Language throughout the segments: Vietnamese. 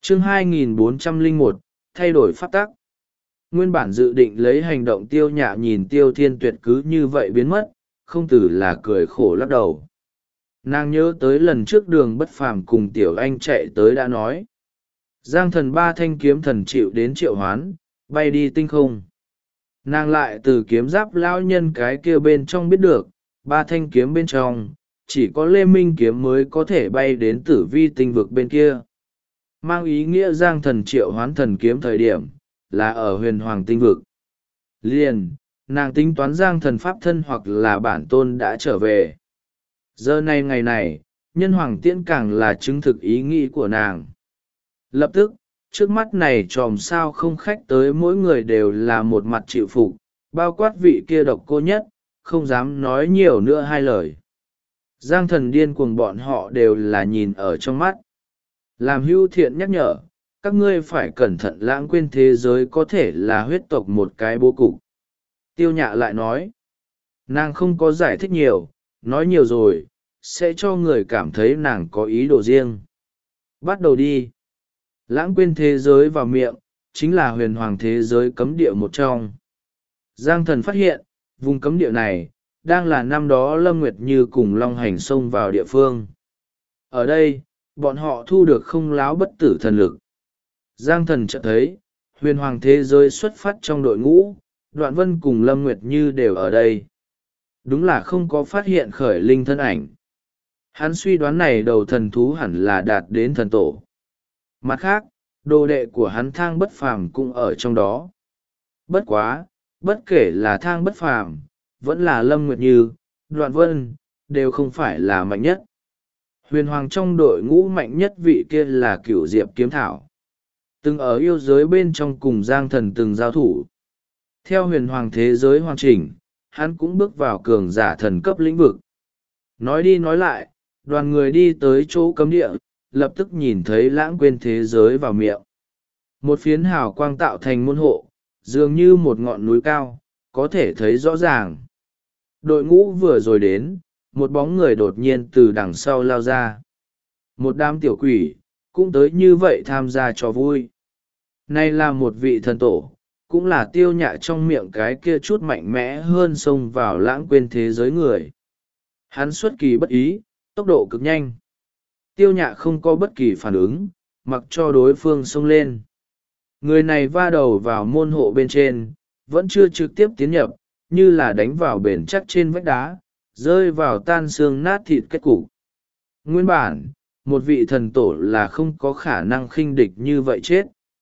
Chương 2401, thay đổi pháp tắc. Nguyên bản dự định lấy hành động Tiêu Nhạ nhìn Tiêu Thiên Tuyệt cứ như vậy biến mất, không từ là cười khổ lắc đầu. Nàng nhớ tới lần trước Đường Bất Phàm cùng Tiểu Anh chạy tới đã nói. Giang thần ba thanh kiếm thần chịu đến triệu hoán, bay đi tinh không. Nàng lại từ kiếm giáp lão nhân cái kia bên trong biết được, ba thanh kiếm bên trong, chỉ có Lê Minh kiếm mới có thể bay đến tử vi tinh vực bên kia. Mang ý nghĩa Giang thần triệu hoán thần kiếm thời điểm, là ở huyền hoàng tinh vực. Liền, nàng tính toán Giang thần pháp thân hoặc là bản tôn đã trở về. Giờ này ngày này, nhân hoàng tiễn càng là chứng thực ý nghĩ của nàng. Lập tức, trước mắt này tròm sao không khách tới mỗi người đều là một mặt chịu phục, bao quát vị kia độc cô nhất, không dám nói nhiều nữa hai lời. Giang thần điên cuồng bọn họ đều là nhìn ở trong mắt. Làm hữu thiện nhắc nhở, các ngươi phải cẩn thận lãng quên thế giới có thể là huyết tộc một cái bố cục. Tiêu Nhạ lại nói, nàng không có giải thích nhiều, nói nhiều rồi, sẽ cho người cảm thấy nàng có ý đồ riêng. Bắt đầu đi. Lãng quên thế giới vào miệng, chính là huyền hoàng thế giới cấm địa một trong. Giang thần phát hiện, vùng cấm địa này, đang là năm đó Lâm Nguyệt Như cùng Long Hành xông vào địa phương. Ở đây, bọn họ thu được không láo bất tử thần lực. Giang thần chợt thấy, huyền hoàng thế giới xuất phát trong đội ngũ, Đoạn Vân cùng Lâm Nguyệt Như đều ở đây. Đúng là không có phát hiện khởi linh thân ảnh. Hắn suy đoán này đầu thần thú hẳn là đạt đến thần tổ. Mặt khác, đồ đệ của hắn Thang Bất Phàm cũng ở trong đó. Bất quá, bất kể là Thang Bất Phàm, vẫn là Lâm Nguyệt Như, Đoạn Vân, đều không phải là mạnh nhất. Huyền hoàng trong đội ngũ mạnh nhất vị kia là Cửu Diệp Kiếm Thảo. Từng ở yêu giới bên trong cùng Giang thần từng giao thủ. Theo huyền hoàng thế giới hoàn chỉnh, hắn cũng bước vào cường giả thần cấp lĩnh vực. Nói đi nói lại, đoàn người đi tới chỗ cấm địa, lập tức nhìn thấy lãng quên thế giới vào miệng. Một phiến hào quang tạo thành môn hộ, dường như một ngọn núi cao, có thể thấy rõ ràng. Đội ngũ vừa rồi đến, một bóng người đột nhiên từ đằng sau lao ra. Một đám tiểu quỷ, cũng tới như vậy tham gia cho vui. Này là một vị thần tổ, cũng là Tiêu Nhạ trong miệng cái kia chút mạnh mẽ hơn xông vào lãng quên thế giới người. Hắn xuất kỳ bất ý, tốc độ cực nhanh. Tiêu Nhạ không có bất kỳ phản ứng, mặc cho đối phương xông lên. Người này va đầu vào môn hộ bên trên, vẫn chưa trực tiếp tiến nhập, như là đánh vào bền chắc trên vách đá, rơi vào tan xương nát thịt kết cục. Nguyên bản, một vị thần tổ là không có khả năng khinh địch như vậy chết.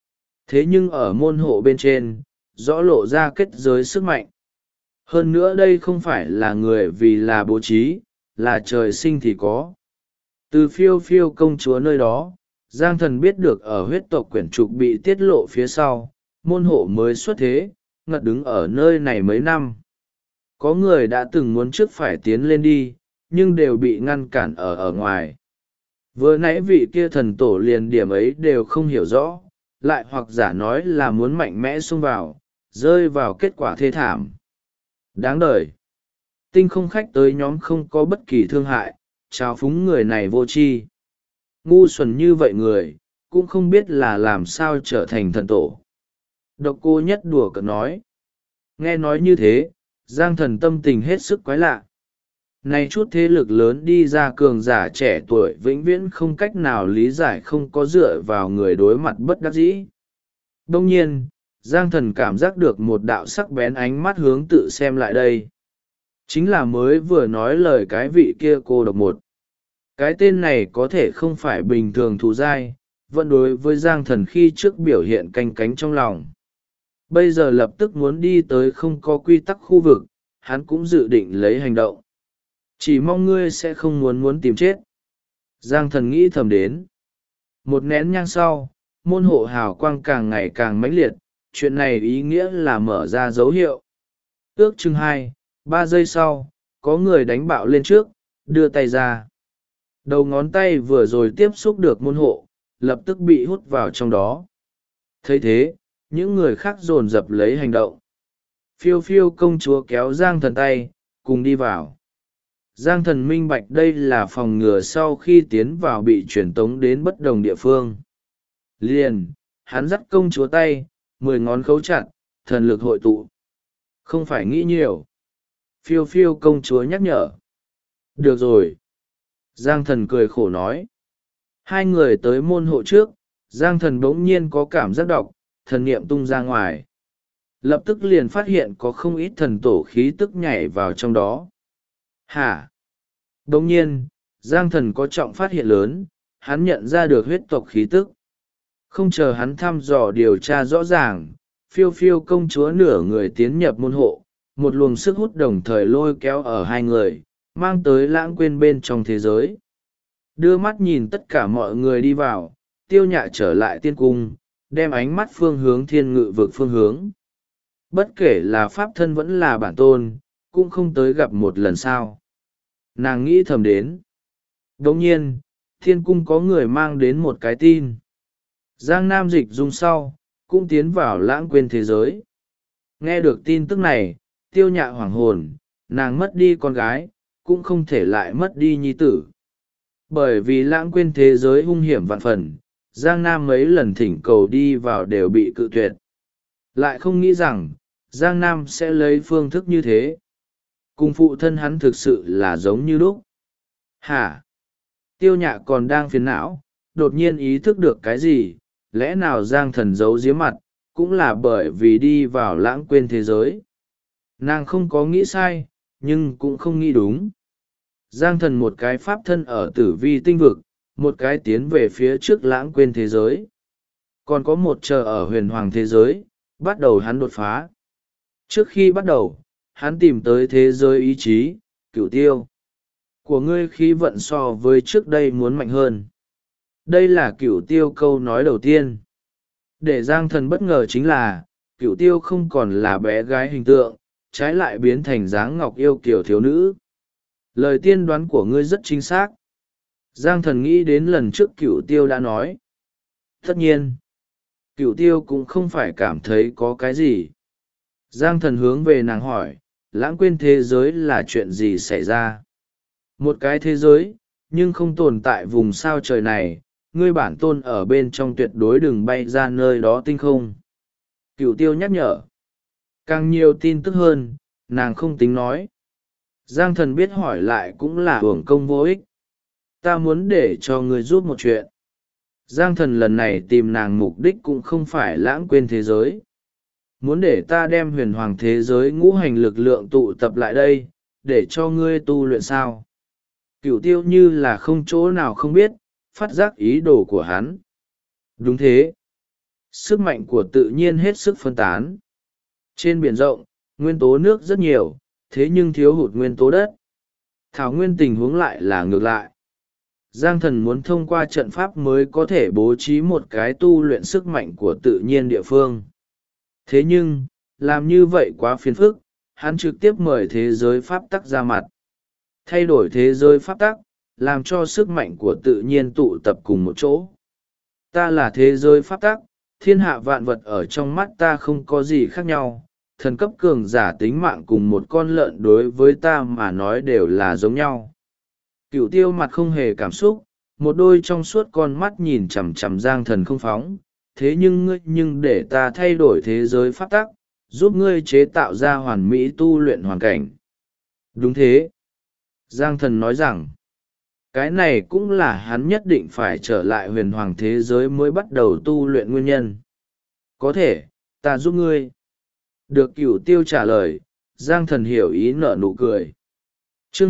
Thế nhưng ở môn hộ bên trên, rõ lộ ra kết giới sức mạnh. Hơn nữa đây không phải là người vì là bố trí, là trời sinh thì có. Từ phiêu phiêu công chúa nơi đó, Giang thần biết được ở huyết tộc quyển trục bị tiết lộ phía sau, môn hộ mới xuất thế, ngật đứng ở nơi này mấy năm. Có người đã từng muốn trước phải tiến lên đi, nhưng đều bị ngăn cản ở ngoài. Vừa nãy vị kia thần tổ liền điểm ấy đều không hiểu rõ, lại hoặc giả nói là muốn mạnh mẽ xông vào, rơi vào kết quả thê thảm. Đáng đời. Tinh không khách tới nhóm không có bất kỳ thương hại, trào phúng người này vô tri. Ngu xuẩn như vậy người, cũng không biết là làm sao trở thành thần tổ. Độc cô nhất đùa cợt nói. Nghe nói như thế, Giang thần tâm tình hết sức quái lạ. Này chút thế lực lớn đi ra cường giả trẻ tuổi vĩnh viễn không cách nào lý giải không có dựa vào người đối mặt bất đắc dĩ. Đông nhiên, Giang thần cảm giác được một đạo sắc bén ánh mắt hướng tự xem lại đây. Chính là mới vừa nói lời cái vị kia cô độc một. Cái tên này có thể không phải bình thường thù dai, vẫn đối với Giang thần khi trước biểu hiện canh cánh trong lòng. Bây giờ lập tức muốn đi tới không có quy tắc khu vực, hắn cũng dự định lấy hành động. Chỉ mong ngươi sẽ không muốn tìm chết. Giang thần nghĩ thầm đến. Một nén nhang sau, môn hộ hào quang càng ngày càng mãnh liệt, chuyện này ý nghĩa là mở ra dấu hiệu. Ước chừng 2-3 giây sau, có người đánh bạo lên trước, đưa tay ra. Đầu ngón tay vừa rồi tiếp xúc được môn hộ, lập tức bị hút vào trong đó. Thấy thế, những người khác dồn dập lấy hành động. Phiêu phiêu công chúa kéo Giang thần tay, cùng đi vào. Giang thần minh bạch đây là phòng ngừa sau khi tiến vào bị truyền tống đến bất đồng địa phương. Liền, hắn dắt công chúa tay, 10 ngón khấu chặt, thần lực hội tụ. Không phải nghĩ nhiều. Phiêu phiêu công chúa nhắc nhở. Được rồi. Giang thần cười khổ nói. Hai người tới môn hộ trước, Giang thần bỗng nhiên có cảm giác độc, thần niệm tung ra ngoài. Lập tức liền phát hiện có không ít thần tổ khí tức nhảy vào trong đó. Hả? Bỗng nhiên, Giang thần có trọng phát hiện lớn, hắn nhận ra được huyết tộc khí tức. Không chờ hắn thăm dò điều tra rõ ràng, phiêu phiêu công chúa nửa người tiến nhập môn hộ, một luồng sức hút đồng thời lôi kéo ở hai người, mang tới lãng quên bên trong thế giới. Đưa mắt nhìn tất cả mọi người đi vào, Tiêu Nhạ trở lại tiên cung, đem ánh mắt phương hướng thiên ngự vực phương hướng. Bất kể là pháp thân vẫn là bản tôn, cũng không tới gặp một lần sao. Nàng nghĩ thầm đến. Đồng nhiên, thiên cung có người mang đến một cái tin. Giang Nam Dịch Dung sau, cũng tiến vào lãng quên thế giới. Nghe được tin tức này, Tiêu Nhạ hoảng hồn, nàng mất đi con gái, cũng không thể lại mất đi nhi tử. Bởi vì lãng quên thế giới hung hiểm vạn phần, Giang Nam mấy lần thỉnh cầu đi vào đều bị cự tuyệt. Lại không nghĩ rằng, Giang Nam sẽ lấy phương thức như thế. Cùng phụ thân hắn thực sự là giống như lúc. Hả? Tiêu Nhạ còn đang phiền não, đột nhiên ý thức được cái gì, lẽ nào Giang thần giấu giếm mặt, cũng là bởi vì đi vào lãng quên thế giới. Nàng không có nghĩ sai, nhưng cũng không nghĩ đúng. Giang thần một cái pháp thân ở tử vi tinh vực, một cái tiến về phía trước lãng quên thế giới. Còn có một chờ ở huyền hoàng thế giới, bắt đầu hắn đột phá. Trước khi bắt đầu, hắn tìm tới thế giới ý chí, Cửu Tiêu. Của ngươi khí vận so với trước đây muốn mạnh hơn. Đây là Cửu Tiêu câu nói đầu tiên. Để Giang thần bất ngờ chính là, Cửu Tiêu không còn là bé gái hình tượng, trái lại biến thành dáng ngọc yêu kiều thiếu nữ. Lời tiên đoán của ngươi rất chính xác. Giang thần nghĩ đến lần trước Cửu Tiêu đã nói. Tất nhiên, Cửu Tiêu cũng không phải cảm thấy có cái gì. Giang thần hướng về nàng hỏi, lãng quên thế giới là chuyện gì xảy ra? Một cái thế giới, nhưng không tồn tại vùng sao trời này, ngươi bản tôn ở bên trong tuyệt đối đừng bay ra nơi đó tinh không. Cửu Tiêu nhắc nhở. Càng nhiều tin tức hơn, nàng không tính nói. Giang thần biết hỏi lại cũng là hưởng công vô ích. Ta muốn để cho ngươi giúp một chuyện. Giang thần lần này tìm nàng mục đích cũng không phải lãng quên thế giới. Muốn để ta đem huyền hoàng thế giới ngũ hành lực lượng tụ tập lại đây, để cho ngươi tu luyện sao. Cửu Tiêu như là không chỗ nào không biết, phát giác ý đồ của hắn. Đúng thế. Sức mạnh của tự nhiên hết sức phân tán. Trên biển rộng, nguyên tố nước rất nhiều, thế nhưng thiếu hụt nguyên tố đất. Thảo nguyên tình huống lại là ngược lại. Giang thần muốn thông qua trận pháp mới có thể bố trí một cái tu luyện sức mạnh của tự nhiên địa phương. Thế nhưng, làm như vậy quá phiền phức, hắn trực tiếp mời thế giới pháp tắc ra mặt. Thay đổi thế giới pháp tắc, làm cho sức mạnh của tự nhiên tụ tập cùng một chỗ. Ta là thế giới pháp tắc, thiên hạ vạn vật ở trong mắt ta không có gì khác nhau. Thần cấp cường giả tính mạng cùng một con lợn đối với ta mà nói đều là giống nhau. Cửu Tiêu mặt không hề cảm xúc, một đôi trong suốt con mắt nhìn chằm chằm Giang thần không phóng. Thế nhưng để ta thay đổi thế giới pháp tắc, giúp ngươi chế tạo ra hoàn mỹ tu luyện hoàn cảnh. Đúng thế. Giang thần nói rằng, cái này cũng là hắn nhất định phải trở lại huyền hoàng thế giới mới bắt đầu tu luyện nguyên nhân. Có thể, ta giúp ngươi. Được Cửu Tiêu trả lời, Giang thần hiểu ý nở nụ cười. Chương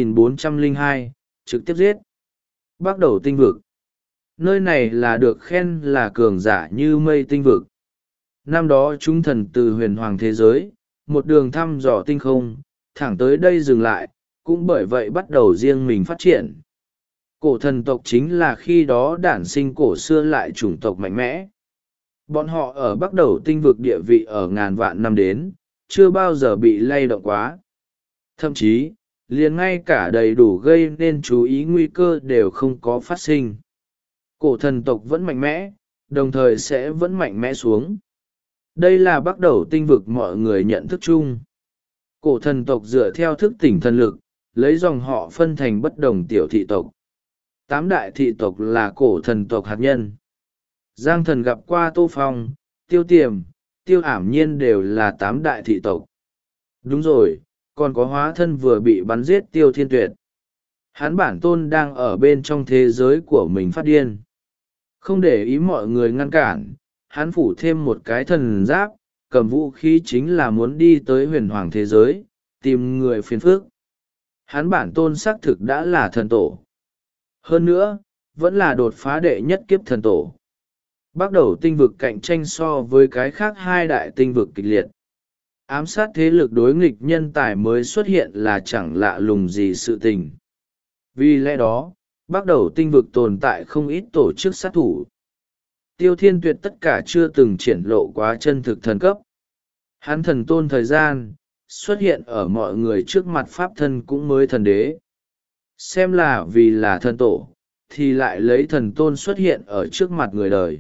2402, trực tiếp giết. Bắt đầu tinh vực. Nơi này là được khen là cường giả như mây tinh vực. Năm đó chúng thần từ huyền hoàng thế giới, một đường thăm dò tinh không, thẳng tới đây dừng lại, cũng bởi vậy bắt đầu riêng mình phát triển. Cổ thần tộc chính là khi đó đản sinh cổ xưa lại chủng tộc mạnh mẽ. Bọn họ ở bắt đầu tinh vực địa vị ở ngàn vạn năm đến, chưa bao giờ bị lay động quá. Thậm chí, liền ngay cả đầy đủ gây nên chú ý nguy cơ đều không có phát sinh. Cổ thần tộc vẫn mạnh mẽ, đồng thời sẽ vẫn mạnh mẽ xuống. Đây là bắt đầu tinh vực mọi người nhận thức chung. Cổ thần tộc dựa theo thức tỉnh thần lực, lấy dòng họ phân thành bất đồng tiểu thị tộc. 8 đại thị tộc là cổ thần tộc hạt nhân. Giang Thần gặp qua Tô Phong, Tiêu Tiềm, Tiêu Ảm Nhiên đều là 8 đại thị tộc. Đúng rồi, còn có hóa thân vừa bị bắn giết Tiêu Thiên Tuyệt. Hắn bản tôn đang ở bên trong thế giới của mình phát điên. Không để ý mọi người ngăn cản, hắn phủ thêm một cái thần giáp, cầm vũ khí chính là muốn đi tới huyền hoàng thế giới, tìm người phiền phức. Hắn bản tôn xác thực đã là thần tổ. Hơn nữa, vẫn là đột phá đệ nhất kiếp thần tổ. Bắt đầu tinh vực cạnh tranh so với cái khác hai đại tinh vực kịch liệt. Ám sát thế lực đối nghịch nhân tài mới xuất hiện là chẳng lạ lùng gì sự tình. Vì lẽ đó, bắt đầu tinh vực tồn tại không ít tổ chức sát thủ. Tiêu Thiên Tuyệt tất cả chưa từng triển lộ quá chân thực thần cấp. Hắn thần tôn thời gian, xuất hiện ở mọi người trước mặt pháp thân cũng mới thần đế. Xem là vì là thần tổ, thì lại lấy thần tôn xuất hiện ở trước mặt người đời.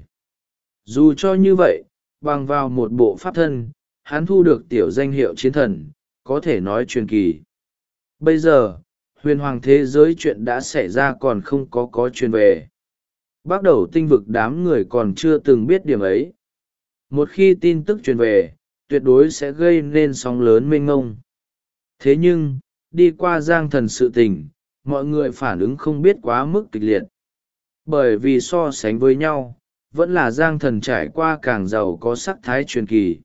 Dù cho như vậy, bằng vào một bộ pháp thân, hắn thu được tiểu danh hiệu chiến thần, có thể nói truyền kỳ. Bây giờ, huyền hoàng thế giới chuyện đã xảy ra còn không có truyền về. Bắt đầu tinh vực đám người còn chưa từng biết điểm ấy. Một khi tin tức truyền về, tuyệt đối sẽ gây nên sóng lớn mênh mông. Thế nhưng, đi qua Giang Thần sự tình, mọi người phản ứng không biết quá mức kịch liệt. Bởi vì so sánh với nhau, vẫn là Giang Thần trải qua càng giàu có sắc thái truyền kỳ.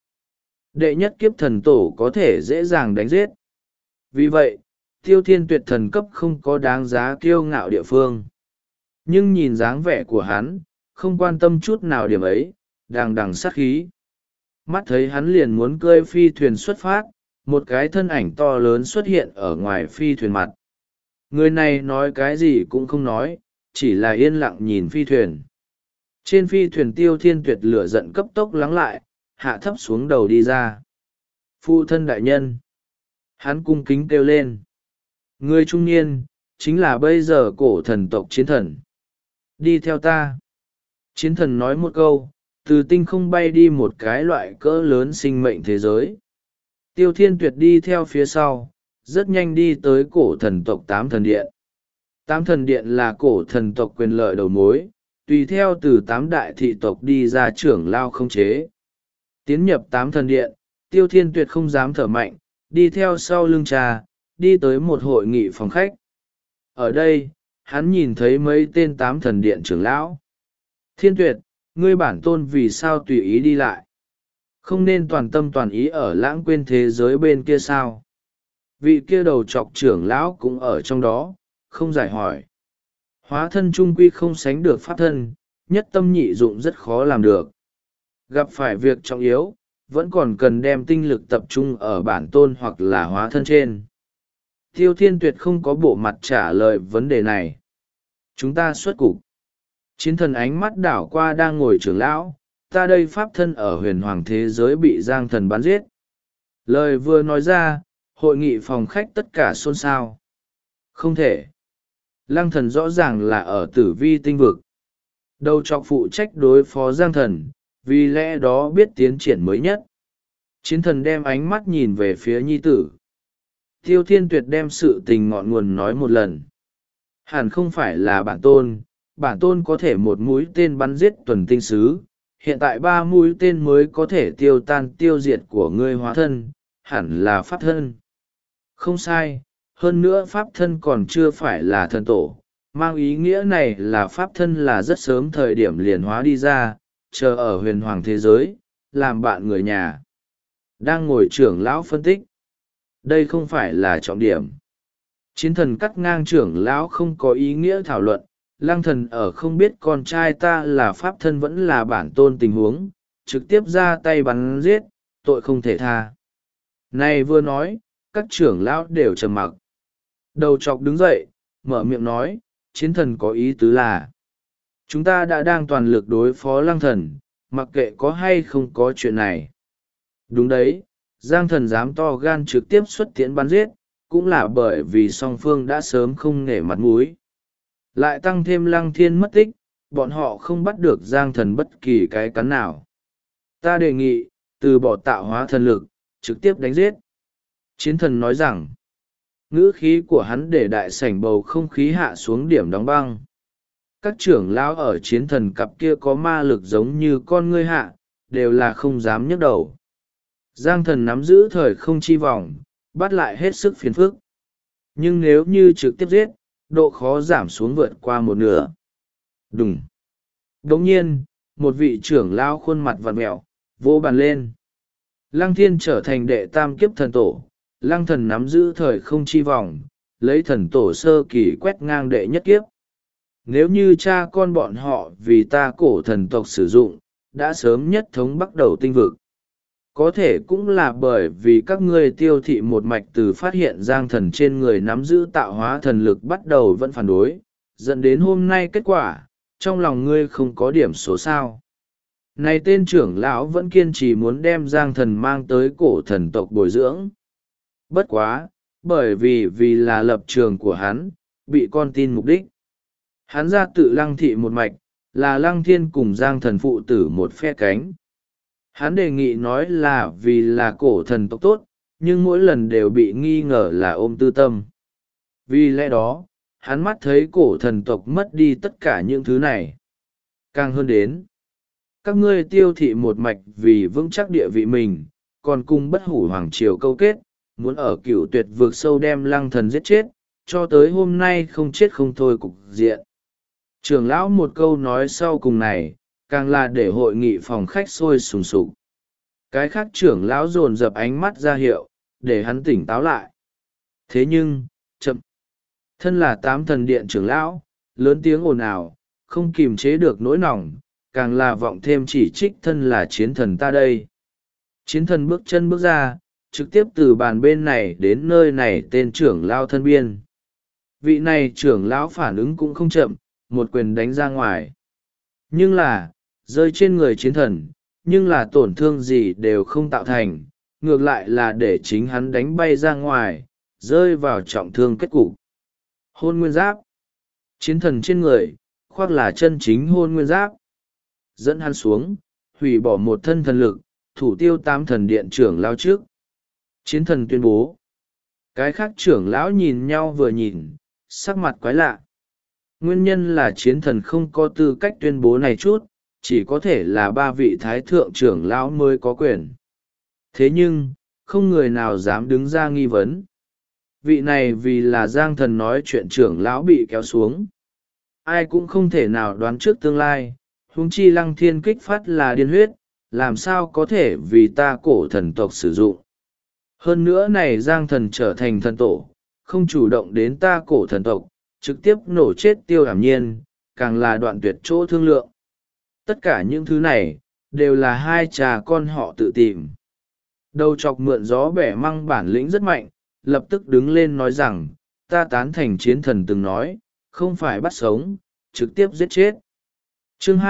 Đệ nhất kiếp thần tổ có thể dễ dàng đánh giết. Vì vậy, Tiêu Thiên Tuyệt thần cấp không có đáng giá kiêu ngạo địa phương. Nhưng nhìn dáng vẻ của hắn, không quan tâm chút nào điểm ấy, đằng đằng sát khí. Mắt thấy hắn liền muốn cơi phi thuyền xuất phát, một cái thân ảnh to lớn xuất hiện ở ngoài phi thuyền mặt. Người này nói cái gì cũng không nói, chỉ là yên lặng nhìn phi thuyền. Trên phi thuyền Tiêu Thiên Tuyệt lửa giận cấp tốc lắng lại, hạ thấp xuống đầu đi ra. Phụ thân đại nhân. Hắn cung kính kêu lên. Người trung niên, chính là bây giờ cổ thần tộc chiến thần. Đi theo ta. Chiến thần nói một câu, từ tinh không bay đi một cái loại cỡ lớn sinh mệnh thế giới. Tiêu Thiên Tuyệt đi theo phía sau, rất nhanh đi tới cổ thần tộc Tám Thần Điện. Tám Thần Điện là cổ thần tộc quyền lợi đầu mối, tùy theo từ 8 đại thị tộc đi ra trưởng lao không chế. Tiến nhập Tám Thần Điện, Tiêu Thiên Tuyệt không dám thở mạnh, đi theo sau lưng cha, đi tới một hội nghị phòng khách. Ở đây, hắn nhìn thấy mấy tên Tám Thần Điện trưởng lão. Thiên Tuyệt, ngươi bản tôn vì sao tùy ý đi lại? Không nên toàn tâm toàn ý ở lãng quên thế giới bên kia sao? Vị kia đầu trọc trưởng lão cũng ở trong đó, không giải hỏi. Hóa thân trung quy không sánh được pháp thân, nhất tâm nhị dụng rất khó làm được. Gặp phải việc trọng yếu, vẫn còn cần đem tinh lực tập trung ở bản tôn hoặc là hóa thân trên. Tiêu Thiên Tuyệt không có bộ mặt trả lời vấn đề này. Chúng ta xuất cục. Chiến thần ánh mắt đảo qua đang ngồi trưởng lão, ta đây pháp thân ở huyền hoàng thế giới bị Giang Thần bắn giết. Lời vừa nói ra, hội nghị phòng khách tất cả xôn xao. Không thể. Lăng Thần rõ ràng là ở tử vi tinh vực. Đầu trọc phụ trách đối phó Giang Thần, vì lẽ đó biết tiến triển mới nhất. Chiến thần đem ánh mắt nhìn về phía nhi tử. Tiêu Thiên Tuyệt đem sự tình ngọn nguồn nói một lần. Hẳn không phải là bản tôn có thể một mũi tên bắn giết tuần tinh sứ, hiện tại 3 mũi tên mới có thể tiêu tan tiêu diệt của ngươi hóa thân, hẳn là pháp thân. Không sai, hơn nữa pháp thân còn chưa phải là thần tổ, mang ý nghĩa này là pháp thân là rất sớm thời điểm liền hóa đi ra, chờ ở huyền hoàng thế giới, làm bạn người nhà. Đang ngồi trưởng lão phân tích. Đây không phải là trọng điểm. Chiến thần cắt ngang trưởng lão không có ý nghĩa thảo luận, Lăng Thần ở không biết con trai ta là pháp thân vẫn là bản tôn tình huống, trực tiếp ra tay bắn giết, tội không thể tha. Này vừa nói, các trưởng lão đều trầm mặc. Đầu chọc đứng dậy, mở miệng nói, chiến thần có ý tứ là chúng ta đã đang toàn lực đối phó Lăng Thần, mặc kệ có hay không có chuyện này. Đúng đấy, Giang Thần dám to gan trực tiếp xuất tiễn bắn giết, cũng là bởi vì song phương đã sớm không nể mặt mũi. Lại tăng thêm Lăng Thiên mất tích, bọn họ không bắt được Giang Thần bất kỳ cái cắn nào. Ta đề nghị, từ bỏ tạo hóa thần lực, trực tiếp đánh giết. Chiến thần nói rằng, ngữ khí của hắn để đại sảnh bầu không khí hạ xuống điểm đóng băng. Các trưởng lão ở chiến thần cặp kia có ma lực giống như con ngươi hạ, đều là không dám nhấc đầu. Giang thần nắm giữ thời không chi vòng, bắt lại hết sức phiền phức. Nhưng nếu như trực tiếp giết, độ khó giảm xuống vượt qua một nửa. Đùng! Đồng nhiên, một vị trưởng lão khuôn mặt vặn mẹo, vỗ bàn lên. Lăng thiên trở thành đệ tam kiếp thần tổ, lăng thần nắm giữ thời không chi vòng, lấy thần tổ sơ kỳ quét ngang đệ nhất kiếp. Nếu như cha con bọn họ vì ta cổ thần tộc sử dụng, đã sớm nhất thống bắt đầu tinh vực. Có thể cũng là bởi vì các ngươi tiêu thị một mạch từ phát hiện giang thần trên người nắm giữ tạo hóa thần lực bắt đầu vẫn phản đối, dẫn đến hôm nay kết quả, trong lòng ngươi không có điểm số sao. Này tên trưởng lão vẫn kiên trì muốn đem giang thần mang tới cổ thần tộc bồi dưỡng. Bất quá, bởi vì là lập trường của hắn, bị con tin mục đích. Hắn ra tự lăng thị một mạch, là lăng thiên cùng giang thần phụ tử một phe cánh. Hắn đề nghị nói là vì là cổ thần tộc tốt, nhưng mỗi lần đều bị nghi ngờ là ôm tư tâm. Vì lẽ đó, hắn mắt thấy cổ thần tộc mất đi tất cả những thứ này. Càng hơn đến, các ngươi tiêu thị một mạch vì vững chắc địa vị mình, còn cùng bất hủ hoàng triều câu kết, muốn ở cựu tuyệt vực sâu đem lăng thần giết chết, cho tới hôm nay không chết không thôi cục diện. Trưởng lão một câu nói sau cùng này, càng là để hội nghị phòng khách sôi sùng sục. Cái khác trưởng lão dồn dập ánh mắt ra hiệu, để hắn tỉnh táo lại. Thế nhưng, chậm. Thân là tám thần điện trưởng lão, lớn tiếng ồn ào, không kìm chế được nỗi lòng, càng là vọng thêm chỉ trích thân là chiến thần ta đây. Chiến thần bước chân bước ra, trực tiếp từ bàn bên này đến nơi này tên trưởng lão thân biên. Vị này trưởng lão phản ứng cũng không chậm, một quyền đánh ra ngoài. Nhưng là, rơi trên người chiến thần, nhưng là tổn thương gì đều không tạo thành, ngược lại là để chính hắn đánh bay ra ngoài, rơi vào trọng thương kết cục. Hôn nguyên giáp. Chiến thần trên người, khoác là chân chính hôn nguyên giáp. Dẫn hắn xuống, hủy bỏ một thân thần lực, thủ tiêu tám thần điện trưởng lao trước. Chiến thần tuyên bố. Cái khác trưởng lão nhìn nhau vừa nhìn, sắc mặt quái lạ. Nguyên nhân là chiến thần không có tư cách tuyên bố này chút, chỉ có thể là ba vị thái thượng trưởng lão mới có quyền. Thế nhưng, không người nào dám đứng ra nghi vấn. Vị này vì là giang thần nói chuyện trưởng lão bị kéo xuống. Ai cũng không thể nào đoán trước tương lai, huống chi lăng thiên kích phát là điên huyết, làm sao có thể vì ta cổ thần tộc sử dụng. Hơn nữa này giang thần trở thành thần tổ, không chủ động đến ta cổ thần tộc, trực tiếp nổ chết Tiêu Ảm Nhiên, càng là đoạn tuyệt chỗ thương lượng. Tất cả những thứ này, đều là hai cha con họ tự tìm. Đầu chọc mượn gió bẻ măng bản lĩnh rất mạnh, lập tức đứng lên nói rằng, ta tán thành chiến thần từng nói, không phải bắt sống, trực tiếp giết chết. Chương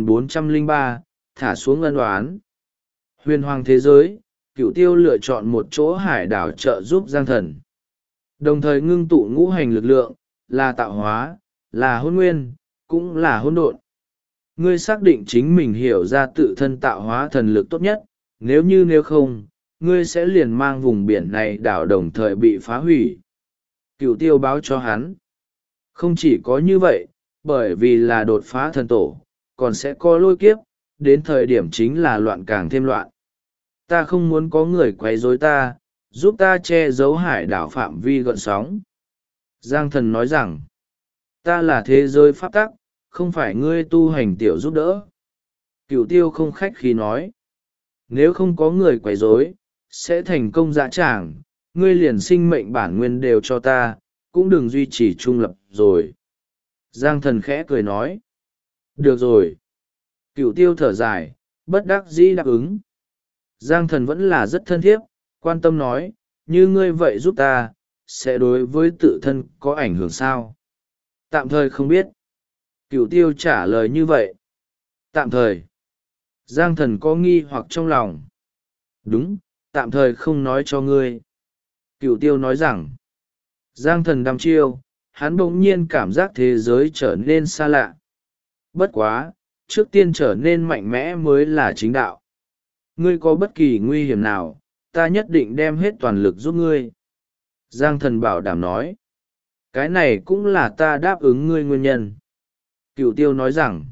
2403, thả xuống ân oán. Huyền hoàng thế giới, Cửu Tiêu lựa chọn một chỗ hải đảo trợ giúp giang thần. Đồng thời ngưng tụ ngũ hành lực lượng, là tạo hóa, là hôn nguyên, cũng là hôn độn. Ngươi xác định chính mình hiểu ra tự thân tạo hóa thần lực tốt nhất, nếu không, ngươi sẽ liền mang vùng biển này đảo đồng thời bị phá hủy. Cửu Tiêu báo cho hắn. Không chỉ có như vậy, bởi vì là đột phá thần tổ, còn sẽ có lôi kiếp, đến thời điểm chính là loạn càng thêm loạn. Ta không muốn có người quấy rối ta, giúp ta che giấu hải đảo phạm vi gợn sóng. Giang thần nói rằng, ta là thế giới pháp tắc, không phải ngươi tu hành tiểu giúp đỡ. Cửu Tiêu không khách khí nói, nếu không có người quấy rối, sẽ thành công dã tràng, ngươi liền sinh mệnh bản nguyên đều cho ta, cũng đừng duy trì trung lập rồi. Giang thần khẽ cười nói, được rồi. Cửu Tiêu thở dài, bất đắc dĩ đáp ứng. Giang thần vẫn là rất thân thiết, quan tâm nói, như ngươi vậy giúp ta, sẽ đối với tự thân có ảnh hưởng sao? Tạm thời không biết. Cửu Tiêu trả lời như vậy. Tạm thời. Giang thần có nghi hoặc trong lòng. Đúng, tạm thời không nói cho ngươi. Cửu Tiêu nói rằng, Giang thần đăm chiêu, hắn bỗng nhiên cảm giác thế giới trở nên xa lạ. Bất quá, trước tiên trở nên mạnh mẽ mới là chính đạo. Ngươi có bất kỳ nguy hiểm nào, ta nhất định đem hết toàn lực giúp ngươi. Giang thần bảo đảm nói, cái này cũng là ta đáp ứng ngươi nguyên nhân. Cửu Tiêu nói rằng,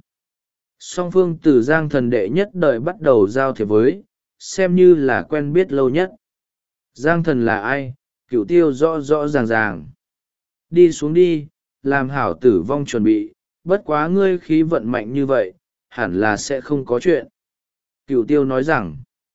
song phương từ Giang Thần đệ nhất đời bắt đầu giao thiệp với, xem như là quen biết lâu nhất. Giang Thần là ai, Cửu Tiêu rõ rõ ràng ràng. Đi xuống đi, làm hảo tử vong chuẩn bị, bất quá ngươi khí vận mạnh như vậy, hẳn là sẽ không có chuyện. Cửu Tiêu nói rằng,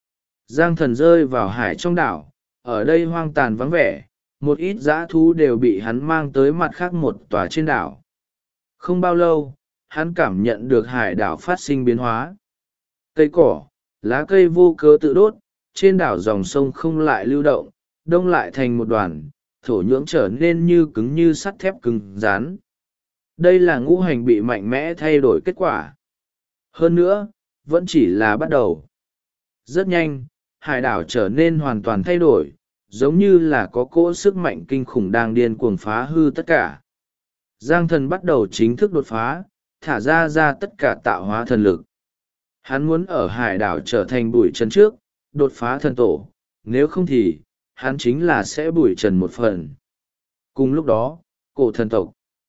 Giang Thần rơi vào hải trong đảo, ở đây hoang tàn vắng vẻ, một ít dã thú đều bị hắn mang tới mặt khác một tòa trên đảo. Không bao lâu, hắn cảm nhận được hải đảo phát sinh biến hóa. Cây cỏ, lá cây vô cớ tự đốt, trên đảo dòng sông không lại lưu động, đông lại thành một đoàn, thổ nhưỡng trở nên như cứng như sắt thép cứng rắn. Đây là ngũ hành bị mạnh mẽ thay đổi kết quả. Hơn nữa, vẫn chỉ là bắt đầu. Rất nhanh, hải đảo trở nên hoàn toàn thay đổi, giống như là có cỗ sức mạnh kinh khủng đang điên cuồng phá hư tất cả. Giang Thần bắt đầu chính thức đột phá, thả ra tất cả tạo hóa thần lực. Hắn muốn ở hải đảo trở thành bụi trần trước, đột phá thần tổ, nếu không thì, hắn chính là sẽ bụi trần một phần. Cùng lúc đó, cổ thần tộc,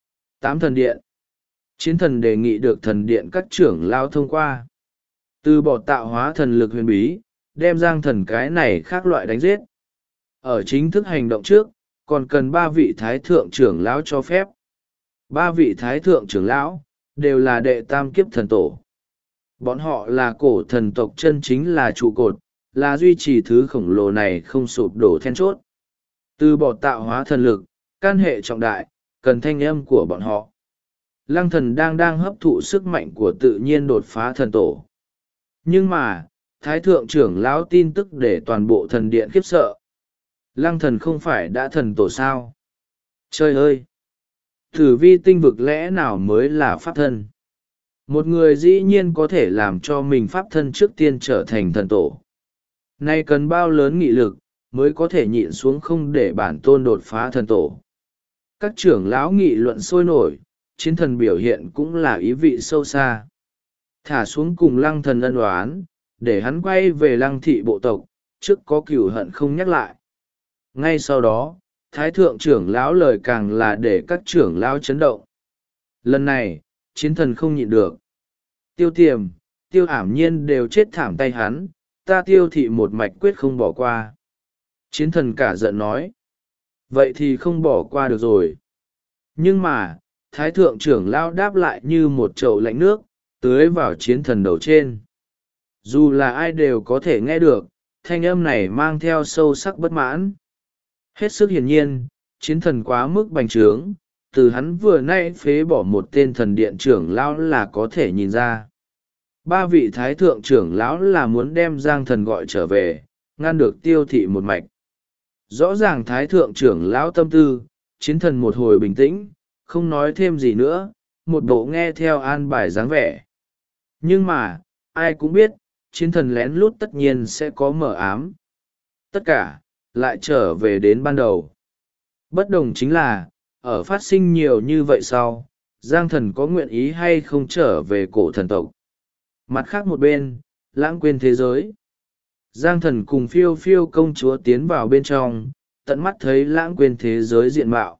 8 thần điện. Chiến thần đề nghị được thần điện các trưởng lao thông qua. Từ bỏ tạo hóa thần lực huyền bí, đem Giang Thần cái này khác loại đánh giết. Ở chính thức hành động trước, còn cần 3 vị thái thượng trưởng lão cho phép. 3 vị thái thượng trưởng lão, đều là đệ tam kiếp thần tổ. Bọn họ là cổ thần tộc chân chính là trụ cột, là duy trì thứ khổng lồ này không sụp đổ then chốt. Từ bỏ tạo hóa thần lực, can hệ trọng đại, cần thanh âm của bọn họ. Lăng Thần đang hấp thụ sức mạnh của tự nhiên đột phá thần tổ. Nhưng mà, thái thượng trưởng lão tin tức để toàn bộ thần điện khiếp sợ. Lăng Thần không phải đã thần tổ sao? Trời ơi! Tử vi tinh vực lẽ nào mới là pháp thân? Một người dĩ nhiên có thể làm cho mình pháp thân trước tiên trở thành thần tổ. Nay cần bao lớn nghị lực, mới có thể nhịn xuống không để bản tôn đột phá thần tổ. Các trưởng lão nghị luận sôi nổi, chiến thần biểu hiện cũng là ý vị sâu xa. Thả xuống cùng Lăng Thần ân oán, để hắn quay về Lăng thị bộ tộc, trước có cửu hận không nhắc lại. Ngay sau đó, thái thượng trưởng lão lời càng là để các trưởng lão chấn động. Lần này, chiến thần không nhịn được. Tiêu Tiềm, Tiêu Ảm Nhiên đều chết thảm tay hắn, ta Tiêu thị một mạch quyết không bỏ qua. Chiến thần cả giận nói. Vậy thì không bỏ qua được rồi. Nhưng mà, thái thượng trưởng lão đáp lại như một chậu lạnh nước, tưới vào chiến thần đầu trên. Dù là ai đều có thể nghe được, thanh âm này mang theo sâu sắc bất mãn. Hết sức hiển nhiên, chiến thần quá mức bành trướng, từ hắn vừa nay phế bỏ một tên thần điện trưởng lão là có thể nhìn ra. 3 vị thái thượng trưởng lão là muốn đem Giang Thần gọi trở về, ngăn được Tiêu thị một mạch. Rõ ràng thái thượng trưởng lão tâm tư, chiến thần một hồi bình tĩnh, không nói thêm gì nữa, một bộ nghe theo an bài dáng vẻ. Nhưng mà, ai cũng biết, chiến thần lén lút tất nhiên sẽ có mở ám. Tất cả, lại trở về đến ban đầu. Bất đồng chính là, ở phát sinh nhiều như vậy sau, Giang Thần có nguyện ý hay không trở về cổ thần tộc. Mặt khác một bên, lãng quên thế giới. Giang Thần cùng Phiêu Phiêu công chúa tiến vào bên trong, tận mắt thấy lãng quên thế giới diện mạo.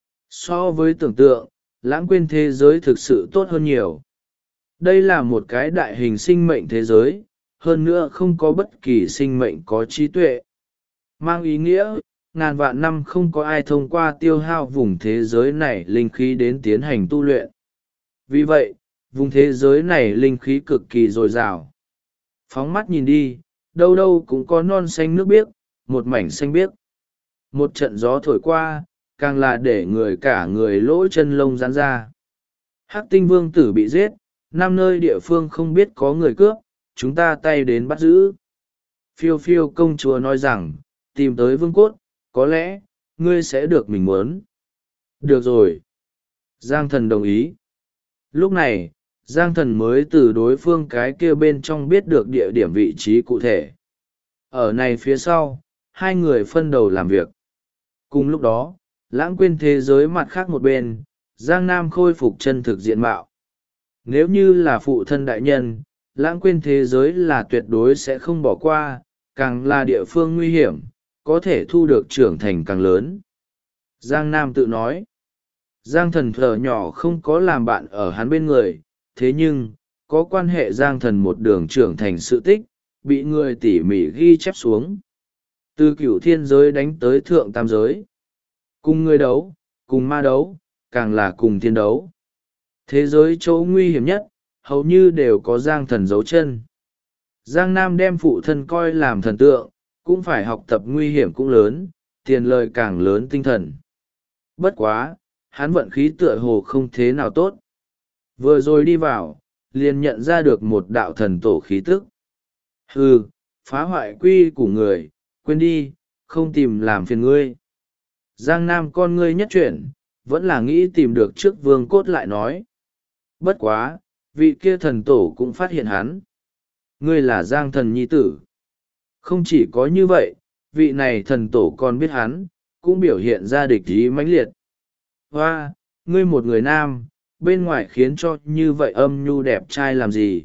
So với tưởng tượng, lãng quên thế giới thực sự tốt hơn nhiều. Đây là một cái đại hình sinh mệnh thế giới, hơn nữa không có bất kỳ sinh mệnh có trí tuệ. Mang ý nghĩa, ngàn vạn năm không có ai thông qua tiêu hao vùng thế giới này linh khí đến tiến hành tu luyện. Vì vậy, vùng thế giới này linh khí cực kỳ dồi dào. Phóng mắt nhìn đi, đâu đâu cũng có non xanh nước biếc, một mảnh xanh biếc. Một trận gió thổi qua, càng là để người cả người lỗ chân lông rán ra. Hắc Tinh Vương tử bị giết, 5 nơi địa phương không biết có người cướp, chúng ta tay đến bắt giữ. Phiêu Phiêu công chúa nói rằng, tìm tới vương cốt, có lẽ, ngươi sẽ được mình muốn. Được rồi. Giang Thần đồng ý. Lúc này, Giang Thần mới từ đối phương cái kia bên trong biết được địa điểm vị trí cụ thể. Ở này phía sau, 2 người phân đầu làm việc. Cùng lúc đó, lãng quên thế giới mặt khác một bên, Giang Nam khôi phục chân thực diện mạo. Nếu như là phụ thân đại nhân, lãng quên thế giới là tuyệt đối sẽ không bỏ qua, càng là địa phương nguy hiểm, có thể thu được trưởng thành càng lớn. Giang Nam tự nói. Giang thần thở nhỏ không có làm bạn ở hắn bên người, thế nhưng, có quan hệ Giang thần một đường trưởng thành sự tích, bị người tỉ mỉ ghi chép xuống. Từ cửu thiên giới đánh tới thượng tam giới. Cùng người đấu, cùng ma đấu, càng là cùng thiên đấu. Thế giới chỗ nguy hiểm nhất, hầu như đều có Giang thần giấu chân. Giang Nam đem phụ thân coi làm thần tượng, cũng phải học tập nguy hiểm cũng lớn, tiền lời càng lớn tinh thần. Bất quá, hắn vận khí tựa hồ không thế nào tốt. Vừa rồi đi vào, liền nhận ra được một đạo thần tổ khí tức. Hừ, phá hoại quy của người, quên đi, không tìm làm phiền ngươi. Giang Nam con ngươi nhất chuyển, vẫn là nghĩ tìm được trước vương cốt lại nói. Bất quá, vị kia thần tổ cũng phát hiện hắn. Ngươi là Giang thần nhi tử. Không chỉ có như vậy, vị này thần tổ còn biết hắn, cũng biểu hiện ra địch ý mãnh liệt. Hoa, ngươi một người nam, bên ngoài khiến cho như vậy âm nhu đẹp trai làm gì?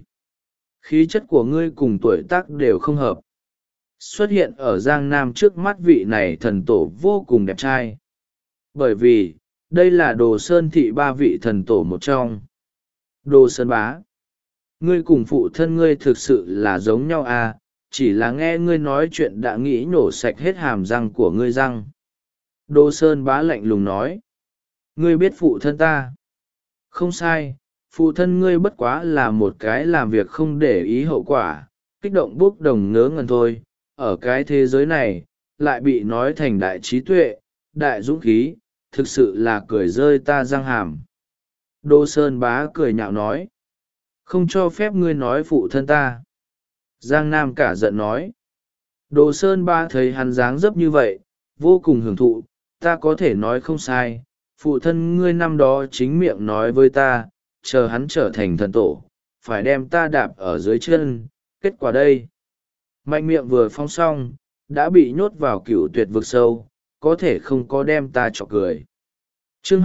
Khí chất của ngươi cùng tuổi tác đều không hợp. Xuất hiện ở Giang Nam trước mắt vị này thần tổ vô cùng đẹp trai. Bởi vì, đây là Đồ Sơn thị ba vị thần tổ một trong. Đồ Sơn bá. Ngươi cùng phụ thân ngươi thực sự là giống nhau à, chỉ là nghe ngươi nói chuyện đã nghĩ nổ sạch hết hàm răng của ngươi răng. Đồ Sơn bá lạnh lùng nói. Ngươi biết phụ thân ta. Không sai, phụ thân ngươi bất quá là một cái làm việc không để ý hậu quả, kích động bốc đồng ngớ ngẩn thôi. Ở cái thế giới này, lại bị nói thành đại trí tuệ, đại dũng khí, thực sự là cười rơi ta răng hàm. Đô Sơn bá cười nhạo nói. Không cho phép ngươi nói phụ thân ta. Giang Nam cả giận nói. Đồ Sơn bá thấy hắn dáng dấp như vậy, vô cùng hưởng thụ, ta có thể nói không sai. Phụ thân ngươi năm đó chính miệng nói với ta, chờ hắn trở thành thần tổ, phải đem ta đạp ở dưới chân, kết quả đây. Mạnh miệng vừa phong xong, đã bị nhốt vào cựu tuyệt vực sâu, có thể không có đem ta chọc cười. Chương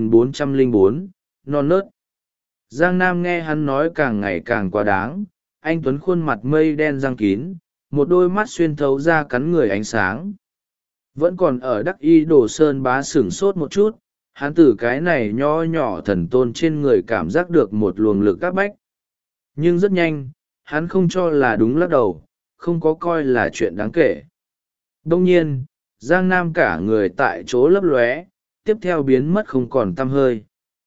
2404, non nớt. Giang Nam nghe hắn nói càng ngày càng quá đáng, anh tuấn khuôn mặt mây đen răng kín, một đôi mắt xuyên thấu ra cắn người ánh sáng. Vẫn còn ở đắc y Đồ Sơn bá sửng sốt một chút, hắn từ cái này nho nhỏ thần tôn trên người cảm giác được một luồng lực áp bách. Nhưng rất nhanh, hắn không cho là đúng lắc đầu, không có coi là chuyện đáng kể. Đông nhiên, Giang Nam cả người tại chỗ lấp lóe, tiếp theo biến mất không còn tăm hơi.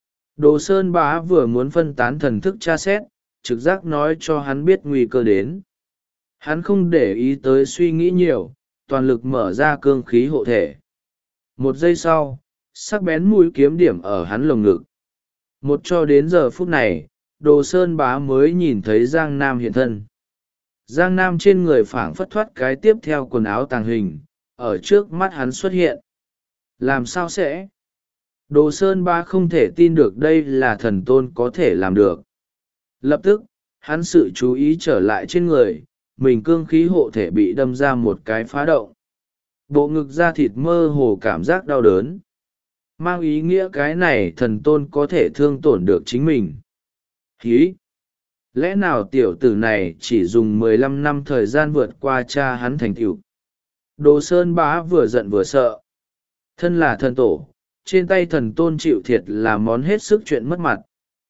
Đồ Sơn bá vừa muốn phân tán thần thức tra xét, trực giác nói cho hắn biết nguy cơ đến. Hắn không để ý tới suy nghĩ nhiều, toàn lực mở ra cương khí hộ thể. Một giây sau, sắc bén mũi kiếm điểm ở hắn lồng ngực. Một cho đến giờ phút này, Đồ Sơn bá mới nhìn thấy Giang Nam hiện thân. Giang Nam trên người phảng phất thoát cái tiếp theo quần áo tàng hình, ở trước mắt hắn xuất hiện. Làm sao sẽ? Đồ Sơn bá không thể tin được đây là thần tôn có thể làm được. Lập tức, hắn sự chú ý trở lại trên người, mình cương khí hộ thể bị đâm ra một cái phá động. Bộ ngực da thịt mơ hồ cảm giác đau đớn. Mang ý nghĩa cái này thần tôn có thể thương tổn được chính mình. Hí! Lẽ nào tiểu tử này chỉ dùng 15 năm thời gian vượt qua cha hắn thành tựu? Đồ Sơn bá vừa giận vừa sợ. Thân là thần tổ, trên tay thần tôn chịu thiệt là món hết sức chuyện mất mặt.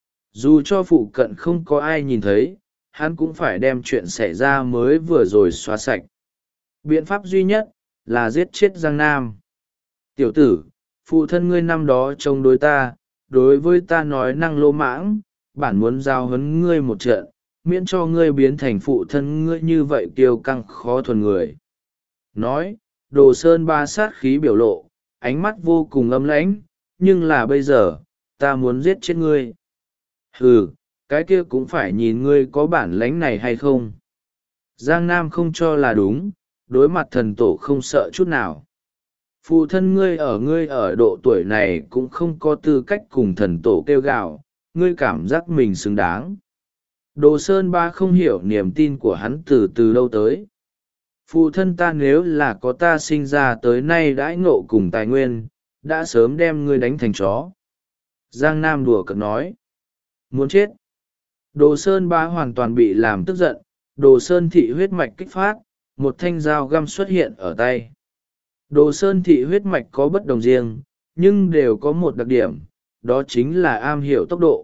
Dù cho phụ cận không có ai nhìn thấy, hắn cũng phải đem chuyện xảy ra mới vừa rồi xóa sạch. Biện pháp duy nhất là giết chết Giang Nam. Tiểu tử, phụ thân ngươi năm đó chống đối ta, đối với ta nói năng lô mãng, bản muốn giao huấn ngươi một trận, miễn cho ngươi biến thành phụ thân ngươi như vậy kiêu căng khó thuần người. Nói, Đồ Sơn ba sát khí biểu lộ, ánh mắt vô cùng âm lãnh, nhưng là bây giờ, ta muốn giết chết ngươi. Hừ, cái kia cũng phải nhìn ngươi có bản lãnh này hay không. Giang Nam không cho là đúng, đối mặt thần tổ không sợ chút nào. Phụ thân ngươi ở độ tuổi này cũng không có tư cách cùng thần tổ kêu gào, ngươi cảm giác mình xứng đáng. Đồ Sơn ba không hiểu niềm tin của hắn từ đâu tới. Phụ thân ta nếu là có ta sinh ra tới nay đãi ngộ cùng tài nguyên, đã sớm đem ngươi đánh thành chó. Giang Nam đùa cợt nói. Muốn chết. Đồ Sơn bá hoàn toàn bị làm tức giận, Đồ Sơn thị huyết mạch kích phát, một thanh dao găm xuất hiện ở tay. Đồ Sơn thị huyết mạch có bất đồng riêng, nhưng đều có một đặc điểm, đó chính là am hiểu tốc độ.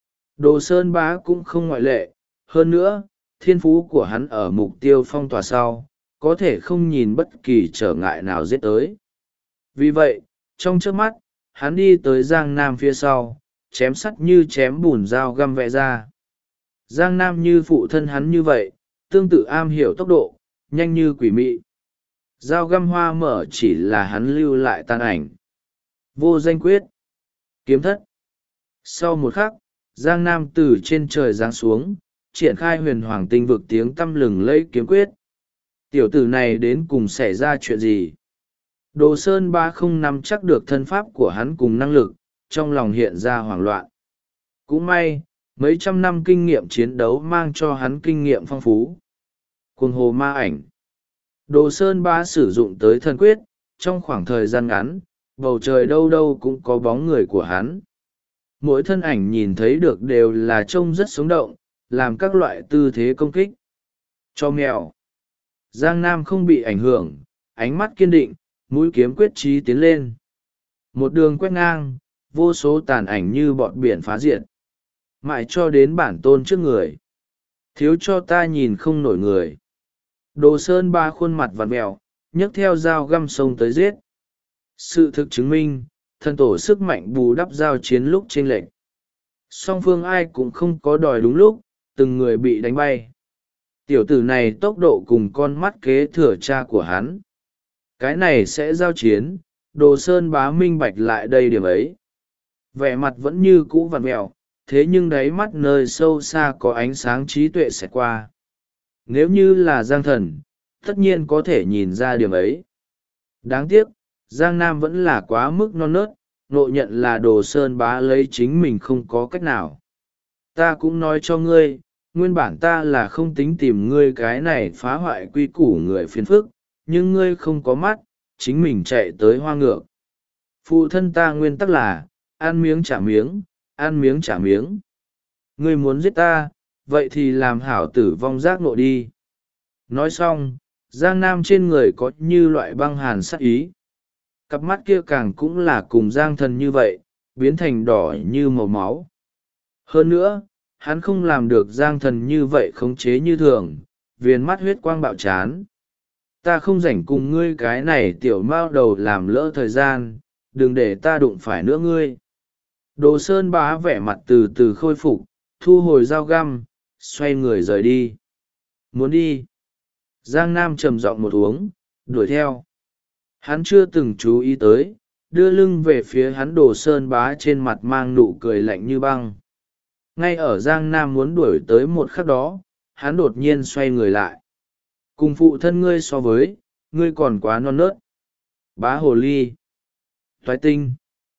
Đồ Sơn Bá cũng không ngoại lệ, hơn nữa, thiên phú của hắn ở mục tiêu phong tỏa sau, có thể không nhìn bất kỳ trở ngại nào giết tới. Vì vậy, trong chớp mắt, hắn đi tới Giang Nam phía sau, chém sắt như chém bùn dao găm vẽ ra. Giang Nam như phụ thân hắn như vậy, tương tự am hiểu tốc độ, nhanh như quỷ mị. Dao găm hoa mở chỉ là hắn lưu lại tàn ảnh. Vô danh quyết. Kiếm thất. Sau một khắc, Giang Nam từ trên trời giáng xuống, triển khai huyền hoàng tinh vực tiếng tăm lừng lẫy kiếm quyết. Tiểu tử này đến cùng xảy ra chuyện gì? Đồ Sơn Bá không nắm chắc được thân pháp của hắn cùng năng lực, trong lòng hiện ra hoảng loạn. Cũng may, mấy trăm năm kinh nghiệm chiến đấu mang cho hắn kinh nghiệm phong phú. Cuồng hồ ma ảnh. Đồ Sơn Bá sử dụng tới thần quyết, trong khoảng thời gian ngắn, bầu trời đâu đâu cũng có bóng người của hắn. Mỗi thân ảnh nhìn thấy được đều là trông rất sống động, làm các loại tư thế công kích. Cho mèo. Giang Nam không bị ảnh hưởng, ánh mắt kiên định, mũi kiếm quyết chí tiến lên. Một đường quét ngang, vô số tàn ảnh như bọt biển phá diệt. Mãi cho đến bản tôn trước người. Thiếu cho ta nhìn không nổi người. Đồ Sơn Bá khuôn mặt vặn mèo, nhấc theo dao găm sông tới giết. Sự thực chứng minh, thần tổ sức mạnh bù đắp giao chiến lúc chênh lệch. Song phương ai cũng không có đòi đúng lúc, từng người bị đánh bay. Tiểu tử này tốc độ cùng con mắt kế thừa cha của hắn. Cái này sẽ giao chiến, Đồ Sơn Bá minh bạch lại đây điểm ấy. Vẻ mặt vẫn như cũ vặn mẹo, thế nhưng đáy mắt nơi sâu xa có ánh sáng trí tuệ xẹt qua. Nếu như là Giang Thần, tất nhiên có thể nhìn ra điểm ấy. Đáng tiếc, Giang Nam vẫn là quá mức non nớt, ngộ nhận là Đồ Sơn Bá lấy chính mình không có cách nào. Ta cũng nói cho ngươi, nguyên bản ta là không tính tìm ngươi cái này phá hoại quy củ người phiền phức, nhưng ngươi không có mắt, chính mình chạy tới hoa ngược. Phụ thân ta nguyên tắc là, ăn miếng trả miếng, ăn miếng trả miếng. Ngươi muốn giết ta, vậy thì làm hảo tử vong giác nộ đi. Nói xong, Giang Nam trên người có như loại băng hàn sắc ý. Cặp mắt kia càng cũng là cùng Giang Thần như vậy, biến thành đỏ như màu máu. Hơn nữa, hắn không làm được Giang Thần như vậy khống chế như thường, viền mắt huyết quang bạo chán. Ta không rảnh cùng ngươi cái này tiểu mao đầu làm lỡ thời gian, đừng để ta đụng phải nữa ngươi. Đồ Sơn Bá vẻ mặt từ từ khôi phục, thu hồi dao găm, xoay người rời đi. Muốn đi. Giang Nam trầm giọng một uống, đuổi theo. Hắn chưa từng chú ý tới, đưa lưng về phía hắn Đồ Sơn Bá trên mặt mang nụ cười lạnh như băng. Ngay ở Giang Nam muốn đuổi tới một khắc đó, hắn đột nhiên xoay người lại. Cùng phụ thân ngươi so với, ngươi còn quá non nớt. Bá hồ ly. Toái tinh.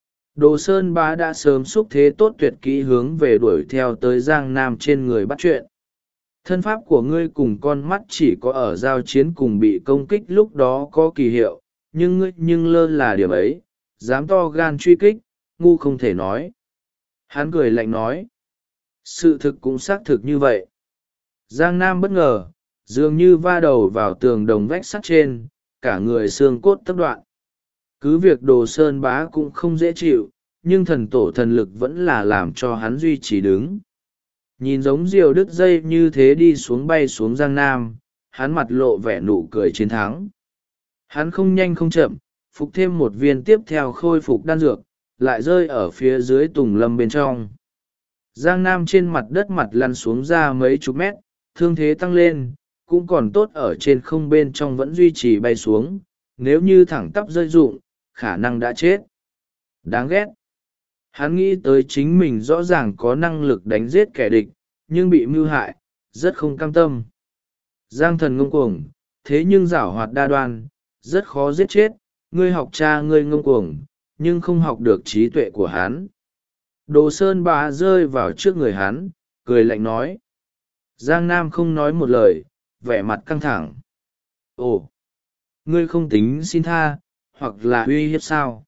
Đồ Sơn Bá đã sớm xúc thế tốt tuyệt kỹ hướng về đuổi theo tới Giang Nam trên người bắt chuyện. Thân pháp của ngươi cùng con mắt chỉ có ở giao chiến cùng bị công kích lúc đó có kỳ hiệu, nhưng ngươi lơ là điểm ấy, dám to gan truy kích, ngu không thể nói. Hắn cười lạnh nói. Sự thực cũng xác thực như vậy. Giang Nam bất ngờ, dường như va đầu vào tường đồng vách sắt trên, cả người xương cốt tấp đoạn. Cứ việc Đồ Sơn Bá cũng không dễ chịu, nhưng thần tổ thần lực vẫn là làm cho hắn duy trì đứng. Nhìn giống diều đứt dây như thế đi xuống bay xuống Giang Nam, hắn mặt lộ vẻ nụ cười chiến thắng. Hắn không nhanh không chậm, phục thêm một viên tiếp theo khôi phục đan dược, lại rơi ở phía dưới tùng lâm bên trong. Giang Nam trên mặt đất mặt lăn xuống ra mấy chục mét, thương thế tăng lên, cũng còn tốt ở trên không bên trong vẫn duy trì bay xuống, nếu như thẳng tắp rơi rụng, khả năng đã chết. Đáng ghét. Hắn nghĩ tới chính mình rõ ràng có năng lực đánh giết kẻ địch, nhưng bị mưu hại, rất không cam tâm. Giang Thần ngông cuồng, thế nhưng giảo hoạt đa đoan, rất khó giết chết, ngươi học cha ngươi ngông cuồng, nhưng không học được trí tuệ của hắn. Đồ Sơn Bá rơi vào trước người hắn, cười lạnh nói. Giang Nam không nói một lời, vẻ mặt căng thẳng. Ồ, ngươi không tính xin tha, hoặc là uy hiếp sao?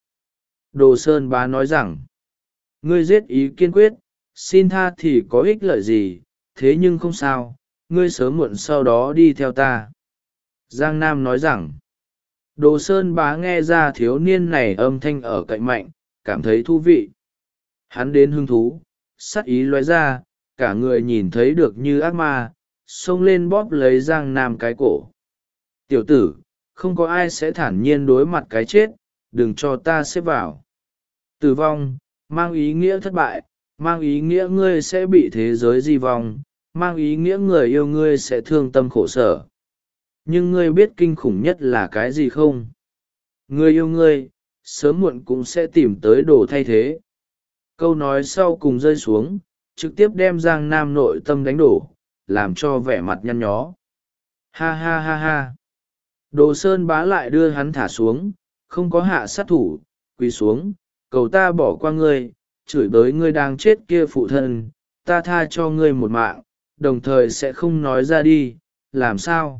Đồ Sơn Bá nói rằng, ngươi giết ý kiên quyết, xin tha thì có ích lợi gì, thế nhưng không sao, ngươi sớm muộn sau đó đi theo ta. Giang Nam nói rằng, Đồ Sơn Bá nghe ra thiếu niên này âm thanh ở cạnh mạnh, cảm thấy thú vị. Hắn đến hứng thú, sắc ý lóe ra, cả người nhìn thấy được như ác ma, xông lên bóp lấy Giang Nam cái cổ. Tiểu tử, không có ai sẽ thản nhiên đối mặt cái chết, đừng cho ta xếp vào. Tử vong, mang ý nghĩa thất bại, mang ý nghĩa ngươi sẽ bị thế giới di vong, mang ý nghĩa người yêu ngươi sẽ thương tâm khổ sở. Nhưng ngươi biết kinh khủng nhất là cái gì không? Người yêu ngươi, sớm muộn cũng sẽ tìm tới đồ thay thế. Câu nói sau cùng rơi xuống, trực tiếp đem Giang Nam nội tâm đánh đổ, làm cho vẻ mặt nhăn nhó. Ha ha ha ha. Đồ Sơn Bá lại đưa hắn thả xuống, không có hạ sát thủ, quỳ xuống, cầu ta bỏ qua ngươi, chửi bới ngươi đang chết kia phụ thân, ta tha cho ngươi một mạng, đồng thời sẽ không nói ra đi, làm sao?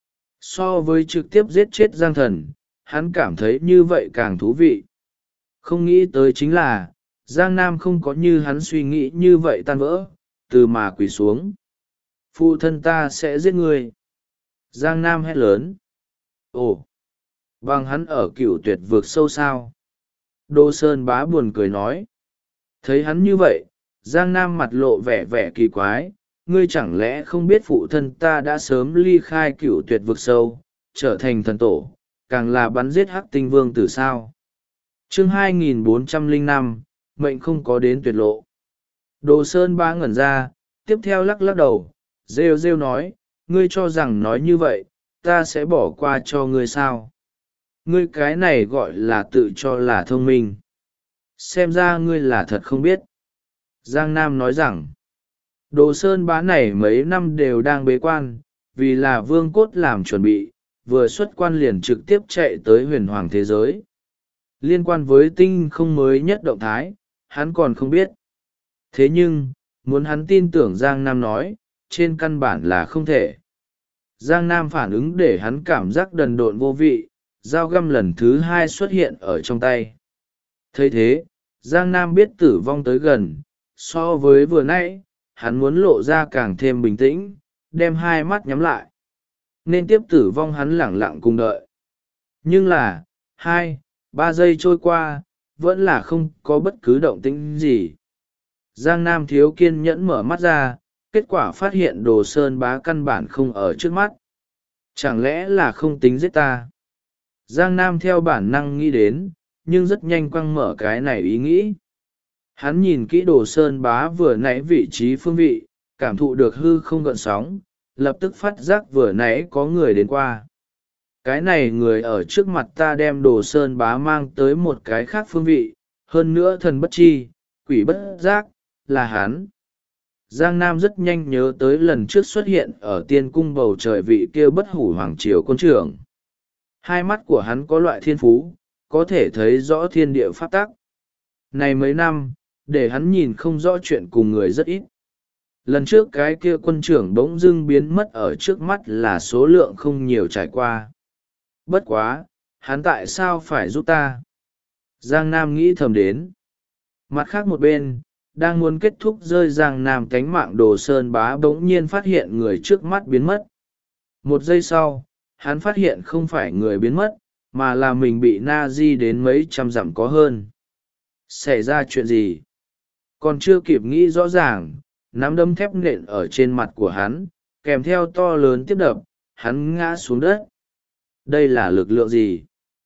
So với trực tiếp giết chết Giang Thần, hắn cảm thấy như vậy càng thú vị. Không nghĩ tới chính là, Giang Nam không có như hắn suy nghĩ như vậy tan vỡ, từ mà quỳ xuống. Phụ thân ta sẽ giết ngươi. Giang Nam hét lớn. Ồ, bằng hắn ở Cửu Tuyệt vực sâu sao? Đô Sơn Bá buồn cười nói. Thấy hắn như vậy, Giang Nam mặt lộ vẻ vẻ kỳ quái, ngươi chẳng lẽ không biết phụ thân ta đã sớm ly khai Cửu Tuyệt vực sâu, trở thành thần tổ, càng là bắn giết Hắc Tinh Vương tử sao? Chương 2405, mệnh không có đến tuyệt lộ. Đồ Sơn Bá ngẩn ra, tiếp theo lắc lắc đầu, rêu rêu nói, ngươi cho rằng nói như vậy, ta sẽ bỏ qua cho ngươi sao? Ngươi cái này gọi là tự cho là thông minh. Xem ra ngươi là thật không biết. Giang Nam nói rằng, Đồ Sơn Bá này mấy năm đều đang bế quan, vì là vương cốt làm chuẩn bị, vừa xuất quan liền trực tiếp chạy tới huyền hoàng thế giới. Liên quan với tinh không mới nhất động thái, hắn còn không biết. Thế nhưng, muốn hắn tin tưởng Giang Nam nói, trên căn bản là không thể. Giang Nam phản ứng để hắn cảm giác đần độn vô vị, dao găm lần thứ hai xuất hiện ở trong tay. Thấy thế, Giang Nam biết tử vong tới gần, so với vừa nãy, hắn muốn lộ ra càng thêm bình tĩnh, đem hai mắt nhắm lại. Nên tiếp tử vong hắn lẳng lặng cùng đợi. Nhưng là, 2-3 giây trôi qua, vẫn là không có bất cứ động tĩnh gì. Giang Nam thiếu kiên nhẫn mở mắt ra, kết quả phát hiện Đồ Sơn Bá căn bản không ở trước mắt. Chẳng lẽ là không tính giết ta? Giang Nam theo bản năng nghĩ đến, nhưng rất nhanh quăng mở cái này ý nghĩ. Hắn nhìn kỹ Đồ Sơn Bá vừa nãy vị trí phương vị, cảm thụ được hư không gợn sóng, lập tức phát giác vừa nãy có người đến qua. Cái này người ở trước mặt ta đem Đồ Sơn Bá mang tới một cái khác phương vị, hơn nữa thần bất chi, quỷ bất giác, là hắn. Giang Nam rất nhanh nhớ tới lần trước xuất hiện ở tiên cung bầu trời vị kia bất hủ hoàng triều quân trưởng. Hai mắt của hắn có loại thiên phú, có thể thấy rõ thiên địa pháp tắc. Này mấy năm, để hắn nhìn không rõ chuyện cùng người rất ít. Lần trước cái kia quân trưởng bỗng dưng biến mất ở trước mắt là số lượng không nhiều trải qua. Bất quá, hắn tại sao phải giúp ta? Giang Nam nghĩ thầm đến. Mặt khác một bên, đang muốn kết thúc rơi Giang Nam cánh mạng Đồ Sơn Bá bỗng nhiên phát hiện người trước mắt biến mất. Một giây sau, hắn phát hiện không phải người biến mất, mà là mình bị na di đến mấy trăm dặm có hơn. Xảy ra chuyện gì? Còn chưa kịp nghĩ rõ ràng, nắm đấm thép nện ở trên mặt của hắn, kèm theo to lớn tiếp đập, hắn ngã xuống đất. Đây là lực lượng gì?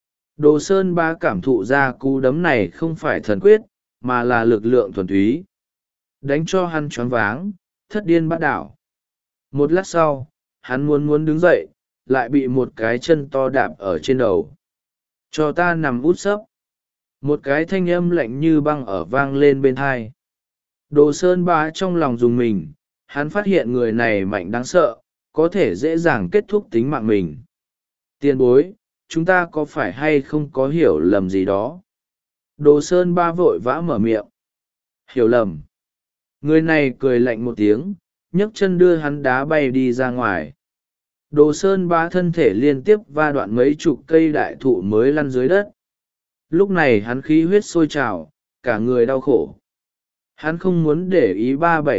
Đồ Sơn Bá cảm thụ ra cú đấm này không phải thần quyết, mà là lực lượng thuần túy. Đánh cho hắn choáng váng, thất điên bát đảo. Một lát sau, hắn muốn đứng dậy, lại bị một cái chân to đạp ở trên đầu. Cho ta nằm út sấp. Một cái thanh âm lạnh như băng ở vang lên bên thai. Đồ Sơn Bá trong lòng dùng mình, hắn phát hiện người này mạnh đáng sợ, có thể dễ dàng kết thúc tính mạng mình. Tiền bối, chúng ta có phải hay không có hiểu lầm gì đó? Đồ Sơn Bá vội vã mở miệng. Hiểu lầm. Người này cười lạnh một tiếng, nhấc chân đưa hắn đá bay đi ra ngoài. Đồ Sơn Bá thân thể liên tiếp va đoạn mấy chục cây đại thụ mới lăn dưới đất. Lúc này hắn khí huyết sôi trào, cả người đau khổ. Hắn không muốn để ý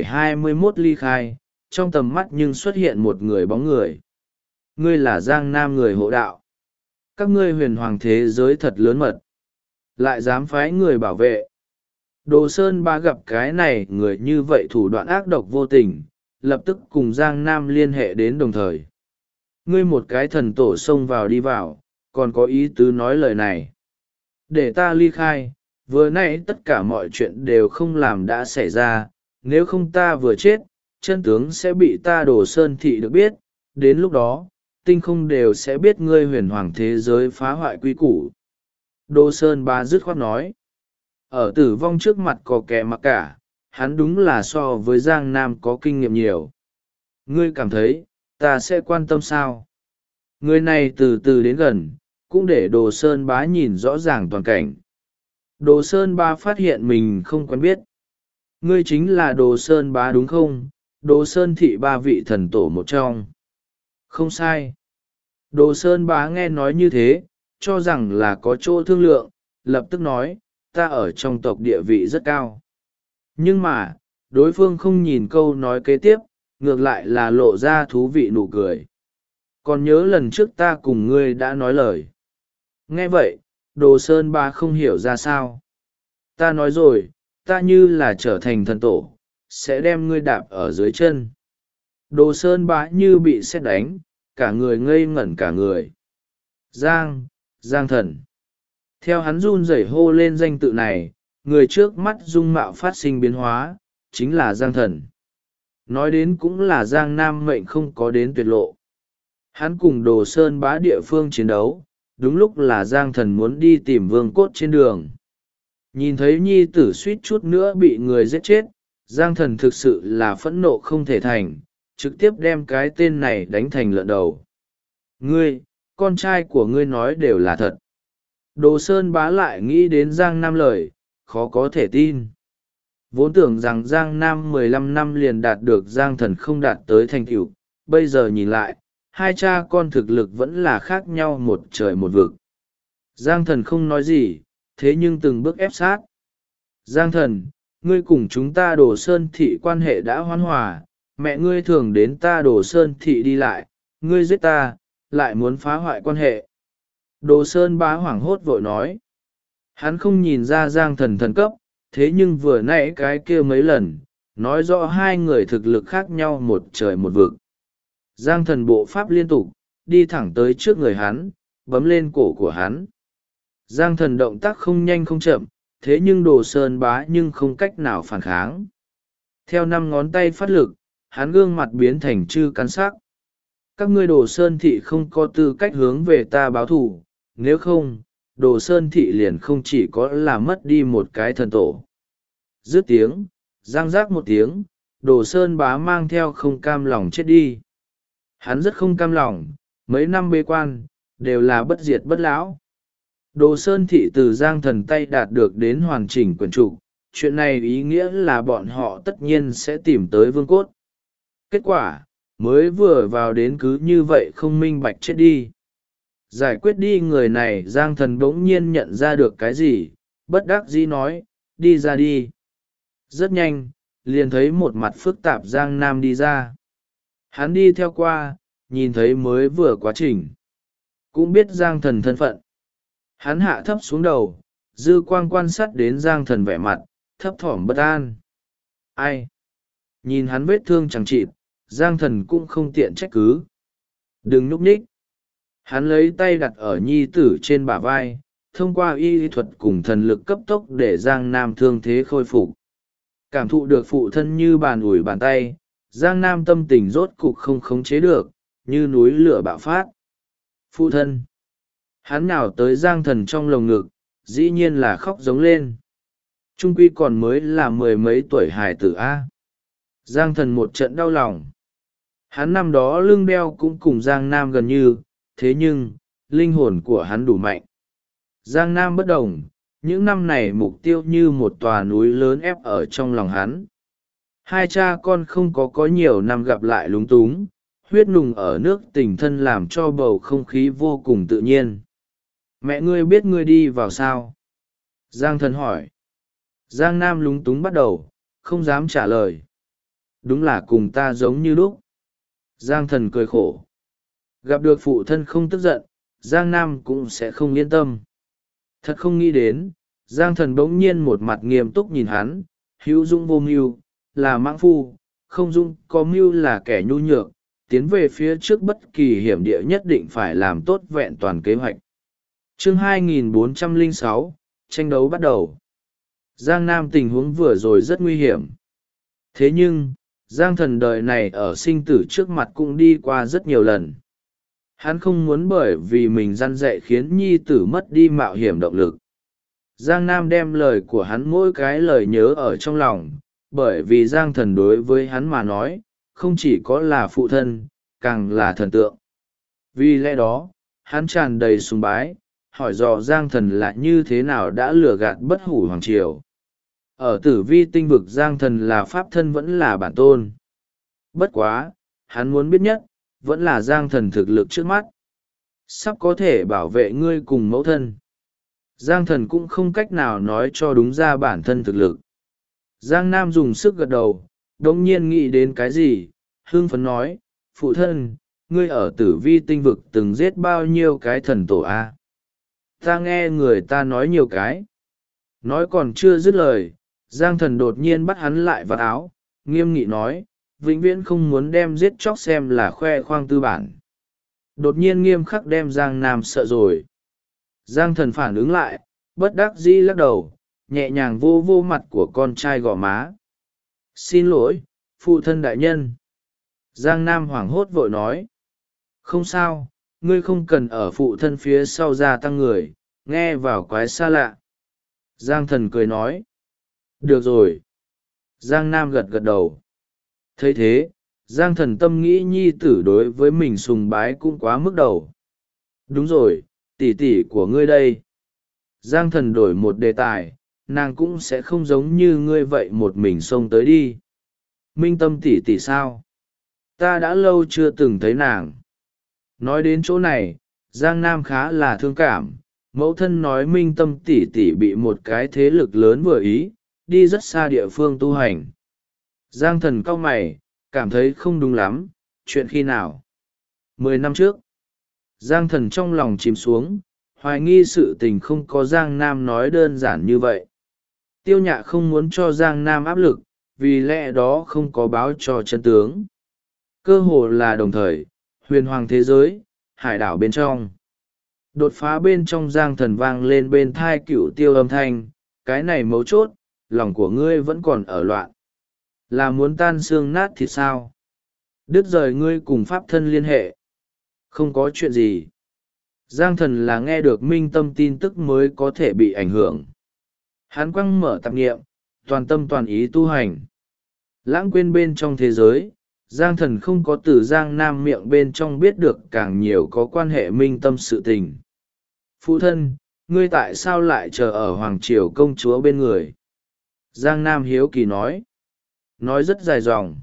3721 ly khai, trong tầm mắt nhưng xuất hiện một người bóng người. Ngươi là Giang Nam người hộ đạo. Các ngươi huyền hoàng thế giới thật lớn mật. Lại dám phái người bảo vệ. Đồ Sơn Bá gặp cái này người như vậy thủ đoạn ác độc vô tình, lập tức cùng Giang Nam liên hệ đến đồng thời. Ngươi một cái thần tổ xông vào đi vào, còn có ý tứ nói lời này. Để ta ly khai, vừa nãy tất cả mọi chuyện đều không làm đã xảy ra, nếu không ta vừa chết, chân tướng sẽ bị ta Đồ Sơn Thị được biết, đến lúc đó, tinh không đều sẽ biết ngươi huyền hoàng thế giới phá hoại quy củ. Đồ Sơn Bá dứt khoát nói. Ở tử vong trước mặt có kẻ mặc cả, hắn đúng là so với Giang Nam có kinh nghiệm nhiều. Ngươi cảm thấy, ta sẽ quan tâm sao? Người này từ từ đến gần, cũng để Đồ Sơn Bá nhìn rõ ràng toàn cảnh. Đồ Sơn Bá phát hiện mình không quen biết. Ngươi chính là Đồ Sơn Bá đúng không? Đồ Sơn Thị ba vị thần tổ một trong. Không sai. Đồ Sơn Bá nghe nói như thế, cho rằng là có chỗ thương lượng, lập tức nói, ta ở trong tộc địa vị rất cao. Nhưng mà, đối phương không nhìn câu nói kế tiếp, ngược lại là lộ ra thú vị nụ cười. Còn nhớ lần trước ta cùng ngươi đã nói lời. Nghe vậy, Đồ Sơn Bá không hiểu ra sao. Ta nói rồi, ta như là trở thành thần tổ, sẽ đem ngươi đạp ở dưới chân. Đồ Sơn Bá như bị sét đánh, cả người ngây ngẩn cả người. Giang thần. Theo hắn run rẩy hô lên danh tự này, người trước mắt dung mạo phát sinh biến hóa, chính là Giang thần. Nói đến cũng là Giang Nam mệnh không có đến tuyệt lộ. Hắn cùng Đồ Sơn Bá địa phương chiến đấu, đúng lúc là Giang thần muốn đi tìm vương cốt trên đường. Nhìn thấy nhi tử suýt chút nữa bị người giết chết, Giang thần thực sự là phẫn nộ không thể thành, trực tiếp đem cái tên này đánh thành lợn đầu. Ngươi, con trai của ngươi nói đều là thật. Đồ Sơn Bá lại nghĩ đến Giang Nam lời, khó có thể tin. Vốn tưởng rằng Giang Nam 15 năm liền đạt được Giang thần không đạt tới thành tựu, bây giờ nhìn lại, hai cha con thực lực vẫn là khác nhau một trời một vực. Giang thần không nói gì, thế nhưng từng bước ép sát. Giang thần, ngươi cùng chúng ta Đồ Sơn Thị quan hệ đã hoan hòa, mẹ ngươi thường đến ta Đồ Sơn Thị đi lại, ngươi giết ta, lại muốn phá hoại quan hệ. Đồ Sơn Bá hoảng hốt vội nói. Hắn không nhìn ra Giang thần thần cấp, thế nhưng vừa nãy cái kia mấy lần, nói rõ hai người thực lực khác nhau một trời một vực. Giang thần bộ pháp liên tục, đi thẳng tới trước người hắn, bấm lên cổ của hắn. Giang thần động tác không nhanh không chậm, thế nhưng Đồ Sơn Bá nhưng không cách nào phản kháng. Theo 5 ngón tay phát lực, hắn gương mặt biến thành chư căn sắc. Các ngươi Đồ Sơn Thị không có tư cách hướng về ta báo thù, nếu không, Đồ Sơn Thị liền không chỉ có là mất đi một cái thần tổ. Dứt tiếng, giang giác một tiếng, Đồ Sơn Bá mang theo không cam lòng chết đi. Hắn rất không cam lòng, mấy năm bế quan, đều là bất diệt bất lão. Đồ Sơn Thị từ Giang thần tay đạt được đến hoàn chỉnh quyển trục, chuyện này ý nghĩa là bọn họ tất nhiên sẽ tìm tới vương cốt. Kết quả, mới vừa vào đến cứ như vậy không minh bạch chết đi. Giải quyết đi người này, Giang thần bỗng nhiên nhận ra được cái gì, bất đắc dĩ nói, đi ra đi. Rất nhanh, liền thấy một mặt phức tạp Giang Nam đi ra. Hắn đi theo qua, nhìn thấy mới vừa quá trình. Cũng biết Giang thần thân phận. Hắn hạ thấp xuống đầu, dư quang quan sát đến Giang thần vẻ mặt, thấp thỏm bất an. Ai? Nhìn hắn vết thương chẳng chịt, Giang thần cũng không tiện trách cứ. Đừng núp nhích. Hắn lấy tay đặt ở nhi tử trên bả vai, thông qua y thuật cùng thần lực cấp tốc để Giang Nam thương thế khôi phục. Cảm thụ được phụ thân như bàn ủi bàn tay, Giang Nam tâm tình rốt cục không khống chế được, như núi lửa bạo phát. Phụ thân. Hắn nào tới Giang thần trong lồng ngực, dĩ nhiên là khóc giống lên. Trung quy còn mới là 10 mấy tuổi hài tử A. Giang thần một trận đau lòng. Hắn năm đó lưng đeo cũng cùng Giang Nam gần như, thế nhưng, linh hồn của hắn đủ mạnh. Giang Nam bất đồng, những năm này mục tiêu như một tòa núi lớn ép ở trong lòng hắn. Hai cha con không có nhiều năm gặp lại lúng túng, huyết nùng ở nước tình thân làm cho bầu không khí vô cùng tự nhiên. Mẹ ngươi biết ngươi đi vào sao? Giang thần hỏi. Giang Nam lúng túng bắt đầu, không dám trả lời. Đúng là cùng ta giống như lúc. Giang thần cười khổ. Gặp được phụ thân không tức giận, Giang Nam cũng sẽ không yên tâm. Thật không nghĩ đến, Giang Thần bỗng nhiên một mặt nghiêm túc nhìn hắn, hữu dũng vô mưu, là mãng phu, không dũng có mưu là kẻ nhu nhược, tiến về phía trước bất kỳ hiểm địa nhất định phải làm tốt vẹn toàn kế hoạch. Chương 2406, tranh đấu bắt đầu. Giang Nam tình huống vừa rồi rất nguy hiểm. Thế nhưng, Giang Thần đời này ở sinh tử trước mặt cũng đi qua rất nhiều lần. Hắn không muốn bởi vì mình răn dạy khiến nhi tử mất đi mạo hiểm động lực. Giang Nam đem lời của hắn mỗi cái lời nhớ ở trong lòng, bởi vì Giang Thần đối với hắn mà nói, không chỉ có là phụ thân, càng là thần tượng. Vì lẽ đó, hắn tràn đầy sùng bái, hỏi dò Giang Thần là như thế nào đã lừa gạt bất hủ hoàng triều. Ở tử vi tinh vực Giang Thần là pháp thân vẫn là bản tôn. Bất quá, hắn muốn biết nhất, vẫn là Giang Thần thực lực trước mắt. Sắp có thể bảo vệ ngươi cùng mẫu thân. Giang Thần cũng không cách nào nói cho đúng ra bản thân thực lực. Giang Nam dùng sức gật đầu, đống nhiên nghĩ đến cái gì, hưng phấn nói, phụ thân, ngươi ở tử vi tinh vực từng giết bao nhiêu cái thần tổ a? Ta nghe người ta nói nhiều cái. Nói còn chưa dứt lời, Giang Thần đột nhiên bắt hắn lại vào áo, nghiêm nghị nói, vĩnh viễn không muốn đem giết chóc xem là khoe khoang tư bản. Đột nhiên nghiêm khắc đem Giang Nam sợ rồi. Giang Thần phản ứng lại, bất đắc dĩ lắc đầu, nhẹ nhàng vô vô mặt của con trai gò má. Xin lỗi, phụ thân đại nhân. Giang Nam hoảng hốt vội nói. Không sao, ngươi không cần ở phụ thân phía sau gia tăng người, nghe vào quái xa lạ. Giang Thần cười nói. Được rồi. Giang Nam gật gật đầu. Thấy thế, Giang Thần tâm nghĩ nhi tử đối với mình sùng bái cũng quá mức đầu. Đúng rồi, tỷ tỷ của ngươi đây. Giang Thần đổi một đề tài, nàng cũng sẽ không giống như ngươi vậy một mình xông tới đi. Minh Tâm tỷ tỷ sao? Ta đã lâu chưa từng thấy nàng. Nói đến chỗ này, Giang Nam khá là thương cảm. Mẫu thân nói Minh Tâm tỷ tỷ bị một cái thế lực lớn vừa ý, đi rất xa địa phương tu hành. Giang Thần cau mày, cảm thấy không đúng lắm, chuyện khi nào? 10 năm trước. Giang Thần trong lòng chìm xuống, hoài nghi sự tình không có Giang Nam nói đơn giản như vậy. Tiêu Nhạ không muốn cho Giang Nam áp lực, vì lẽ đó không có báo cho chân tướng. Cơ hồ là đồng thời, huyền hoàng thế giới, hải đảo bên trong. Đột phá bên trong Giang Thần vang lên bên thai cửu tiêu âm thanh, cái này mấu chốt, lòng của ngươi vẫn còn ở loạn. Là muốn tan xương nát thịt sao? Đứt rời ngươi cùng pháp thân liên hệ. Không có chuyện gì. Giang Thần là nghe được minh tâm tin tức mới có thể bị ảnh hưởng. Hắn quăng mở tạp nghiệm, toàn tâm toàn ý tu hành. Lãng quên bên trong thế giới, Giang Thần không có từ Giang Nam miệng bên trong biết được càng nhiều có quan hệ minh tâm sự tình. Phụ thân, ngươi tại sao lại chờ ở Hoàng Triều công chúa bên người? Giang Nam hiếu kỳ nói. Nói rất dài dòng.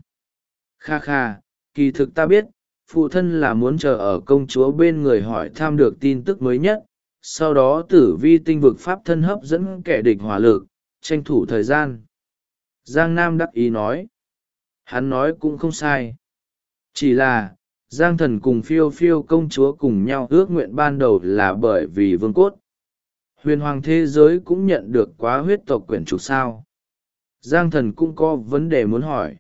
Kha kha, kỳ thực ta biết, phụ thân là muốn chờ ở công chúa bên người hỏi thăm được tin tức mới nhất, sau đó tử vi tinh vực pháp thân hấp dẫn kẻ địch hỏa lực, tranh thủ thời gian. Giang Nam đắc ý nói. Hắn nói cũng không sai. Chỉ là, Giang Thần cùng phiêu phiêu công chúa cùng nhau ước nguyện ban đầu là bởi vì vương cốt. Huyền hoàng thế giới cũng nhận được quá huyết tộc quyển trục sao. Giang Thần cũng có vấn đề muốn hỏi.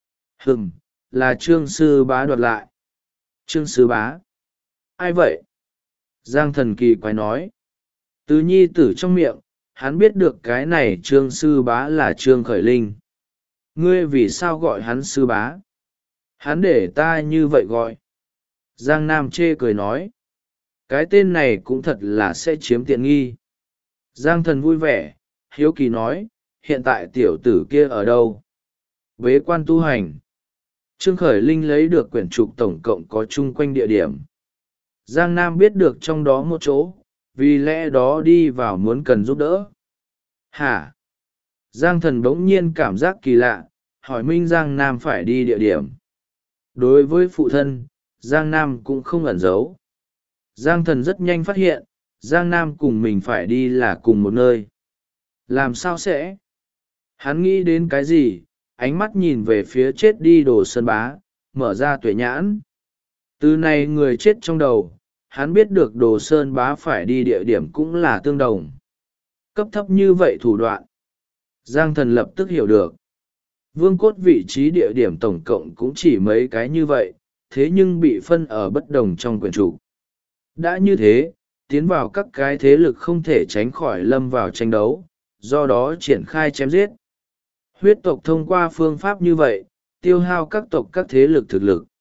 Là Trương Sư Bá đoạt lại. Trương Sư Bá? Ai vậy? Giang Thần kỳ quái nói. Từ nhi tử trong miệng, hắn biết được cái này Trương Sư Bá là Trương Khởi Linh. Ngươi vì sao gọi hắn Sư Bá? Hắn để ta như vậy gọi. Giang Nam chê cười nói. Cái tên này cũng thật là sẽ chiếm tiện nghi. Giang Thần vui vẻ, hiếu kỳ nói, hiện tại tiểu tử kia ở đâu? Bế quan tu hành. Trương Khởi Linh lấy được quyển trục tổng cộng có chung quanh địa điểm. Giang Nam biết được trong đó một chỗ, vì lẽ đó đi vào muốn cần giúp đỡ. Hả? Giang Thần bỗng nhiên cảm giác kỳ lạ, hỏi Minh Giang Nam phải đi địa điểm. Đối với phụ thân, Giang Nam cũng không ẩn giấu. Giang Thần rất nhanh phát hiện, Giang Nam cùng mình phải đi là cùng một nơi. Làm sao sẽ? Hắn nghĩ đến cái gì, ánh mắt nhìn về phía chết đi Đồ Sơn Bá, mở ra tuệ nhãn. Từ này người chết trong đầu, hắn biết được Đồ Sơn Bá phải đi địa điểm cũng là tương đồng. Cấp thấp như vậy thủ đoạn. Giang Thần lập tức hiểu được. Vương cốt vị trí địa điểm tổng cộng cũng chỉ mấy cái như vậy, thế nhưng bị phân ở bất đồng trong quyển trục. Đã như thế, tiến vào các cái thế lực không thể tránh khỏi lâm vào tranh đấu, do đó triển khai chém giết. Huyết tộc thông qua phương pháp như vậy, tiêu hao các tộc các thế lực thực lực.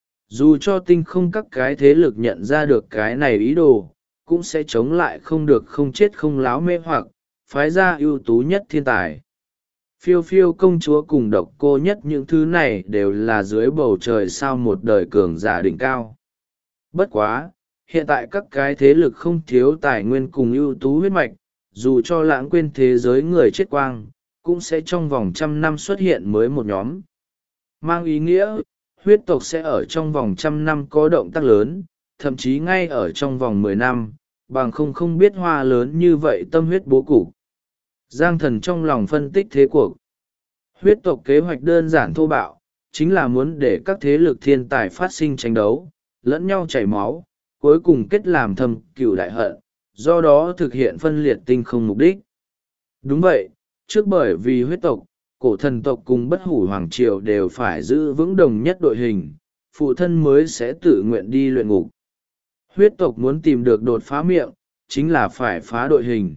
Dù cho tinh không các cái thế lực nhận ra được cái này ý đồ, cũng sẽ chống lại không được không chết không láo mê hoặc, phái ra ưu tú nhất thiên tài. Phiêu phiêu công chúa cùng độc cô nhất những thứ này đều là dưới bầu trời sao một đời cường giả đỉnh cao. Bất quá, hiện tại các cái thế lực không thiếu tài nguyên cùng ưu tú huyết mạch, dù cho lãng quên thế giới người chết quang, cũng sẽ trong vòng 100 năm xuất hiện mới một nhóm. Mang ý nghĩa, huyết tộc sẽ ở trong vòng 100 năm có động tác lớn, thậm chí ngay ở trong vòng 10 năm, bằng không biết hoa lớn như vậy tâm huyết bố cục. Giang Thần trong lòng phân tích thế cuộc. Huyết tộc kế hoạch đơn giản thô bạo, chính là muốn để các thế lực thiên tài phát sinh tranh đấu, lẫn nhau chảy máu, cuối cùng kết làm thâm cừu đại hận, do đó thực hiện phân liệt tinh không mục đích. Đúng vậy, trước bởi vì huyết tộc, cổ thần tộc cùng bất hủ hoàng triều đều phải giữ vững đồng nhất đội hình, phụ thân mới sẽ tự nguyện đi luyện ngục. Huyết tộc muốn tìm được đột phá miệng, chính là phải phá đội hình.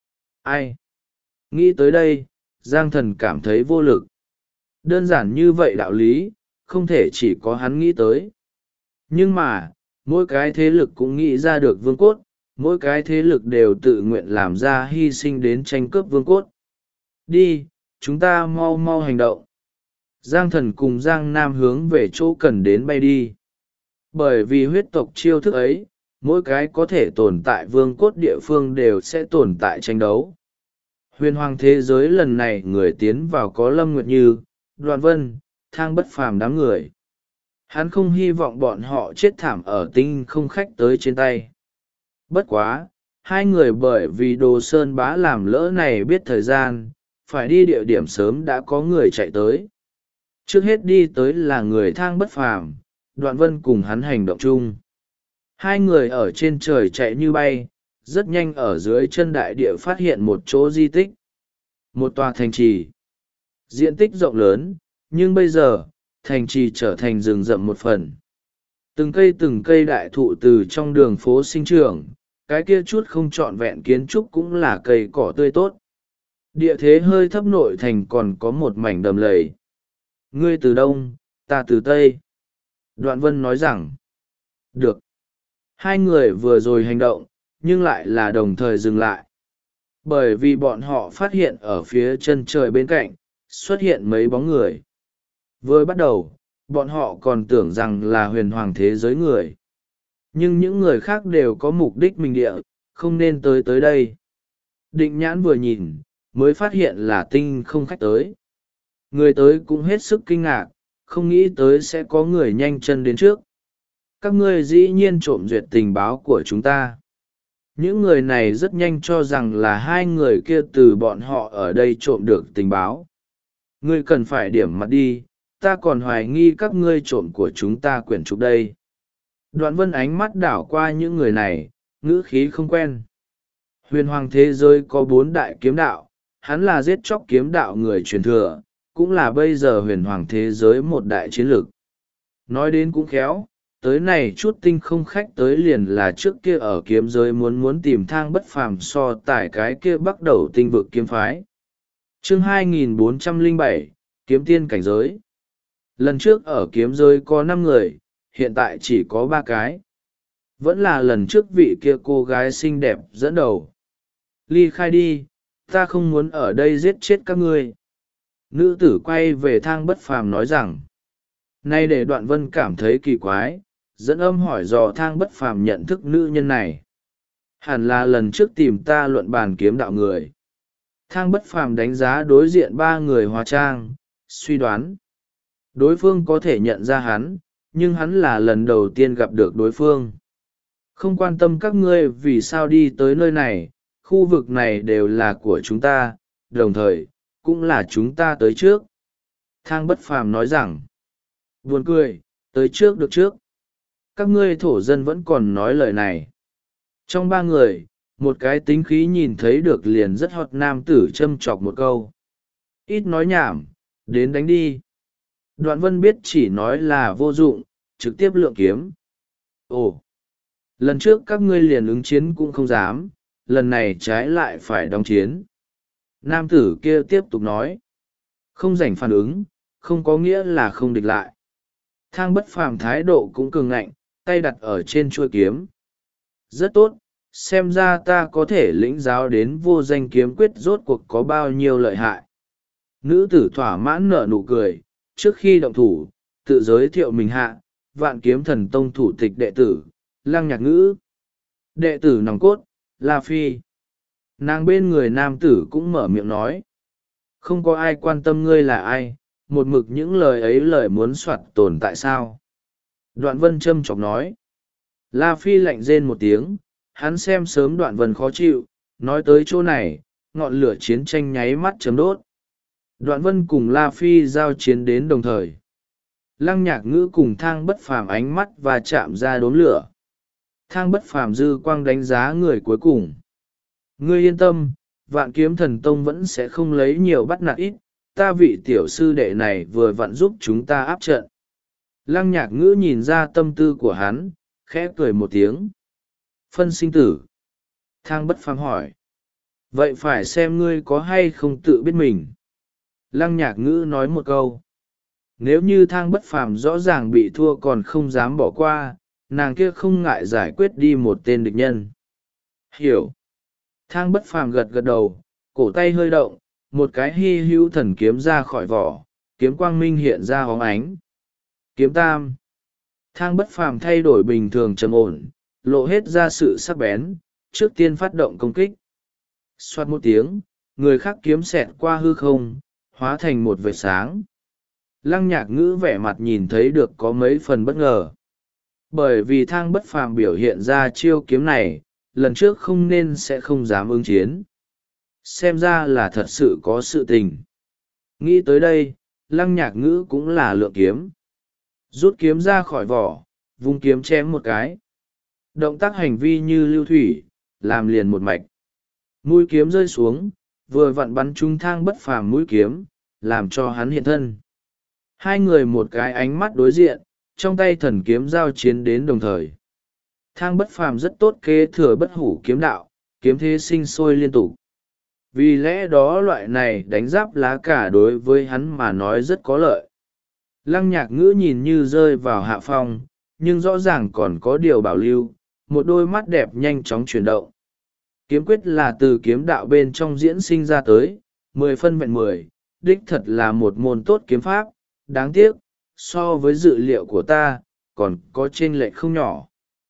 Ai? Nghĩ tới đây, Giang Thần cảm thấy vô lực. Đơn giản như vậy đạo lý, không thể chỉ có hắn nghĩ tới. Nhưng mà, mỗi cái thế lực cũng nghĩ ra được vương cốt, mỗi cái thế lực đều tự nguyện làm ra hy sinh đến tranh cướp vương cốt. Đi, chúng ta mau mau hành động. Giang Thần cùng Giang Nam hướng về chỗ cần đến bay đi. Bởi vì huyết tộc chiêu thức ấy, mỗi cái có thể tồn tại vương cốt địa phương đều sẽ tồn tại tranh đấu. Huyền hoàng thế giới lần này người tiến vào có Lâm Nguyệt Như, Đoạn Vân, Thang Bất Phàm đám người. Hắn không hy vọng bọn họ chết thảm ở tinh không khách tới trên tay. Bất quá, hai người bởi vì Đồ Sơn Bá làm lỡ này biết thời gian, phải đi địa điểm sớm đã có người chạy tới. Trước hết đi tới là người Thang Bất Phàm, Đoạn Vân cùng hắn hành động chung. Hai người ở trên trời chạy như bay, rất nhanh ở dưới chân đại địa phát hiện một chỗ di tích. Một tòa thành trì. Diện tích rộng lớn, nhưng bây giờ, thành trì trở thành rừng rậm một phần. Từng cây đại thụ từ trong đường phố sinh trưởng, cái kia chút không trọn vẹn kiến trúc cũng là cây cỏ tươi tốt. Địa thế hơi thấp nội thành còn có một mảnh đầm lầy. Ngươi từ đông, ta từ tây. Đoạn Vân nói rằng, được. Hai người vừa rồi hành động, nhưng lại là đồng thời dừng lại. Bởi vì bọn họ phát hiện ở phía chân trời bên cạnh, xuất hiện mấy bóng người. Vừa bắt đầu, bọn họ còn tưởng rằng là huyền hoàng thế giới người. Nhưng những người khác đều có mục đích mình địa, không nên tới đây. Định nhãn vừa nhìn, mới phát hiện là tinh không khách tới. Người tới cũng hết sức kinh ngạc, không nghĩ tới sẽ có người nhanh chân đến trước. Các ngươi dĩ nhiên trộm duyệt tình báo của chúng ta. Những người này rất nhanh cho rằng là hai người kia từ bọn họ ở đây trộm được tình báo. Ngươi cần phải điểm mặt đi, ta còn hoài nghi các ngươi trộm của chúng ta quyển trục đây. Đoạn Vân ánh mắt đảo qua những người này, ngữ khí không quen. Huyền hoàng thế giới có 4 đại kiếm đạo, hắn là giết chóc kiếm đạo người truyền thừa, cũng là bây giờ huyền hoàng thế giới một đại chiến lược. Nói đến cũng khéo, tới này chút tinh không khách tới liền là trước kia ở kiếm giới muốn tìm Thang Bất Phàm so tài cái kia bắt đầu tinh vực kiếm phái. Chương 2407, Kiếm tiên cảnh giới. Lần trước ở kiếm giới có 5 người, hiện tại chỉ có 3 cái. Vẫn là lần trước vị kia cô gái xinh đẹp dẫn đầu. Ly khai đi, ta không muốn ở đây giết chết các ngươi. Nữ tử quay về Thang Bất Phàm nói rằng. Nay để Đoạn Vân cảm thấy kỳ quái, dẫn âm hỏi dò Thang Bất Phàm nhận thức nữ nhân này. Hẳn là lần trước tìm ta luận bàn kiếm đạo người. Thang Bất Phàm đánh giá đối diện 3 người hóa trang, suy đoán. Đối phương có thể nhận ra hắn, nhưng hắn là lần đầu tiên gặp được đối phương. Không quan tâm các ngươi vì sao đi tới nơi này, khu vực này đều là của chúng ta, đồng thời, cũng là chúng ta tới trước. Thang Bất Phàm nói rằng, buồn cười, tới trước được trước. Các ngươi thổ dân vẫn còn nói lời này. Trong 3 người, một cái tính khí nhìn thấy được liền rất hot nam tử châm chọc một câu. Ít nói nhảm, đến đánh đi. Đoạn vân biết chỉ nói là vô dụng, trực tiếp lượng kiếm. Ồ, lần trước các ngươi liền ứng chiến cũng không dám, lần này trái lại phải đóng chiến. Nam tử kia tiếp tục nói. Không dành phản ứng, không có nghĩa là không địch lại. Thang Bất Phàm thái độ cũng cường ngạnh, tay đặt ở trên chuôi kiếm. Rất tốt, xem ra ta có thể lĩnh giáo đến vô danh kiếm quyết rốt cuộc có bao nhiêu lợi hại. Nữ tử thỏa mãn nở nụ cười, trước khi động thủ, tự giới thiệu mình hạ, Vạn Kiếm Thần Tông thủ tịch đệ tử, Lăng Nhạc Ngữ. Đệ tử nòng cốt, La Phi. Nàng bên người nam tử cũng mở miệng nói. Không có ai quan tâm ngươi là ai, một mực những lời ấy lời muốn soạt tồn tại sao. Đoạn vân châm chọc nói. La Phi lạnh rên một tiếng, hắn xem sớm đoạn vân khó chịu, nói tới chỗ này, ngọn lửa chiến tranh nháy mắt chấm đốt. Đoạn vân cùng La Phi giao chiến đến đồng thời. Lăng Nhạc Ngữ cùng Thang Bất Phàm ánh mắt và chạm ra đốm lửa. Thang Bất Phàm dư quang đánh giá người cuối cùng. Ngươi yên tâm, Vạn Kiếm Thần Tông vẫn sẽ không lấy nhiều bắt nạt ít, ta vị tiểu sư đệ này vừa vặn giúp chúng ta áp trận. Lăng Nhạc Ngữ nhìn ra tâm tư của hắn, khẽ cười một tiếng. Phân sinh tử. Thang Bất Phàm hỏi. Vậy phải xem ngươi có hay không tự biết mình. Lăng Nhạc Ngữ nói một câu. Nếu như Thang Bất Phàm rõ ràng bị thua còn không dám bỏ qua, nàng kia không ngại giải quyết đi một tên địch nhân. Hiểu. Thang Bất Phàm gật gật đầu, cổ tay hơi động, một cái hy hữu thần kiếm ra khỏi vỏ, kiếm quang minh hiện ra hóng ánh. Kiếm tam. Thang Bất Phàm thay đổi bình thường trầm ổn, lộ hết ra sự sắc bén, trước tiên phát động công kích. Xoát một tiếng, người khác kiếm xẹt qua hư không, hóa thành một vệt sáng. Lăng Nhạc Ngữ vẻ mặt nhìn thấy được có mấy phần bất ngờ. Bởi vì Thang Bất Phàm biểu hiện ra chiêu kiếm này, lần trước không nên sẽ không dám ứng chiến. Xem ra là thật sự có sự tình. Nghĩ tới đây, Lăng Nhạc Ngữ cũng là lượng kiếm. Rút kiếm ra khỏi vỏ, vung kiếm chém một cái. Động tác hành vi như lưu thủy, làm liền một mạch. Mũi kiếm rơi xuống, vừa vặn bắn trúng Thang Bất Phàm mũi kiếm, làm cho hắn hiện thân. Hai người một cái ánh mắt đối diện, trong tay thần kiếm giao chiến đến đồng thời. Thang Bất Phàm rất tốt kế thừa bất hủ kiếm đạo, kiếm thế sinh sôi liên tục. Vì lẽ đó loại này đánh giáp lá cả đối với hắn mà nói rất có lợi. Lăng Nhạc Ngữ nhìn như rơi vào hạ phong, nhưng rõ ràng còn có điều bảo lưu, một đôi mắt đẹp nhanh chóng chuyển động. Kiếm quyết là từ kiếm đạo bên trong diễn sinh ra tới, 10 phân vẹn 10, đích thật là một môn tốt kiếm pháp, đáng tiếc, so với dự liệu của ta, còn có chênh lệch không nhỏ.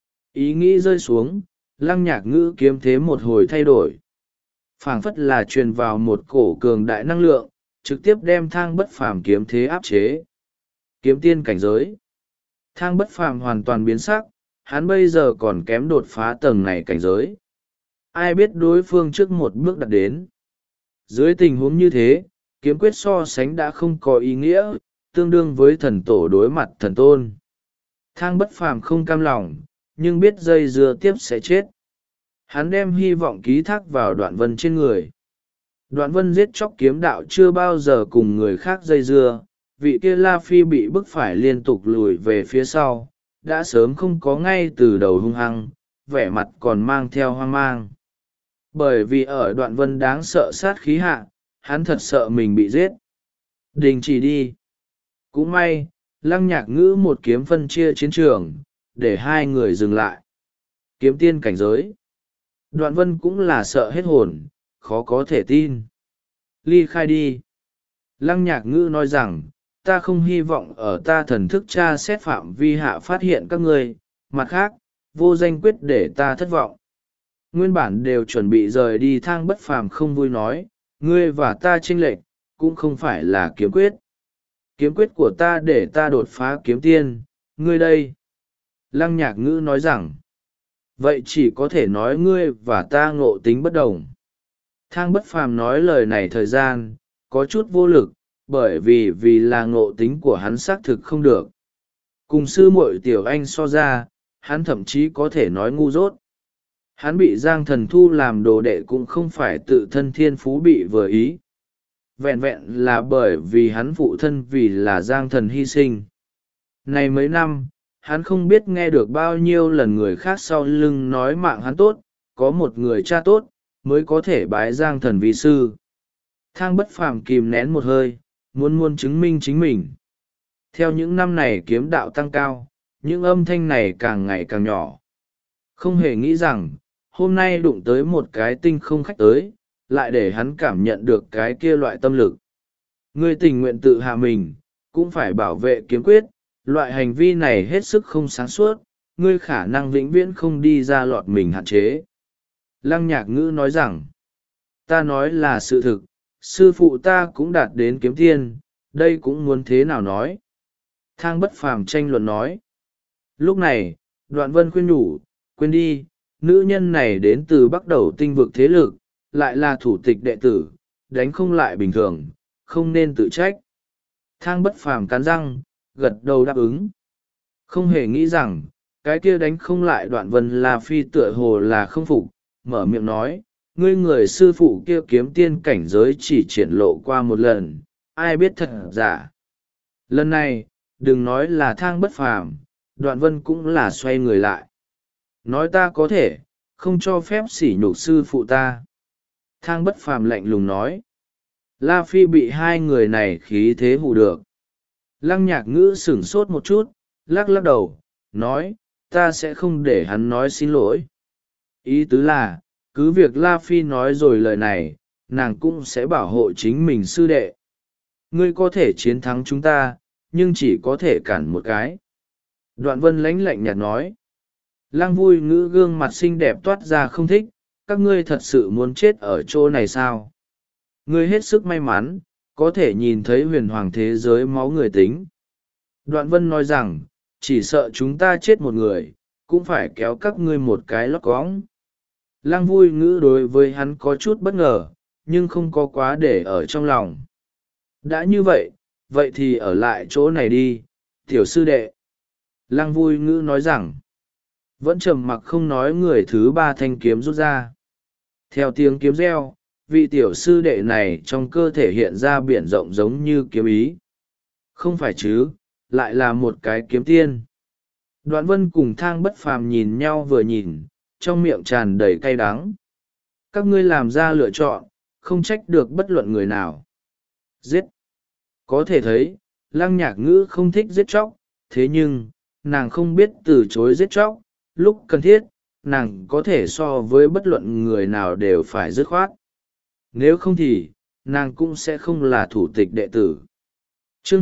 Ý nghĩ rơi xuống, Lăng Nhạc Ngữ kiếm thế một hồi thay đổi. Phảng phất là truyền vào một cổ cường đại năng lượng, trực tiếp đem Thang Bất Phàm kiếm thế áp chế. Kiếm tiên cảnh giới. Thang Bất Phàm hoàn toàn biến sắc, hắn bây giờ còn kém đột phá tầng này cảnh giới. Ai biết đối phương trước một bước đặt đến. Dưới tình huống như thế, kiếm quyết so sánh đã không có ý nghĩa, tương đương với thần tổ đối mặt thần tôn. Thang Bất Phàm không cam lòng, nhưng biết dây dưa tiếp sẽ chết. Hắn đem hy vọng ký thác vào Đoạn Vân trên người. Đoạn Vân giết chóc kiếm đạo chưa bao giờ cùng người khác dây dưa, vị kia La Phi bị bức phải liên tục lùi về phía sau, đã sớm không có ngay từ đầu hung hăng, vẻ mặt còn mang theo hoang mang. Bởi vì ở Đoạn Vân đáng sợ sát khí hạ, hắn thật sợ mình bị giết. Đình chỉ đi. Cũng may, Lăng Nhạc Ngữ một kiếm phân chia chiến trường, để hai người dừng lại. Kiếm tiên cảnh giới. Đoạn Vân cũng là sợ hết hồn, khó có thể tin. Ly khai đi. Lăng Nhạc Ngữ nói rằng, ta không hy vọng ở ta thần thức tra xét phạm vi hạ phát hiện các ngươi, mặt khác, vô danh quyết để ta thất vọng. Nguyên bản đều chuẩn bị rời đi. Thang Bất Phàm không vui nói, ngươi và ta chênh lệch, cũng không phải là kiếm quyết. Kiếm quyết của ta để ta đột phá kiếm tiên, ngươi đây. Lăng Nhạc Ngữ nói rằng, vậy chỉ có thể nói ngươi và ta ngộ tính bất đồng. Thang Bất Phàm nói lời này thời gian, có chút vô lực, bởi vì là ngộ tính của hắn xác thực không được. Cùng sư muội Tiểu Anh so ra, hắn thậm chí có thể nói ngu dốt. Hắn bị Giang Thần thu làm đồ đệ cũng không phải tự thân thiên phú bị vừa ý, vẹn vẹn là bởi vì hắn phụ thân vì là Giang Thần hy sinh. Này mấy năm, hắn không biết nghe được bao nhiêu lần người khác sau lưng nói mạng hắn tốt, có một người cha tốt, mới có thể bái Giang Thần vi sư. Thang Bất Phàm kìm nén một hơi, muốn chứng minh chính mình. Theo những năm này kiếm đạo tăng cao, những âm thanh này càng ngày càng nhỏ. Không hề nghĩ rằng, hôm nay đụng tới một cái tinh không khách tới, lại để hắn cảm nhận được cái kia loại tâm lực. Ngươi tình nguyện tự hạ mình, cũng phải bảo vệ kiếm quyết, loại hành vi này hết sức không sáng suốt, ngươi khả năng vĩnh viễn không đi ra lọt mình hạn chế. Lăng Nhạc Ngữ nói rằng, ta nói là sự thực, sư phụ ta cũng đạt đến kiếm tiên, đây cũng muốn thế nào nói. Thang Bất Phàm tranh luận nói. Lúc này, Đoạn Vân khuyên nhủ, quên đi, nữ nhân này đến từ Bắc Đầu tinh vực thế lực, lại là thủ tịch đệ tử, đánh không lại bình thường, không nên tự trách. Thang Bất Phàm cắn răng, gật đầu đáp ứng. Không hề nghĩ rằng, cái kia đánh không lại Đoạn Vân La Phi tựa hồ là không phục, mở miệng nói, ngươi người sư phụ kia kiếm tiên cảnh giới chỉ triển lộ qua một lần, ai biết thật giả. Lần này, đừng nói là Thang Bất Phàm, Đoạn Vân cũng là xoay người lại. Nói ta có thể, không cho phép sỉ nhục sư phụ ta. Thang Bất Phàm lạnh lùng nói. La Phi bị hai người này khí thế hù được. Lăng Nhạc Ngữ sửng sốt một chút, lắc lắc đầu, nói, ta sẽ không để hắn nói xin lỗi. Ý tứ là, cứ việc La Phi nói rồi lời này, nàng cũng sẽ bảo hộ chính mình sư đệ. Ngươi có thể chiến thắng chúng ta, nhưng chỉ có thể cản một cái. Đoạn Vân lãnh lạnh nhạt nói. Lăng Vui Ngữ gương mặt xinh đẹp toát ra không thích, các ngươi thật sự muốn chết ở chỗ này sao? Ngươi hết sức may mắn, có thể nhìn thấy huyền hoàng thế giới máu người tính. Đoạn Vân nói rằng, chỉ sợ chúng ta chết một người, cũng phải kéo các ngươi một cái lót cóng. Lăng Vui Ngữ đối với hắn có chút bất ngờ, nhưng không có quá để ở trong lòng. Đã như vậy, vậy thì ở lại chỗ này đi, tiểu sư đệ. Lăng Vui Ngữ nói rằng, vẫn trầm mặc không nói, người thứ ba thanh kiếm rút ra. Theo tiếng kiếm reo, vị tiểu sư đệ này trong cơ thể hiện ra biển rộng giống như kiếm ý. Không phải chứ, lại là một cái kiếm tiên. Đoạn Vân cùng Thang Bất Phàm nhìn nhau vừa nhìn, trong miệng tràn đầy cay đắng. Các ngươi làm ra lựa chọn, không trách được bất luận người nào. Giết! Có thể thấy, Lăng Nhạc Ngữ không thích giết chóc, thế nhưng, nàng không biết từ chối giết chóc, lúc cần thiết, nàng có thể so với bất luận người nào đều phải dứt khoát. Nếu không thì, nàng cũng sẽ không là thủ tịch đệ tử. Chương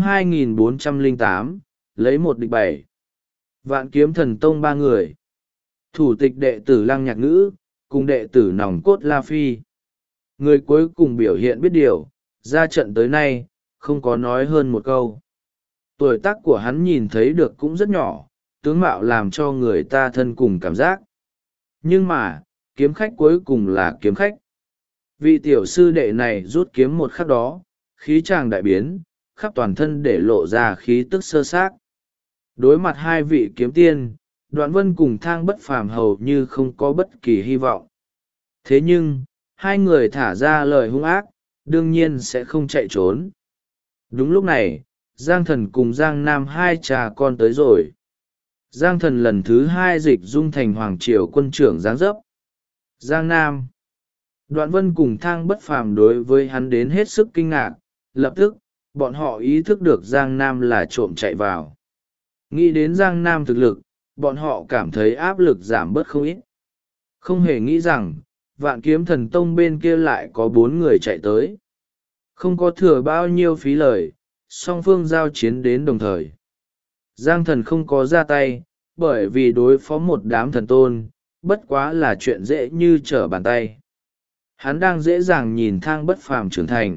2408, lấy một địch bảy. Vạn Kiếm Thần Tông ba người. Thủ tịch đệ tử Lăng Nhạc Ngữ, cùng đệ tử nòng cốt La Phi. Người cuối cùng biểu hiện biết điều, ra trận tới nay, không có nói hơn một câu. Tuổi tác của hắn nhìn thấy được cũng rất nhỏ, tướng mạo làm cho người ta thân cùng cảm giác. Nhưng mà, kiếm khách cuối cùng là kiếm khách. Vị tiểu sư đệ này rút kiếm một khắc đó, khí tràng đại biến, khắp toàn thân để lộ ra khí tức sơ xác. Đối mặt hai vị kiếm tiên, Đoạn Vân cùng Thang Bất Phàm hầu như không có bất kỳ hy vọng. Thế nhưng, hai người thả ra lời hung ác, đương nhiên sẽ không chạy trốn. Đúng lúc này, Giang Thần cùng Giang Nam hai cha con tới rồi. Giang Thần lần thứ hai dịch dung thành Hoàng Triều quân trưởng giáng dấp. Giang Nam. Đoạn Vân cùng Thang Bất Phàm đối với hắn đến hết sức kinh ngạc, lập tức, bọn họ ý thức được Giang Nam là trộm chạy vào. Nghĩ đến Giang Nam thực lực, bọn họ cảm thấy áp lực giảm bớt không ít. Không hề nghĩ rằng, Vạn Kiếm Thần Tông bên kia lại có 4 người chạy tới. Không có thừa bao nhiêu phí lời, song phương giao chiến đến đồng thời. Giang Thần không có ra tay, bởi vì đối phó một đám thần tôn, bất quá là chuyện dễ như trở bàn tay. Hắn đang dễ dàng nhìn Thang Bất Phàm trưởng thành.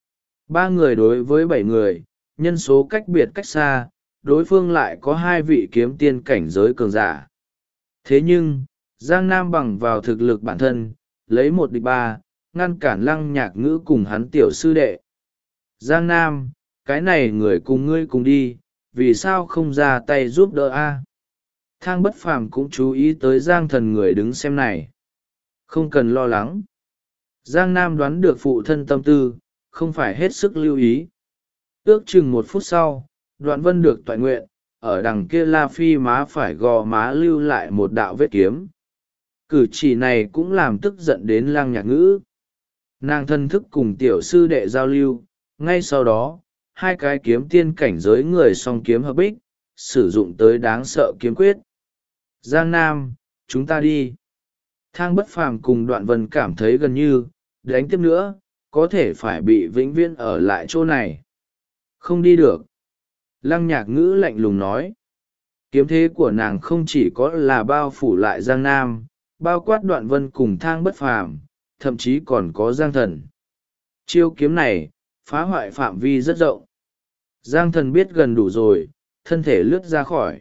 3 người đối với 7 người, nhân số cách biệt cách xa, đối phương lại có 2 vị kiếm tiên cảnh giới cường giả. Thế nhưng, Giang Nam bằng vào thực lực bản thân, lấy 1 địch 3, ngăn cản Lăng Nhạc Ngữ cùng hắn tiểu sư đệ. Giang Nam, cái này người cùng ngươi cùng đi, vì sao không ra tay giúp đỡ a? Thang Bất Phàm cũng chú ý tới Giang Thần người đứng xem này. Không cần lo lắng. Giang Nam đoán được phụ thân tâm tư, không phải hết sức lưu ý. Ước chừng 1 phút sau, Đoạn Vân được toại nguyện, ở đằng kia La Phi má phải gò má lưu lại một đạo vết kiếm. Cử chỉ này cũng làm tức giận đến Lăng Nhạc Ngữ. Nàng thân thức cùng tiểu sư đệ giao lưu, ngay sau đó, hai cái kiếm tiên cảnh giới người song kiếm hợp bích, sử dụng tới đáng sợ kiếm quyết. Giang Nam, chúng ta đi. Thang Bất Phàm cùng Đoạn Vân cảm thấy gần như, đánh tiếp nữa, có thể phải bị vĩnh viễn ở lại chỗ này. Không đi được. Lăng Nhạc Ngữ lạnh lùng nói. Kiếm thế của nàng không chỉ có là bao phủ lại Giang Nam, bao quát Đoạn Vân cùng Thang Bất Phàm, thậm chí còn có Giang Thần. Chiêu kiếm này, phá hoại phạm vi rất rộng. Giang Thần biết gần đủ rồi, thân thể lướt ra khỏi.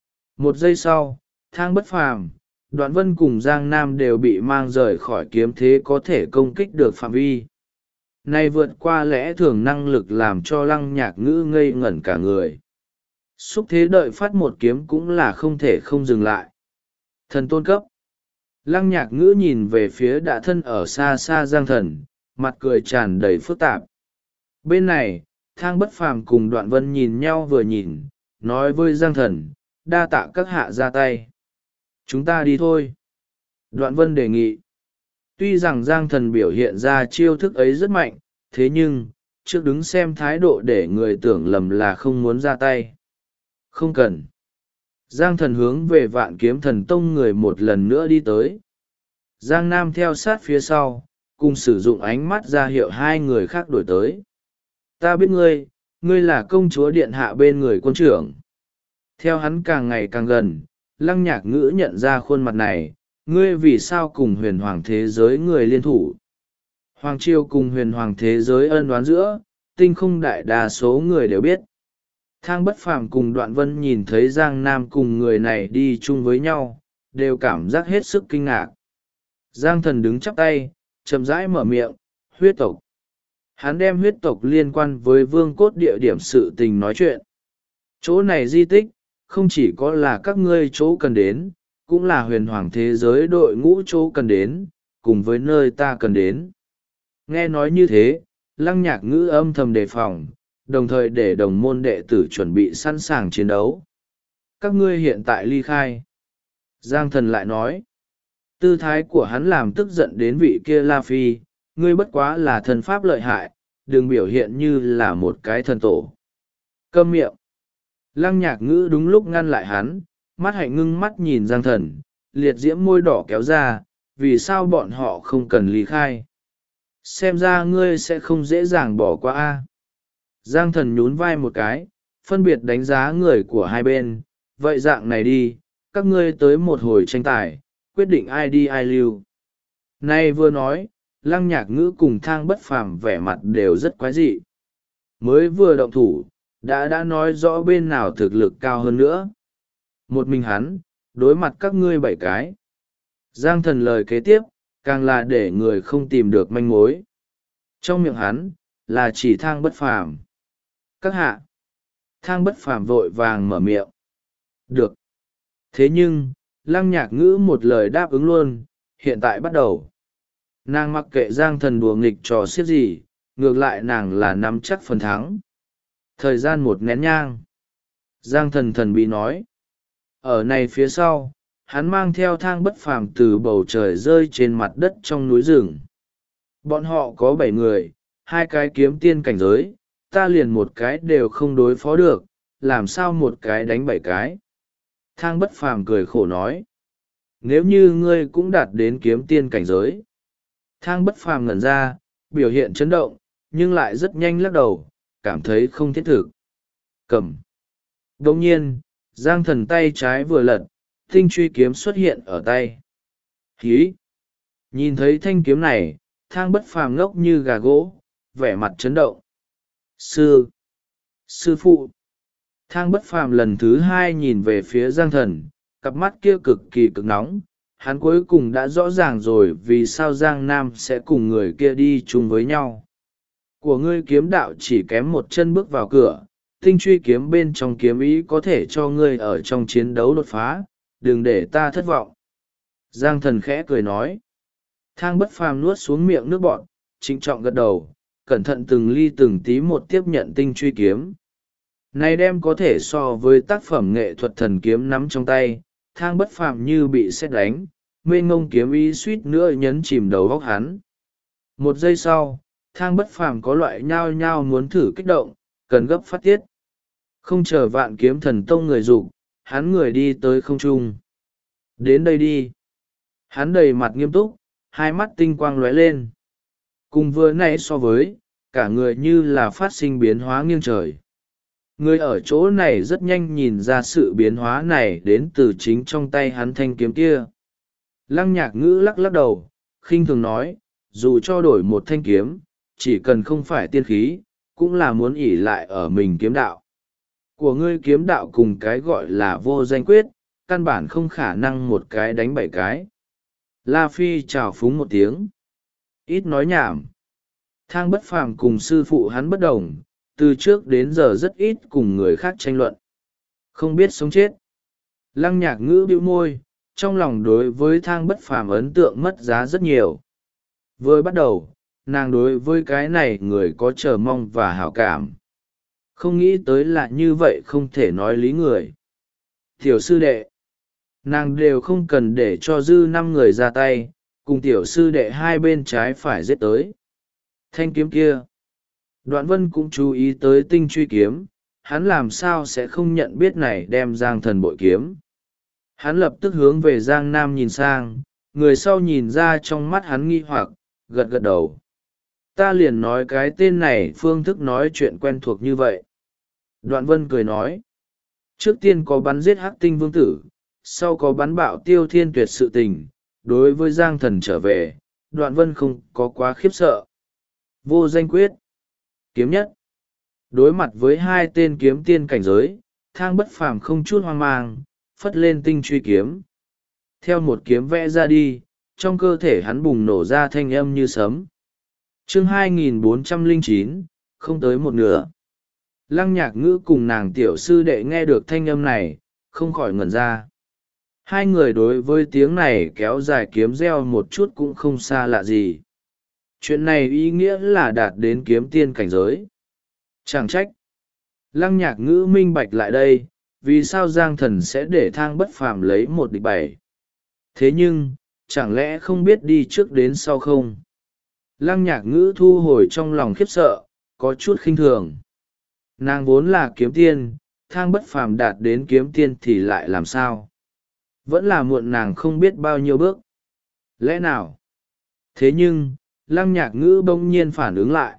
1 giây sau, Thang Bất Phàm, Đoạn Vân cùng Giang Nam đều bị mang rời khỏi kiếm thế có thể công kích được phạm vi. Này vượt qua lẽ thường năng lực làm cho Lăng Nhạc Ngữ ngây ngẩn cả người. Xúc thế đợi phát một kiếm cũng là không thể không dừng lại. Thần tôn cấp. Lăng Nhạc Ngữ nhìn về phía đã thân ở xa xa Giang Thần, mặt cười tràn đầy phức tạp. Bên này, Thang Bất Phàm cùng Đoạn Vân nhìn nhau vừa nhìn, nói với Giang Thần, đa tạ các hạ ra tay. Chúng ta đi thôi. Đoạn Vân đề nghị. Tuy rằng Giang Thần biểu hiện ra chiêu thức ấy rất mạnh, thế nhưng, trước đứng xem thái độ để người tưởng lầm là không muốn ra tay. Không cần. Giang Thần hướng về Vạn Kiếm Thần Tông người một lần nữa đi tới. Giang Nam theo sát phía sau, cùng sử dụng ánh mắt ra hiệu hai người khác đổi tới. Ta biết ngươi, ngươi là công chúa điện hạ bên người quân trưởng. Theo hắn càng ngày càng gần, Lăng Nhạc Ngữ nhận ra khuôn mặt này, ngươi vì sao cùng huyền hoàng thế giới người liên thủ. Hoàng triều cùng huyền hoàng thế giới ân oán giữa, tinh không đại đa số người đều biết. Thang Bất Phàm cùng Đoạn Vân nhìn thấy Giang Nam cùng người này đi chung với nhau, đều cảm giác hết sức kinh ngạc. Giang Thần đứng chắp tay, chậm rãi mở miệng, huyết tộc. Hắn đem huyết tộc liên quan với vương cốt địa điểm sự tình nói chuyện. Chỗ này di tích, không chỉ có là các ngươi chỗ cần đến, cũng là huyền hoàng thế giới đội ngũ chỗ cần đến, cùng với nơi ta cần đến. Nghe nói như thế, Lăng Nhạc Ngữ âm thầm đề phòng, đồng thời để đồng môn đệ tử chuẩn bị sẵn sàng chiến đấu. Các ngươi hiện tại ly khai. Giang Thần lại nói. Tư thái của hắn làm tức giận đến vị kia La Phi, ngươi bất quá là thần pháp lợi hại, đừng biểu hiện như là một cái thần tổ. Câm miệng. Lăng Nhạc Ngữ đúng lúc ngăn lại hắn, mắt hạnh ngưng mắt nhìn Giang Thần, liệt diễm môi đỏ kéo ra, vì sao bọn họ không cần ly khai. Xem ra ngươi sẽ không dễ dàng bỏ qua a. Giang Thần nhún vai một cái, phân biệt đánh giá người của hai bên, vậy dạng này đi, các ngươi tới một hồi tranh tài, quyết định ai đi ai lưu. Nay vừa nói, Lăng Nhạc Ngữ cùng Thang Bất Phàm vẻ mặt đều rất quái dị. Mới vừa động thủ, đã nói rõ bên nào thực lực cao hơn nữa. Một mình hắn, đối mặt các ngươi 7 cái. Giang Thần lời kế tiếp, càng là để người không tìm được manh mối. Trong miệng hắn, là chỉ Thang Bất Phàm. Các hạ. Thang Bất Phàm vội vàng mở miệng. Được. Thế nhưng, Lăng Nhạc Ngữ một lời đáp ứng luôn, hiện tại bắt đầu. Nàng mặc kệ Giang Thần đùa nghịch trò xiết gì, ngược lại nàng là nắm chắc phần thắng. Thời gian 1 nén nhang. Giang Thần thần bí nói. Ở này phía sau, hắn mang theo Thang Bất Phàm từ bầu trời rơi trên mặt đất trong núi rừng. Bọn họ có 7 người, 2 cái kiếm tiên cảnh giới, ta liền một cái đều không đối phó được, làm sao một cái đánh 7 cái. Thang Bất Phàm cười khổ nói. Nếu như ngươi cũng đạt đến kiếm tiên cảnh giới. Thang Bất Phàm ngẩn ra, biểu hiện chấn động, nhưng lại rất nhanh lắc đầu, cảm thấy không thiết thực. Cầm. Đồng nhiên, Giang Thần tay trái vừa lật, tinh truy kiếm xuất hiện ở tay. Hí! Nhìn thấy thanh kiếm này, Thang Bất Phàm ngốc như gà gỗ, vẻ mặt chấn động. Sư phụ! Thang Bất Phàm lần thứ 2 nhìn về phía Giang Thần, cặp mắt kia cực kỳ cực nóng. Hắn cuối cùng đã rõ ràng rồi vì sao Giang Nam sẽ cùng người kia đi chung với nhau. Của ngươi kiếm đạo chỉ kém 1 chân bước vào cửa, tinh truy kiếm bên trong kiếm ý có thể cho ngươi ở trong chiến đấu đột phá, đừng để ta thất vọng. Giang Thần khẽ cười nói. Thang Bất Phàm nuốt xuống miệng nước bọt, trịnh trọng gật đầu, cẩn thận từng ly từng tí một tiếp nhận tinh truy kiếm. Này đem có thể so với tác phẩm nghệ thuật thần kiếm nắm trong tay, Thang Bất Phàm như bị sét đánh, mênh ngông kiếm ý suýt nữa nhấn chìm đầu óc hắn. Một giây sau, Thang Bất Phàm có loại nhao nhao muốn thử kích động, cần gấp phát tiết. Không chờ Vạn Kiếm Thần Tông người dục, hắn người đi tới không trung. Đến đây đi. Hắn đầy mặt nghiêm túc, hai mắt tinh quang lóe lên. Cùng vừa nãy so với, cả người như là phát sinh biến hóa nghiêng trời. Người ở chỗ này rất nhanh nhìn ra sự biến hóa này đến từ chính trong tay hắn thanh kiếm kia. Lăng Nhạc Ngữ lắc lắc đầu, khinh thường nói, dù cho đổi một thanh kiếm, chỉ cần không phải tiên khí, cũng là muốn ỷ lại ở mình kiếm đạo. Của ngươi kiếm đạo cùng cái gọi là vô danh quyết, căn bản không khả năng một cái đánh bảy cái. La Phi chào phúng một tiếng. Ít nói nhảm. Thang Bất Phàm cùng sư phụ hắn bất đồng, từ trước đến giờ rất ít cùng người khác tranh luận. Không biết sống chết. Lăng Nhạc Ngữ bĩu môi, trong lòng đối với Thang Bất Phàm ấn tượng mất giá rất nhiều. Vừa bắt đầu, nàng đối với cái này người có chờ mong và hảo cảm. Không nghĩ tới là như vậy không thể nói lý người. Tiểu sư đệ. Nàng đều không cần để cho dư 5 người ra tay, cùng tiểu sư đệ hai bên trái phải giết tới. Thanh kiếm kia. Đoạn Vân cũng chú ý tới tinh truy kiếm, hắn làm sao sẽ không nhận biết này đem Giang Thần bội kiếm. Hắn lập tức hướng về Giang Nam nhìn sang, người sau nhìn ra trong mắt hắn nghi hoặc, gật gật đầu. Ta liền nói cái tên này phương thức nói chuyện quen thuộc như vậy. Đoạn Vân cười nói. Trước tiên có bắn giết Hắc Tinh Vương Tử, sau có bắn bạo Tiêu Thiên Tuyệt sự tình. Đối với Giang Thần trở về, Đoạn Vân không có quá khiếp sợ. Vô danh quyết. Kiếm nhất. Đối mặt với hai tên kiếm tiên cảnh giới, Thang Bất Phàm không chút hoang mang, phất lên tinh truy kiếm. Theo một kiếm vẽ ra đi, trong cơ thể hắn bùng nổ ra thanh âm như sấm. Chương 2409, không tới một nửa. Lăng Nhạc Ngữ cùng nàng tiểu sư đệ nghe được thanh âm này, không khỏi ngẩn ra. Hai người đối với tiếng này kéo dài kiếm reo một chút cũng không xa lạ gì. Chuyện này ý nghĩa là đạt đến kiếm tiên cảnh giới. Chẳng trách. Lăng Nhạc Ngữ minh bạch lại đây, vì sao Giang Thần sẽ để Thang Bất Phàm lấy 1-7. Thế nhưng, chẳng lẽ không biết đi trước đến sau không? Lăng Nhạc Ngữ thu hồi trong lòng khiếp sợ, có chút khinh thường. Nàng vốn là kiếm tiên, Thang Bất Phàm đạt đến kiếm tiên thì lại làm sao? Vẫn là muộn nàng không biết bao nhiêu bước. Lẽ nào? Thế nhưng, Lăng Nhạc Ngữ bỗng nhiên phản ứng lại.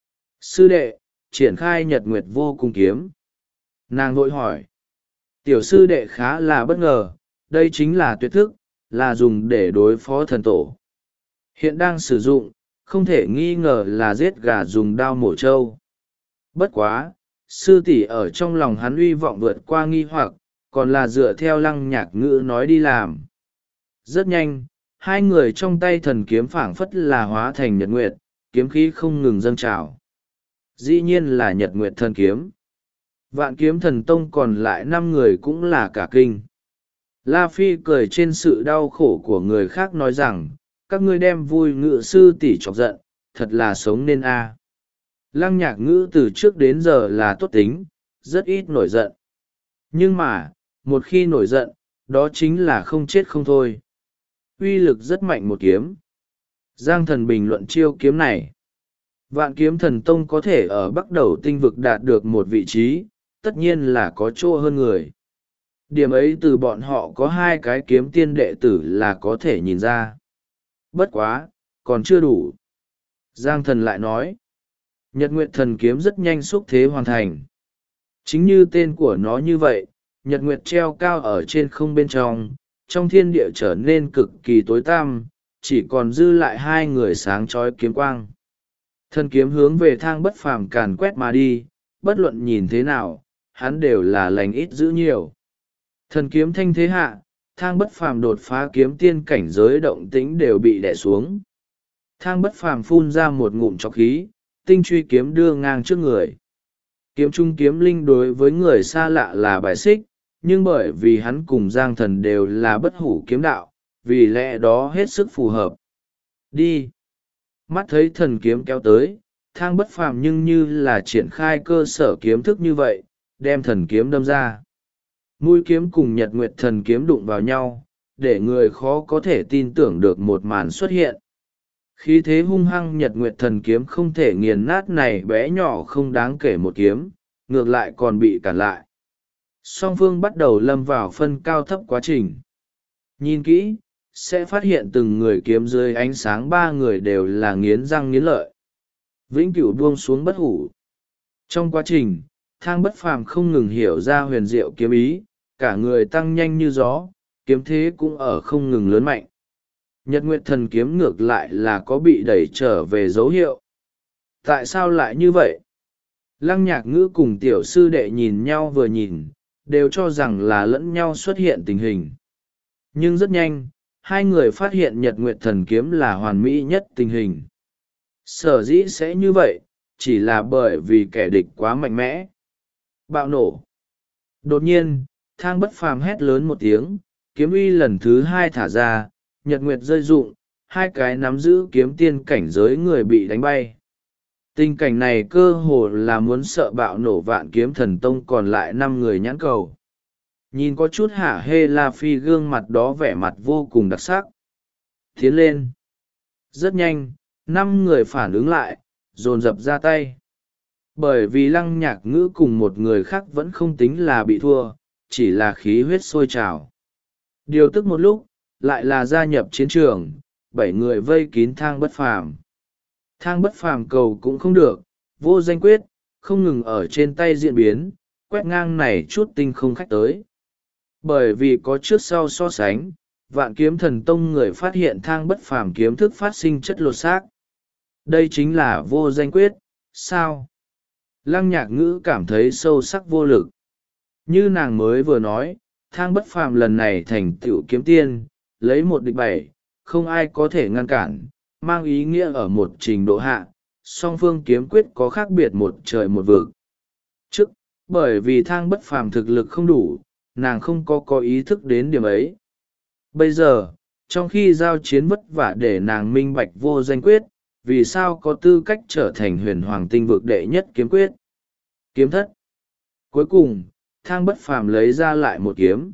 Sư đệ, triển khai Nhật Nguyệt Vô Cùng kiếm. Nàng vội hỏi. Tiểu sư đệ khá là bất ngờ, đây chính là tuyệt thức, là dùng để đối phó thần tổ. Hiện đang sử dụng, không thể nghi ngờ là giết gà dùng đao mổ trâu. Bất quá, sư tỷ ở trong lòng hắn uy vọng vượt qua nghi hoặc, còn là dựa theo Lăng Nhạc Ngữ nói đi làm. Rất nhanh, hai người trong tay thần kiếm phảng phất là hóa thành nhật nguyệt, kiếm khí không ngừng dâng trào. Dĩ nhiên là Nhật Nguyệt thần kiếm. Vạn Kiếm Thần Tông còn lại 5 người cũng là cả kinh. La Phi cười trên sự đau khổ của người khác nói rằng, các ngươi đem vui ngự sư tỷ chọc giận, thật là sống nên a. Lăng Nhạc Ngữ từ trước đến giờ là tốt tính, rất ít nổi giận. Nhưng mà, một khi nổi giận, đó chính là không chết không thôi. Uy lực rất mạnh một kiếm. Giang Thần bình luận chiêu kiếm này. Vạn Kiếm Thần Tông có thể ở Bắc Đầu tinh vực đạt được một vị trí, tất nhiên là có chỗ hơn người. Điểm ấy từ bọn họ có 2 cái kiếm tiên đệ tử là có thể nhìn ra. Bất quá, còn chưa đủ. Giang Thần lại nói, Nhật Nguyệt thần kiếm rất nhanh xúc thế hoàn thành. Chính như tên của nó như vậy, Nhật Nguyệt treo cao ở trên không bên trong thiên địa trở nên cực kỳ tối tăm, chỉ còn dư lại 2 người sáng chói kiếm quang. Thần kiếm hướng về Thang Bất Phàm càn quét mà đi, bất luận nhìn thế nào, hắn đều là lành ít giữ nhiều. Thần kiếm thanh thế hạ, Thang Bất Phàm đột phá kiếm tiên cảnh giới động tĩnh đều bị đè xuống. Thang Bất Phàm phun ra một ngụm trọc khí, tinh truy kiếm đưa ngang trước người. Kiếm trung kiếm linh đối với người xa lạ là bài xích, nhưng bởi vì hắn cùng Giang Thần đều là bất hủ kiếm đạo, vì lẽ đó hết sức phù hợp. Đi. Mắt thấy thần kiếm kéo tới, Thang Bất Phàm nhưng như là triển khai cơ sở kiếm thức như vậy, đem thần kiếm đâm ra. Mũi kiếm cùng Nhật Nguyệt thần kiếm đụng vào nhau, để người khó có thể tin tưởng được một màn xuất hiện. Khí thế hung hăng Nhật Nguyệt thần kiếm không thể nghiền nát này bé nhỏ không đáng kể một kiếm, ngược lại còn bị cản lại. Song phương bắt đầu lâm vào phân cao thấp quá trình. Nhìn kỹ, sẽ phát hiện từng người kiếm dưới ánh sáng ba người đều là nghiến răng nghiến lợi. Vĩnh cửu buông xuống bất hủ. Trong quá trình, Thang Bất Phàm không ngừng hiểu ra huyền diệu kiếm ý, cả người tăng nhanh như gió, kiếm thế cũng ở không ngừng lớn mạnh. Nhật Nguyệt thần kiếm ngược lại là có bị đẩy trở về dấu hiệu. Tại sao lại như vậy? Lăng Nhạc Ngữ cùng tiểu sư đệ nhìn nhau vừa nhìn, đều cho rằng là lẫn nhau xuất hiện tình hình. Nhưng rất nhanh, hai người phát hiện Nhật Nguyệt thần kiếm là hoàn mỹ nhất tình hình. Sở dĩ sẽ như vậy, chỉ là bởi vì kẻ địch quá mạnh mẽ. Bạo nổ. Đột nhiên, Thang Bất Phàm hét lớn một tiếng, kiếm uy lần thứ hai thả ra, Nhật Nguyệt rơi rụng, hai cái nắm giữ kiếm tiên cảnh giới người bị đánh bay. Tình cảnh này cơ hồ là muốn sợ bạo nổ Vạn Kiếm Thần Tông còn lại 5 người nhãn cầu. Nhìn có chút hả hê La Phi gương mặt đó vẻ mặt vô cùng đặc sắc. Tiến lên. Rất nhanh, 5 người phản ứng lại, dồn dập ra tay. Bởi vì Lăng Nhạc Ngữ cùng một người khác vẫn không tính là bị thua, chỉ là khí huyết sôi trào. Điều tức một lúc, lại là gia nhập chiến trường, 7 người vây kín Thang Bất Phàm. Thang Bất Phàm cầu cũng không được, vô danh quyết, không ngừng ở trên tay diễn biến, quét ngang này chút tinh không khách tới. Bởi vì có trước sau so sánh, Vạn Kiếm Thần Tông người phát hiện Thang Bất Phàm kiếm thức phát sinh chất lột xác. Đây chính là vô danh quyết, sao? Lăng Nhạc Ngữ cảm thấy sâu sắc vô lực. Như nàng mới vừa nói, Thang Bất Phàm lần này thành tựu kiếm tiên, lấy 1 địch 7, không ai có thể ngăn cản, mang ý nghĩa ở một trình độ hạ, song phương kiếm quyết có khác biệt một trời một vực. Trước, bởi vì Thang Bất Phàm thực lực không đủ, nàng không có ý thức đến điểm ấy. Bây giờ, trong khi giao chiến vất vả để nàng minh bạch vô danh quyết, vì sao có tư cách trở thành huyền hoàng tinh vực đệ nhất kiếm quyết. Kiếm thất. Cuối cùng, Thang Bất Phàm lấy ra lại một kiếm.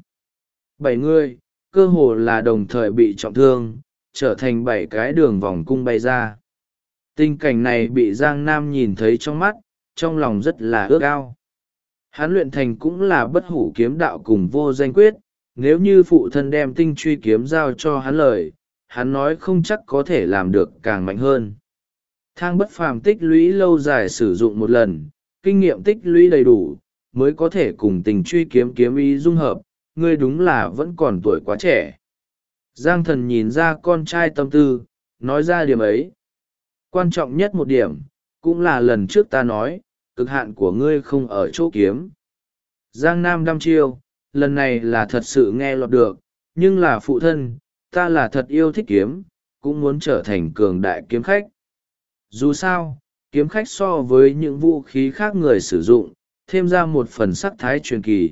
7 người, cơ hồ là đồng thời bị trọng thương, trở thành 7 cái đường vòng cung bay ra. Tình cảnh này bị Giang Nam nhìn thấy trong mắt, trong lòng rất là ước ao. Hắn luyện thành cũng là bất hủ kiếm đạo cùng vô danh quyết, nếu như phụ thân đem tinh truy kiếm giao cho hắn lời, hắn nói không chắc có thể làm được càng mạnh hơn. Thang Bất Phàm tích lũy lâu dài sử dụng một lần, kinh nghiệm tích lũy đầy đủ, mới có thể cùng tình truy kiếm kiếm ý dung hợp, ngươi đúng là vẫn còn tuổi quá trẻ. Giang Thần nhìn ra con trai tâm tư, nói ra điểm ấy. Quan trọng nhất một điểm, cũng là lần trước ta nói, cực hạn của ngươi không ở chỗ kiếm. Giang Nam đăm chiêu, lần này là thật sự nghe lọt được, nhưng là phụ thân, ta là thật yêu thích kiếm, cũng muốn trở thành cường đại kiếm khách. Dù sao, kiếm khách so với những vũ khí khác người sử dụng, thêm ra một phần sắc thái truyền kỳ.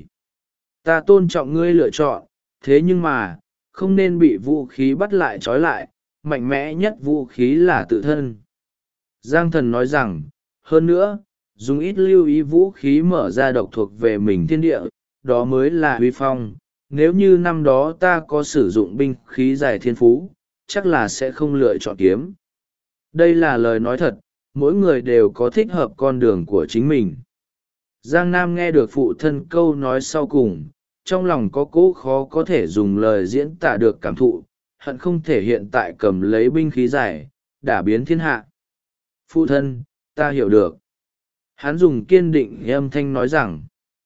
Ta tôn trọng ngươi lựa chọn, thế nhưng mà, không nên bị vũ khí bắt lại trói lại, mạnh mẽ nhất vũ khí là tự thân. Giang Thần nói rằng, hơn nữa, dùng ít lưu ý vũ khí mở ra độc thuộc về mình thiên địa, đó mới là huy phong. Nếu như năm đó ta có sử dụng binh khí giải thiên phú, chắc là sẽ không lựa chọn kiếm. Đây là lời nói thật, mỗi người đều có thích hợp con đường của chính mình. Giang Nam nghe được phụ thân câu nói sau cùng, trong lòng có cố khó có thể dùng lời diễn tả được cảm thụ, hận không thể hiện tại cầm lấy binh khí giải, đả biến thiên hạ. Phụ thân, ta hiểu được. Hắn dùng kiên định âm thanh nói rằng,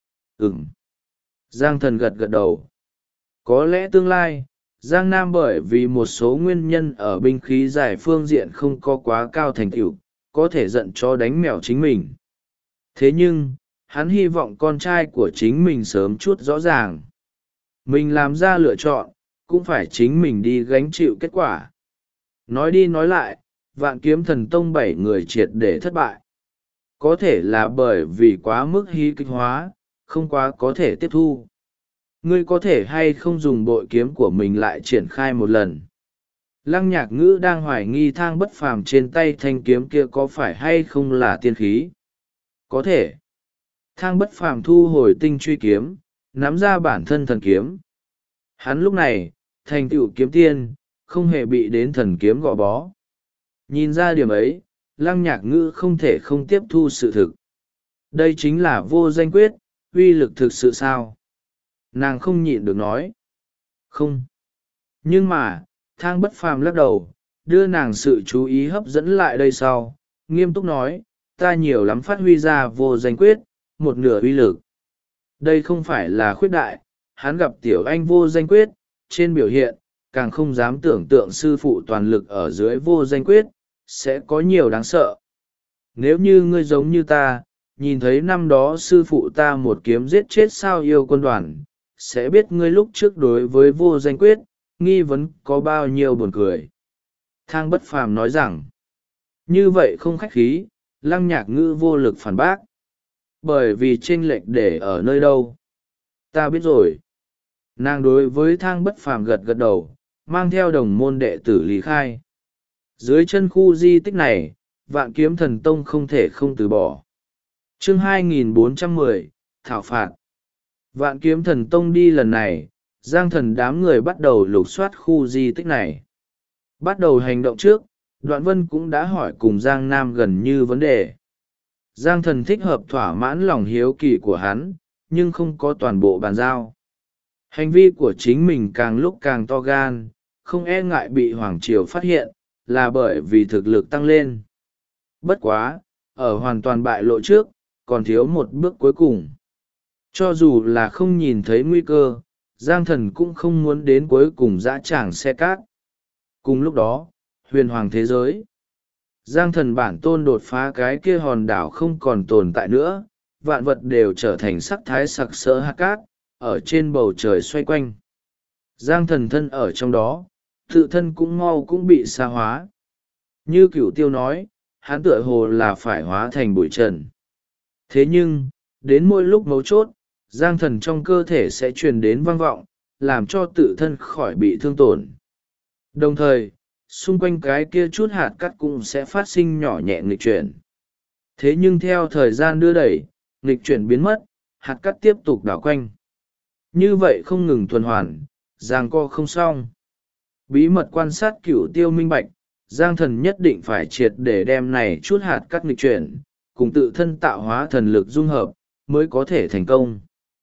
Giang Thần gật gật đầu. Có lẽ tương lai, Giang Nam bởi vì một số nguyên nhân ở binh khí giải phương diện không có quá cao thành tựu, có thể giận cho đánh mèo chính mình. Thế nhưng, hắn hy vọng con trai của chính mình sớm chút rõ ràng. Mình làm ra lựa chọn, cũng phải chính mình đi gánh chịu kết quả. Nói đi nói lại, Vạn Kiếm Thần Tông 7 người triệt để thất bại. Có thể là bởi vì quá mức hí kịch hóa, không quá có thể tiếp thu. Ngươi có thể hay không dùng bội kiếm của mình lại triển khai một lần. Lăng Nhạc Ngữ đang hoài nghi Thang Bất Phàm trên tay thanh kiếm kia có phải hay không là tiên khí. Có thể. Thang Bất Phàm thu hồi tinh truy kiếm, nắm ra bản thân thần kiếm. Hắn lúc này, thành tựu kiếm tiên, không hề bị đến thần kiếm gò bó. Nhìn ra điểm ấy, Lăng Nhạc Ngữ không thể không tiếp thu sự thực. Đây chính là vô danh quyết, uy lực thực sự sao? Nàng không nhịn được nói. Không. Nhưng mà, Thang Bất Phàm lắc đầu, đưa nàng sự chú ý hấp dẫn lại đây sau, nghiêm túc nói, ta nhiều lắm phát huy ra vô danh quyết, một nửa uy lực. Đây không phải là khuyết đại, hắn gặp tiểu anh vô danh quyết, trên biểu hiện, càng không dám tưởng tượng sư phụ toàn lực ở dưới vô danh quyết, sẽ có nhiều đáng sợ. Nếu như ngươi giống như ta, nhìn thấy năm đó sư phụ ta một kiếm giết chết sao yêu quân đoàn, sẽ biết ngươi lúc trước đối với vô danh quyết, nghi vấn có bao nhiêu buồn cười. Thang Bất Phàm nói rằng, như vậy không khách khí, Lăng Nhạc Ngữ vô lực phản bác. Bởi vì chênh lệch để ở nơi đâu. Ta biết rồi. Nàng đối với Thang Bất Phàm gật gật đầu, mang theo đồng môn đệ tử lý khai. Dưới chân khu di tích này, Vạn Kiếm Thần Tông không thể không từ bỏ. Chương 2410, Thảo phạt. Vạn Kiếm Thần Tông đi lần này, Giang Thần đám người bắt đầu lục soát khu di tích này. Bắt đầu hành động trước, Đoạn Vân cũng đã hỏi cùng Giang Nam gần như vấn đề. Giang Thần thích hợp thỏa mãn lòng hiếu kỳ của hắn, nhưng không có toàn bộ bàn giao. Hành vi của chính mình càng lúc càng to gan, không e ngại bị Hoàng Triều phát hiện, là bởi vì thực lực tăng lên. Bất quá, ở hoàn toàn bại lộ trước, còn thiếu một bước cuối cùng. Cho dù là không nhìn thấy nguy cơ, Giang Thần cũng không muốn đến cuối cùng dã tràng xe cát. Cùng lúc đó, huyền hoàng thế giới. Giang Thần bản tôn đột phá cái kia hòn đảo không còn tồn tại nữa, vạn vật đều trở thành sắc thái sặc sỡ hạt cát, ở trên bầu trời xoay quanh. Giang Thần thân ở trong đó, tự thân cũng mau cũng bị sa hóa. Như Cửu Tiêu nói, hắn tựa hồ là phải hóa thành bụi trần. Thế nhưng, đến mỗi lúc mấu chốt, Giang Thần trong cơ thể sẽ truyền đến vang vọng, làm cho tự thân khỏi bị thương tổn. Đồng thời, xung quanh cái kia chút hạt cát cũng sẽ phát sinh nhỏ nhẹ nghịch chuyển. Thế nhưng theo thời gian đưa đẩy, nghịch chuyển biến mất, hạt cát tiếp tục đảo quanh. Như vậy không ngừng tuần hoàn, giằng co không xong. Bí mật quan sát Cửu Tiêu minh bạch, Giang Thần nhất định phải triệt để đem này chút hạt cát nghịch chuyển, cùng tự thân tạo hóa thần lực dung hợp, mới có thể thành công.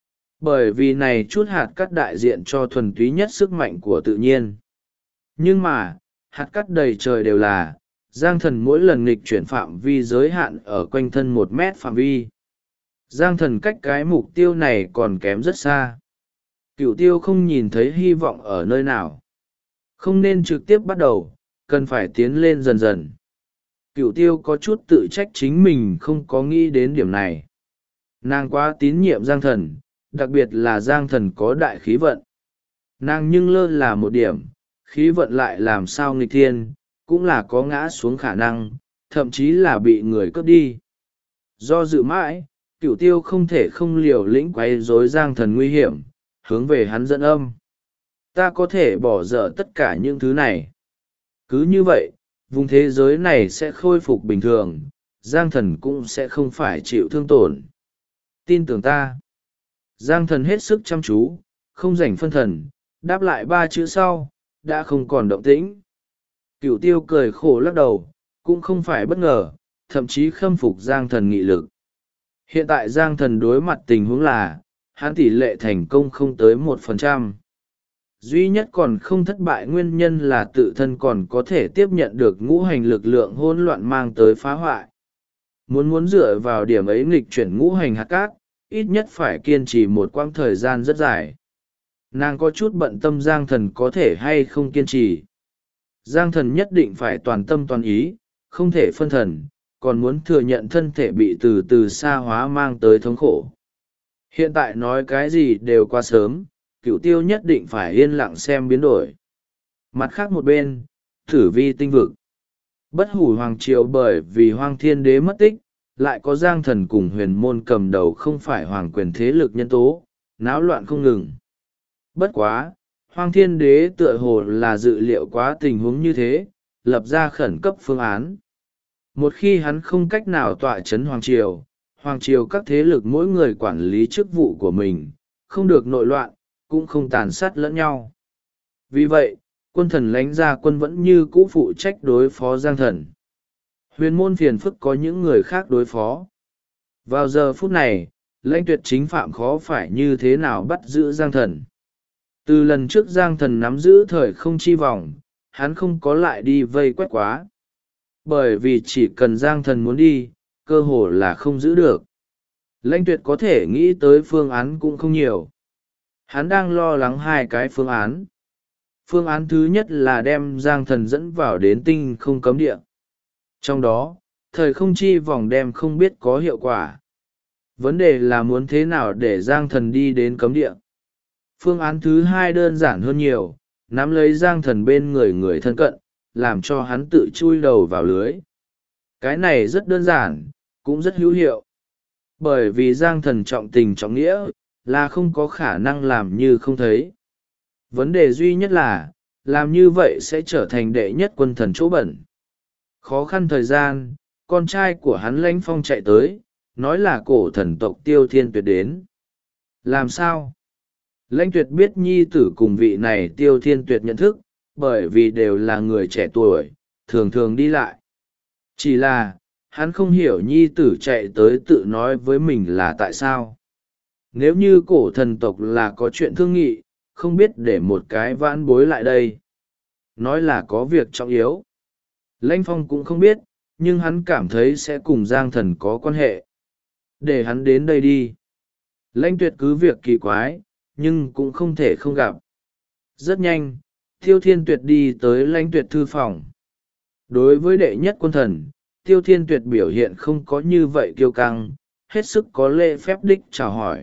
Bởi vì này chút hạt cát đại diện cho thuần túy nhất sức mạnh của tự nhiên. Nhưng mà, hạt cát đầy trời đều là, Giang Thần mỗi lần nghịch chuyển phạm vi giới hạn ở quanh thân 1 mét phạm vi. Giang Thần cách cái mục tiêu này còn kém rất xa. Cửu Tiêu không nhìn thấy hy vọng ở nơi nào. Không nên trực tiếp bắt đầu, cần phải tiến lên dần dần. Cửu Tiêu có chút tự trách chính mình không có nghĩ đến điểm này. Nàng quá tín nhiệm Giang Thần, đặc biệt là Giang Thần có đại khí vận. Nàng nhưng lơ là một điểm, khí vận lại làm sao nghịch thiên, cũng là có ngã xuống khả năng, thậm chí là bị người cướp đi. Do dự mãi, Cửu Tiêu không thể không liều lĩnh quay rối Giang Thần nguy hiểm, hướng về hắn dẫn âm. Ta có thể bỏ dở tất cả những thứ này. Cứ như vậy, vùng thế giới này sẽ khôi phục bình thường, Giang Thần cũng sẽ không phải chịu thương tổn. Tin tưởng ta. Giang Thần hết sức chăm chú, không rảnh phân thần, đáp lại 3 chữ sau, đã không còn động tĩnh. Cửu Tiêu cười khổ lắc đầu, cũng không phải bất ngờ, thậm chí khâm phục Giang Thần nghị lực. Hiện tại Giang Thần đối mặt tình huống là, hắn tỷ lệ thành công không tới 1%. Duy nhất còn không thất bại nguyên nhân là tự thân còn có thể tiếp nhận được ngũ hành lực lượng hỗn loạn mang tới phá hoại. Muốn dựa vào điểm ấy nghịch chuyển ngũ hành hạt cát, ít nhất phải kiên trì một quãng thời gian rất dài. Nàng có chút bận tâm Giang Thần có thể hay không kiên trì. Giang Thần nhất định phải toàn tâm toàn ý, không thể phân thần, còn muốn thừa nhận thân thể bị từ từ sa hóa mang tới thống khổ. Hiện tại nói cái gì đều quá sớm, Cửu Tiêu nhất định phải yên lặng xem biến đổi. Mặt khác một bên, Tử Vi tinh vực. Bất hủ hoàng triều bởi vì Hoang Thiên Đế mất tích, lại có Giang Thần cùng huyền môn cầm đầu không phải hoàng quyền thế lực nhân tố, náo loạn không ngừng. Bất quá, Hoang Thiên Đế tựa hồ là dự liệu quá tình huống như thế, lập ra khẩn cấp phương án. Một khi hắn không cách nào tọa chấn Hoàng Triều các thế lực mỗi người quản lý chức vụ của mình, không được nội loạn, cũng không tàn sát lẫn nhau. Vì vậy, quân thần lãnh gia quân vẫn như cũ phụ trách đối phó Giang Thần. Huyền môn phiền phức có những người khác đối phó. Vào giờ phút này, Lãnh Tuyệt chính phạm khó phải như thế nào bắt giữ Giang Thần. Từ lần trước Giang Thần nắm giữ thời không chi vòng, hắn không có lại đi vây quét quá. Bởi vì chỉ cần Giang Thần muốn đi, cơ hồ là không giữ được. Lãnh Tuyệt có thể nghĩ tới phương án cũng không nhiều. Hắn đang lo lắng hai cái phương án. Phương án thứ nhất là đem Giang Thần dẫn vào đến tinh không cấm địa. Trong đó, thời không chi vòng đem không biết có hiệu quả. Vấn đề là muốn thế nào để Giang Thần đi đến cấm địa. Phương án thứ hai đơn giản hơn nhiều, nắm lấy Giang Thần bên người thân cận, làm cho hắn tự chui đầu vào lưới. Cái này rất đơn giản, cũng rất hữu hiệu. Bởi vì Giang Thần trọng tình trọng nghĩa, là không có khả năng làm như không thấy. Vấn đề duy nhất là, làm như vậy sẽ trở thành đệ nhất quân thần chỗ bẩn. Khó khăn thời gian, con trai của hắn Lãnh Phong chạy tới, nói là cổ thần tộc Tiêu Thiên Tuyệt đến. Làm sao? Lãnh Tuyệt biết nhi tử cùng vị này Tiêu Thiên Tuyệt nhận thức, bởi vì đều là người trẻ tuổi, thường thường đi lại. Chỉ là, hắn không hiểu nhi tử chạy tới tự nói với mình là tại sao. Nếu như cổ thần tộc là có chuyện thương nghị, không biết để một cái vãn bối lại đây. Nói là có việc trọng yếu. Lãnh Phong cũng không biết, nhưng hắn cảm thấy sẽ cùng Giang Thần có quan hệ. Để hắn đến đây đi. Lãnh Tuyệt cứ việc kỳ quái, nhưng cũng không thể không gặp. Rất nhanh, Tiêu Thiên Tuyệt đi tới Lãnh Tuyệt thư phòng. Đối với đệ nhất quân thần, Tiêu Thiên Tuyệt biểu hiện không có như vậy kiêu căng, hết sức có lễ phép đích chào hỏi.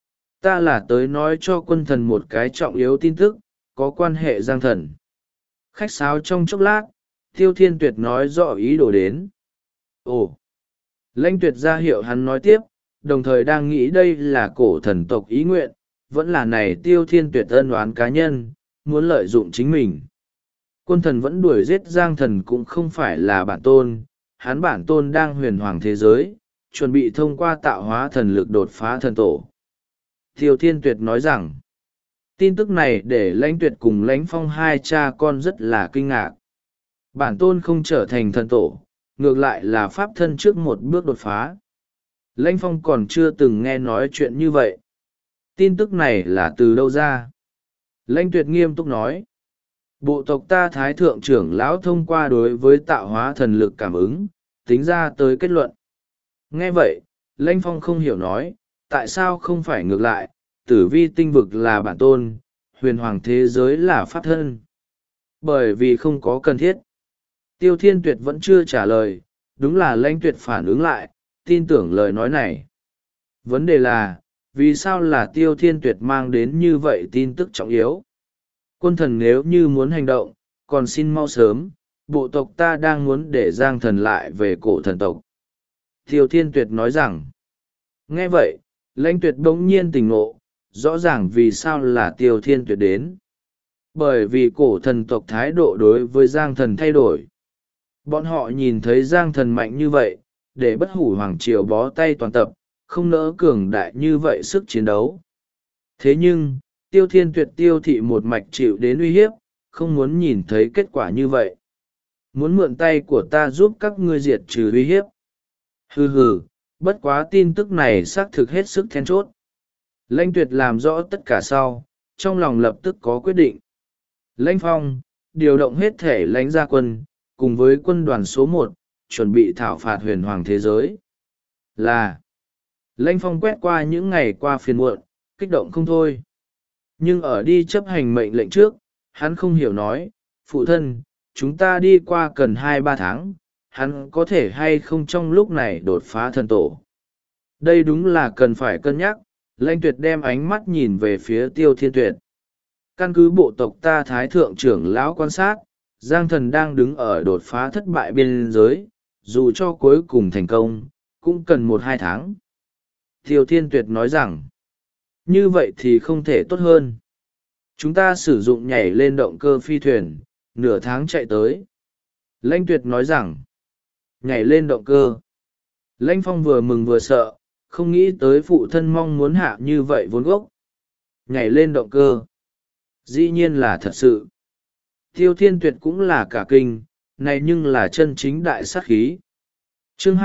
Ta là tới nói cho quân thần một cái trọng yếu tin tức, có quan hệ Giang Thần. Khách sáo trong chốc lát, Tiêu Thiên Tuyệt nói rõ ý đồ đến. Ồ! Lãnh Tuyệt ra hiệu hắn nói tiếp, đồng thời đang nghĩ đây là cổ thần tộc ý nguyện, vẫn là này Tiêu Thiên Tuyệt ân oán cá nhân, muốn lợi dụng chính mình. Quân thần vẫn đuổi giết Giang Thần cũng không phải là bản tôn, hắn bản tôn đang huyền hoàng thế giới, chuẩn bị thông qua tạo hóa thần lực đột phá thần tổ. Tiêu Thiên Tuyệt nói rằng, tin tức này để Lãnh Tuyệt cùng Lãnh Phong hai cha con rất là kinh ngạc. Bản tôn không trở thành thần tổ, ngược lại là pháp thân trước một bước đột phá. Lãnh Phong còn chưa từng nghe nói chuyện như vậy. Tin tức này là từ đâu ra? Lãnh Tuyệt nghiêm túc nói, bộ tộc ta Thái Thượng trưởng lão thông qua đối với tạo hóa thần lực cảm ứng, tính ra tới kết luận. Nghe vậy, Lãnh Phong không hiểu nói, tại sao không phải ngược lại, tử vi tinh vực là bản tôn, huyền hoàng thế giới là pháp thân. Bởi vì không có cần thiết. Tiêu Thiên Tuyệt vẫn chưa trả lời, đúng là Lãnh Tuyệt phản ứng lại, tin tưởng lời nói này. Vấn đề là, vì sao là Tiêu Thiên Tuyệt mang đến như vậy tin tức trọng yếu? Quân thần nếu như muốn hành động, còn xin mau sớm, bộ tộc ta đang muốn để Giang Thần lại về cổ thần tộc. Tiêu Thiên Tuyệt nói rằng, nghe vậy, Lãnh Tuyệt bỗng nhiên tỉnh ngộ, rõ ràng vì sao là Tiêu Thiên Tuyệt đến. Bởi vì cổ thần tộc thái độ đối với Giang Thần thay đổi. Bọn họ nhìn thấy Giang Thần mạnh như vậy, để bất hủ hoàng triều bó tay toàn tập, không nỡ cường đại như vậy sức chiến đấu. Thế nhưng, Tiêu Thiên Tuyệt tiêu thị một mạch chịu đến uy hiếp, không muốn nhìn thấy kết quả như vậy. Muốn mượn tay của ta giúp các ngươi diệt trừ uy hiếp. Hừ hừ, bất quá tin tức này xác thực hết sức then chốt. Lãnh Tuyệt làm rõ tất cả sau, trong lòng lập tức có quyết định. Lãnh Phong, điều động hết thể lãnh gia quân, cùng với quân đoàn số 1, chuẩn bị thảo phạt huyền hoàng thế giới. Là, Lãnh Phong quét qua những ngày qua phiền muộn, kích động không thôi. Nhưng ở đi chấp hành mệnh lệnh trước, hắn không hiểu nói, phụ thân, chúng ta đi qua cần 2-3 tháng, hắn có thể hay không trong lúc này đột phá thần tổ. Đây đúng là cần phải cân nhắc. Lãnh Tuyệt đem ánh mắt nhìn về phía Tiêu Thiên Tuyệt. Căn cứ bộ tộc ta Thái Thượng trưởng lão quan sát, Giang Thần đang đứng ở đột phá thất bại biên giới, dù cho cuối cùng thành công, cũng cần 1-2 tháng. Tiêu Thiên Tuyệt nói rằng, như vậy thì không thể tốt hơn. chúng ta sử dụng nhảy lên động cơ phi thuyền, nửa tháng chạy tới. Lãnh Tuyệt nói rằng, nhảy lên động cơ. Lãnh Phong vừa mừng vừa sợ, không nghĩ tới phụ thân mong muốn hạ như vậy vốn gốc. Nhảy lên động cơ. Dĩ nhiên là thật sự. Tiêu Thiên Tuyệt cũng là cả kinh, này nhưng là chân chính đại sát khí. Chương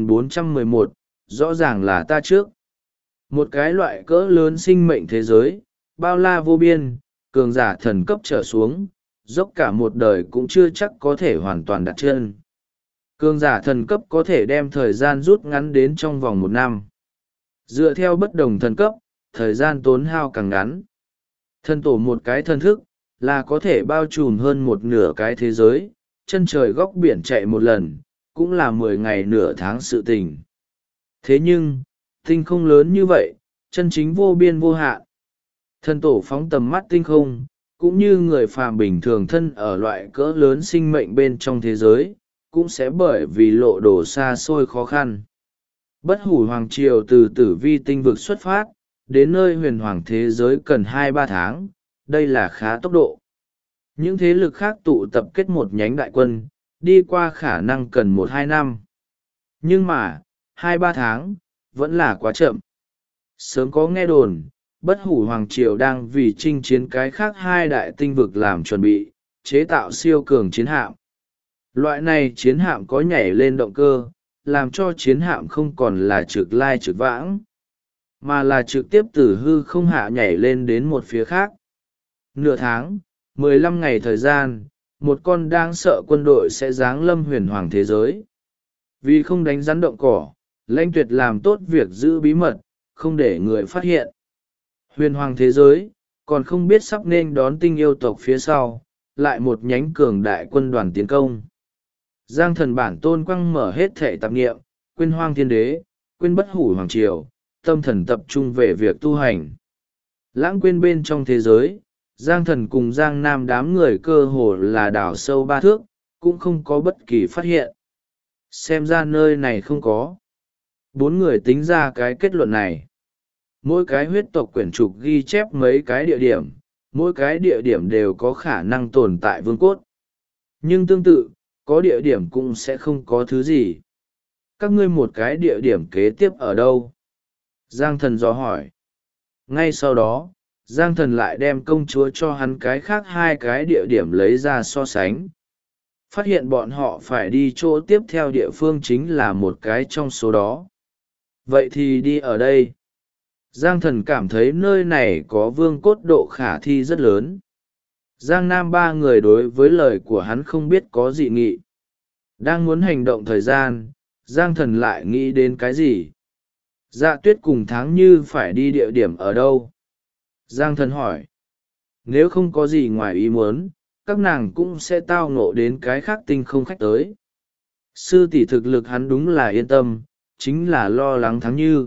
2411, rõ ràng là ta trước. Một cái loại cỡ lớn sinh mệnh thế giới, bao la vô biên, cường giả thần cấp trở xuống, dốc cả một đời cũng chưa chắc có thể hoàn toàn đặt chân. Cường giả thần cấp có thể đem thời gian rút ngắn đến trong vòng 1 năm. Dựa theo bất đồng thần cấp, thời gian tốn hao càng ngắn. Thần tổ một cái thần thức, là có thể bao trùm hơn một nửa cái thế giới, chân trời góc biển chạy một lần, cũng là 10 ngày nửa tháng sự tình. Thế nhưng, tinh không lớn như vậy, chân chính vô biên vô hạn. Thần tổ phóng tầm mắt tinh không, cũng như người phàm bình thường thân ở loại cỡ lớn sinh mệnh bên trong thế giới, cũng sẽ bởi vì lộ đồ xa xôi khó khăn. Bất hủ hoàng triều từ tử vi tinh vực xuất phát, đến nơi huyền hoàng thế giới cần 2-3 tháng, đây là khá tốc độ. Những thế lực khác tụ tập kết một nhánh đại quân, đi qua khả năng cần 1-2 năm. Nhưng mà, 2-3 tháng, vẫn là quá chậm. Sớm có nghe đồn, bất hủ hoàng triều đang vì chinh chiến cái khác 2 đại tinh vực làm chuẩn bị, chế tạo siêu cường chiến hạm. Loại này chiến hạm có nhảy lên động cơ, làm cho chiến hạm không còn là trực lai trực vãng, mà là trực tiếp từ hư không hạ nhảy lên đến một phía khác. Nửa tháng, 15 ngày thời gian, một con đang sợ quân đội sẽ giáng lâm huyền hoàng thế giới. Vì không đánh rắn động cỏ, Lãnh Tuyệt làm tốt việc giữ bí mật, không để người phát hiện. Huyền hoàng thế giới, còn không biết sắp nên đón tinh yêu tộc phía sau, lại một nhánh cường đại quân đoàn tiến công. Giang Thần bản tôn quăng mở hết thể tạp nghiệm, quên hoang thiên đế, quên bất hủ hoàng triều, tâm thần tập trung về việc tu hành. Lãng quên bên trong thế giới, Giang Thần cùng Giang Nam đám người cơ hồ là đảo sâu 3 thước, cũng không có bất kỳ phát hiện. Xem ra nơi này không có. 4 người tính ra cái kết luận này. Mỗi cái huyết tộc quyển trục ghi chép mấy cái địa điểm, mỗi cái địa điểm đều có khả năng tồn tại vương cốt. Nhưng tương tự, có địa điểm cũng sẽ không có thứ gì. Các ngươi một cái địa điểm kế tiếp ở đâu? Giang Thần dò hỏi. Ngay sau đó, Giang Thần lại đem công chúa cho hắn cái khác 2 cái địa điểm lấy ra so sánh. Phát hiện bọn họ phải đi chỗ tiếp theo địa phương chính là một cái trong số đó. Vậy thì đi ở đây. Giang Thần cảm thấy nơi này có vương cốt độ khả thi rất lớn. Giang Nam 3 người đối với lời của hắn không biết có dị nghị. Đang muốn hành động thời gian, Giang Thần lại nghĩ đến cái gì? Dạ Tuyết cùng Tháng Như phải đi địa điểm ở đâu? Giang Thần hỏi. Nếu không có gì ngoài ý muốn, các nàng cũng sẽ tao ngộ đến cái khác tinh không khách tới. Sư tỷ thực lực hắn đúng là yên tâm, chính là lo lắng Tháng Như.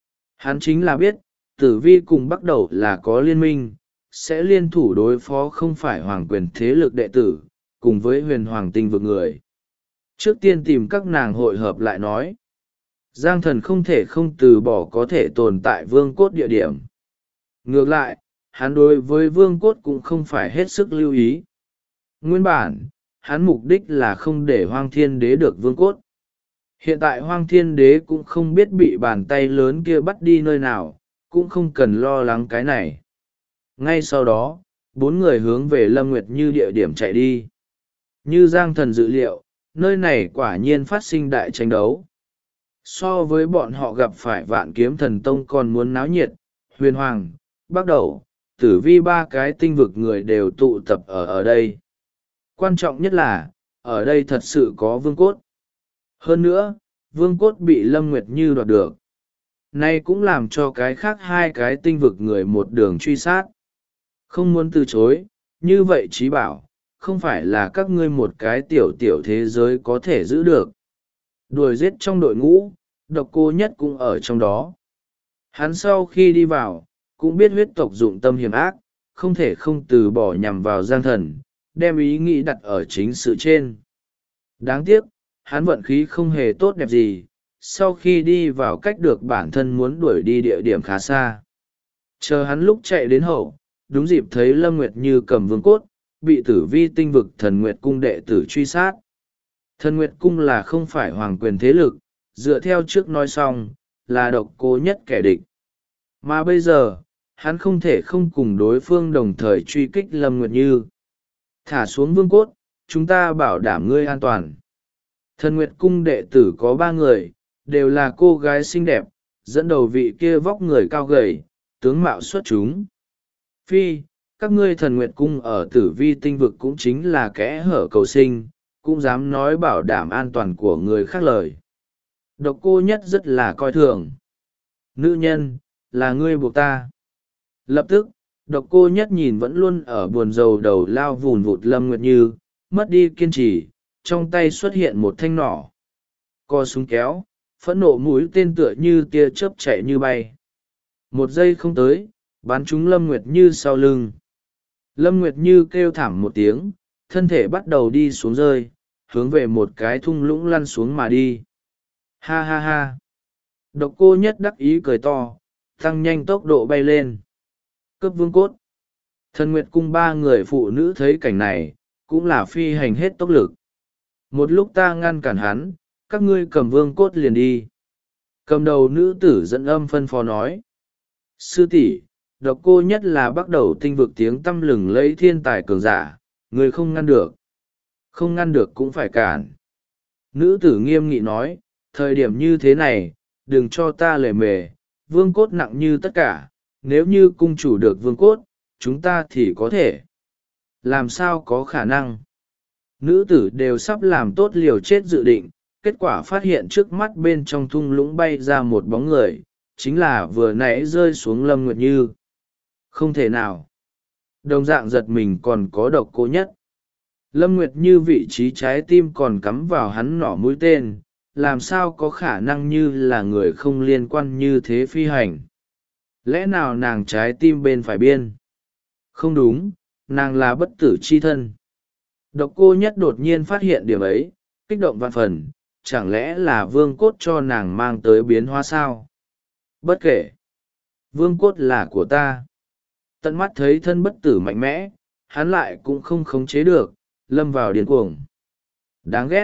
Hắn chính là biết, Tử Vi cùng bắt đầu là có liên minh, sẽ liên thủ đối phó không phải hoàng quyền thế lực đệ tử, cùng với huyền hoàng tinh vực người. Trước tiên tìm các nàng hội hợp lại nói. Giang Thần không thể không từ bỏ có thể tồn tại vương cốt địa điểm. Ngược lại, hắn đối với vương cốt cũng không phải hết sức lưu ý. Nguyên bản, hắn mục đích là không để Hoang Thiên Đế được vương cốt. Hiện tại Hoang Thiên Đế cũng không biết bị bàn tay lớn kia bắt đi nơi nào, cũng không cần lo lắng cái này. Ngay sau đó, 4 người hướng về Lâm Nguyệt Như địa điểm chạy đi. Như Giang Thần dự liệu, nơi này quả nhiên phát sinh đại tranh đấu. So với bọn họ gặp phải Vạn Kiếm Thần Tông còn muốn náo nhiệt, Huyền Hoàng, Bắc Đầu, Tử Vi 3 cái tinh vực người đều tụ tập ở đây. Quan trọng nhất là, ở đây thật sự có vương cốt. Hơn nữa, vương cốt bị Lâm Nguyệt Như đoạt được. Nay cũng làm cho cái khác 2 cái tinh vực người một đường truy sát. Không muốn từ chối, như vậy Chí bảo, không phải là các ngươi một cái tiểu tiểu thế giới có thể giữ được. Đuổi giết trong đội ngũ, Độc Cô Nhất cũng ở trong đó. Hắn sau khi đi vào, cũng biết huyết tộc dụng tâm hiểm ác, không thể không từ bỏ nhằm vào Giang Thần, đem ý nghĩ đặt ở chính sự trên. Đáng tiếc, hắn vận khí không hề tốt đẹp gì, sau khi đi vào cách được bản thân muốn đuổi đi địa điểm khá xa. Chờ hắn lúc chạy đến hậu, đúng dịp thấy Lâm Nguyệt Như cầm vương cốt, bị Tử Vi tinh vực Thần Nguyệt Cung đệ tử truy sát. Thần Nguyệt Cung là không phải hoàng quyền thế lực, dựa theo trước nói xong, là độc cô nhất kẻ địch. Mà bây giờ, hắn không thể không cùng đối phương đồng thời truy kích Lâm Nguyệt Như. Thả xuống vương cốt, chúng ta bảo đảm ngươi an toàn. Thần Nguyệt Cung đệ tử có 3 người, đều là cô gái xinh đẹp, dẫn đầu vị kia vóc người cao gầy, tướng mạo xuất chúng. Phi, các ngươi Thần Nguyệt Cung ở Tử Vi tinh vực cũng chính là kẽ hở cầu sinh, cũng dám nói bảo đảm an toàn của người khác lời. Độc cô nhất rất là coi thường. Nữ nhân, là ngươi buộc ta. Lập tức, độc cô nhất nhìn vẫn luôn ở buồn rầu đầu lao vùn vụt Lâm Nguyệt Như, mất đi kiên trì, trong tay xuất hiện một thanh nỏ. Co súng kéo, phẫn nộ mũi tên tựa như tia chớp chạy như bay. Một giây không tới, bắn trúng Lâm Nguyệt Như sau lưng. Lâm Nguyệt Như kêu thảm một tiếng, thân thể bắt đầu đi xuống rơi, hướng về một cái thung lũng lăn xuống mà đi. Ha ha ha! Độc cô nhất đắc ý cười to, tăng nhanh tốc độ bay lên. Cướp vương cốt. Thần Nguyệt Cung 3 người phụ nữ thấy cảnh này, cũng là phi hành hết tốc lực. Một lúc ta ngăn cản hắn, các ngươi cầm vương cốt liền đi. Cầm đầu nữ tử dẫn âm phân phó nói. Sư tỷ, độc cô nhất là bắt đầu tinh vực tiếng tăm lừng lấy thiên tài cường giả, người không ngăn được. Không ngăn được cũng phải cản. Nữ tử nghiêm nghị nói, thời điểm như thế này, đừng cho ta lề mề, vương cốt nặng như tất cả, nếu như cung chủ được vương cốt, chúng ta thì có thể. Làm sao có khả năng? Nữ tử đều sắp làm tốt liều chết dự định, kết quả phát hiện trước mắt bên trong thung lũng bay ra một bóng người, chính là vừa nãy rơi xuống Lâm Nguyệt Như. Không thể nào. Đồng dạng giật mình còn có độc cô nhất. Lâm Nguyệt Như vị trí trái tim còn cắm vào hắn nỏ mũi tên, làm sao có khả năng như là người không liên quan như thế phi hành. Lẽ nào nàng trái tim bên phải biên? Không đúng, nàng là bất tử chi thân. Độc cô nhất đột nhiên phát hiện điểm ấy, kích động vạn phần, chẳng lẽ là vương cốt cho nàng mang tới biến hóa sao? Bất kể, vương cốt là của ta. Tận mắt thấy thân bất tử mạnh mẽ, hắn lại cũng không khống chế được, lâm vào điên cuồng. Đáng ghét.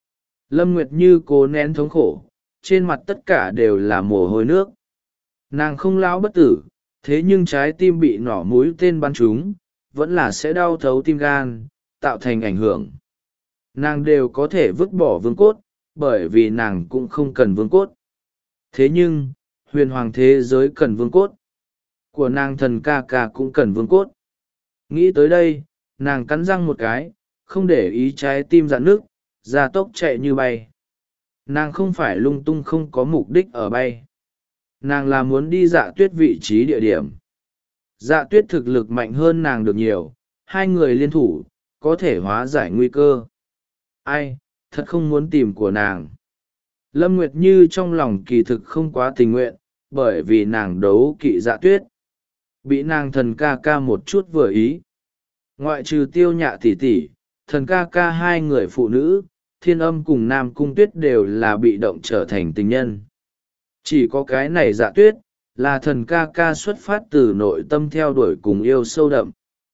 Lâm Nguyệt Như cố nén thống khổ, trên mặt tất cả đều là mồ hôi nước. Nàng không lão bất tử, thế nhưng trái tim bị nỏ mũi tên bắn trúng, vẫn là sẽ đau thấu tim gan, tạo thành ảnh hưởng. Nàng đều có thể vứt bỏ vương cốt, bởi vì nàng cũng không cần vương cốt. Thế nhưng, huyền hoàng thế giới cần vương cốt. Của nàng thần ca ca cũng cần vương cốt. Nghĩ tới đây, nàng cắn răng một cái, không để ý trái tim dạn nước, ra tốc chạy như bay. Nàng không phải lung tung không có mục đích ở bay. Nàng là muốn đi Dạ Tuyết vị trí địa điểm. Dạ Tuyết thực lực mạnh hơn nàng được nhiều, 2 người liên thủ, có thể hóa giải nguy cơ. Ai, thật không muốn tìm của nàng. Lâm Nguyệt Như trong lòng kỳ thực không quá tình nguyện, bởi vì nàng đấu kỵ Dạ Tuyết. Bị nàng thần ca ca một chút vừa ý. Ngoại trừ Tiêu Nhạ tỷ tỷ, thần ca ca 2 người phụ nữ, Thiên Âm cùng Nam Cung Tuyết đều là bị động trở thành tình nhân. Chỉ có cái này Dạ Tuyết, là thần ca ca xuất phát từ nội tâm theo đuổi cùng yêu sâu đậm.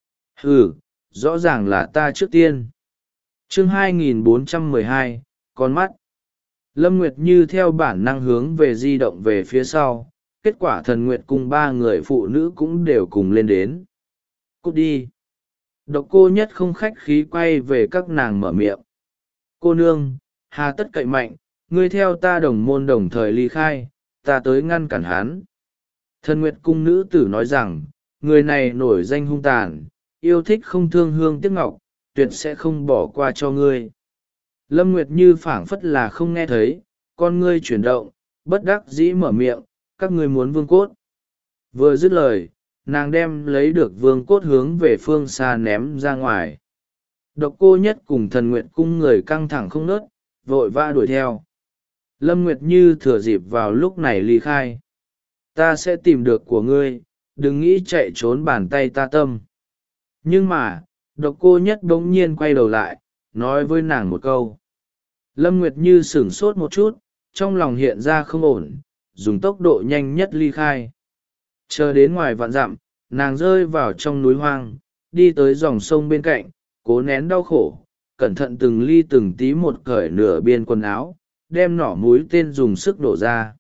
Rõ ràng là ta trước tiên. Chương 2412, con mắt. Lâm Nguyệt Như theo bản năng hướng về di động về phía sau, kết quả Thần Nguyệt cùng 3 người phụ nữ cũng đều cùng lên đến. Cút đi. Độc cô nhất không khách khí quay về các nàng mở miệng. Cô nương, hà tất cậy mạnh, ngươi theo ta đồng môn đồng thời ly khai, ta tới ngăn cản hắn. Thần Nguyệt cung nữ tử nói rằng, người này nổi danh hung tàn, yêu thích không thương hương tiếc ngọc, tuyệt sẽ không bỏ qua cho ngươi. Lâm Nguyệt Như phảng phất là không nghe thấy, con ngươi chuyển động, bất đắc dĩ mở miệng, các ngươi muốn vương cốt. Vừa dứt lời, nàng đem lấy được vương cốt hướng về phương xa ném ra ngoài. Độc cô nhất cùng Thần Nguyệt cung người căng thẳng không nớt, vội vã đuổi theo. Lâm Nguyệt Như thừa dịp vào lúc này ly khai. Ta sẽ tìm được của ngươi, đừng nghĩ chạy trốn bàn tay ta tâm. Nhưng mà, độc cô nhất bỗng nhiên quay đầu lại, nói với nàng một câu. Lâm Nguyệt Như sửng sốt một chút, trong lòng hiện ra không ổn, dùng tốc độ nhanh nhất ly khai. Chờ đến ngoài vạn dặm, nàng rơi vào trong núi hoang, đi tới dòng sông bên cạnh, cố nén đau khổ, cẩn thận từng ly từng tí một cởi nửa biên quần áo, đem nỏ mũi tên dùng sức đổ ra.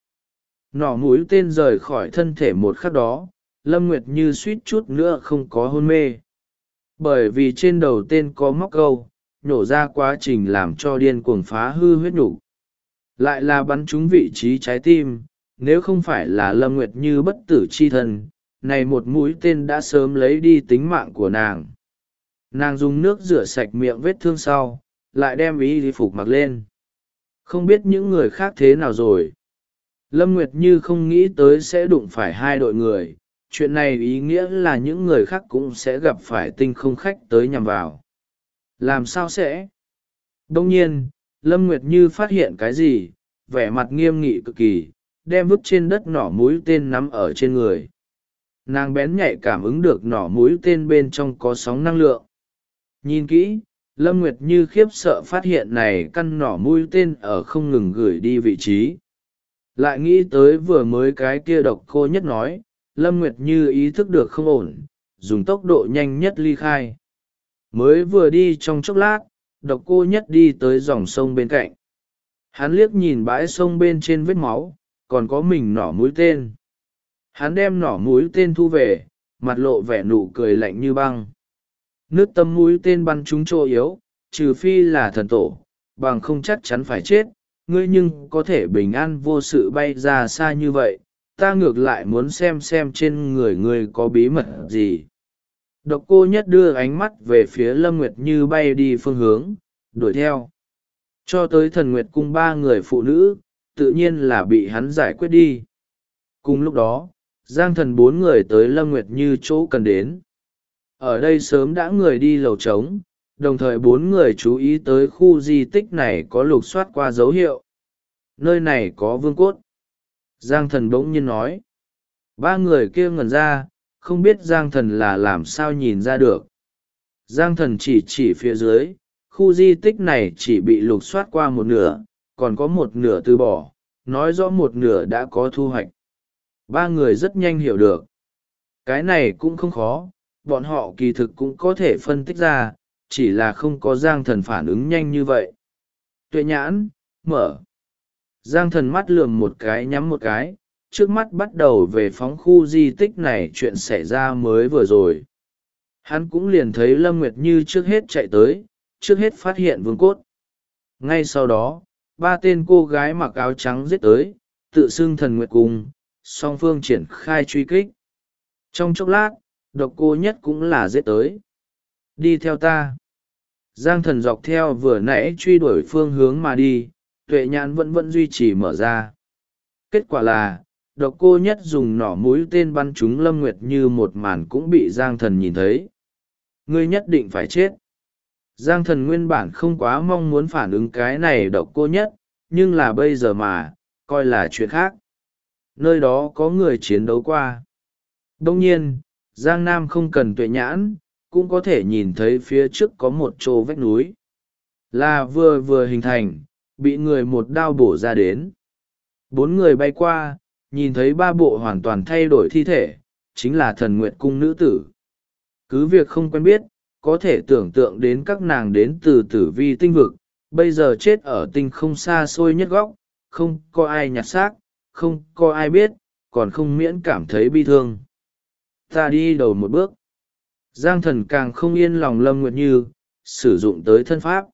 Nỏ mũi tên rời khỏi thân thể một khắc đó, Lâm Nguyệt Như suýt chút nữa không có hôn mê. Bởi vì trên đầu tên có móc câu, nhổ ra quá trình làm cho điên cuồng phá hư huyết nhục, lại là bắn trúng vị trí trái tim. Nếu không phải là Lâm Nguyệt Như bất tử chi thân, này một mũi tên đã sớm lấy đi tính mạng của nàng. Nàng dùng nước rửa sạch miệng vết thương sau, lại đem y phục mặc lên. Không biết những người khác thế nào rồi. Lâm Nguyệt Như không nghĩ tới sẽ đụng phải hai đội người, chuyện này ý nghĩa là những người khác cũng sẽ gặp phải tinh không khách tới nhằm vào. Làm sao sẽ? Đông nhiên, Lâm Nguyệt Như phát hiện cái gì, vẻ mặt nghiêm nghị cực kỳ, đem vứt trên đất nỏ mũi tên nắm ở trên người. Nàng bén nhạy cảm ứng được nỏ mũi tên bên trong có sóng năng lượng. Nhìn kỹ, Lâm Nguyệt Như khiếp sợ phát hiện này căn nỏ mũi tên ở không ngừng gửi đi vị trí. Lại nghĩ tới vừa mới cái kia độc cô nhất nói, Lâm Nguyệt Như ý thức được không ổn, dùng tốc độ nhanh nhất ly khai. Mới vừa đi trong chốc lát, độc cô nhất đi tới dòng sông bên cạnh. Hắn liếc nhìn bãi sông bên trên vết máu, còn có mình nỏ mũi tên. Hắn đem nỏ mũi tên thu về, mặt lộ vẻ nụ cười lạnh như băng. Nước tâm mũi tên bắn trúng chỗ yếu, trừ phi là thần tổ, bằng không chắc chắn phải chết. Ngươi nhưng có thể bình an vô sự bay ra xa như vậy, ta ngược lại muốn xem trên người ngươi có bí mật gì. Độc cô nhất đưa ánh mắt về phía Lâm Nguyệt Như bay đi phương hướng, đuổi theo. Cho tới Thần Nguyệt cung ba người phụ nữ, tự nhiên là bị hắn giải quyết đi. Cùng lúc đó, Giang Thần bốn người tới Lâm Nguyệt Như chỗ cần đến. Ở đây sớm đã người đi lầu trống, đồng thời bốn người chú ý tới khu di tích này có lục soát qua dấu hiệu. Nơi này có vương cốt. Giang Thần bỗng nhiên nói. Ba người kia ngẩn ra, không biết Giang Thần là làm sao nhìn ra được. Giang Thần chỉ phía dưới, khu di tích này chỉ bị lục soát qua một nửa, còn có một nửa từ bỏ, nói rõ một nửa đã có thu hoạch. Ba người rất nhanh hiểu được. Cái này cũng không khó, bọn họ kỳ thực cũng có thể phân tích ra, chỉ là không có Giang Thần phản ứng nhanh như vậy. Tuệ nhãn, mở. Giang Thần mắt lườm một cái nhắm một cái, trước mắt bắt đầu về phóng khu di tích này chuyện xảy ra mới vừa rồi. Hắn cũng liền thấy Lâm Nguyệt Như trước hết chạy tới, trước hết phát hiện vương cốt. Ngay sau đó, ba tên cô gái mặc áo trắng giết tới, tự xưng Thần Nguyệt Cung, song phương triển khai truy kích. Trong chốc lát, độc cô nhất cũng là giết tới. Đi theo ta. Giang Thần dọc theo vừa nãy truy đuổi phương hướng mà đi, tuệ nhãn vẫn duy trì mở ra. Kết quả là, độc cô nhất dùng nỏ mũi tên bắn trúng Lâm Nguyệt Như một màn cũng bị Giang Thần nhìn thấy. Ngươi nhất định phải chết. Giang Thần nguyên bản không quá mong muốn phản ứng cái này độc cô nhất, nhưng là bây giờ mà, coi là chuyện khác. Nơi đó có người chiến đấu qua. Đông nhiên, Giang Nam không cần tuệ nhãn, cũng có thể nhìn thấy phía trước có một chỗ vách núi. Là vừa hình thành, bị người một đao bổ ra đến. Bốn người bay qua, nhìn thấy ba bộ hoàn toàn thay đổi thi thể, chính là Thần Nguyệt Cung nữ tử. Cứ việc không quen biết, có thể tưởng tượng đến các nàng đến từ tử vi tinh vực, bây giờ chết ở tinh không xa xôi nhất góc, không có ai nhặt xác, không có ai biết, còn không miễn cảm thấy bi thương. Ta đi đầu một bước. Giang Thần càng không yên lòng Lâm Nguyệt Như, sử dụng tới thân pháp.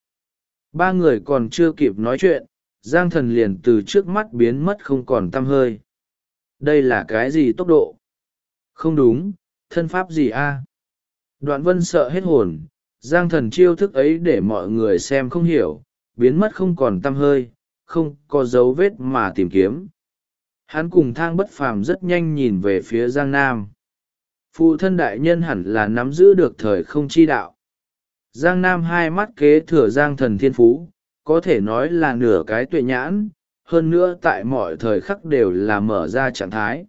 Ba người còn chưa kịp nói chuyện, Giang Thần liền từ trước mắt biến mất không còn tăm hơi. Đây là cái gì tốc độ? Không đúng, thân pháp gì a? Đoạn Vân sợ hết hồn, Giang Thần chiêu thức ấy để mọi người xem không hiểu, biến mất không còn tăm hơi, không có dấu vết mà tìm kiếm. Hắn cùng Thang Bất Phàm rất nhanh nhìn về phía Giang Nam. Phụ thân đại nhân hẳn là nắm giữ được thời không chi đạo. Giang Nam hai mắt kế thừa Giang Thần thiên phú, có thể nói là nửa cái tuệ nhãn, hơn nữa tại mọi thời khắc đều là mở ra trạng thái.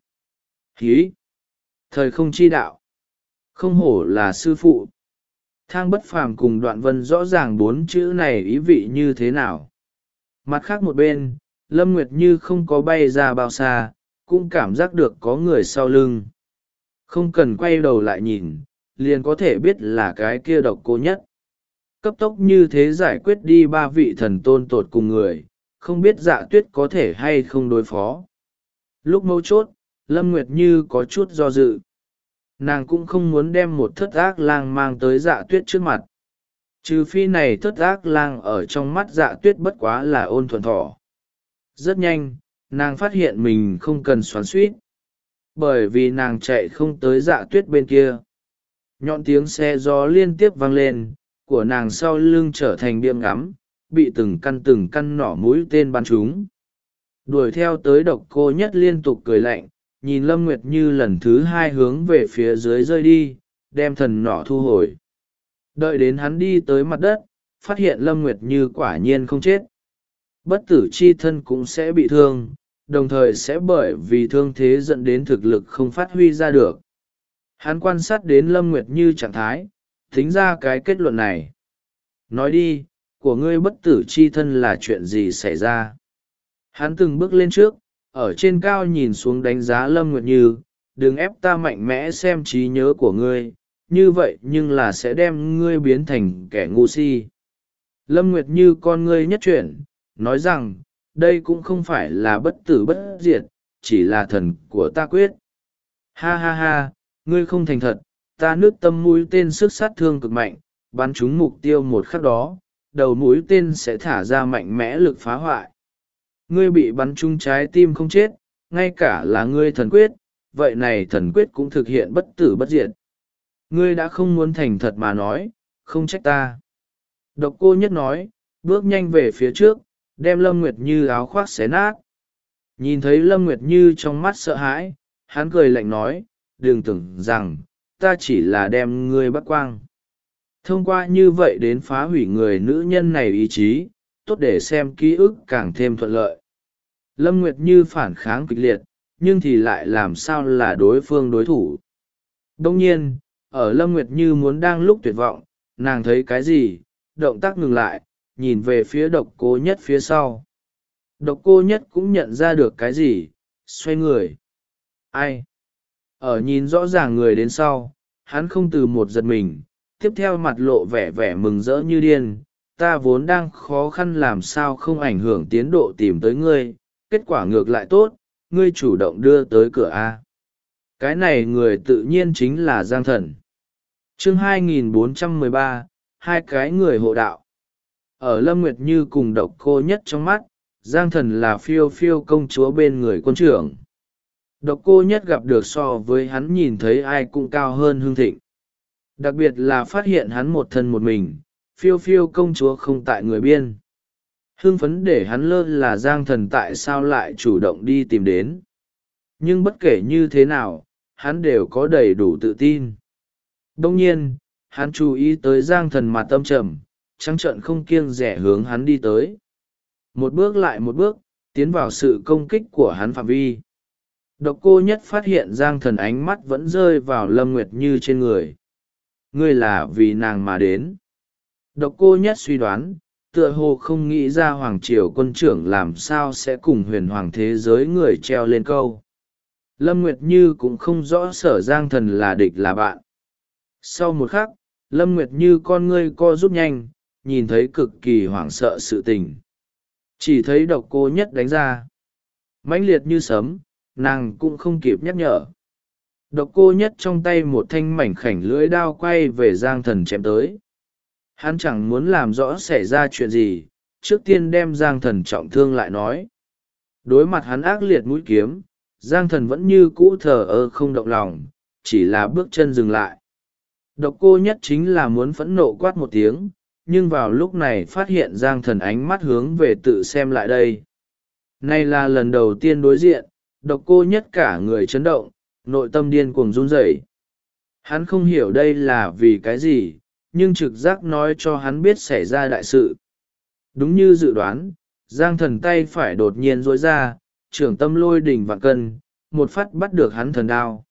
Hí! Thời không chi đạo. Không hổ là sư phụ. Thang Bất Phàm cùng Đoạn Vân rõ ràng bốn chữ này ý vị như thế nào. Mặt khác một bên, Lâm Nguyệt Như không có bay ra bao xa, cũng cảm giác được có người sau lưng. Không cần quay đầu lại nhìn, liền có thể biết là cái kia Độc Cô Nhất. Cấp tốc như thế giải quyết đi ba vị thần tôn tột cùng người, không biết Dạ Tuyết có thể hay không đối phó. Lúc mấu chốt, Lâm Nguyệt Như có chút do dự. Nàng cũng không muốn đem một thất ác lang mang tới Dạ Tuyết trước mặt. Trừ phi này thất ác lang ở trong mắt Dạ Tuyết bất quá là ôn thuần thỏ. Rất nhanh, nàng phát hiện mình không cần xoắn suýt. Bởi vì nàng chạy không tới Dạ Tuyết bên kia. Nhọn tiếng xe gió liên tiếp vang lên, của nàng sau lưng trở thành biêm ngắm, bị từng căn nỏ mũi tên bắn trúng. Đuổi theo tới Độc Cô Nhất liên tục cười lạnh, nhìn Lâm Nguyệt Như lần thứ hai hướng về phía dưới rơi đi, đem thần nỏ thu hồi. Đợi đến hắn đi tới mặt đất, phát hiện Lâm Nguyệt Như quả nhiên không chết. Bất tử chi thân cũng sẽ bị thương, đồng thời sẽ bởi vì thương thế dẫn đến thực lực không phát huy ra được. Hắn quan sát đến Lâm Nguyệt Như trạng thái, tính ra cái kết luận này. Nói đi, của ngươi bất tử chi thân là chuyện gì xảy ra? Hắn từng bước lên trước, ở trên cao nhìn xuống đánh giá Lâm Nguyệt Như, đừng ép ta mạnh mẽ xem trí nhớ của ngươi, như vậy nhưng là sẽ đem ngươi biến thành kẻ ngu si. Lâm Nguyệt Như con ngươi nhất chuyển, nói rằng, đây cũng không phải là bất tử bất diệt, chỉ là thần của ta quyết. Ha ha ha, ngươi không thành thật, ta nước tâm mũi tên sức sát thương cực mạnh, bắn trúng mục tiêu một khắc đó, đầu mũi tên sẽ thả ra mạnh mẽ lực phá hoại. Ngươi bị bắn trúng trái tim không chết, ngay cả là ngươi thần quyết, vậy này thần quyết cũng thực hiện bất tử bất diệt. Ngươi đã không muốn thành thật mà nói, không trách ta. Độc Cô Nhất nói, bước nhanh về phía trước, đem Lâm Nguyệt Như áo khoác xé nát. Nhìn thấy Lâm Nguyệt Như trong mắt sợ hãi, hắn cười lạnh nói, đừng tưởng rằng, ta chỉ là đem ngươi bắt quang. Thông qua như vậy đến phá hủy người nữ nhân này ý chí, tốt để xem ký ức càng thêm thuận lợi. Lâm Nguyệt Như phản kháng kịch liệt, nhưng thì lại làm sao là đối phương đối thủ. Đông nhiên, ở Lâm Nguyệt Như muốn đang lúc tuyệt vọng, nàng thấy cái gì, động tác ngừng lại, nhìn về phía Độc Cô Nhất phía sau. Độc Cô Nhất cũng nhận ra được cái gì, xoay người. Ai? Ở nhìn rõ ràng người đến sau, hắn không từ một giật mình, tiếp theo mặt lộ vẻ vẻ mừng rỡ như điên. Ta vốn đang khó khăn làm sao không ảnh hưởng tiến độ tìm tới ngươi, kết quả ngược lại tốt, ngươi chủ động đưa tới cửa A. Cái này người tự nhiên chính là Giang Thần. Chương 2413, hai cái người hộ đạo. Ở Lâm Nguyệt Như cùng Độc Cô Nhất trong mắt, Giang Thần là phiêu phiêu công chúa bên người quân trưởng. Độc Cô Nhất gặp được so với hắn nhìn thấy ai cũng cao hơn Hưng Thịnh. Đặc biệt là phát hiện hắn một thân một mình, phiêu phiêu công chúa không tại người biên. Hưng phấn để hắn lơ là Giang Thần tại sao lại chủ động đi tìm đến. Nhưng bất kể như thế nào, hắn đều có đầy đủ tự tin. Đông nhiên, hắn chú ý tới Giang Thần mặt tâm trầm, trắng trợn không kiêng rẻ hướng hắn đi tới. Một bước lại một bước, tiến vào sự công kích của hắn phạm vi. Độc Cô Nhất phát hiện Giang Thần ánh mắt vẫn rơi vào Lâm Nguyệt Như trên người. Ngươi là vì nàng mà đến. Độc Cô Nhất suy đoán, tựa hồ không nghĩ ra Hoàng Triều quân trưởng làm sao sẽ cùng huyền hoàng thế giới người treo lên câu. Lâm Nguyệt Như cũng không rõ sở Giang Thần là địch là bạn. Sau một khắc, Lâm Nguyệt Như con ngươi co rút nhanh, nhìn thấy cực kỳ hoảng sợ sự tình. Chỉ thấy Độc Cô Nhất đánh ra. Mãnh liệt như sấm, nàng cũng không kịp nhắc nhở. Độc Cô Nhất trong tay một thanh mảnh khảnh lưỡi đao quay về Giang Thần chém tới. Hắn chẳng muốn làm rõ xảy ra chuyện gì, trước tiên đem Giang Thần trọng thương lại nói. Đối mặt hắn ác liệt mũi kiếm, Giang Thần vẫn như cũ thờ ơ không động lòng, chỉ là bước chân dừng lại. Độc Cô Nhất chính là muốn phẫn nộ quát một tiếng, nhưng vào lúc này phát hiện Giang Thần ánh mắt hướng về tự xem lại đây. Này là lần đầu tiên đối diện, Độc Cô Nhất cả người chấn động, nội tâm điên cuồng run rẩy. Hắn không hiểu đây là vì cái gì, nhưng trực giác nói cho hắn biết xảy ra đại sự. Đúng như dự đoán, Giang Thần tay phải đột nhiên rối ra, trưởng tâm lôi đỉnh vạn cân, một phát bắt được hắn thần đao.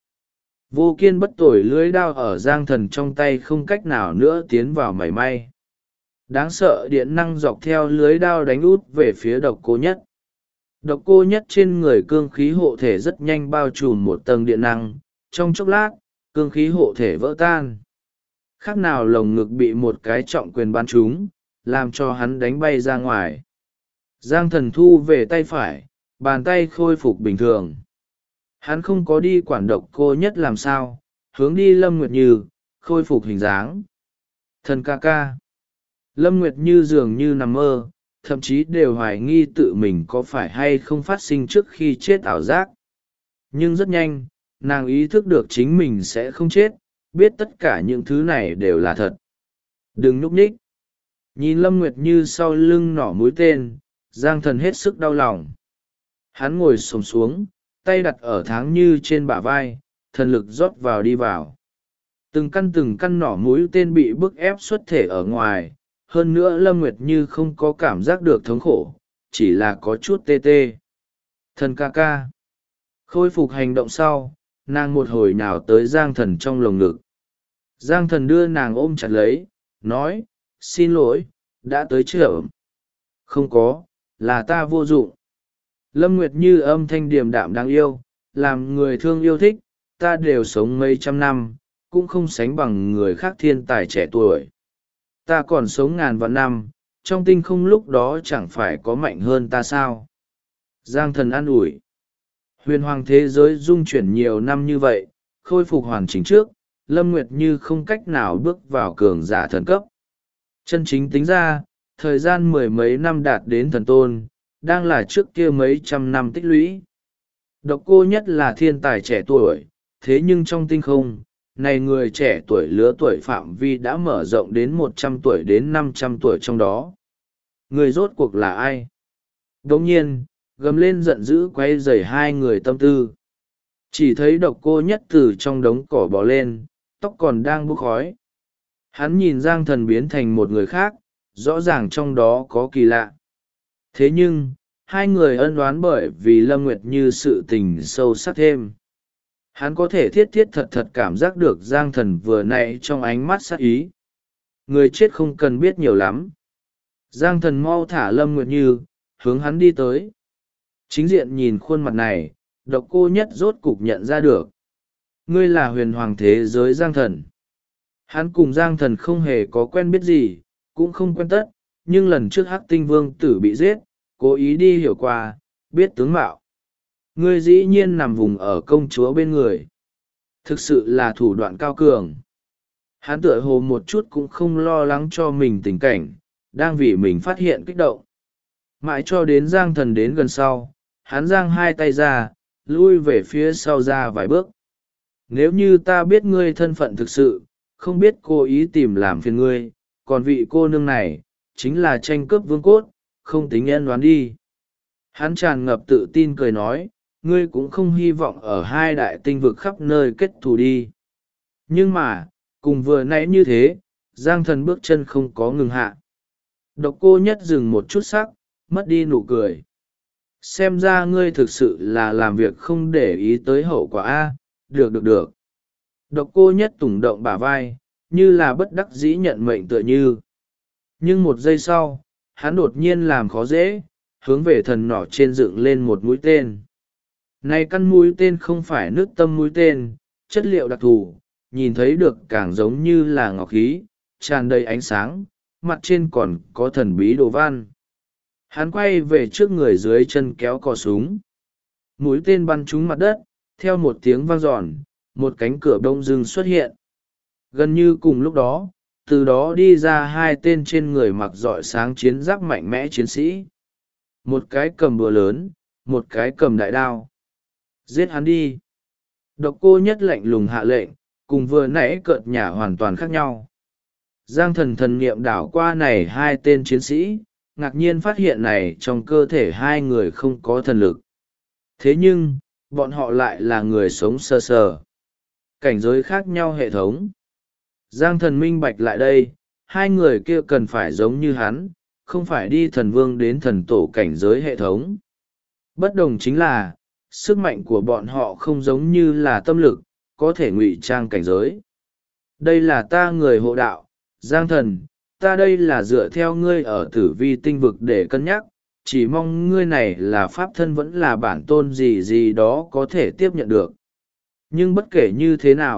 Vô kiên bất tồi lưới đao ở Giang Thần trong tay không cách nào nữa tiến vào mảy may. Đáng sợ điện năng dọc theo lưới đao đánh út về phía Độc Cô Nhất. Độc Cô Nhất trên người cương khí hộ thể rất nhanh bao trùm một tầng điện năng, trong chốc lát, cương khí hộ thể vỡ tan. Khác nào lồng ngực bị một cái trọng quyền bắn trúng, làm cho hắn đánh bay ra ngoài. Giang Thần thu về tay phải, bàn tay khôi phục bình thường. Hắn không có đi quản Độc Cô Nhất làm sao, hướng đi Lâm Nguyệt Như, khôi phục hình dáng. Thần ca ca. Lâm Nguyệt Như dường như nằm mơ, thậm chí đều hoài nghi tự mình có phải hay không phát sinh trước khi chết ảo giác. Nhưng rất nhanh, nàng ý thức được chính mình sẽ không chết, biết tất cả những thứ này đều là thật. Đừng nhúc nhích. Nhìn Lâm Nguyệt Như sau lưng nỏ mũi tên, Giang Thần hết sức đau lòng. Hắn ngồi xổm xuống, tay đặt ở Tháng Như trên bả vai, thần lực rót vào đi vào. Từng căn nỏ mũi tên bị bức ép xuất thể ở ngoài, hơn nữa Lâm Nguyệt Như không có cảm giác được thống khổ, chỉ là có chút tê tê. Thần ca ca. Khôi phục hành động sau, nàng một hồi nào tới Giang Thần trong lồng ngực. Giang Thần đưa nàng ôm chặt lấy, nói, xin lỗi, đã tới chợ. Không có, là ta vô dụng. Lâm Nguyệt Như âm thanh điềm đạm đáng yêu, làm người thương yêu thích, ta đều sống mấy trăm năm, cũng không sánh bằng người khác thiên tài trẻ tuổi. Ta còn sống ngàn vạn năm, trong tinh không lúc đó chẳng phải có mạnh hơn ta sao. Giang Thần an ủi. Huyền hoàng thế giới dung chuyển nhiều năm như vậy, khôi phục hoàn chỉnh trước, Lâm Nguyệt Như không cách nào bước vào cường giả thần cấp. Chân chính tính ra, thời gian mười mấy năm đạt đến thần tôn, đang là trước kia mấy trăm năm tích lũy. Độc Cô Nhất là thiên tài trẻ tuổi, thế nhưng trong tinh không, này người trẻ tuổi lứa tuổi phạm vi đã mở rộng đến 100 tuổi đến 500 tuổi trong đó. Người rốt cuộc là ai? Đồng nhiên, gầm lên giận dữ quay rầy hai người tâm tư. Chỉ thấy Độc Cô Nhất từ trong đống cỏ bò lên, tóc còn đang bốc khói. Hắn nhìn Giang Thần biến thành một người khác, rõ ràng trong đó có kỳ lạ. Thế nhưng, hai người ân oán bởi vì Lâm Nguyệt Như sự tình sâu sắc thêm. Hắn có thể thiết thiết thật thật cảm giác được Giang Thần vừa nãy trong ánh mắt sát ý. Người chết không cần biết nhiều lắm. Giang Thần mau thả Lâm Nguyệt Như, hướng hắn đi tới. Chính diện nhìn khuôn mặt này, Độc Cô Nhất rốt cục nhận ra được. Ngươi là huyền hoàng thế giới Giang Thần. Hắn cùng Giang Thần không hề có quen biết gì, cũng không quen tất, nhưng lần trước Hắc Tinh Vương tử bị giết, cố ý đi hiểu qua, biết tướng mạo. Ngươi dĩ nhiên nằm vùng ở công chúa bên người. Thực sự là thủ đoạn cao cường. Hắn tựa hồ một chút cũng không lo lắng cho mình tình cảnh, đang vì mình phát hiện kích động. Mãi cho đến Giang Thần đến gần sau, hắn giang hai tay ra, lui về phía sau ra vài bước. Nếu như ta biết ngươi thân phận thực sự, không biết cố ý tìm làm phiền ngươi, còn vị cô nương này, chính là tranh cướp vương cốt, không tính nhân đoán đi. Hắn tràn ngập tự tin cười nói, ngươi cũng không hy vọng ở hai đại tinh vực khắp nơi kết thù đi. Nhưng mà, cùng vừa nãy như thế, Giang Thần bước chân không có ngừng hạ. Độc Cô Nhất dừng một chút sắc, mất đi nụ cười. Xem ra ngươi thực sự là làm việc không để ý tới hậu quả a. Được. Độc Cô Nhất tủng động bả vai, như là bất đắc dĩ nhận mệnh tựa như. Nhưng một giây sau, hắn đột nhiên làm khó dễ, hướng về thần nỏ trên dựng lên một mũi tên. Này căn mũi tên không phải nước tâm mũi tên, chất liệu đặc thù, nhìn thấy được càng giống như là ngọc khí, tràn đầy ánh sáng, mặt trên còn có thần bí đồ văn. Hắn quay về trước người dưới chân kéo cò súng. Mũi tên bắn trúng mặt đất, theo một tiếng vang giòn, một cánh cửa đông dưng xuất hiện. Gần như cùng lúc đó, từ đó đi ra hai tên trên người mặc rọi sáng chiến giáp mạnh mẽ chiến sĩ. Một cái cầm búa lớn, một cái cầm đại đao. Giết hắn đi. Độc Cô Nhất lạnh lùng hạ lệnh, cùng vừa nãy cợt nhả hoàn toàn khác nhau. Giang Thần thần niệm đảo qua này hai tên chiến sĩ, ngạc nhiên phát hiện này trong cơ thể hai người không có thần lực. Thế nhưng, bọn họ lại là người sống sơ sờ. Cảnh giới khác nhau hệ thống. Giang Thần minh bạch lại đây, hai người kia cần phải giống như hắn, không phải đi thần vương đến thần tổ cảnh giới hệ thống. Bất đồng chính là, sức mạnh của bọn họ không giống như là tâm lực, có thể ngụy trang cảnh giới. Đây là ta người hộ đạo, Giang Thần, ta đây là dựa theo ngươi ở tử vi tinh vực để cân nhắc, chỉ mong ngươi này là pháp thân vẫn là bản tôn gì gì đó có thể tiếp nhận được. Nhưng bất kể như thế nào,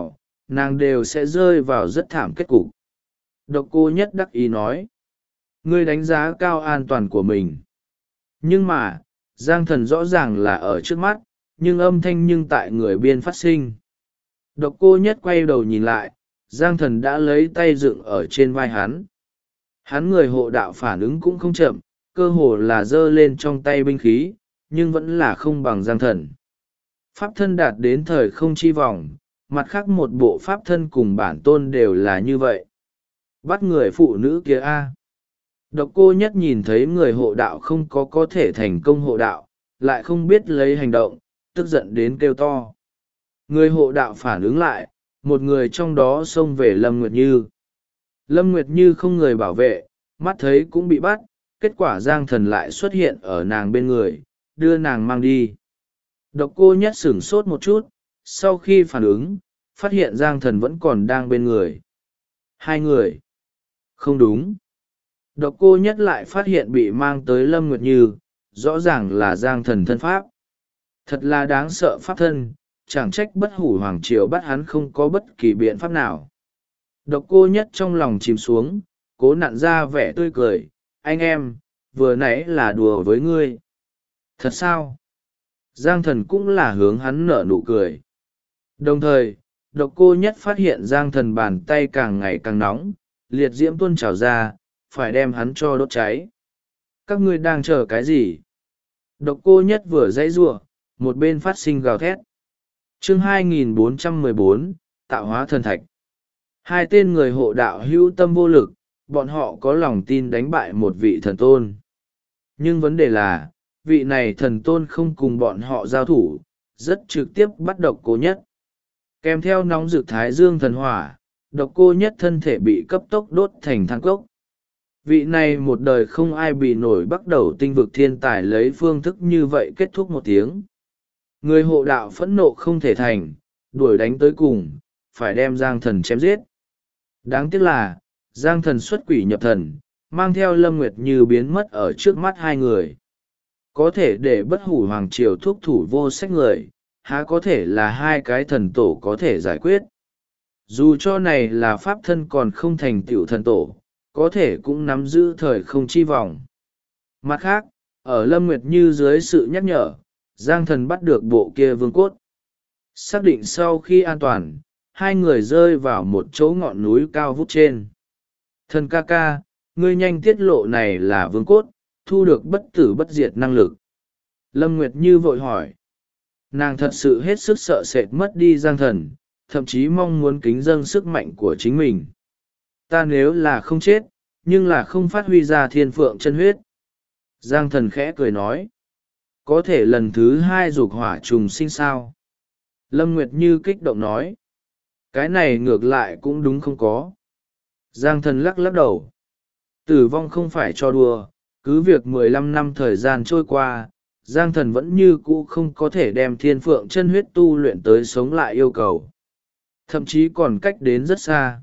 nàng đều sẽ rơi vào rất thảm kết cục. Độc Cô Nhất đắc ý nói, ngươi đánh giá cao an toàn của mình. Nhưng mà, Giang Thần rõ ràng là ở trước mắt, nhưng âm thanh nhưng tại người biên phát sinh. Độc Cô Nhất quay đầu nhìn lại, Giang Thần đã lấy tay dựng ở trên vai hắn. Hắn người hộ đạo phản ứng cũng không chậm, cơ hồ là giơ lên trong tay binh khí, nhưng vẫn là không bằng Giang Thần. Pháp thân đạt đến thời không chi vòng, mặt khác một bộ pháp thân cùng bản tôn đều là như vậy. Bắt người phụ nữ kia a. Độc Cô Nhất nhìn thấy người hộ đạo không có thể thành công hộ đạo, lại không biết lấy hành động, tức giận đến kêu to. Người hộ đạo phản ứng lại, một người trong đó xông về Lâm Nguyệt Như. Lâm Nguyệt Như không người bảo vệ, mắt thấy cũng bị bắt, kết quả Giang Thần lại xuất hiện ở nàng bên người, đưa nàng mang đi. Độc Cô Nhất sửng sốt một chút, sau khi phản ứng, phát hiện Giang Thần vẫn còn đang bên người. Hai người. Không đúng. Độc Cô Nhất lại phát hiện bị mang tới Lâm Nguyệt Như, rõ ràng là Giang Thần thân pháp. Thật là đáng sợ pháp thân, chẳng trách Bất Hủ Hoàng Triều bắt hắn không có bất kỳ biện pháp nào. Độc Cô Nhất trong lòng chìm xuống, cố nặn ra vẻ tươi cười, anh em, vừa nãy là đùa với ngươi. Thật sao? Giang Thần cũng là hướng hắn nở nụ cười. Đồng thời, Độc Cô Nhất phát hiện Giang Thần bàn tay càng ngày càng nóng, liệt diễm tuôn trào ra, phải đem hắn cho đốt cháy. Các ngươi đang chờ cái gì? Độc Cô Nhất vừa dãy giụa, một bên phát sinh gào thét. Chương 2414, Tạo hóa thần thạch. Hai tên người hộ đạo hữu tâm vô lực, bọn họ có lòng tin đánh bại một vị thần tôn. Nhưng vấn đề là, vị này thần tôn không cùng bọn họ giao thủ, rất trực tiếp bắt Độc Cô Nhất. Kèm theo nóng rực thái dương thần hỏa, Độc Cô Nhất thân thể bị cấp tốc đốt thành than cốc. Vị này một đời không ai bị nổi bắt đầu tinh vực thiên tài lấy phương thức như vậy kết thúc một tiếng. Người hộ đạo phẫn nộ không thể thành, đuổi đánh tới cùng, phải đem Giang Thần chém giết. Đáng tiếc là, Giang Thần xuất quỷ nhập thần, mang theo Lâm Nguyệt Như biến mất ở trước mắt hai người. Có thể để Bất Hủ Hoàng Triều thúc thủ vô sách người, há có thể là hai cái thần tổ có thể giải quyết. Dù cho này là pháp thân còn không thành tựu thần tổ, có thể cũng nắm giữ thời không chi vòng. Mặt khác, ở Lâm Nguyệt Như dưới sự nhắc nhở, Giang Thần bắt được bộ kia vương cốt. Xác định sau khi an toàn, hai người rơi vào một chỗ ngọn núi cao vút trên. Thần ca ca, ngươi nhanh tiết lộ này là vương cốt, thu được bất tử bất diệt năng lực. Lâm Nguyệt Như vội hỏi. Nàng thật sự hết sức sợ sệt mất đi Giang Thần, thậm chí mong muốn kính dâng sức mạnh của chính mình. Ta nếu là không chết, nhưng là không phát huy ra thiên phượng chân huyết. Giang Thần khẽ cười nói. Có thể lần thứ hai dục hỏa trùng sinh sao? Lâm Nguyệt Như kích động nói. Cái này ngược lại cũng đúng không có. Giang Thần lắc lắc đầu. Tử vong không phải cho đùa, cứ việc 15 năm thời gian trôi qua, Giang Thần vẫn như cũ không có thể đem thiên phượng chân huyết tu luyện tới sống lại yêu cầu. Thậm chí còn cách đến rất xa.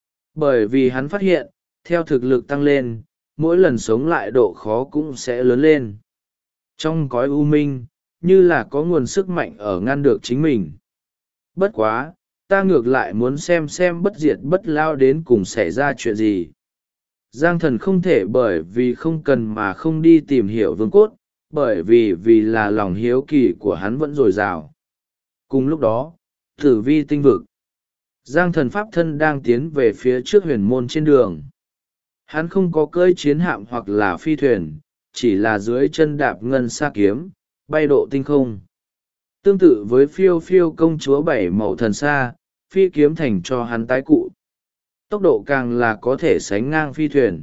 Bởi vì hắn phát hiện, theo thực lực tăng lên, mỗi lần sống lại độ khó cũng sẽ lớn lên. Trong cõi u minh, như là có nguồn sức mạnh ở ngăn được chính mình. Bất quá, ta ngược lại muốn xem bất diệt bất lao đến cùng xảy ra chuyện gì. Giang Thần không thể bởi vì không cần mà không đi tìm hiểu vương cốt, bởi vì là lòng hiếu kỳ của hắn vẫn dồi dào. Cùng lúc đó, Tử Vi tinh vực. Giang Thần pháp thân đang tiến về phía trước huyền môn trên đường. Hắn không có cưỡi chiến hạm hoặc là phi thuyền, chỉ là dưới chân đạp ngân sa kiếm, bay độ tinh không. Tương tự với phiêu phiêu công chúa bảy màu thần sa, phi kiếm thành cho hắn tái cụ. Tốc độ càng là có thể sánh ngang phi thuyền.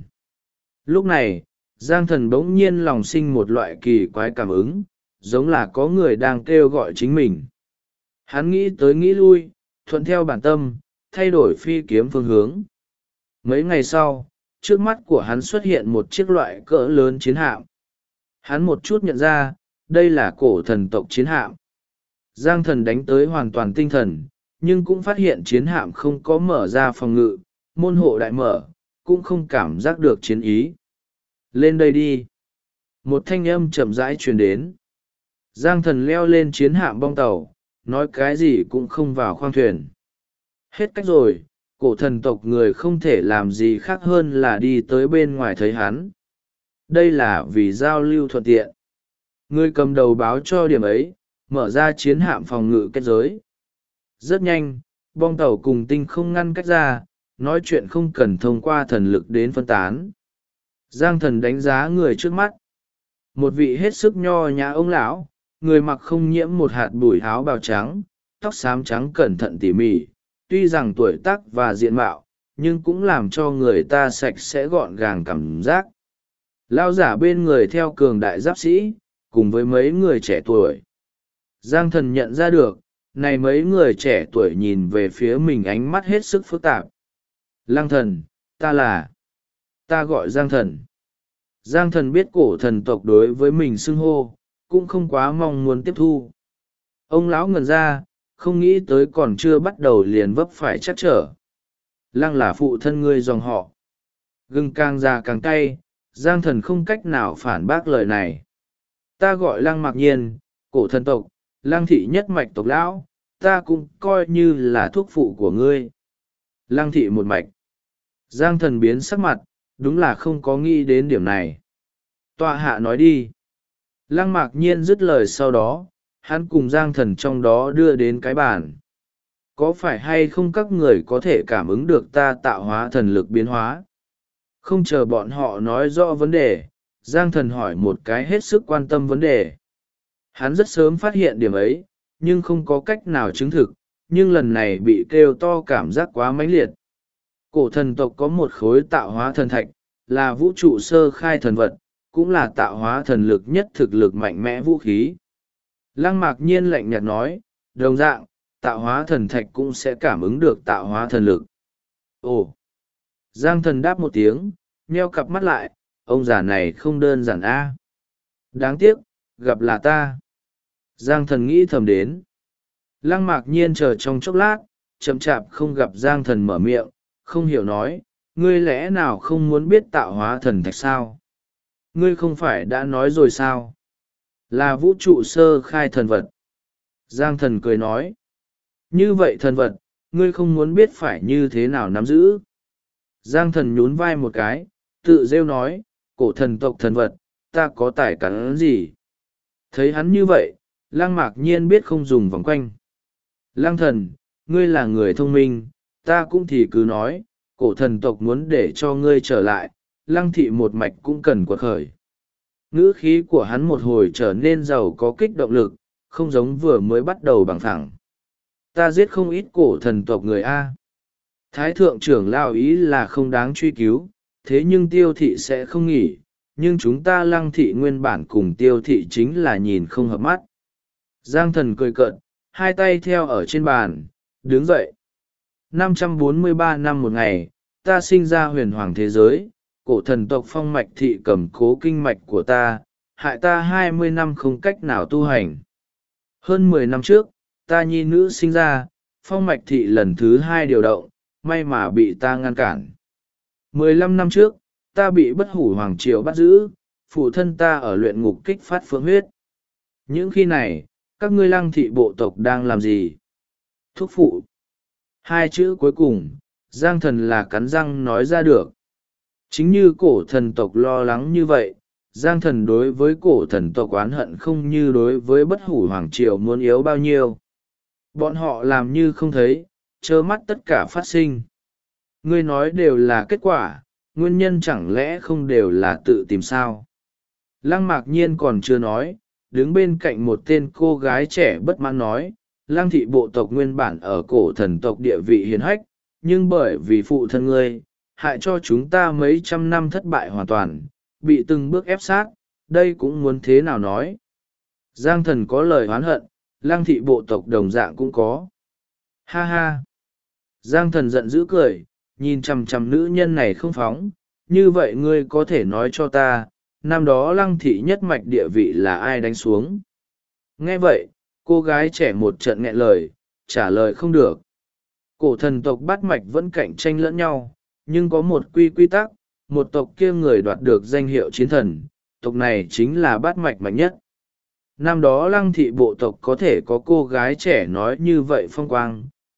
Lúc này, Giang Thần bỗng nhiên lòng sinh một loại kỳ quái cảm ứng, giống là có người đang kêu gọi chính mình. Hắn nghĩ tới nghĩ lui, thuận theo bản tâm, thay đổi phi kiếm phương hướng. Mấy ngày sau, trước mắt của hắn xuất hiện một chiếc loại cỡ lớn chiến hạm. Hắn một chút nhận ra, đây là cổ thần tộc chiến hạm. Giang Thần đánh tới hoàn toàn tinh thần, nhưng cũng phát hiện chiến hạm không có mở ra phòng ngự, môn hộ đại mở, cũng không cảm giác được chiến ý. Lên đây đi. Một thanh âm chậm rãi truyền đến. Giang Thần leo lên chiến hạm bong tàu, nói cái gì cũng không vào khoang thuyền. Hết cách rồi, cổ thần tộc người không thể làm gì khác hơn là đi tới bên ngoài thấy hắn. Đây là vì giao lưu thuận tiện. Người cầm đầu báo cho điểm ấy, mở ra chiến hạm phòng ngự kết giới. Rất nhanh, bong tàu cùng tinh không ngăn cách ra, nói chuyện không cần thông qua thần lực đến phân tán. Giang Thần đánh giá người trước mắt. Một vị hết sức nho nhã ông lão, người mặc không nhiễm một hạt bụi, áo bào trắng, tóc xám trắng cẩn thận tỉ mỉ, tuy rằng tuổi tác và diện mạo, nhưng cũng làm cho người ta sạch sẽ gọn gàng cảm giác. Lao giả bên người theo cường đại giáp sĩ, cùng với mấy người trẻ tuổi. Giang Thần nhận ra được, này mấy người trẻ tuổi nhìn về phía mình ánh mắt hết sức phức tạp. Lăng Thần, ta gọi Giang Thần. Giang Thần biết cổ thần tộc đối với mình xưng hô, cũng không quá mong muốn tiếp thu. Ông lão ngẩn ra, không nghĩ tới còn chưa bắt đầu liền vấp phải chắc trở. Lăng là phụ thân ngươi dòng họ. Gừng càng già càng cay, Giang Thần không cách nào phản bác lời này. Ta gọi Lăng Mạc Nhiên, cổ thần tộc, Lăng thị nhất mạch tộc lão, ta cũng coi như là thuốc phụ của ngươi. Lăng thị một mạch. Giang Thần biến sắc mặt, đúng là không có nghĩ đến điểm này. Tọa hạ nói đi. Lăng Mạc Nhiên dứt lời sau đó, hắn cùng Giang Thần trong đó đưa đến cái bàn. Có phải hay không các người có thể cảm ứng được ta tạo hóa thần lực biến hóa? Không chờ bọn họ nói rõ vấn đề, Giang Thần hỏi một cái hết sức quan tâm vấn đề. Hắn rất sớm phát hiện điểm ấy, nhưng không có cách nào chứng thực, nhưng lần này bị kêu to cảm giác quá mãnh liệt. Cổ thần tộc có một khối tạo hóa thần thạch, là vũ trụ sơ khai thần vật, cũng là tạo hóa thần lực nhất thực lực mạnh mẽ vũ khí. Lăng Mạc Nhiên lạnh nhạt nói, đồng dạng, tạo hóa thần thạch cũng sẽ cảm ứng được tạo hóa thần lực. Ồ! Giang Thần đáp một tiếng, nheo cặp mắt lại, ông già này không đơn giản a. Đáng tiếc, gặp là ta. Giang Thần nghĩ thầm đến. Lăng Mạc Nhiên chờ trong chốc lát, chậm chạp không gặp Giang Thần mở miệng, không hiểu nói, ngươi lẽ nào không muốn biết tạo hóa thần thạch sao? Ngươi không phải đã nói rồi sao? Là vũ trụ sơ khai thần vật. Giang Thần cười nói, như vậy thần vật, ngươi không muốn biết phải như thế nào nắm giữ. Giang Thần nhún vai một cái, tự rêu nói, cổ thần tộc thần vật, ta có tài cắn gì? Thấy hắn như vậy, Lăng Mạc Nhiên biết không dùng vòng quanh. Lăng Thần, ngươi là người thông minh, ta cũng thì cứ nói, cổ thần tộc muốn để cho ngươi trở lại, Lăng thị một mạch cũng cần quật khởi. Ngữ khí của hắn một hồi trở nên giàu có kích động lực, không giống vừa mới bắt đầu bằng thẳng. Ta giết không ít cổ thần tộc người A. Thái thượng trưởng lao ý là không đáng truy cứu, thế nhưng Tiêu thị sẽ không nghỉ, nhưng chúng ta Lăng thị nguyên bản cùng Tiêu thị chính là nhìn không hợp mắt. Giang Thần cười cợt, hai tay theo ở trên bàn, đứng dậy. 543 năm một ngày, ta sinh ra huyền hoàng thế giới, cổ thần tộc phong mạch thị cầm cố kinh mạch của ta, hại ta 20 năm không cách nào tu hành. Hơn 10 năm trước, ta nhi nữ sinh ra, phong mạch thị lần thứ 2 điều động, may mà bị ta ngăn cản. 15 năm trước, ta bị bất hủ hoàng triều bắt giữ, phụ thân ta ở luyện ngục kích phát phượng huyết. Những khi này, các ngươi Lăng thị bộ tộc đang làm gì? Thúc phụ. Hai chữ cuối cùng, Giang Thần là cắn răng nói ra được. Chính như cổ thần tộc lo lắng như vậy, Giang Thần đối với cổ thần tộc oán hận không như đối với bất hủ hoàng triều muốn yếu bao nhiêu. Bọn họ làm như không thấy, trơ mắt tất cả phát sinh. Ngươi nói đều là kết quả, nguyên nhân chẳng lẽ không đều là tự tìm sao? Lăng Mạc Nhiên còn chưa nói, đứng bên cạnh một tên cô gái trẻ bất mãn nói, Lăng thị bộ tộc nguyên bản ở cổ thần tộc địa vị hiền hách, nhưng bởi vì phụ thân ngươi, hại cho chúng ta mấy trăm năm thất bại hoàn toàn, bị từng bước ép sát, đây cũng muốn thế nào nói. Giang Thần có lời oán hận, Lăng thị bộ tộc đồng dạng cũng có. Ha ha! Giang Thần giận dữ cười, nhìn chằm chằm nữ nhân này không phóng, như vậy ngươi có thể nói cho ta, năm đó Lăng thị nhất mạch địa vị là ai đánh xuống? Nghe vậy, cô gái trẻ một trận nghẹn lời, trả lời không được. Cổ thần tộc bát mạch vẫn cạnh tranh lẫn nhau, nhưng có một quy tắc, một tộc kia người đoạt được danh hiệu chiến thần, tộc này chính là bát mạch mạnh nhất. Năm đó Lăng thị bộ tộc có thể có cô gái trẻ nói như vậy phong quang,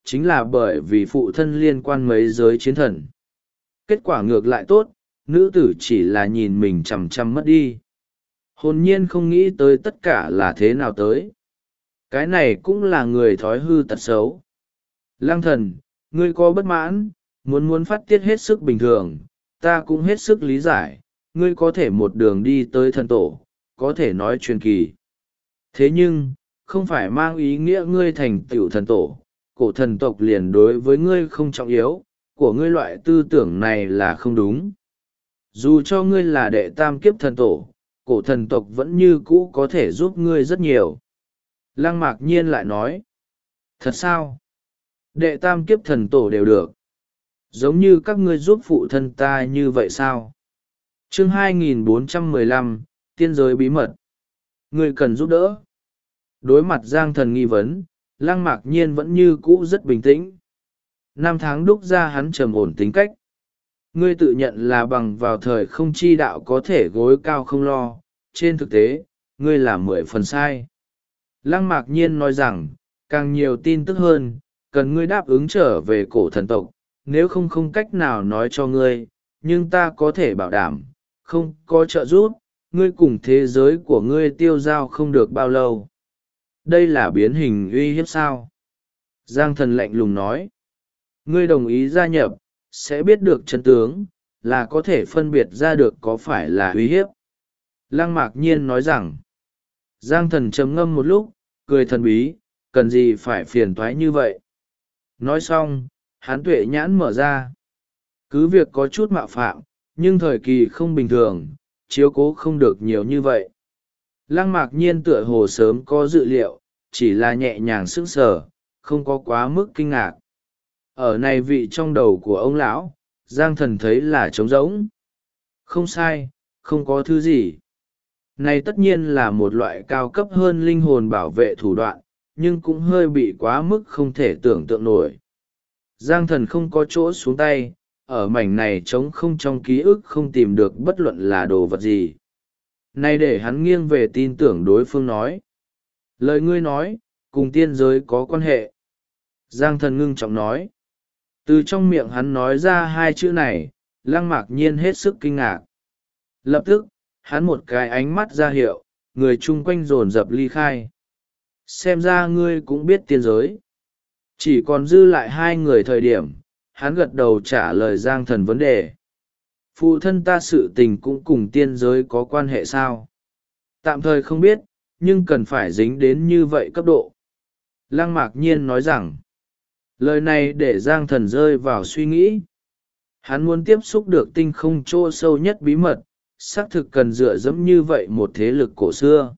chính là bởi vì phụ thân liên quan mấy giới chiến thần. Kết quả ngược lại tốt, nữ tử chỉ là nhìn mình chằm chằm mất đi. Hồn nhiên không nghĩ tới tất cả là thế nào tới. Cái này cũng là người thói hư tật xấu. Lăng thần, ngươi có bất mãn, muốn phát tiết hết sức bình thường, ta cũng hết sức lý giải, ngươi có thể một đường đi tới thần tổ, có thể nói truyền kỳ. Thế nhưng, không phải mang ý nghĩa ngươi thành tựu thần tổ, cổ thần tộc liền đối với ngươi không trọng yếu, của ngươi loại tư tưởng này là không đúng. Dù cho ngươi là đệ tam kiếp thần tổ, cổ thần tộc vẫn như cũ có thể giúp ngươi rất nhiều. Lăng Mạc Nhiên lại nói, thật sao? Đệ tam kiếp thần tổ đều được. Giống như các ngươi giúp phụ thân ta như vậy sao? Chương 2415, Tiên giới bí mật. Ngươi cần giúp đỡ. Đối mặt Giang Thần nghi vấn, Lăng Mạc Nhiên vẫn như cũ rất bình tĩnh. Năm tháng đúc ra hắn trầm ổn tính cách. Ngươi tự nhận là bằng vào thời không chi đạo có thể gối cao không lo, trên thực tế, ngươi là 10 phần sai. Lăng Mạc Nhiên nói rằng, càng nhiều tin tức hơn, cần ngươi đáp ứng trở về cổ thần tộc, nếu không cách nào nói cho ngươi, nhưng ta có thể bảo đảm, không có trợ giúp, ngươi cùng thế giới của ngươi tiêu dao không được bao lâu. Đây là biến hình uy hiếp sao? Giang Thần lạnh lùng nói, ngươi đồng ý gia nhập, sẽ biết được chân tướng, là có thể phân biệt ra được có phải là uy hiếp. Lăng Mạc Nhiên nói rằng, Giang Thần trầm ngâm một lúc, cười thần bí, cần gì phải phiền toái như vậy. Nói xong, hắn tuệ nhãn mở ra. Cứ việc có chút mạo phạm, nhưng thời kỳ không bình thường, chiếu cố không được nhiều như vậy. Lăng Mạc Nhiên tựa hồ sớm có dự liệu, chỉ là nhẹ nhàng sững sờ, không có quá mức kinh ngạc. Ở này vị trong đầu của ông lão, Giang Thần thấy là trống rỗng. Không sai, không có thứ gì. Này tất nhiên là một loại cao cấp hơn linh hồn bảo vệ thủ đoạn, nhưng cũng hơi bị quá mức không thể tưởng tượng nổi. Giang Thần không có chỗ xuống tay, ở mảnh này trống không trong ký ức không tìm được bất luận là đồ vật gì. Này để hắn nghiêng về tin tưởng đối phương nói. Lời ngươi nói, cùng tiên giới có quan hệ. Giang Thần ngưng trọng nói. Từ trong miệng hắn nói ra hai chữ này, Lăng Mạc Nhiên hết sức kinh ngạc. Lập tức, hắn một cái ánh mắt ra hiệu, người chung quanh dồn dập ly khai. Xem ra ngươi cũng biết tiên giới. Chỉ còn dư lại hai người thời điểm, hắn gật đầu trả lời Giang Thần vấn đề. Phụ thân ta sự tình cũng cùng tiên giới có quan hệ sao? Tạm thời không biết, nhưng cần phải dính đến như vậy cấp độ. Lăng Mạc Nhiên nói rằng, lời này để Giang Thần rơi vào suy nghĩ. Hắn muốn tiếp xúc được tinh không chỗ sâu nhất bí mật, xác thực cần dựa dẫm như vậy một thế lực cổ xưa.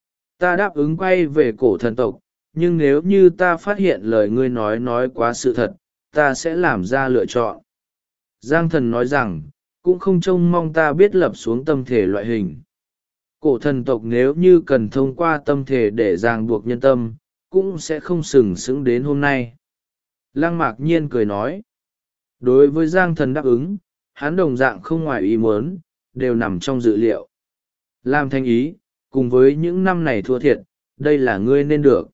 Ta đáp ứng quay về cổ thần tộc, nhưng nếu như ta phát hiện lời ngươi nói quá sự thật, ta sẽ làm ra lựa chọn. Giang Thần nói rằng, cũng không trông mong ta biết lập xuống tâm thể loại hình. Cổ thần tộc nếu như cần thông qua tâm thể để ràng buộc nhân tâm, cũng sẽ không sừng sững đến hôm nay. Lăng Mạc Nhiên cười nói, đối với Giang Thần đáp ứng, hắn đồng dạng không ngoài ý muốn, đều nằm trong dự liệu. Làm thành ý, cùng với những năm này thua thiệt, đây là ngươi nên được.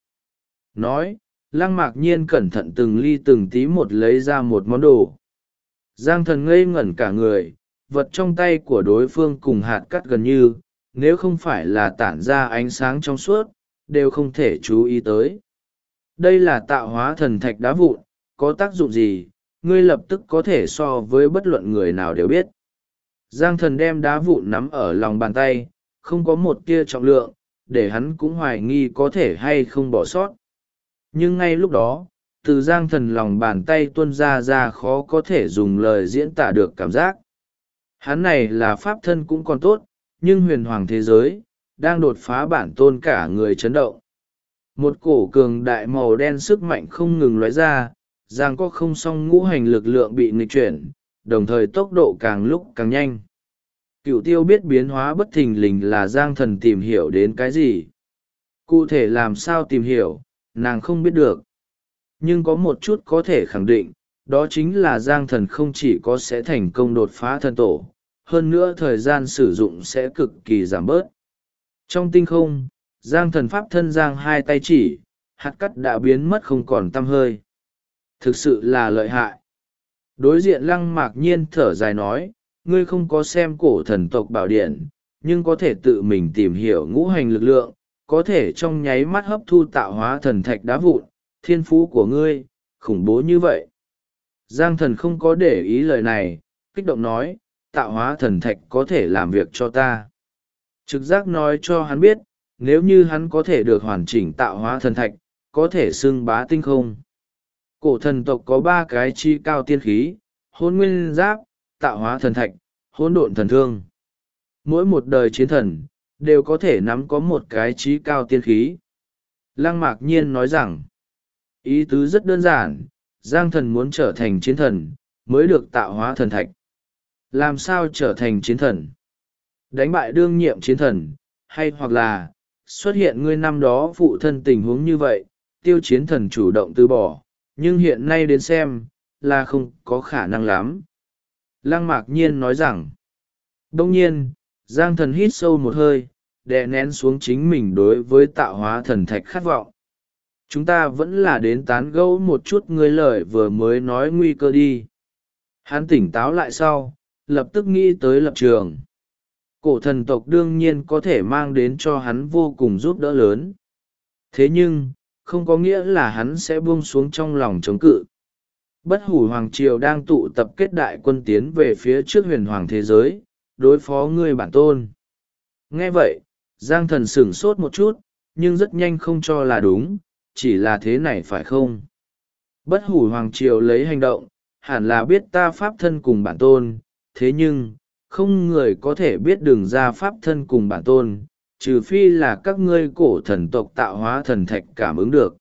Nói, Lăng Mạc Nhiên cẩn thận từng ly từng tí một lấy ra một món đồ. Giang Thần ngây ngẩn cả người, vật trong tay của đối phương cùng hạt cát gần như, nếu không phải là tản ra ánh sáng trong suốt, đều không thể chú ý tới. Đây là tạo hóa thần thạch đá vụn, có tác dụng gì, ngươi lập tức có thể so với bất luận người nào đều biết. Giang Thần đem đá vụn nắm ở lòng bàn tay, không có một tia trọng lượng, để hắn cũng hoài nghi có thể hay không bỏ sót. Nhưng ngay lúc đó, từ Giang Thần lòng bàn tay tuôn ra khó có thể dùng lời diễn tả được cảm giác. Hắn này là pháp thân cũng còn tốt, nhưng huyền hoàng thế giới, đang đột phá bản tôn cả người chấn động. Một cổ cường đại màu đen sức mạnh không ngừng lóe ra, Giang có không song ngũ hành lực lượng bị nghịch chuyển, đồng thời tốc độ càng lúc càng nhanh. Cửu Tiêu biết biến hóa bất thình lình là Giang Thần tìm hiểu đến cái gì. Cụ thể làm sao tìm hiểu, nàng không biết được. Nhưng có một chút có thể khẳng định, đó chính là Giang Thần không chỉ có sẽ thành công đột phá thần tổ, hơn nữa thời gian sử dụng sẽ cực kỳ giảm bớt. Trong tinh không, Giang Thần pháp thân giang hai tay chỉ, hạt cát đã biến mất không còn tăm hơi. Thực sự là lợi hại. Đối diện Lăng Mạc Nhiên thở dài nói, ngươi không có xem cổ thần tộc bảo điển, nhưng có thể tự mình tìm hiểu ngũ hành lực lượng, có thể trong nháy mắt hấp thu tạo hóa thần thạch đá vụn, thiên phú của ngươi, khủng bố như vậy. Giang thần không có để ý lời này, kích động nói, tạo hóa thần thạch có thể làm việc cho ta. Trực giác nói cho hắn biết, nếu như hắn có thể được hoàn chỉnh tạo hóa thần thạch, có thể xưng bá tinh không. Cổ thần tộc có ba cái chi cao tiên khí, hôn nguyên giáp, tạo hóa thần thạch, hôn độn thần thương. Mỗi một đời chiến thần, đều có thể nắm có một cái trí cao tiên khí. Lăng Mạc Nhiên nói rằng, ý tứ rất đơn giản, Giang thần muốn trở thành chiến thần, mới được tạo hóa thần thạch. Làm sao trở thành chiến thần? Đánh bại đương nhiệm chiến thần, hay hoặc là, xuất hiện ngươi năm đó phụ thân tình huống như vậy, tiêu chiến thần chủ động từ bỏ, nhưng hiện nay đến xem, là không có khả năng lắm. Lăng Mạc Nhiên nói rằng, đông nhiên, Giang thần hít sâu một hơi, đè nén xuống chính mình đối với tạo hóa thần thạch khát vọng. Chúng ta vẫn là đến tán gẫu một chút ngươi lời vừa mới nói nguy cơ đi. Hắn tỉnh táo lại sau, lập tức nghĩ tới lập trường. Cổ thần tộc đương nhiên có thể mang đến cho hắn vô cùng giúp đỡ lớn. Thế nhưng, không có nghĩa là hắn sẽ buông xuống trong lòng chống cự. Bất hủ hoàng triều đang tụ tập kết đại quân tiến về phía trước huyền hoàng thế giới, đối phó ngươi bản tôn. Nghe vậy, Giang thần sửng sốt một chút, nhưng rất nhanh không cho là đúng, chỉ là thế này phải không? Bất hủ hoàng triều lấy hành động, hẳn là biết ta pháp thân cùng bản tôn, thế nhưng, không người có thể biết đường ra pháp thân cùng bản tôn, trừ phi là các ngươi cổ thần tộc tạo hóa thần thạch cảm ứng được.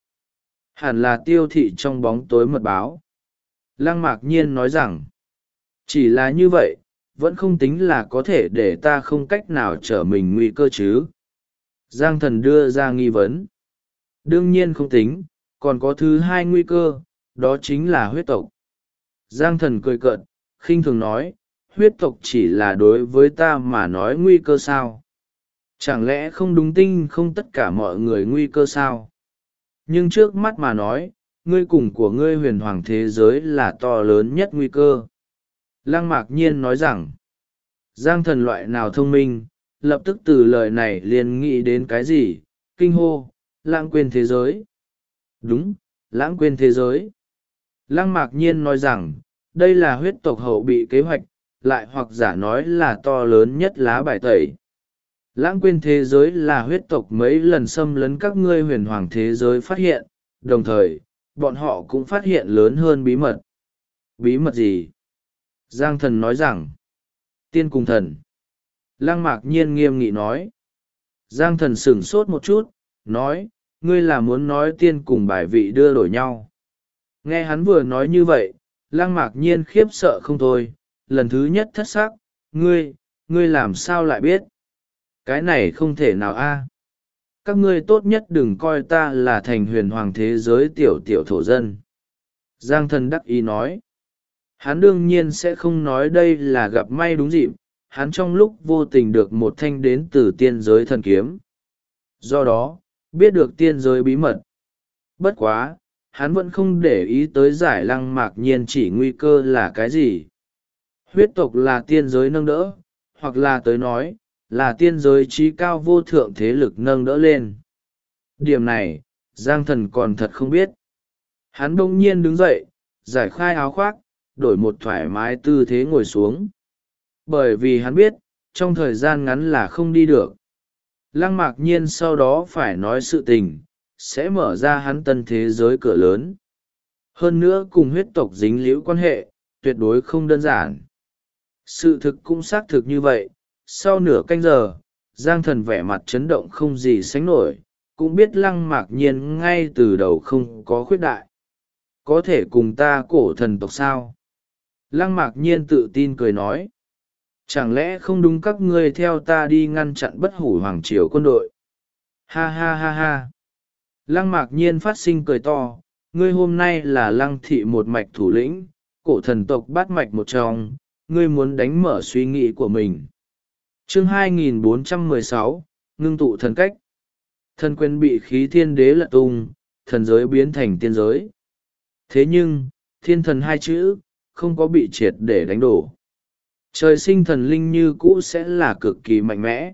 Hẳn là tiêu thị trong bóng tối mật báo. Lăng Mạc Nhiên nói rằng, chỉ là như vậy, vẫn không tính là có thể để ta không cách nào trở mình nguy cơ chứ. Giang thần đưa ra nghi vấn. Đương nhiên không tính, còn có thứ hai nguy cơ, đó chính là huyết tộc. Giang thần cười cợt, khinh thường nói, huyết tộc chỉ là đối với ta mà nói nguy cơ sao? Chẳng lẽ không đúng tinh không tất cả mọi người nguy cơ sao? Nhưng trước mắt mà nói, ngươi cùng của ngươi huyền hoàng thế giới là to lớn nhất nguy cơ. Lăng Mạc Nhiên nói rằng, Giang thần loại nào thông minh, lập tức từ lời này liền nghĩ đến cái gì, kinh hô, lãng quên thế giới. Đúng, lãng quên thế giới. Lăng Mạc Nhiên nói rằng, đây là huyết tộc hậu bị kế hoạch, lại hoặc giả nói là to lớn nhất lá bài tẩy. Lãng quên thế giới là huyết tộc mấy lần xâm lấn các ngươi huyền hoàng thế giới phát hiện, đồng thời, bọn họ cũng phát hiện lớn hơn bí mật. Bí mật gì? Giang thần nói rằng, tiên cùng thần. Lăng Mạc Nhiên nghiêm nghị nói. Giang thần sửng sốt một chút, nói, ngươi là muốn nói tiên cùng bài vị đưa đổi nhau. Nghe hắn vừa nói như vậy, Lăng Mạc Nhiên khiếp sợ không thôi, lần thứ nhất thất sắc, ngươi làm sao lại biết? Cái này không thể nào a. Các ngươi tốt nhất đừng coi ta là thành huyền hoàng thế giới tiểu tiểu thổ dân. Giang thần đắc ý nói. Hắn đương nhiên sẽ không nói đây là gặp may đúng dịp, hắn trong lúc vô tình được một thanh đến từ tiên giới thần kiếm. Do đó, biết được tiên giới bí mật. Bất quá, hắn vẫn không để ý tới giải Lăng Mạc Nhiên chỉ nguy cơ là cái gì. Huyết tộc là tiên giới nâng đỡ, hoặc là tới nói, là tiên giới trí cao vô thượng thế lực nâng đỡ lên. Điểm này, Giang thần còn thật không biết. Hắn bỗng nhiên đứng dậy, giải khai áo khoác, đổi một thoải mái tư thế ngồi xuống. Bởi vì hắn biết, trong thời gian ngắn là không đi được. Lăng Mạc Nhiên sau đó phải nói sự tình, sẽ mở ra hắn tân thế giới cửa lớn. Hơn nữa cùng huyết tộc dính líu quan hệ, tuyệt đối không đơn giản. Sự thực cũng xác thực như vậy, sau nửa canh giờ, Giang thần vẻ mặt chấn động không gì sánh nổi, cũng biết Lăng Mạc Nhiên ngay từ đầu không có khuyết đại. Có thể cùng ta cổ thần tộc sao? Lăng Mạc Nhiên tự tin cười nói. Chẳng lẽ không đúng các ngươi theo ta đi ngăn chặn bất hủ hoàng triều quân đội? Ha ha ha ha. Lăng Mạc Nhiên phát sinh cười to, ngươi hôm nay là Lăng thị một mạch thủ lĩnh, cổ thần tộc bát mạch một trong, ngươi muốn đánh mở suy nghĩ của mình. Chương 2416, ngưng tụ thần cách. Thần quyền bị khí thiên đế lật tung, thần giới biến thành tiên giới. Thế nhưng, thiên thần hai chữ, không có bị triệt để đánh đổ. Trời sinh thần linh như cũ sẽ là cực kỳ mạnh mẽ.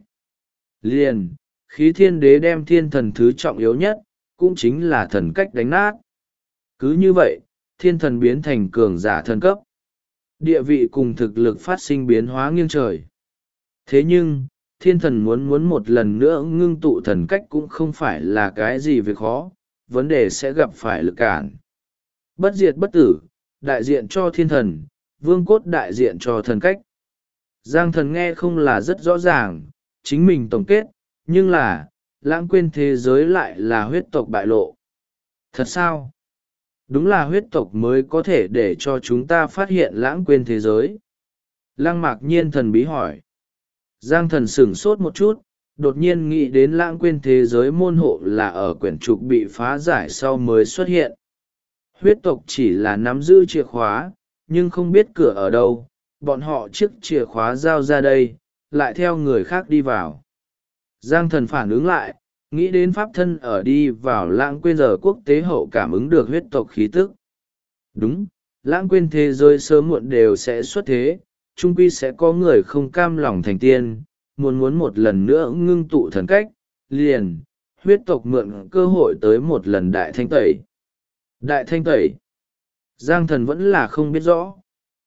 Liền, khí thiên đế đem thiên thần thứ trọng yếu nhất, cũng chính là thần cách đánh nát. Cứ như vậy, thiên thần biến thành cường giả thần cấp. Địa vị cùng thực lực phát sinh biến hóa nghiêng trời. Thế nhưng, thiên thần muốn một lần nữa ngưng tụ thần cách cũng không phải là cái gì việc khó, vấn đề sẽ gặp phải lực cản. Bất diệt bất tử, đại diện cho thiên thần, vương cốt đại diện cho thần cách. Giang thần nghe không là rất rõ ràng, chính mình tổng kết, nhưng là, lãng quên thế giới lại là huyết tộc bại lộ. Thật sao? Đúng là huyết tộc mới có thể để cho chúng ta phát hiện lãng quên thế giới. Lăng Mạc Nhiên thần bí hỏi. Giang thần sửng sốt một chút, đột nhiên nghĩ đến lãng quên thế giới môn hộ là ở quyển trục bị phá giải sau mới xuất hiện. Huyết tộc chỉ là nắm giữ chìa khóa, nhưng không biết cửa ở đâu, bọn họ chiếc chìa khóa giao ra đây, lại theo người khác đi vào. Giang thần phản ứng lại, nghĩ đến pháp thân ở đi vào lãng quên giờ quốc tế hậu cảm ứng được huyết tộc khí tức. Đúng, lãng quên thế giới sớm muộn đều sẽ xuất thế, chung quy sẽ có người không cam lòng thành tiên, muốn một lần nữa ngưng tụ thần cách, liền, huyết tộc mượn cơ hội tới một lần đại thanh tẩy. Đại thanh tẩy. Giang thần vẫn là không biết rõ.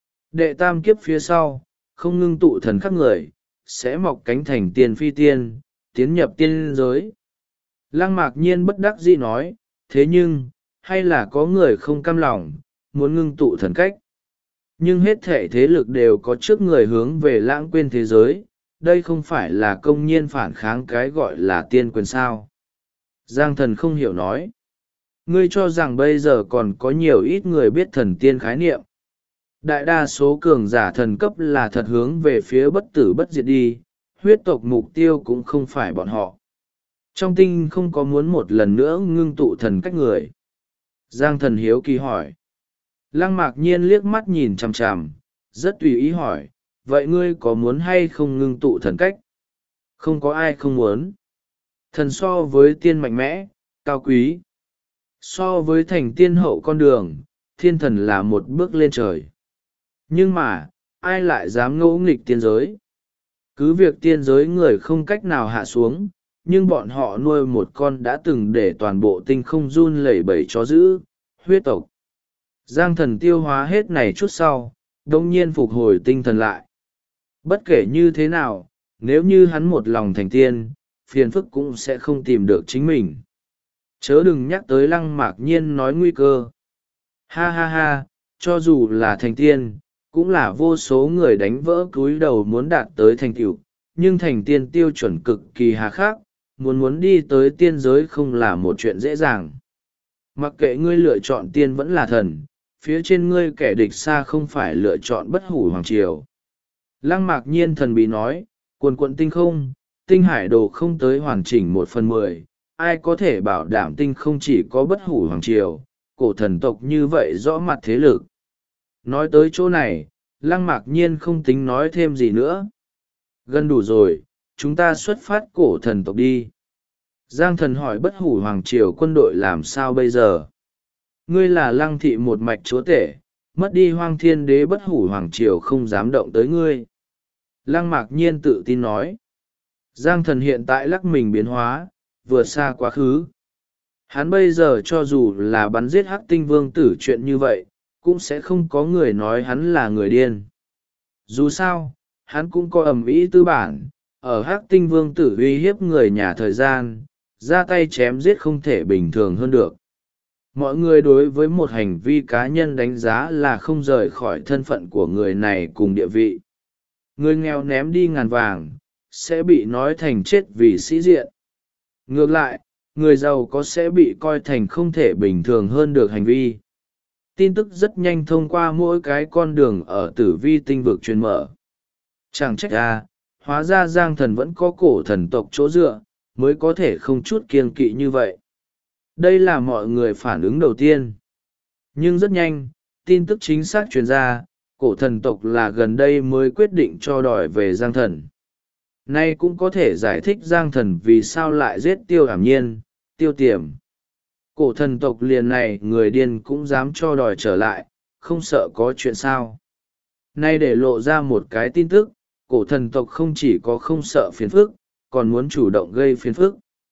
Đệ tam kiếp phía sau, không ngưng tụ thần khắc người, sẽ mọc cánh thành tiên phi tiên, tiến nhập tiên giới. Lăng Mạc Nhiên bất đắc dĩ nói, thế nhưng, hay là có người không cam lòng, muốn ngưng tụ thần cách. Nhưng hết thể thế lực đều có trước người hướng về lãng quên thế giới, đây không phải là công nhiên phản kháng cái gọi là tiên quyền sao. Giang thần không hiểu nói. Ngươi cho rằng bây giờ còn có nhiều ít người biết thần tiên khái niệm. Đại đa số cường giả thần cấp là thật hướng về phía bất tử bất diệt đi, huyết tộc mục tiêu cũng không phải bọn họ. Trong tinh không có muốn một lần nữa ngưng tụ thần cách người. Giang thần hiếu kỳ hỏi. Lăng Mạc Nhiên liếc mắt nhìn chằm chằm, rất tùy ý hỏi, vậy ngươi có muốn hay không ngưng tụ thần cách? Không có ai không muốn. Thần so với tiên mạnh mẽ, cao quý. So với thành tiên hậu con đường, thiên thần là một bước lên trời. Nhưng mà, ai lại dám ngỗ nghịch tiên giới? Cứ việc tiên giới người không cách nào hạ xuống, nhưng bọn họ nuôi một con đã từng để toàn bộ tinh không run lẩy bẩy chó dữ, huyết tộc. Giang thần tiêu hóa hết này chút sau, đông nhiên phục hồi tinh thần lại. Bất kể như thế nào, nếu như hắn một lòng thành tiên, phiền phức cũng sẽ không tìm được chính mình. Chớ đừng nhắc tới Lăng Mạc Nhiên nói nguy cơ. Ha ha ha, cho dù là thành tiên, cũng là vô số người đánh vỡ cúi đầu muốn đạt tới thành tựu, nhưng thành tiên tiêu chuẩn cực kỳ hà khắc, muốn đi tới tiên giới không là một chuyện dễ dàng. Mặc kệ ngươi lựa chọn tiên vẫn là thần, phía trên ngươi kẻ địch xa không phải lựa chọn bất hủ hoàng triều. Lăng Mạc Nhiên thần bí nói, quần quận tinh không, tinh hải đồ không tới hoàn chỉnh 1/10, ai có thể bảo đảm tinh không chỉ có bất hủ hoàng triều, cổ thần tộc như vậy rõ mặt thế lực. Nói tới chỗ này, Lăng Mạc Nhiên không tính nói thêm gì nữa. Gần đủ rồi, chúng ta xuất phát cổ thần tộc đi. Giang thần hỏi bất hủ hoàng triều quân đội làm sao bây giờ? Ngươi là Lăng thị một mạch chúa tể, mất đi hoang thiên đế bất hủ hoàng triều không dám động tới ngươi. Lăng Mạc Nhiên tự tin nói. Giang thần hiện tại lắc mình biến hóa, vượt xa quá khứ. Hắn bây giờ cho dù là bắn giết Hắc Tinh Vương tử chuyện như vậy, cũng sẽ không có người nói hắn là người điên. Dù sao, hắn cũng có ầm ĩ tư bản, ở Hắc Tinh Vương tử uy hiếp người nhà thời gian, ra tay chém giết không thể bình thường hơn được. Mọi người đối với một hành vi cá nhân đánh giá là không rời khỏi thân phận của người này cùng địa vị. Người nghèo ném đi ngàn vàng, sẽ bị nói thành chết vì sĩ diện. Ngược lại, người giàu có sẽ bị coi thành không thể bình thường hơn được hành vi. Tin tức rất nhanh thông qua mỗi cái con đường ở tử vi tinh vực truyền mở. Chẳng trách hóa ra Giang thần vẫn có cổ thần tộc chỗ dựa, mới có thể không chút kiêng kỵ như vậy. Đây là mọi người phản ứng đầu tiên. Nhưng rất nhanh, tin tức chính xác truyền ra, cổ thần tộc là gần đây mới quyết định cho đòi về Giang thần. Nay cũng có thể giải thích Giang thần vì sao lại giết Tiêu Ảm Nhiên, Tiêu Tiềm. Cổ thần tộc liền này người điên cũng dám cho đòi trở lại, không sợ có chuyện sao. Nay để lộ ra một cái tin tức, cổ thần tộc không chỉ có không sợ phiền phức, còn muốn chủ động gây phiền phức.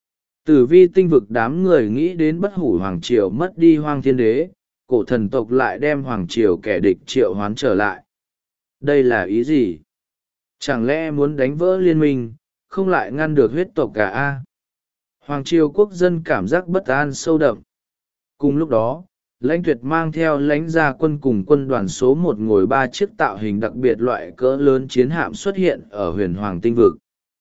Tử vi tinh vực đám người nghĩ đến bất hủ hoàng triều mất đi hoang thiên đế, cổ thần tộc lại đem hoàng triều kẻ địch triệu hoán trở lại. Đây là ý gì? Chẳng lẽ muốn đánh vỡ liên minh, không lại ngăn được huyết tộc cả a? Hoàng triều quốc dân cảm giác bất an sâu đậm. Cùng lúc đó, lãnh tuyệt mang theo lãnh gia quân cùng quân đoàn số 1 ngồi 3 chiếc tạo hình đặc biệt loại cỡ lớn chiến hạm xuất hiện ở huyền hoàng tinh vực.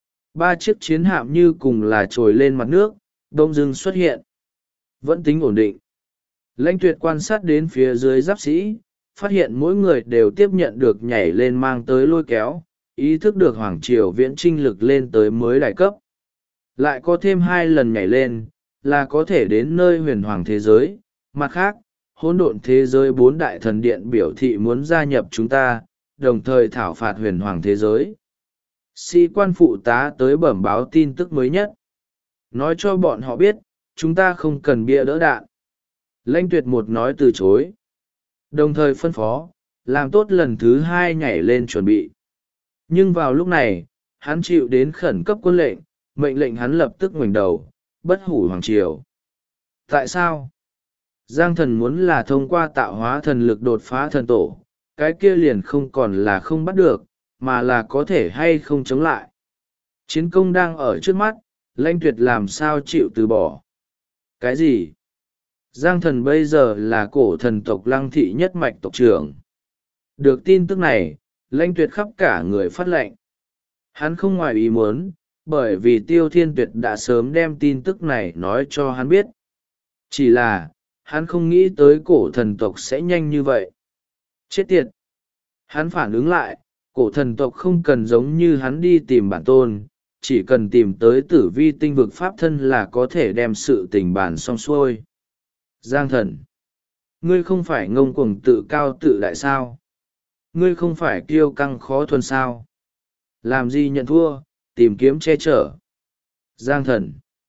3 chiếc chiến hạm như cùng là trồi lên mặt nước, đông dưng xuất hiện. Vẫn tính ổn định. Lãnh tuyệt quan sát đến phía dưới giáp sĩ, phát hiện mỗi người đều tiếp nhận được nhảy lên mang tới lôi kéo, ý thức được hoàng triều viễn trinh lực lên tới mới đại cấp. Lại có thêm 2 lần nhảy lên, là có thể đến nơi huyền hoàng thế giới. Mặt khác, hỗn độn thế giới 4 đại thần điện biểu thị muốn gia nhập chúng ta, đồng thời thảo phạt huyền hoàng thế giới. Sĩ quan phụ tá tới bẩm báo tin tức mới nhất. Nói cho bọn họ biết, chúng ta không cần bia đỡ đạn. Lãnh tuyệt một nói từ chối. Đồng thời phân phó, làm tốt lần thứ 2 nhảy lên chuẩn bị. Nhưng vào lúc này, hắn chịu đến khẩn cấp quân lệnh, mệnh lệnh hắn lập tức ngoảnh đầu, bất hủ hoàng triều. Tại sao? Giang thần muốn là thông qua tạo hóa thần lực đột phá thần tổ, cái kia liền không còn là không bắt được, mà là có thể hay không chống lại. Chiến công đang ở trước mắt, lãnh tuyệt làm sao chịu từ bỏ. Cái gì? Giang thần bây giờ là cổ thần tộc Lăng thị nhất mạch tộc trưởng. Được tin tức này, lãnh tuyệt khắp cả người phát lệnh. Hắn không ngoài ý muốn, bởi vì Tiêu Thiên Tuyệt đã sớm đem tin tức này nói cho hắn biết. Chỉ là, hắn không nghĩ tới cổ thần tộc sẽ nhanh như vậy. Chết tiệt! Hắn phản ứng lại, cổ thần tộc không cần giống như hắn đi tìm bản tôn, chỉ cần tìm tới tử vi tinh vực pháp thân là có thể đem sự tình bản xong xuôi. Giang thần! Ngươi không phải ngông cuồng tự cao tự đại sao? Ngươi không phải kiêu căng khó thuần sao? Làm gì nhận thua, tìm kiếm che chở? Giang thần!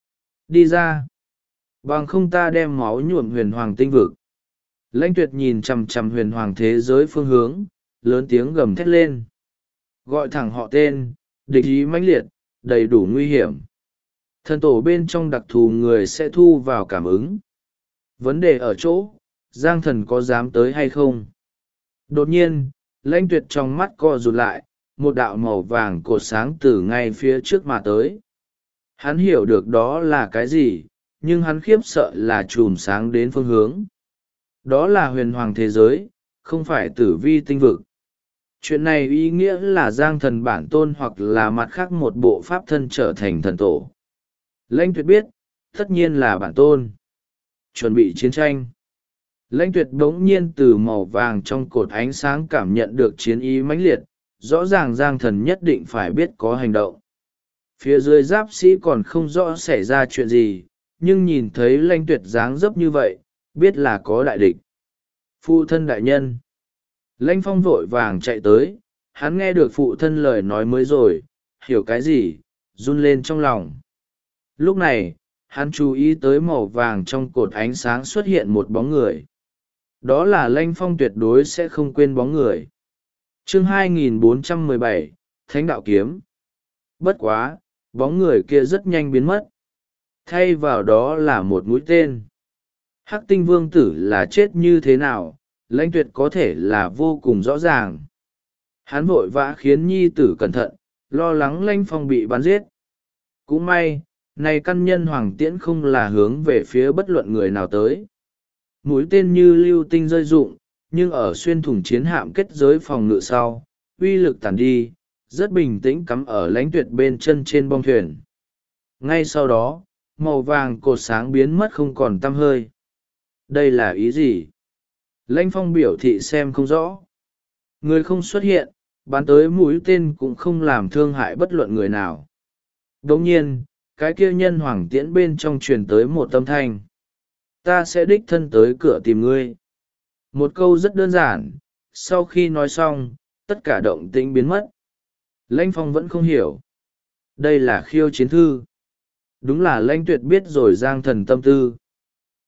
Đi ra! Bằng không ta đem máu nhuộm huyền hoàng tinh vực. Lãnh tuyệt nhìn chằm chằm huyền hoàng thế giới phương hướng, lớn tiếng gầm thét lên. Gọi thẳng họ tên, địch ý mãnh liệt, đầy đủ nguy hiểm. Thần tổ bên trong đặc thù người sẽ thu vào cảm ứng. Vấn đề ở chỗ, Giang thần có dám tới hay không? Đột nhiên, lãnh tuyệt trong mắt co rụt lại, một đạo màu vàng cột sáng từ ngay phía trước mà tới. Hắn hiểu được đó là cái gì, nhưng hắn khiếp sợ là chùm sáng đến phương hướng. Đó là huyền hoàng thế giới, không phải tử vi tinh vực. Chuyện này ý nghĩa là Giang thần bản tôn hoặc là mặt khác một bộ pháp thân trở thành thần tổ. Lãnh tuyệt biết, tất nhiên là bản tôn. Chuẩn bị chiến tranh. Lãnh tuyệt bỗng nhiên từ màu vàng trong cột ánh sáng cảm nhận được chiến ý mãnh liệt, rõ ràng Giang thần nhất định phải biết có hành động. Phía dưới giáp sĩ còn không rõ xảy ra chuyện gì, nhưng nhìn thấy lãnh tuyệt dáng dấp như vậy, biết là có đại địch. Phụ thân đại nhân. Lãnh phong vội vàng chạy tới, hắn nghe được phụ thân lời nói mới rồi, hiểu cái gì, run lên trong lòng. Lúc này, hắn chú ý tới màu vàng trong cột ánh sáng xuất hiện một bóng người. Đó là Lãnh phong tuyệt đối sẽ không quên bóng người. Chương 2417, Thánh đạo kiếm. Bất quá, bóng người kia rất nhanh biến mất. Thay vào đó là một mũi tên. Hắc tinh vương tử là chết như thế nào, lãnh tuyệt có thể là vô cùng rõ ràng. Hắn vội vã khiến nhi tử cẩn thận, lo lắng Lãnh phong bị bắn giết. Cũng may, này căn nhân hoàng tiễn không là hướng về phía bất luận người nào tới. Mũi tên như lưu tinh rơi rụng, nhưng ở xuyên thủng chiến hạm kết giới phòng ngự sau, uy lực tàn đi, rất bình tĩnh cắm ở lãnh tuyệt bên chân trên bong thuyền. Ngay sau đó, màu vàng cột sáng biến mất không còn tăm hơi. Đây là ý gì? Lãnh phong biểu thị xem không rõ. Người không xuất hiện, bắn tới mũi tên cũng không làm thương hại bất luận người nào. Đồng nhiên, cái kia nhân hoàng tiễn bên trong truyền tới một âm thanh. Ta sẽ đích thân tới cửa tìm ngươi. Một câu rất đơn giản, sau khi nói xong, tất cả động tĩnh biến mất. Lãnh phong vẫn không hiểu. Đây là khiêu chiến thư. Đúng là lãnh tuyệt biết rồi Giang thần tâm tư.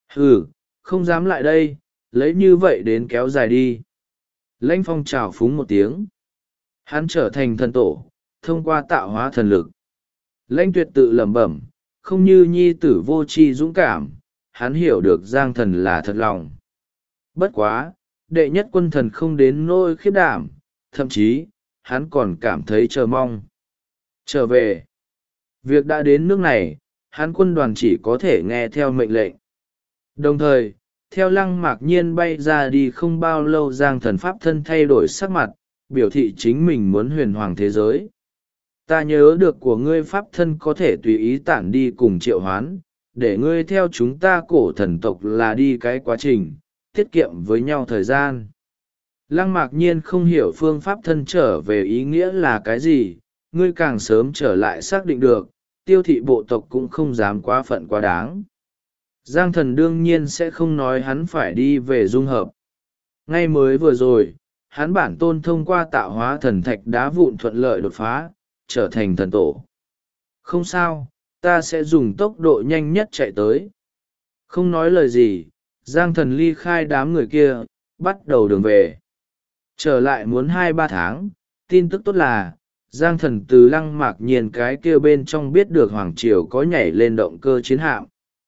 Ừ, không dám lại đây, lấy như vậy đến kéo dài đi. Lãnh Phong trào phúng một tiếng. Hắn trở thành thần tổ, thông qua tạo hóa thần lực. Lãnh Tuyệt tự lẩm bẩm, không như nhi tử vô tri dũng cảm, hắn hiểu được Giang Thần là thật lòng. Bất quá, đệ nhất quân thần không đến nỗi khiếp đảm, thậm chí, hắn còn cảm thấy chờ mong. Trở về. Việc đã đến nước này, hắn quân đoàn chỉ có thể nghe theo mệnh lệnh. Đồng thời, theo Lăng Mạc Nhiên bay ra đi không bao lâu, Giang Thần pháp thân thay đổi sắc mặt, biểu thị chính mình muốn huyền hoàng thế giới. Ta nhớ được của ngươi pháp thân có thể tùy ý tản đi cùng triệu hoán, để ngươi theo chúng ta cổ thần tộc là đi cái quá trình, tiết kiệm với nhau thời gian. Lăng Mạc Nhiên không hiểu phương pháp thân trở về ý nghĩa là cái gì, ngươi càng sớm trở lại xác định được, Tiêu thị bộ tộc cũng không dám quá phận quá đáng. Giang Thần đương nhiên sẽ không nói hắn phải đi về dung hợp. Ngay mới vừa rồi, hắn bản tôn thông qua tạo hóa thần thạch đá vụn thuận lợi đột phá, trở thành thần tổ. Không sao, ta sẽ dùng tốc độ nhanh nhất chạy tới. Không nói lời gì, Giang Thần ly khai đám người kia, bắt đầu đường về. Trở lại muốn 2-3 tháng, tin tức tốt là, Giang Thần từ Lăng Mạc Nhiên cái kia bên trong biết được Hoàng Triều có nhảy lên động cơ chiến hạm.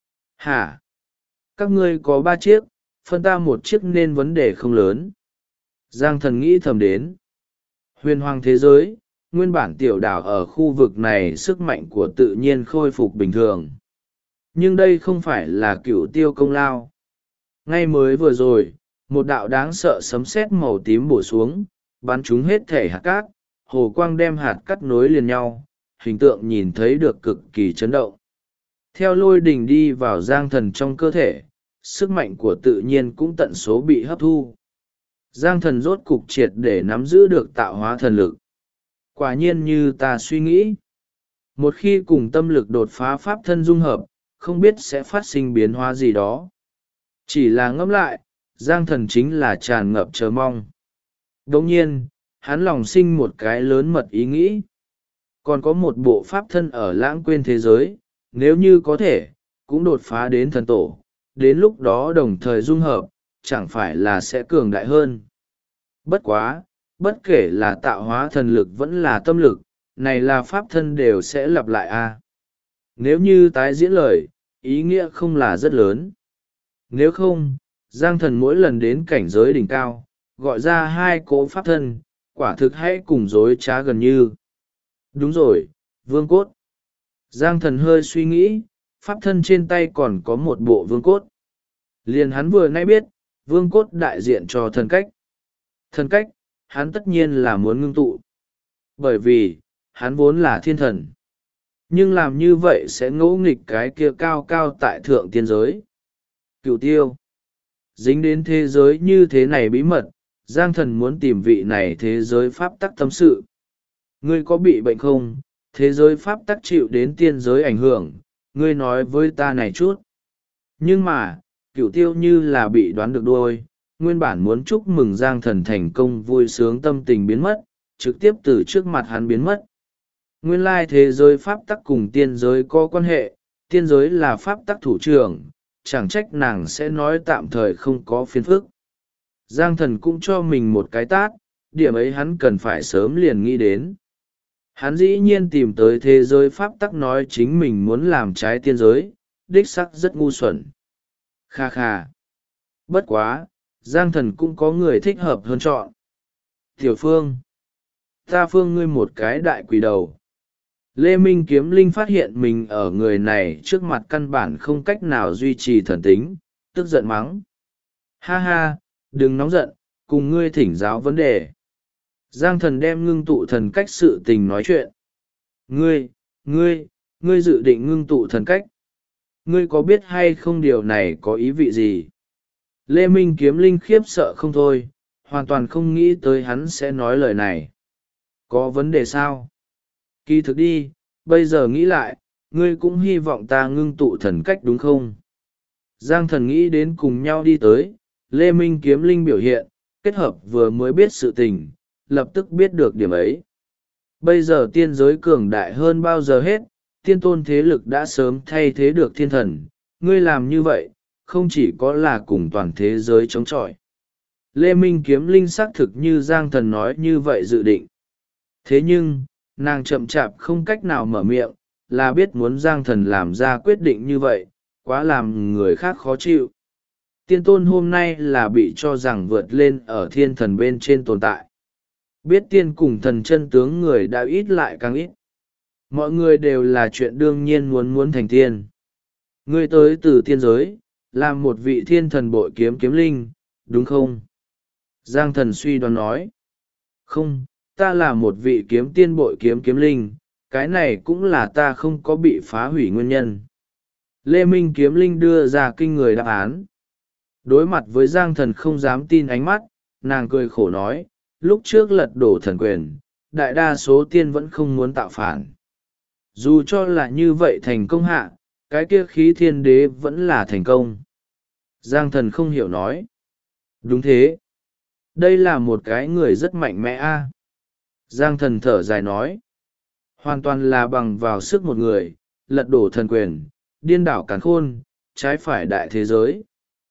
Hả? Các ngươi có 3 chiếc, phân ta 1 chiếc nên vấn đề không lớn. Giang Thần nghĩ thầm đến. Huyền hoàng thế giới, nguyên bản tiểu đảo ở khu vực này sức mạnh của tự nhiên khôi phục bình thường. Nhưng đây không phải là cửu tiêu công lao. Ngay mới vừa rồi, một đạo đáng sợ sấm sét màu tím bổ xuống, bắn chúng hết thể hạt cát, hồ quang đem hạt cát nối liền nhau, hình tượng nhìn thấy được cực kỳ chấn động. Theo lôi đình đi vào Giang Thần trong cơ thể, sức mạnh của tự nhiên cũng tận số bị hấp thu. Giang Thần rốt cục triệt để nắm giữ được tạo hóa thần lực. Quả nhiên như ta suy nghĩ. Một khi cùng tâm lực đột phá pháp thân dung hợp, không biết sẽ phát sinh biến hóa gì đó. Chỉ là ngẫm lại, Giang Thần chính là tràn ngập chờ mong. Đồng nhiên, hắn lòng sinh một cái lớn mật ý nghĩ. Còn có một bộ pháp thân ở lãng quên thế giới, nếu như có thể, cũng đột phá đến thần tổ, đến lúc đó đồng thời dung hợp, chẳng phải là sẽ cường đại hơn. Bất quá, bất kể là tạo hóa thần lực vẫn là tâm lực, này là pháp thân đều sẽ lặp lại a. Nếu như tái diễn lời, ý nghĩa không là rất lớn. Nếu không, Giang Thần mỗi lần đến cảnh giới đỉnh cao, gọi ra 2 cỗ pháp thân, quả thực hãy cùng dối trá gần như. Đúng rồi, vương cốt. Giang Thần hơi suy nghĩ, pháp thân trên tay còn có một bộ vương cốt. Liền hắn vừa nãy biết, vương cốt đại diện cho thần cách. Thần cách, hắn tất nhiên là muốn ngưng tụ. Bởi vì, hắn vốn là thiên thần. Nhưng làm như vậy sẽ ngỗ nghịch cái kia cao cao tại thượng tiên giới. Cửu tiêu. Dính đến thế giới như thế này bí mật, Giang Thần muốn tìm vị này thế giới pháp tắc tâm sự. Ngươi có bị bệnh không? Thế giới pháp tắc chịu đến tiên giới ảnh hưởng, ngươi nói với ta này chút. Nhưng mà, Cửu tiêu như là bị đoán được đuôi, nguyên bản muốn chúc mừng Giang Thần thành công vui sướng tâm tình biến mất, trực tiếp từ trước mặt hắn biến mất. Nguyên lai thế giới pháp tắc cùng tiên giới có quan hệ, tiên giới là pháp tắc thủ trưởng, chẳng trách nàng sẽ nói tạm thời không có phiền phức. Giang Thần cũng cho mình một cái tát, điểm ấy hắn cần phải sớm liền nghĩ đến. Hắn dĩ nhiên tìm tới thế giới pháp tắc nói chính mình muốn làm trái tiên giới, đích sắc rất ngu xuẩn. Kha kha. Bất quá, Giang Thần cũng có người thích hợp hơn chọn. Tiểu Phương. Ta phương ngươi một cái đại quỷ đầu. Lê Minh Kiếm Linh phát hiện mình ở người này trước mặt căn bản không cách nào duy trì thần tính, tức giận mắng. Ha ha, đừng nóng giận, cùng ngươi thỉnh giáo vấn đề. Giang Thần đem ngưng tụ thần cách sự tình nói chuyện. Ngươi dự định ngưng tụ thần cách. Ngươi có biết hay không điều này có ý vị gì? Lê Minh Kiếm Linh khiếp sợ không thôi, hoàn toàn không nghĩ tới hắn sẽ nói lời này. Có vấn đề sao? Kỳ thực đi, bây giờ nghĩ lại, ngươi cũng hy vọng ta ngưng tụ thần cách đúng không? Giang Thần nghĩ đến cùng nhau đi tới, Lê Minh Kiếm Linh biểu hiện, kết hợp vừa mới biết sự tình, lập tức biết được điểm ấy. Bây giờ tiên giới cường đại hơn bao giờ hết, tiên tôn thế lực đã sớm thay thế được thiên thần, ngươi làm như vậy, không chỉ có là cùng toàn thế giới chống chọi. Lê Minh Kiếm Linh xác thực như Giang Thần nói như vậy dự định. Thế nhưng, nàng chậm chạp không cách nào mở miệng, là biết muốn Giang Thần làm ra quyết định như vậy, quá làm người khác khó chịu. Tiên tôn hôm nay là bị cho rằng vượt lên ở thiên thần bên trên tồn tại. Biết tiên cùng thần chân tướng người đã ít lại càng ít. Mọi người đều là chuyện đương nhiên muốn thành tiên. Ngươi tới từ tiên giới, làm một vị thiên thần bội kiếm kiếm linh, đúng không? Giang Thần suy đoán nói. Không, ta là một vị kiếm tiên bội kiếm kiếm linh, cái này cũng là ta không có bị phá hủy nguyên nhân. Lê Minh Kiếm Linh đưa ra kinh người đáp án. Đối mặt với Giang Thần không dám tin ánh mắt, nàng cười khổ nói, lúc trước lật đổ thần quyền, đại đa số tiên vẫn không muốn tạo phản. Dù cho là như vậy thành công hạ, cái kia khí thiên đế vẫn là thành công. Giang Thần không hiểu nói. Đúng thế. Đây là một cái người rất mạnh mẽ a. Giang Thần thở dài nói. Hoàn toàn là bằng vào sức một người, lật đổ thần quyền, điên đảo càn khôn, trái phải đại thế giới.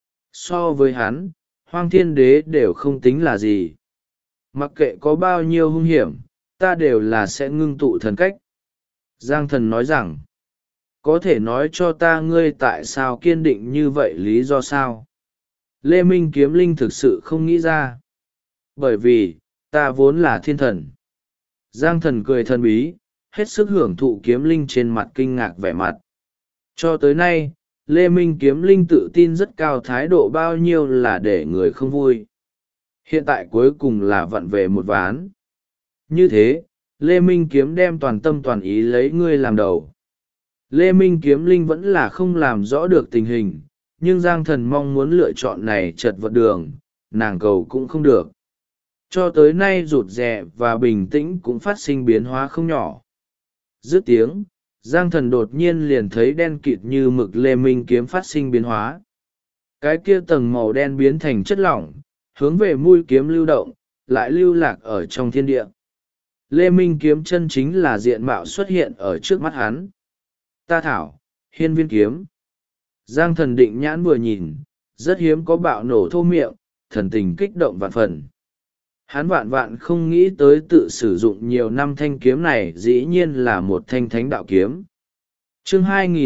So với hắn, Hoang Thiên Đế đều không tính là gì. Mặc kệ có bao nhiêu hung hiểm, ta đều là sẽ ngưng tụ thần cách. Giang Thần nói rằng, có thể nói cho ta ngươi tại sao kiên định như vậy lý do sao? Lê Minh Kiếm Linh thực sự không nghĩ ra. Bởi vì, ta vốn là thiên thần. Giang Thần cười thần bí, hết sức hưởng thụ kiếm linh trên mặt kinh ngạc vẻ mặt. Cho tới nay, Lê Minh Kiếm Linh tự tin rất cao, thái độ bao nhiêu là để người không vui. Hiện tại cuối cùng là vặn về một ván. Như thế, Lê Minh Kiếm đem toàn tâm toàn ý lấy ngươi làm đầu. Lê Minh Kiếm Linh vẫn là không làm rõ được tình hình, nhưng Giang Thần mong muốn lựa chọn này chật vật đường, nàng cầu cũng không được. Cho tới nay rụt rè và bình tĩnh cũng phát sinh biến hóa không nhỏ. Dứt tiếng, Giang Thần đột nhiên liền thấy đen kịt như mực Lê Minh Kiếm phát sinh biến hóa. Cái kia tầng màu đen biến thành chất lỏng, hướng về mũi kiếm lưu động, lại lưu lạc ở trong thiên địa. Lê Minh Kiếm chân chính là diện mạo xuất hiện ở trước mắt hắn. Ta thảo, hiên viên kiếm. Giang Thần định nhãn vừa nhìn, rất hiếm có bạo nổ thô miệng, thần tình kích động vạn phần. Hắn vạn vạn không nghĩ tới tự sử dụng nhiều năm thanh kiếm này dĩ nhiên là một thanh thánh đạo kiếm. Chương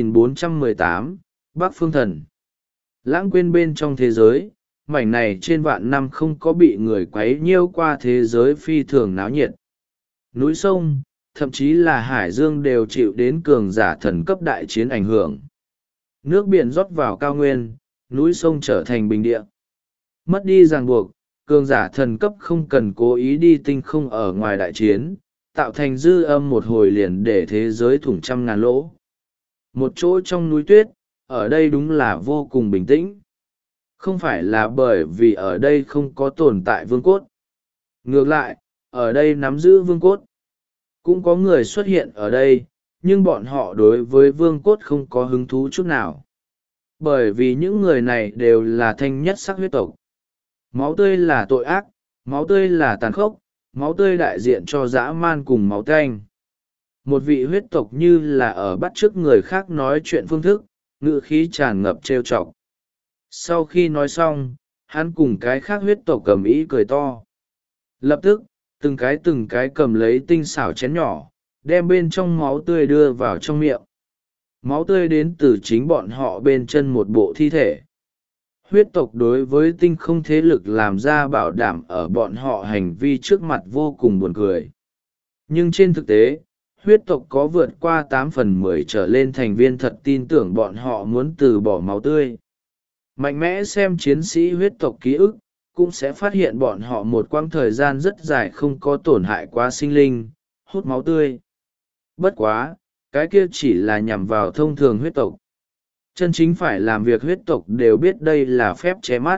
2418, Bắc Phương Thần. Lãng quên bên trong thế giới, mảnh này trên vạn năm không có bị người quấy nhiêu qua thế giới phi thường náo nhiệt. Núi sông, thậm chí là hải dương đều chịu đến cường giả thần cấp đại chiến ảnh hưởng. Nước biển rót vào cao nguyên, núi sông trở thành bình địa. Mất đi ràng buộc, cường giả thần cấp không cần cố ý đi tinh không ở ngoài đại chiến, tạo thành dư âm một hồi liền để thế giới thủng trăm ngàn lỗ. Một chỗ trong núi tuyết, ở đây đúng là vô cùng bình tĩnh. Không phải là bởi vì ở đây không có tồn tại vương cốt. Ngược lại, ở đây nắm giữ vương cốt. Cũng có người xuất hiện ở đây, nhưng bọn họ đối với vương cốt không có hứng thú chút nào. Bởi vì những người này đều là thanh nhất sắc huyết tộc. Máu tươi là tội ác, máu tươi là tàn khốc, máu tươi đại diện cho dã man cùng máu tanh. Một vị huyết tộc như là ở bắt chước người khác nói chuyện phương thức, ngữ khí tràn ngập trêu chọc. Sau khi nói xong, hắn cùng cái khác huyết tộc cầm ý cười to. Lập tức, từng cái cầm lấy tinh xảo chén nhỏ, đem bên trong máu tươi đưa vào trong miệng. Máu tươi đến từ chính bọn họ bên chân một bộ thi thể. Huyết tộc đối với tinh không thế lực làm ra bảo đảm ở bọn họ hành vi trước mặt vô cùng buồn cười. Nhưng trên thực tế, huyết tộc có vượt qua 8/10 trở lên thành viên thật tin tưởng bọn họ muốn từ bỏ máu tươi. Mạnh mẽ xem chiến sĩ huyết tộc ký ức, cũng sẽ phát hiện bọn họ một quãng thời gian rất dài không có tổn hại quá sinh linh, hút máu tươi. Bất quá, cái kia chỉ là nhằm vào thông thường huyết tộc. Chân chính phải làm việc huyết tộc đều biết đây là phép che mắt.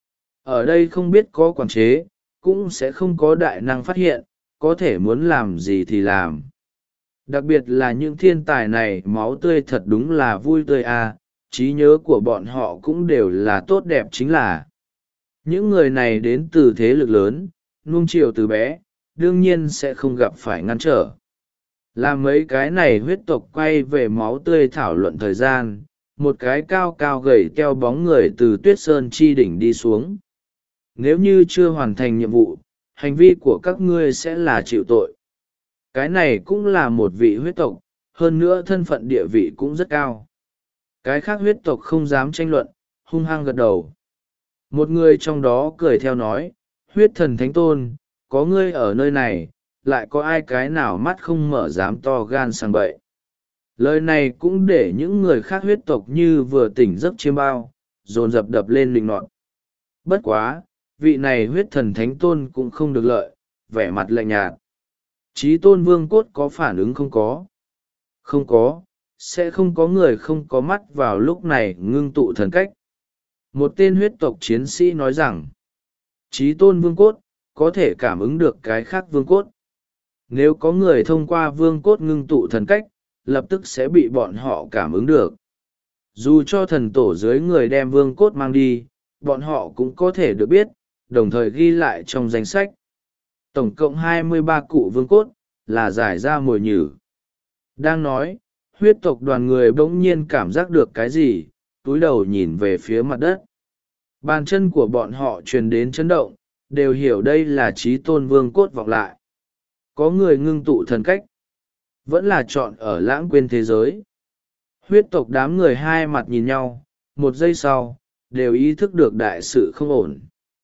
Ở đây không biết có quản chế, cũng sẽ không có đại năng phát hiện, có thể muốn làm gì thì làm. Đặc biệt là những thiên tài này máu tươi thật đúng là vui tươi à, trí nhớ của bọn họ cũng đều là tốt đẹp chính là. Những người này đến từ thế lực lớn, nuông chiều từ bé, đương nhiên sẽ không gặp phải ngăn trở. Làm mấy cái này huyết tộc quay về máu tươi thảo luận thời gian, một cái cao cao gầy teo bóng người từ tuyết sơn chi đỉnh đi xuống. Nếu như chưa hoàn thành nhiệm vụ, hành vi của các ngươi sẽ là chịu tội. Cái này cũng là một vị huyết tộc, hơn nữa thân phận địa vị cũng rất cao. Cái khác huyết tộc không dám tranh luận, hung hăng gật đầu. Một người trong đó cười theo nói, huyết thần thánh tôn, có ngươi ở nơi này, lại có ai cái nào mắt không mở dám to gan sang bậy. Lời này cũng để những người khác huyết tộc như vừa tỉnh giấc chiêm bao, dồn dập đập lên lình nọt. Bất quá, vị này huyết thần thánh tôn cũng không được lợi, vẻ mặt lạnh nhạt. Chí tôn vương cốt có phản ứng không có? Không có, sẽ không có người không có mắt vào lúc này ngưng tụ thần cách. Một tên huyết tộc chiến sĩ nói rằng, chí tôn vương cốt, có thể cảm ứng được cái khác vương cốt. Nếu có người thông qua vương cốt ngưng tụ thần cách, lập tức sẽ bị bọn họ cảm ứng được. Dù cho thần tổ dưới người đem vương cốt mang đi, bọn họ cũng có thể được biết, đồng thời ghi lại trong danh sách. Tổng cộng 23 cụ vương cốt, là giải ra mồi nhử. Đang nói, huyết tộc đoàn người bỗng nhiên cảm giác được cái gì, túi đầu nhìn về phía mặt đất. Bàn chân của bọn họ truyền đến chấn động, đều hiểu đây là chí tôn vương cốt vọng lại. Có người ngưng tụ thần cách, vẫn là chọn ở lãng quên thế giới. Huyết tộc đám người hai mặt nhìn nhau, một giây sau, đều ý thức được đại sự không ổn.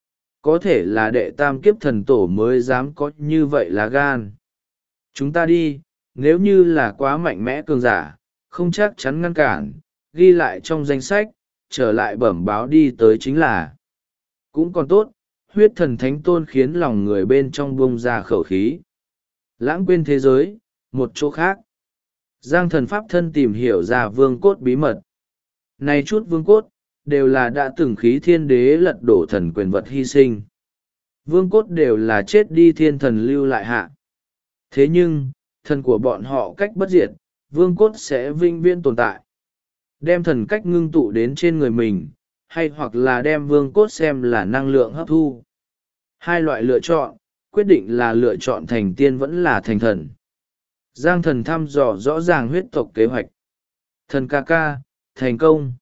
Có thể là đệ tam kiếp thần tổ mới dám có như vậy là gan. Chúng ta đi, nếu như là quá mạnh mẽ cường giả, không chắc chắn ngăn cản, ghi lại trong danh sách, trở lại bẩm báo đi tới chính là. Cũng còn tốt, huyết thần thánh tôn khiến lòng người bên trong bung ra khẩu khí. Lãng quên thế giới, một chỗ khác. Giang thần pháp thân tìm hiểu ra vương cốt bí mật. Này chút vương cốt, đều là đã từng khí thiên đế lật đổ thần quyền vật hy sinh. Vương cốt đều là chết đi thiên thần lưu lại hạ. Thế nhưng, thần của bọn họ cách bất diệt, vương cốt sẽ vinh viễn tồn tại. Đem thần cách ngưng tụ đến trên người mình, hay hoặc là đem vương cốt xem là năng lượng hấp thu. Hai loại lựa chọn, quyết định là lựa chọn thành tiên vẫn là thành thần. Giang thần thăm dò rõ ràng huyết tộc kế hoạch. Thần ca ca, thành công.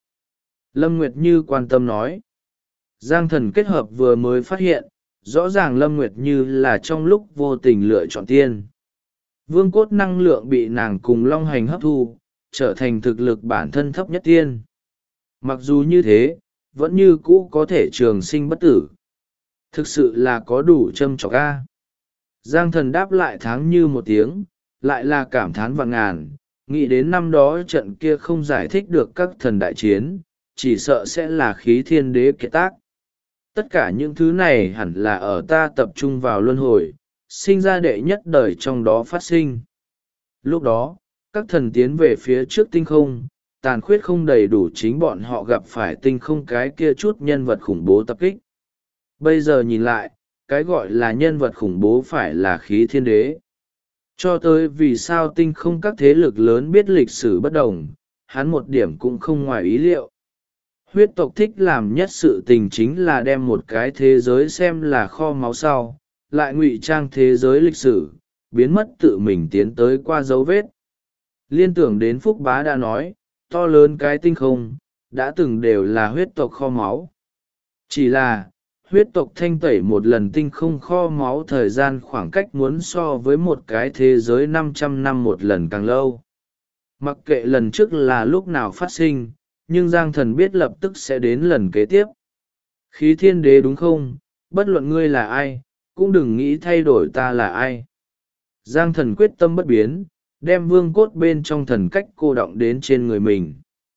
Lâm Nguyệt Như quan tâm nói. Giang thần kết hợp vừa mới phát hiện, rõ ràng Lâm Nguyệt Như là trong lúc vô tình lựa chọn tiên. Vương cốt năng lượng bị nàng cùng long hành hấp thu, trở thành thực lực bản thân thấp nhất tiên. Mặc dù như thế, vẫn như cũ có thể trường sinh bất tử. Thực sự là có đủ châm chọc ca. Giang thần đáp lại tháng như một tiếng, lại là cảm thán vạn ngàn, nghĩ đến năm đó trận kia không giải thích được các thần đại chiến, chỉ sợ sẽ là khí thiên đế kiệt tác. Tất cả những thứ này hẳn là ở ta tập trung vào luân hồi, sinh ra đệ nhất đời trong đó phát sinh. Lúc đó, các thần tiến về phía trước tinh không, tàn khuyết không đầy đủ chính bọn họ gặp phải tinh không cái kia chút nhân vật khủng bố tập kích. Bây giờ nhìn lại, cái gọi là nhân vật khủng bố phải là khí thiên đế. Cho tới vì sao tinh không các thế lực lớn biết lịch sử bất đồng, hắn một điểm cũng không ngoài ý liệu. Huyết tộc thích làm nhất sự tình chính là đem một cái thế giới xem là kho máu sau, lại ngụy trang thế giới lịch sử, biến mất tự mình tiến tới qua dấu vết. Liên tưởng đến Phúc Bá đã nói, to lớn cái tinh không, đã từng đều là huyết tộc kho máu. Chỉ là, huyết tộc thanh tẩy một lần tinh không kho máu thời gian khoảng cách muốn so với một cái thế giới 500 năm một lần càng lâu. Mặc kệ lần trước là lúc nào phát sinh, nhưng Giang thần biết lập tức sẽ đến lần kế tiếp. Khí thiên đế đúng không? Bất luận ngươi là ai, cũng đừng nghĩ thay đổi ta là ai. Giang thần quyết tâm bất biến, đem vương cốt bên trong thần cách cô đọng đến trên người mình.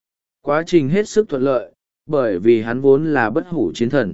Quá trình hết sức thuận lợi, bởi vì hắn vốn là bất hủ chiến thần.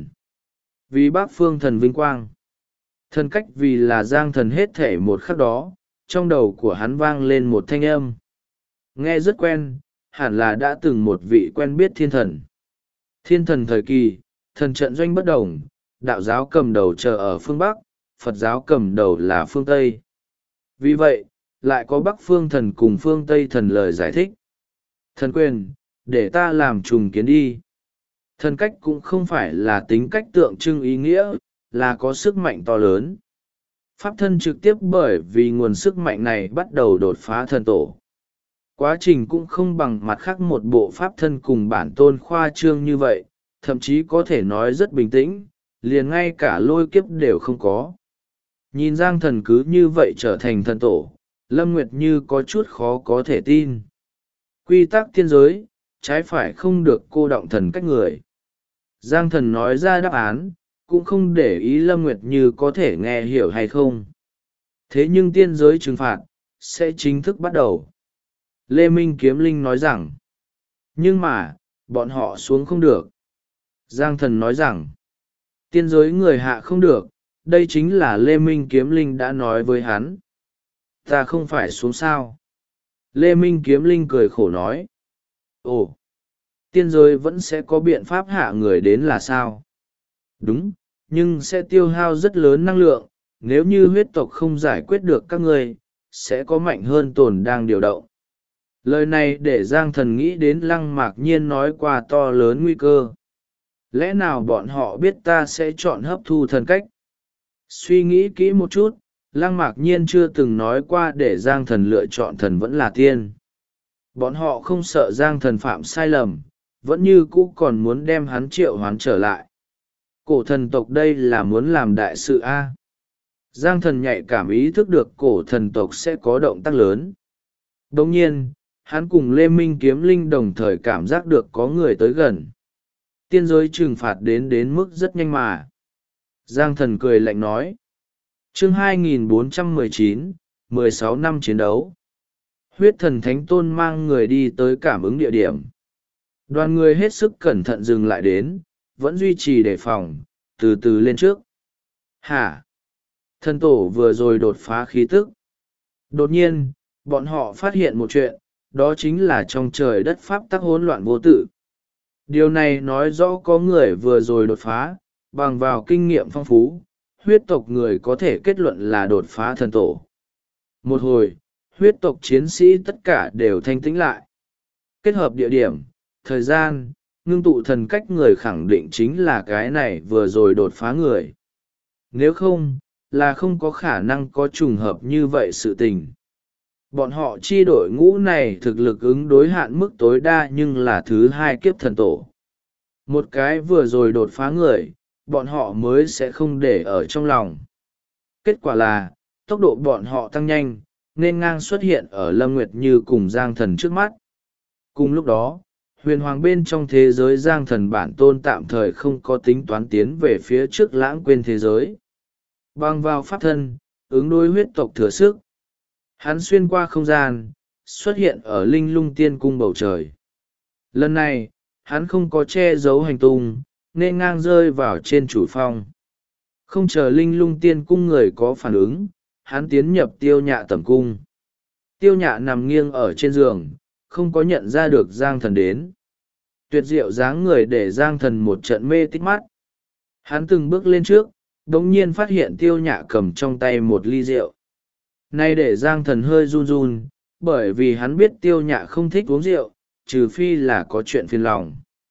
Vì bác phương thần vinh quang. Thần cách vì là Giang thần hết thể một khắc đó, trong đầu của hắn vang lên một thanh âm. Nghe rất quen, hẳn là đã từng một vị quen biết thiên thần. Thiên thần thời kỳ, thần trận doanh bất đồng, đạo giáo cầm đầu chờ ở phương Bắc, Phật giáo cầm đầu là phương Tây. Vì vậy, lại có Bắc phương thần cùng phương Tây thần lời giải thích. Thần quyền, để ta làm trùng kiến đi. Thần cách cũng không phải là tính cách tượng trưng ý nghĩa, là có sức mạnh to lớn. Pháp thân trực tiếp bởi vì nguồn sức mạnh này bắt đầu đột phá thần tổ. Quá trình cũng không bằng mặt khác một bộ pháp thân cùng bản tôn khoa trương như vậy, thậm chí có thể nói rất bình tĩnh, liền ngay cả lôi kiếp đều không có. Nhìn Giang Thần cứ như vậy trở thành thần tổ, Lâm Nguyệt Như có chút khó có thể tin. Quy tắc tiên giới, trái phải không được cô động thần cách người. Giang Thần nói ra đáp án, cũng không để ý Lâm Nguyệt Như có thể nghe hiểu hay không. Thế nhưng tiên giới trừng phạt, sẽ chính thức bắt đầu. Lê Minh Kiếm Linh nói rằng, nhưng mà, bọn họ xuống không được. Giang Thần nói rằng, tiên giới người hạ không được, đây chính là Lê Minh Kiếm Linh đã nói với hắn. Ta không phải xuống sao. Lê Minh Kiếm Linh cười khổ nói. Ồ, tiên giới vẫn sẽ có biện pháp hạ người đến là sao? Đúng, nhưng sẽ tiêu hao rất lớn năng lượng, nếu như huyết tộc không giải quyết được các ngươi, sẽ có mạnh hơn tồn đang điều động. Lời này để Giang Thần nghĩ đến Lăng Mạc Nhiên nói qua to lớn nguy cơ. Lẽ nào bọn họ biết ta sẽ chọn hấp thu thần cách? Suy nghĩ kỹ một chút, Lăng Mạc Nhiên chưa từng nói qua để Giang Thần lựa chọn thần vẫn là tiên. Bọn họ không sợ Giang Thần phạm sai lầm, vẫn như cũ còn muốn đem hắn triệu hoán trở lại. Cổ thần tộc đây là muốn làm đại sự A. Giang Thần nhạy cảm ý thức được cổ thần tộc sẽ có động tác lớn. Đồng nhiên, hắn cùng Lê Minh Kiếm Linh đồng thời cảm giác được có người tới gần. Tiên giới trừng phạt đến mức rất nhanh mà. Giang Thần cười lạnh nói. Chương 2419, 16 năm chiến đấu. Huyết thần thánh tôn mang người đi tới cảm ứng địa điểm. Đoàn người hết sức cẩn thận dừng lại đến, vẫn duy trì đề phòng, từ từ lên trước. Hả? Thần tổ vừa rồi đột phá khí tức. Đột nhiên, bọn họ phát hiện một chuyện, đó chính là trong trời đất pháp tắc hỗn loạn vô tự. Điều này nói rõ có người vừa rồi đột phá, bằng vào kinh nghiệm phong phú, huyết tộc người có thể kết luận là đột phá thần tổ. Một hồi, huyết tộc chiến sĩ tất cả đều thanh tĩnh lại. Kết hợp địa điểm, thời gian, ngưng tụ thần cách người khẳng định chính là cái này vừa rồi đột phá người. Nếu không, là không có khả năng có trùng hợp như vậy sự tình. Bọn họ chi đội ngũ này thực lực ứng đối hạn mức tối đa nhưng là thứ hai kiếp thần tổ. Một cái vừa rồi đột phá người, bọn họ mới sẽ không để ở trong lòng. Kết quả là, tốc độ bọn họ tăng nhanh, nên ngang xuất hiện ở Lâm Nguyệt Như cùng Giang Thần trước mắt. Cùng lúc đó, huyền hoàng bên trong thế giới Giang Thần bản tôn tạm thời không có tính toán tiến về phía trước lãng quên thế giới. Bằng vào pháp thân, ứng đối huyết tộc thừa sức. Hắn xuyên qua không gian, xuất hiện ở linh lung tiên cung bầu trời. Lần này, hắn không có che giấu hành tung, nên ngang rơi vào trên chủ phong. Không chờ linh lung tiên cung người có phản ứng, hắn tiến nhập tiêu nhạ tẩm cung. Tiêu nhạ nằm nghiêng ở trên giường, không có nhận ra được Giang Thần đến. Tuyệt diệu dáng người để Giang Thần một trận mê tít mắt. Hắn từng bước lên trước, đống nhiên phát hiện tiêu nhạ cầm trong tay một ly rượu. Nay để Giang Thần hơi run run, bởi vì hắn biết tiêu nhạ không thích uống rượu, trừ phi là có chuyện phiền lòng.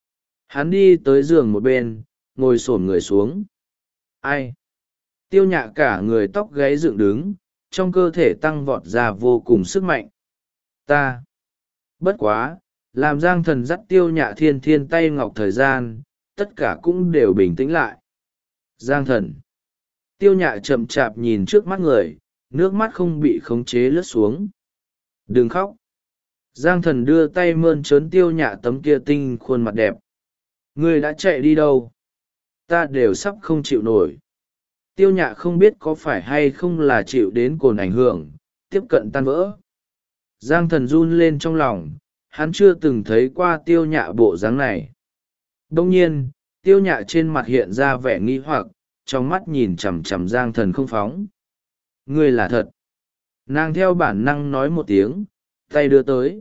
Hắn đi tới giường một bên, ngồi xổm người xuống. Ai? Tiêu nhạ cả người tóc gáy dựng đứng, trong cơ thể tăng vọt ra vô cùng sức mạnh. Ta! Bất quá, làm Giang Thần dắt tiêu nhạ thiên thiên tay ngọc thời gian, tất cả cũng đều bình tĩnh lại. Giang Thần! Tiêu nhạ chậm chạp nhìn trước mắt người, nước mắt không bị khống chế lướt xuống. Đừng khóc! Giang Thần đưa tay mơn trớn tiêu nhạ tấm kia tinh khuôn mặt đẹp. Ngươi đã chạy đi đâu? Ta đều sắp không chịu nổi. Tiêu nhạ không biết có phải hay không là chịu đến cồn ảnh hưởng, tiếp cận tan vỡ. Giang Thần run lên trong lòng, hắn chưa từng thấy qua tiêu nhạ bộ dáng này. Đông nhiên, tiêu nhạ trên mặt hiện ra vẻ nghi hoặc, trong mắt nhìn chằm chằm Giang Thần không phóng. Ngươi là thật. Nàng theo bản năng nói một tiếng, tay đưa tới.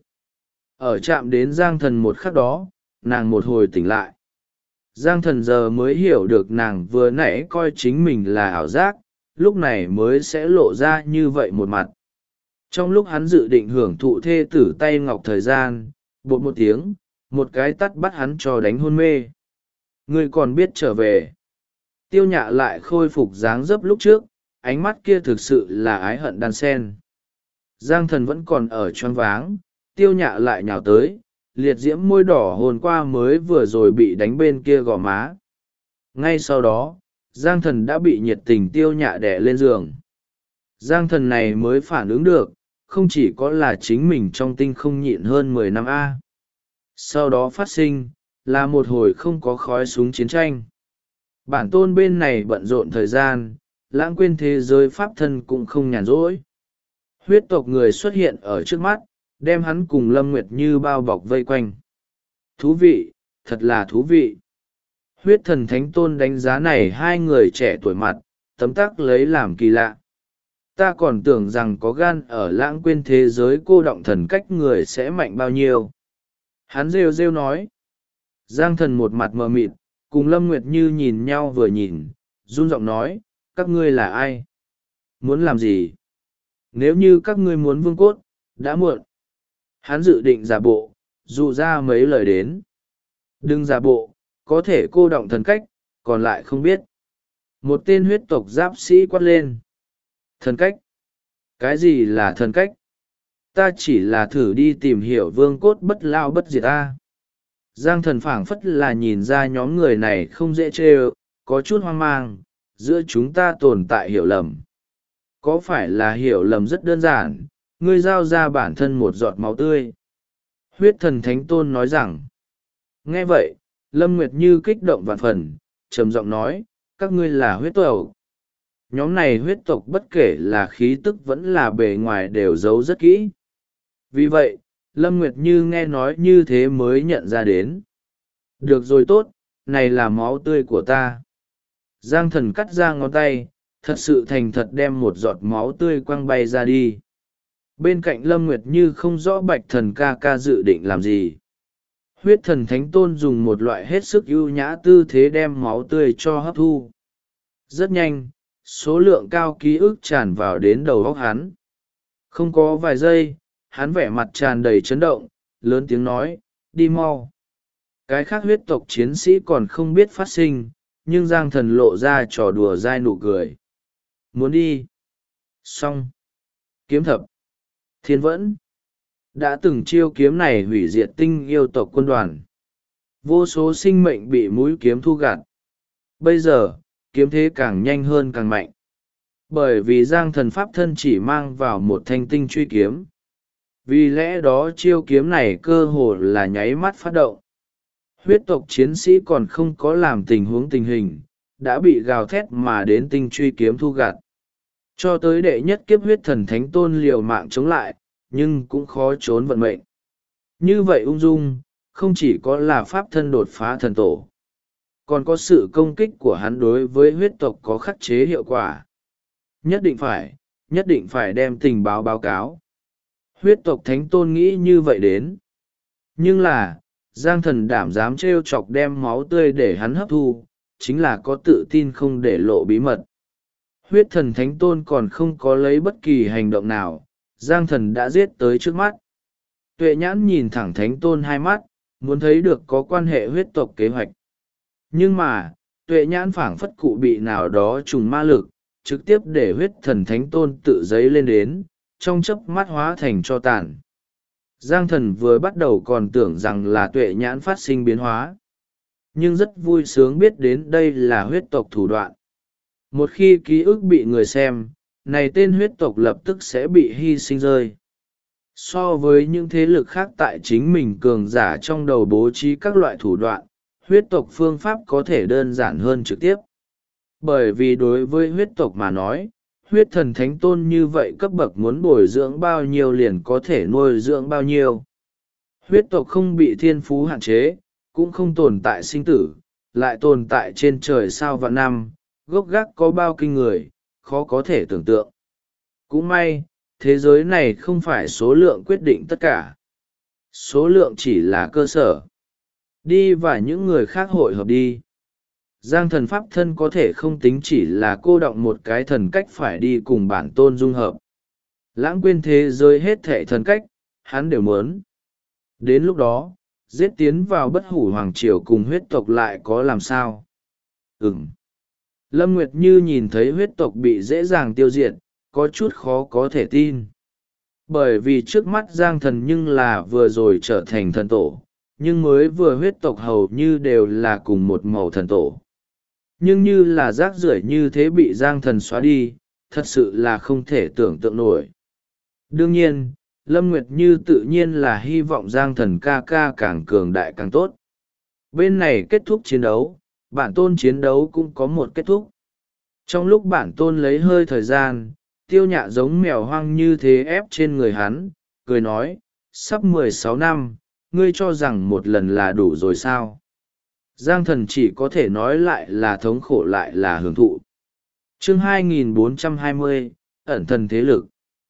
Ở chạm đến Giang Thần một khắc đó, nàng một hồi tỉnh lại. Giang Thần giờ mới hiểu được nàng vừa nãy coi chính mình là ảo giác, lúc này mới sẽ lộ ra như vậy một mặt. Trong lúc hắn dự định hưởng thụ thê tử tay ngọc thời gian, bột một tiếng, một cái tắt bắt hắn cho đánh hôn mê. Ngươi còn biết trở về. Tiêu nhạ lại khôi phục dáng dấp lúc trước, ánh mắt kia thực sự là ái hận đan sen. Giang Thần vẫn còn ở choáng váng, Tiêu Nhạ lại nhào tới, liệt diễm môi đỏ hồn qua mới vừa rồi bị đánh bên kia gò má. Ngay sau đó, Giang Thần đã bị nhiệt tình Tiêu Nhạ đè lên giường. Giang Thần này mới phản ứng được, không chỉ có là chính mình trong tinh không nhịn hơn 10 năm A. Sau đó phát sinh, là một hồi không có khói súng chiến tranh. Bản tôn bên này bận rộn thời gian, lãng quên thế giới pháp thân cũng không nhàn rỗi. Huyết tộc người xuất hiện ở trước mắt, đem hắn cùng Lâm Nguyệt Như bao bọc vây quanh. Thú vị, thật là thú vị. Huyết thần thánh tôn đánh giá này hai người trẻ tuổi mặt, tấm tắc lấy làm kỳ lạ. Ta còn tưởng rằng có gan ở lãng quên thế giới cô động thần cách người sẽ mạnh bao nhiêu. Hắn rêu rêu nói. Giang Thần một mặt mờ mịt, cùng Lâm Nguyệt Như nhìn nhau vừa nhìn, run giọng nói, các ngươi là ai? Muốn làm gì? Nếu như các ngươi muốn vương cốt, đã muộn. Hắn dự định giả bộ, dụ ra mấy lời đến. Đừng giả bộ, có thể cô động thần cách, còn lại không biết. Một tên huyết tộc giáp sĩ quát lên. Thần cách? Cái gì là thần cách? Ta chỉ là thử đi tìm hiểu vương cốt bất lao bất diệt ta. Giang Thần phảng phất là nhìn ra nhóm người này không dễ chê ơ, có chút hoang mang, giữa chúng ta tồn tại hiểu lầm. Có phải là hiểu lầm rất đơn giản, ngươi giao ra bản thân một giọt máu tươi. Huyết thần thánh tôn nói rằng. Nghe vậy, Lâm Nguyệt Như kích động vạn phần, trầm giọng nói, các ngươi là huyết tộc. Nhóm này huyết tộc bất kể là khí tức vẫn là bề ngoài đều giấu rất kỹ. Vì vậy, Lâm Nguyệt Như nghe nói như thế mới nhận ra đến. Được rồi tốt, này là máu tươi của ta. Giang Thần cắt ra ngón tay, thật sự thành thật đem một giọt máu tươi quăng bay ra đi. Bên cạnh Lâm Nguyệt Như không rõ Bạch Thần ca ca dự định làm gì. Huyết thần thánh tôn dùng một loại hết sức ưu nhã tư thế đem máu tươi cho hấp thu. Rất nhanh, số lượng cao ký ức tràn vào đến đầu óc hắn. Không có vài giây, hắn vẻ mặt tràn đầy chấn động, lớn tiếng nói, đi mau. Cái khác huyết tộc chiến sĩ còn không biết phát sinh, nhưng Giang Thần lộ ra trò đùa dai nụ cười. Muốn đi. Xong. Kiếm thập. Thiên vẫn. Đã từng chiêu kiếm này hủy diệt tinh yêu tộc quân đoàn. Vô số sinh mệnh bị mũi kiếm thu gặt. Bây giờ, kiếm thế càng nhanh hơn càng mạnh. Bởi vì Giang Thần pháp thân chỉ mang vào một thanh tinh truy kiếm. Vì lẽ đó chiêu kiếm này cơ hồ là nháy mắt phát động. Huyết tộc chiến sĩ còn không có làm tình huống tình hình, đã bị gào thét mà đến tinh truy kiếm thu gặt. Cho tới đệ nhất kiếp huyết thần thánh tôn liều mạng chống lại, nhưng cũng khó trốn vận mệnh. Như vậy ung dung, không chỉ có là pháp thân đột phá thần tổ, còn có sự công kích của hắn đối với huyết tộc có khắc chế hiệu quả. Nhất định phải đem tình báo báo cáo. Huyết tộc thánh tôn nghĩ như vậy đến. Nhưng là, Giang Thần đảm dám trêu chọc đem máu tươi để hắn hấp thu, chính là có tự tin không để lộ bí mật. Huyết thần thánh tôn còn không có lấy bất kỳ hành động nào, Giang Thần đã giết tới trước mắt. Tuệ nhãn nhìn thẳng thánh tôn hai mắt, muốn thấy được có quan hệ huyết tộc kế hoạch. Nhưng mà, tuệ nhãn phảng phất cụ bị nào đó trùng ma lực, trực tiếp để huyết thần thánh tôn tự dấy lên đến, trong chớp mắt hóa thành cho tàn. Giang Thần vừa bắt đầu còn tưởng rằng là tuệ nhãn phát sinh biến hóa. Nhưng rất vui sướng biết đến đây là huyết tộc thủ đoạn. Một khi ký ức bị người xem, này tên huyết tộc lập tức sẽ bị hy sinh rơi. So với những thế lực khác tại chính mình cường giả trong đầu bố trí các loại thủ đoạn, huyết tộc phương pháp có thể đơn giản hơn trực tiếp. Bởi vì đối với huyết tộc mà nói, huyết thần thánh tôn như vậy cấp bậc muốn bồi dưỡng bao nhiêu liền có thể nuôi dưỡng bao nhiêu. Huyết tộc không bị thiên phú hạn chế, cũng không tồn tại sinh tử, lại tồn tại trên trời sao vạn năm, gốc gác có bao kinh người, khó có thể tưởng tượng. Cũng may, thế giới này không phải số lượng quyết định tất cả. Số lượng chỉ là cơ sở. Đi và những người khác hội hợp đi. Giang Thần pháp thân có thể không tính chỉ là cô động một cái thần cách phải đi cùng bản tôn dung hợp. Lãng quên thế giới hết thệ thần cách, hắn đều muốn. Đến lúc đó, giết tiến vào bất hủ hoàng triều cùng huyết tộc lại có làm sao? Lâm Nguyệt Như nhìn thấy huyết tộc bị dễ dàng tiêu diệt, có chút khó có thể tin. Bởi vì trước mắt Giang Thần nhưng là vừa rồi trở thành thần tổ, nhưng mới vừa huyết tộc hầu như đều là cùng một màu thần tổ. Nhưng như là rác rưởi như thế bị Giang Thần xóa đi, thật sự là không thể tưởng tượng nổi. Đương nhiên, Lâm Nguyệt Như tự nhiên là hy vọng Giang Thần ca ca càng cường đại càng tốt. Bên này kết thúc chiến đấu, bản tôn chiến đấu cũng có một kết thúc. Trong lúc bản tôn lấy hơi thời gian, Tiêu Nhạ giống mèo hoang như thế ép trên người hắn, cười nói, sắp 16 năm, ngươi cho rằng một lần là đủ rồi sao? Giang Thần chỉ có thể nói lại là thống khổ lại là hưởng thụ. Chương 2420, ẩn thần thế lực.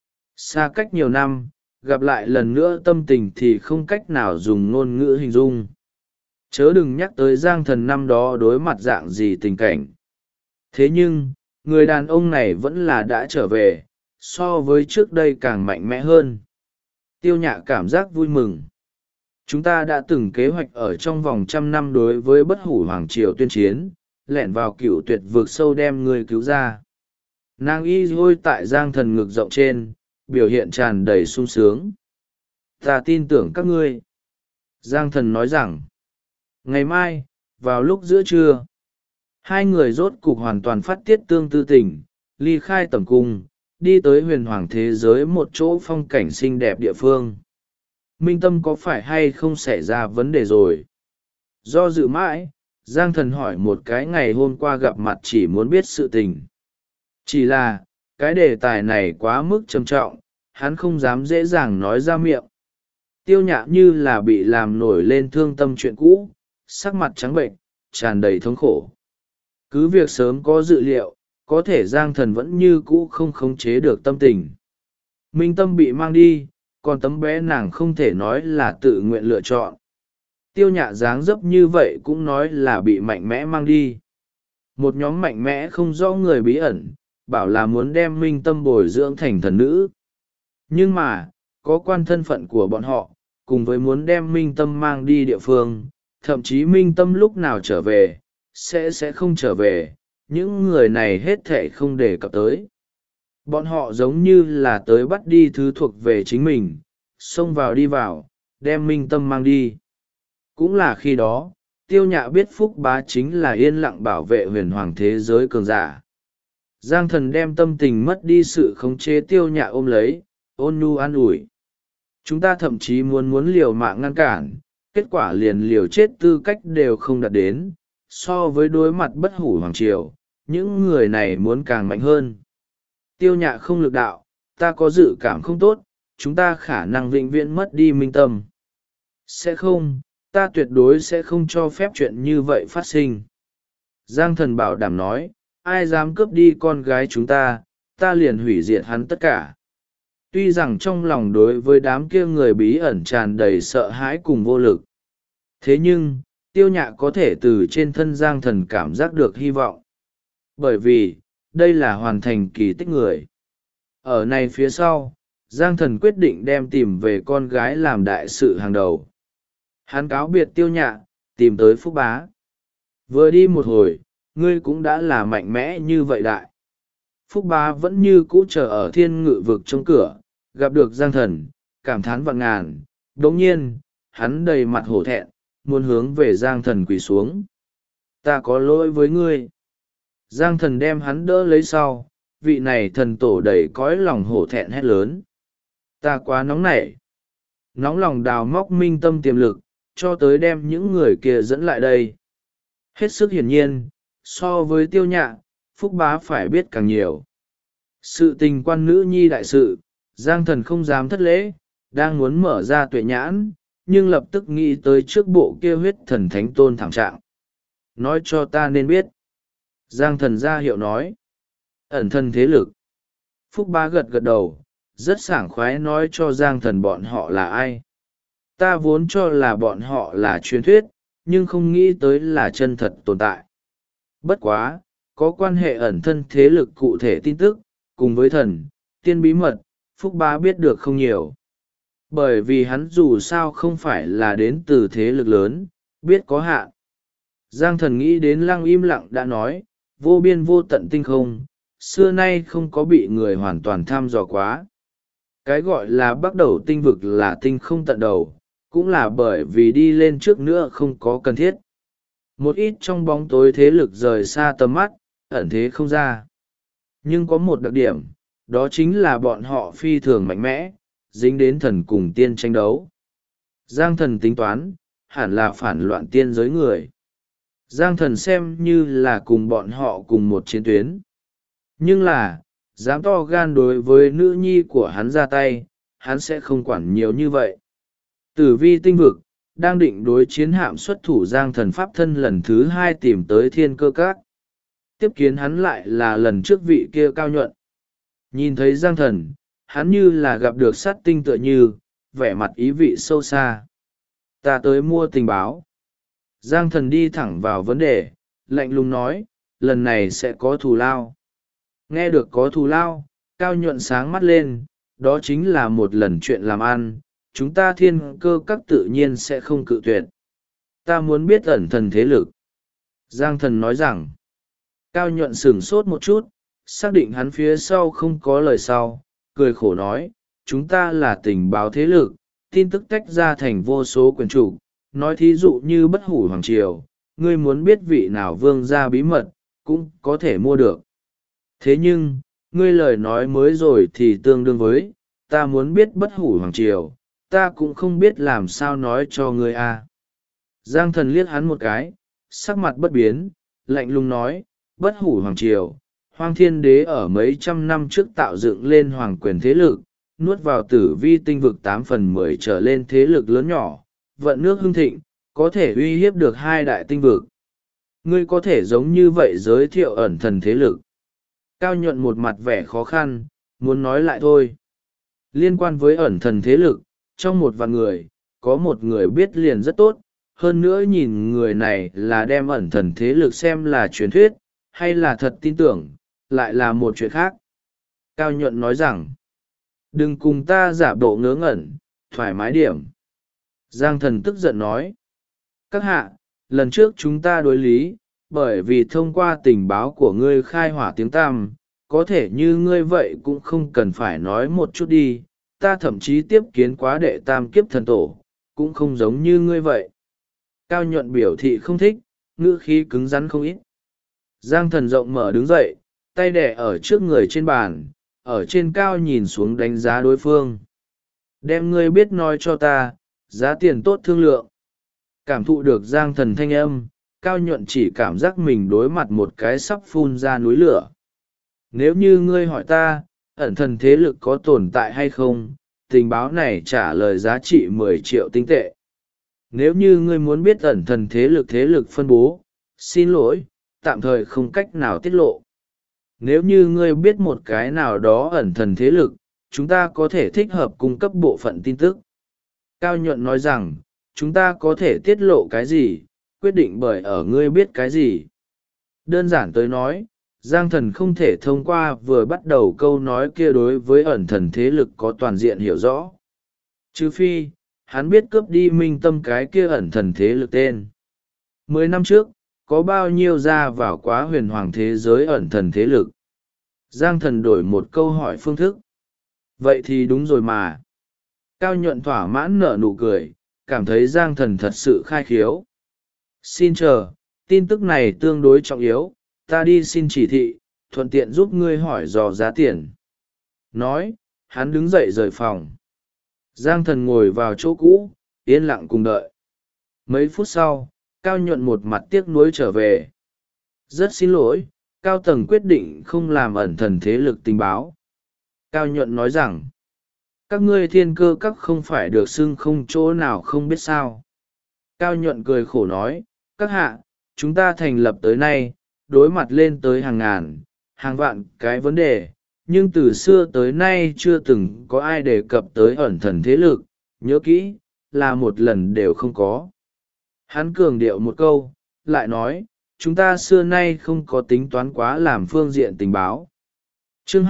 Xa cách nhiều năm, gặp lại lần nữa tâm tình thì không cách nào dùng ngôn ngữ hình dung. Chớ đừng nhắc tới Giang Thần năm đó đối mặt dạng gì tình cảnh. Thế nhưng, người đàn ông này vẫn là đã trở về, so với trước đây càng mạnh mẽ hơn. Tiêu Nhạ cảm giác vui mừng. Chúng ta đã từng kế hoạch ở trong vòng 100 năm đối với bất hủ hoàng triều tuyên chiến, lẻn vào cựu tuyệt vực sâu đem người cứu ra. Nàng y hôi tại Giang Thần ngực rộng trên, biểu hiện tràn đầy sung sướng. Ta tin tưởng các ngươi. Giang Thần nói rằng, ngày mai, vào lúc giữa trưa, hai người rốt cục hoàn toàn phát tiết tương tư tình, ly khai tầm cung, đi tới huyền hoàng thế giới một chỗ phong cảnh xinh đẹp địa phương. Minh Tâm có phải hay không xảy ra vấn đề rồi? Do dự mãi, Giang Thần hỏi một cái ngày hôm qua gặp mặt chỉ muốn biết sự tình. Chỉ là, cái đề tài này quá mức trầm trọng, hắn không dám dễ dàng nói ra miệng. Tiêu Nhạ như là bị làm nổi lên thương tâm chuyện cũ, sắc mặt trắng bệnh, tràn đầy thống khổ. Cứ việc sớm có dự liệu, có thể Giang Thần vẫn như cũ không khống chế được tâm tình. Minh Tâm bị mang đi, còn tấm bé nàng không thể nói là tự nguyện lựa chọn. Tiêu Nhạ dáng dấp như vậy cũng nói là bị mạnh mẽ mang đi. Một nhóm mạnh mẽ không rõ người bí ẩn, bảo là muốn đem Minh Tâm bồi dưỡng thành thần nữ. Nhưng mà, có quan thân phận của bọn họ, cùng với muốn đem Minh Tâm mang đi địa phương, thậm chí Minh Tâm lúc nào trở về, sẽ không trở về, những người này hết thệ không đề cập tới. Bọn họ giống như là tới bắt đi thứ thuộc về chính mình, xông vào đi vào, đem Minh Tâm mang đi. Cũng là khi đó, Tiêu Nhạ biết Phúc Bá chính là yên lặng bảo vệ huyền hoàng thế giới cường giả. Giang Thần đem tâm tình mất đi sự khống chế Tiêu Nhạ ôm lấy, ôn nhu an ủi. Chúng ta thậm chí muốn liều mạng ngăn cản, kết quả liền liều chết tư cách đều không đạt đến. So với đối mặt bất hủ hoàng triều, những người này muốn càng mạnh hơn. Tiêu Nhạ không lực đạo, ta có dự cảm không tốt, chúng ta khả năng vĩnh viễn mất đi Minh Tâm. Sẽ không, ta tuyệt đối sẽ không cho phép chuyện như vậy phát sinh. Giang Thần bảo đảm nói, ai dám cướp đi con gái chúng ta liền hủy diệt hắn tất cả. Tuy rằng trong lòng đối với đám kia người bí ẩn tràn đầy sợ hãi cùng vô lực. Thế nhưng, Tiêu Nhạ có thể từ trên thân Giang Thần cảm giác được hy vọng. Bởi vì, đây là hoàn thành kỳ tích người. Ở này phía sau, Giang Thần quyết định đem tìm về con gái làm đại sự hàng đầu. Hắn cáo biệt Tiêu Nhạ, tìm tới Phúc Bá. Vừa đi một hồi, ngươi cũng đã là mạnh mẽ như vậy đại. Phúc Bá vẫn như cũ chờ ở thiên ngự vực trong cửa, gặp được Giang Thần, cảm thán vạn ngàn. Đồng nhiên, hắn đầy mặt hổ thẹn, muốn hướng về Giang Thần quỳ xuống. Ta có lỗi với ngươi. Giang Thần đem hắn đỡ lấy sau, vị này thần tổ đầy cõi lòng hổ thẹn hét lớn. Ta quá nóng nảy. Nóng lòng đào móc Minh Tâm tiềm lực, cho tới đem những người kia dẫn lại đây. Hết sức hiển nhiên, so với Tiêu Nhạ, Phúc Bá phải biết càng nhiều. Sự tình quan nữ nhi đại sự, Giang Thần không dám thất lễ, đang muốn mở ra tuệ nhãn, nhưng lập tức nghĩ tới trước bộ kia huyết thần thánh tôn thảm trạng. Nói cho ta nên biết. Giang Thần ra hiệu nói. Ẩn thân thế lực. Phúc Bá gật gật đầu, rất sảng khoái nói cho Giang Thần bọn họ là ai. Ta vốn cho là bọn họ là truyền thuyết, nhưng không nghĩ tới là chân thật tồn tại. Bất quá, có quan hệ ẩn thân thế lực cụ thể tin tức, cùng với thần, tiên bí mật, Phúc Bá biết được không nhiều. Bởi vì hắn dù sao không phải là đến từ thế lực lớn, biết có hạn. Giang Thần nghĩ đến Lăng im lặng đã nói, vô biên vô tận tinh không, xưa nay không có bị người hoàn toàn thăm dò quá. Cái gọi là bắt đầu tinh vực là tinh không tận đầu, cũng là bởi vì đi lên trước nữa không có cần thiết. Một ít trong bóng tối thế lực rời xa tầm mắt, ẩn thế không ra. Nhưng có một đặc điểm, đó chính là bọn họ phi thường mạnh mẽ, dính đến thần cùng tiên tranh đấu. Giang thần tính toán, hẳn là phản loạn tiên giới người. Giang thần xem như là cùng bọn họ cùng một chiến tuyến. Nhưng là, dám to gan đối với nữ nhi của hắn ra tay, hắn sẽ không quản nhiều như vậy. Tử vi tinh vực, đang định đối chiến hạm xuất thủ Giang thần pháp thân lần thứ 2 tìm tới thiên cơ các. Tiếp kiến hắn lại là lần trước vị kia Cao Nhuận. Nhìn thấy Giang thần, hắn như là gặp được sát tinh tựa như, vẻ mặt ý vị sâu xa. Ta tới mua tình báo. Giang thần đi thẳng vào vấn đề, lạnh lùng nói, lần này sẽ có thù lao. Nghe được có thù lao, Cao Nhuận sáng mắt lên, đó chính là một lần chuyện làm ăn, chúng ta thiên cơ các tự nhiên sẽ không cự tuyệt. Ta muốn biết ẩn thần thế lực. Giang thần nói rằng, Cao Nhuận sửng sốt một chút, xác định hắn phía sau không có lời sau, cười khổ nói, chúng ta là tình báo thế lực, tin tức tách ra thành vô số quyển trục, nói thí dụ như bất hủ hoàng triều, ngươi muốn biết vị nào vương gia bí mật, cũng có thể mua được. Thế nhưng, ngươi lời nói mới rồi thì tương đương với, ta muốn biết bất hủ hoàng triều, ta cũng không biết làm sao nói cho ngươi a. Giang thần liếc hắn một cái, sắc mặt bất biến, lạnh lùng nói, bất hủ hoàng triều, Hoang Thiên Đế ở mấy trăm năm trước tạo dựng lên hoàng quyền thế lực, nuốt vào tử vi tinh vực 8/10 trở lên thế lực lớn nhỏ, vận nước hưng thịnh, có thể uy hiếp được 2 đại tinh vực. Ngươi có thể giống như vậy giới thiệu ẩn thần thế lực. Cao Nhuận một mặt vẻ khó khăn, muốn nói lại thôi. Liên quan với ẩn thần thế lực, trong 1.000 người, có một người biết liền rất tốt, hơn nữa nhìn người này là đem ẩn thần thế lực xem là truyền thuyết, hay là thật tin tưởng, lại là một chuyện khác. Cao Nhuận nói rằng, đừng cùng ta giả bộ ngớ ngẩn, thoải mái điểm. Giang thần tức giận nói, các hạ, lần trước chúng ta đối lý, bởi vì thông qua tình báo của ngươi khai hỏa tiếng tăm, có thể như ngươi vậy cũng không cần phải nói một chút đi, ta thậm chí tiếp kiến quá đệ tam kiếp thần tổ, cũng không giống như ngươi vậy. Cao Nhuận biểu thị không thích, ngữ khí cứng rắn không ít. Giang thần rộng mở đứng dậy, tay đẻ ở trước người trên bàn, ở trên cao nhìn xuống đánh giá đối phương. Đem ngươi biết nói cho ta, giá tiền tốt thương lượng. Cảm thụ được Giang thần thanh âm, Cao Nhuận chỉ cảm giác mình đối mặt một cái sắp phun ra núi lửa. Nếu như ngươi hỏi ta, ẩn thần thế lực có tồn tại hay không, tình báo này trả lời giá trị 10 triệu tinh tệ. Nếu như ngươi muốn biết ẩn thần thế lực phân bố, xin lỗi, tạm thời không cách nào tiết lộ. Nếu như ngươi biết một cái nào đó ẩn thần thế lực, chúng ta có thể thích hợp cung cấp bộ phận tin tức. Cao Nhuận nói rằng, chúng ta có thể tiết lộ cái gì, quyết định bởi ở ngươi biết cái gì. Đơn giản tới nói, Giang thần không thể thông qua vừa bắt đầu câu nói kia đối với ẩn thần thế lực có toàn diện hiểu rõ. Trừ phi, hắn biết cướp đi minh tâm cái kia ẩn thần thế lực tên. 10 năm trước, có bao nhiêu ra vào quá huyền hoàng thế giới ẩn thần thế lực? Giang thần đổi một câu hỏi phương thức. Vậy thì đúng rồi mà. Cao Nhuận thỏa mãn nở nụ cười, cảm thấy Giang thần thật sự khai khiếu. Xin chờ, tin tức này tương đối trọng yếu, ta đi xin chỉ thị, thuận tiện giúp ngươi hỏi dò giá tiền. Nói, hắn đứng dậy rời phòng. Giang thần ngồi vào chỗ cũ, yên lặng cùng đợi. Mấy phút sau, Cao Nhuận một mặt tiếc nuối trở về. Rất xin lỗi, Cao tầng quyết định không làm ẩn thần thế lực tình báo. Cao Nhuận nói rằng, các ngươi thiên cơ các không phải được xưng không chỗ nào không biết sao. Cao Nhuận cười khổ nói, các hạ, chúng ta thành lập tới nay, đối mặt lên tới hàng ngàn, hàng vạn cái vấn đề, nhưng từ xưa tới nay chưa từng có ai đề cập tới ẩn thần thế lực, nhớ kỹ, là một lần đều không có. Hắn cường điệu một câu, lại nói, chúng ta xưa nay không có tính toán quá làm phương diện tình báo. Chương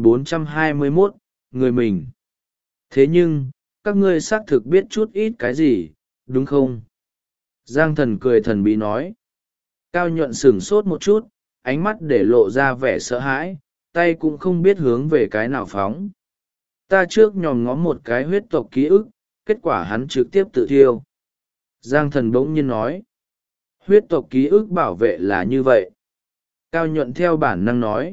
2421, người mình. Thế nhưng, các ngươi xác thực biết chút ít cái gì, đúng không? Giang thần cười thần bí nói. Cao Nhuận sửng sốt một chút, ánh mắt để lộ ra vẻ sợ hãi, tay cũng không biết hướng về cái nào phóng. Ta trước nhòm ngó một cái huyết tộc ký ức, kết quả hắn trực tiếp tự thiêu. Giang thần bỗng nhiên nói. Huyết tộc ký ức bảo vệ là như vậy. Cao nhuận theo bản năng nói.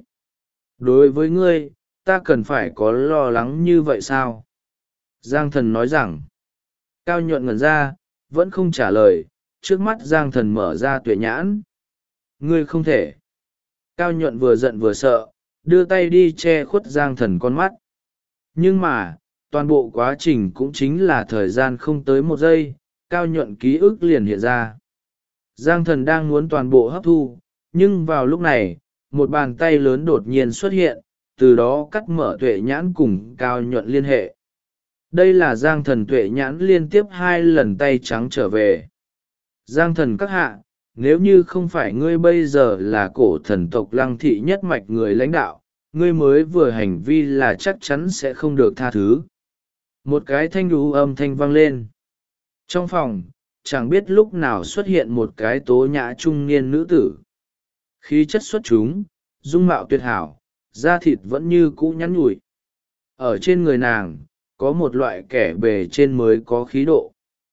Đối với ngươi, ta cần phải có lo lắng như vậy sao? Giang thần nói rằng. Cao nhuận ngẩn ra, vẫn không trả lời, trước mắt Giang thần mở ra tuệ nhãn. Ngươi không thể. Cao nhuận vừa giận vừa sợ, đưa tay đi che khuất Giang thần con mắt. Nhưng mà, toàn bộ quá trình cũng chính là thời gian không tới một giây, cao nhuận ký ức liền hiện ra. Giang thần đang muốn toàn bộ hấp thu, nhưng vào lúc này, một bàn tay lớn đột nhiên xuất hiện, từ đó cắt mở tuệ nhãn cùng cao nhuận liên hệ. Đây là Giang thần tuệ nhãn liên tiếp 2 lần tay trắng trở về. Giang thần các hạ, nếu như không phải ngươi bây giờ là cổ thần tộc Lăng thị nhất mạch người lãnh đạo, ngươi mới vừa hành vi là chắc chắn sẽ không được tha thứ. Một cái thanh đú âm thanh vang lên. Trong phòng, chẳng biết lúc nào xuất hiện một cái tố nhã trung niên nữ tử. Khí chất xuất chúng, dung mạo tuyệt hảo, da thịt vẫn như cũ nhắn nhủi. Ở trên người nàng, có một loại kẻ bề trên mới có khí độ.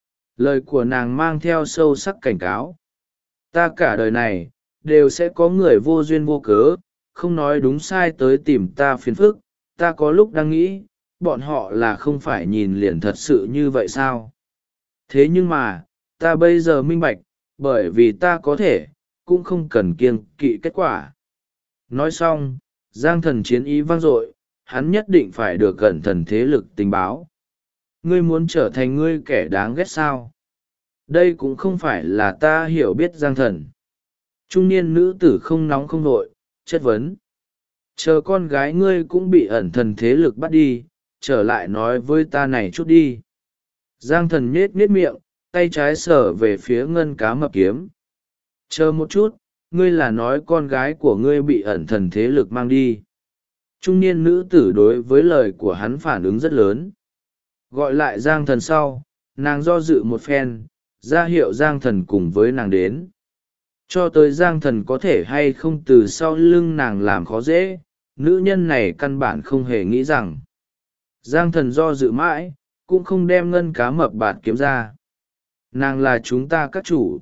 Lời của nàng mang theo sâu sắc cảnh cáo. Ta cả đời này, đều sẽ có người vô duyên vô cớ, không nói đúng sai tới tìm ta phiền phức. Ta có lúc đang nghĩ, bọn họ là không phải nhìn liền thật sự như vậy sao? Thế nhưng mà, ta bây giờ minh bạch, bởi vì ta có thể, cũng không cần kiêng kỵ kết quả. Nói xong, Giang thần chiến ý vang dội, hắn nhất định phải được cẩn thận thế lực tình báo. Ngươi muốn trở thành ngươi kẻ đáng ghét sao? Đây cũng không phải là ta hiểu biết Giang thần. Trung niên nữ tử không nóng không vội, chất vấn. Chờ con gái ngươi cũng bị ẩn thần thế lực bắt đi, trở lại nói với ta này chút đi. Giang thần nhết nhết miệng, tay trái sờ về phía ngân cá mập kiếm. Chờ một chút, ngươi là nói con gái của ngươi bị ẩn thần thế lực mang đi. Trung niên nữ tử đối với lời của hắn phản ứng rất lớn. Gọi lại Giang thần sau, nàng do dự một phen, ra hiệu Giang thần cùng với nàng đến. Cho tới Giang thần có thể hay không từ sau lưng nàng làm khó dễ, nữ nhân này căn bản không hề nghĩ rằng. Giang thần do dự mãi, cũng không đem ngân cá mập bạt kiếm ra. Nàng là chúng ta các chủ.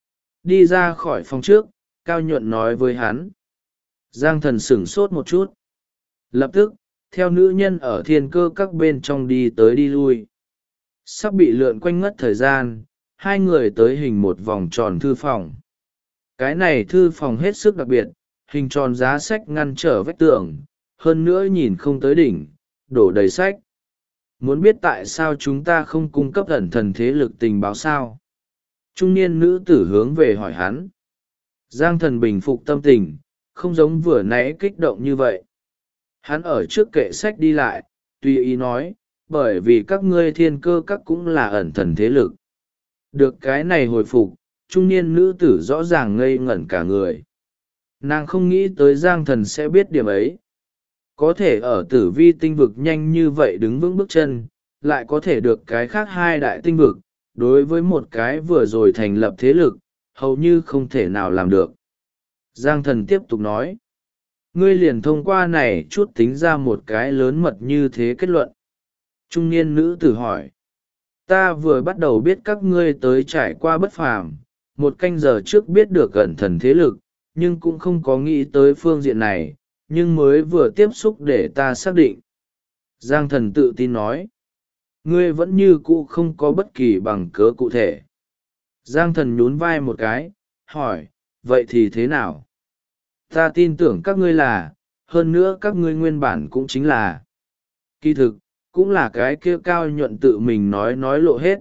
Đi ra khỏi phòng trước, Cao nhuận nói với hắn. Giang thần sửng sốt một chút. Lập tức, theo nữ nhân ở thiên cơ các bên trong đi tới đi lui. Sắp bị lượn quanh ngất thời gian, hai người tới hình một vòng tròn thư phòng. Cái này thư phòng hết sức đặc biệt, hình tròn giá sách ngăn trở vách tường, hơn nữa nhìn không tới đỉnh, đổ đầy sách. Muốn biết tại sao chúng ta không cung cấp ẩn thần thế lực tình báo sao? Trung niên nữ tử hướng về hỏi hắn. Giang thần bình phục tâm tình, không giống vừa nãy kích động như vậy. Hắn ở trước kệ sách đi lại, tùy ý nói, bởi vì các ngươi thiên cơ các cũng là ẩn thần thế lực. Được cái này hồi phục, trung niên nữ tử rõ ràng ngây ngẩn cả người. Nàng không nghĩ tới Giang thần sẽ biết điểm ấy. Có thể ở tử vi tinh vực nhanh như vậy đứng vững bước chân, lại có thể được cái khác 2 đại tinh vực, đối với một cái vừa rồi thành lập thế lực, hầu như không thể nào làm được. Giang thần tiếp tục nói, ngươi liền thông qua này chút tính ra một cái lớn mật như thế kết luận. Trung niên nữ tử hỏi, ta vừa bắt đầu biết các ngươi tới trải qua bất phàm, 1 canh giờ trước biết được ẩn thần thế lực, nhưng cũng không có nghĩ tới phương diện này, nhưng mới vừa tiếp xúc để ta xác định. Giang thần tự tin nói, ngươi vẫn như cũ không có bất kỳ bằng cớ cụ thể. Giang thần nhún vai một cái, hỏi, vậy thì thế nào? Ta tin tưởng các ngươi là, hơn nữa các ngươi nguyên bản cũng chính là. Kỳ thực, cũng là cái kia Cao nhuận tự mình nói lộ hết.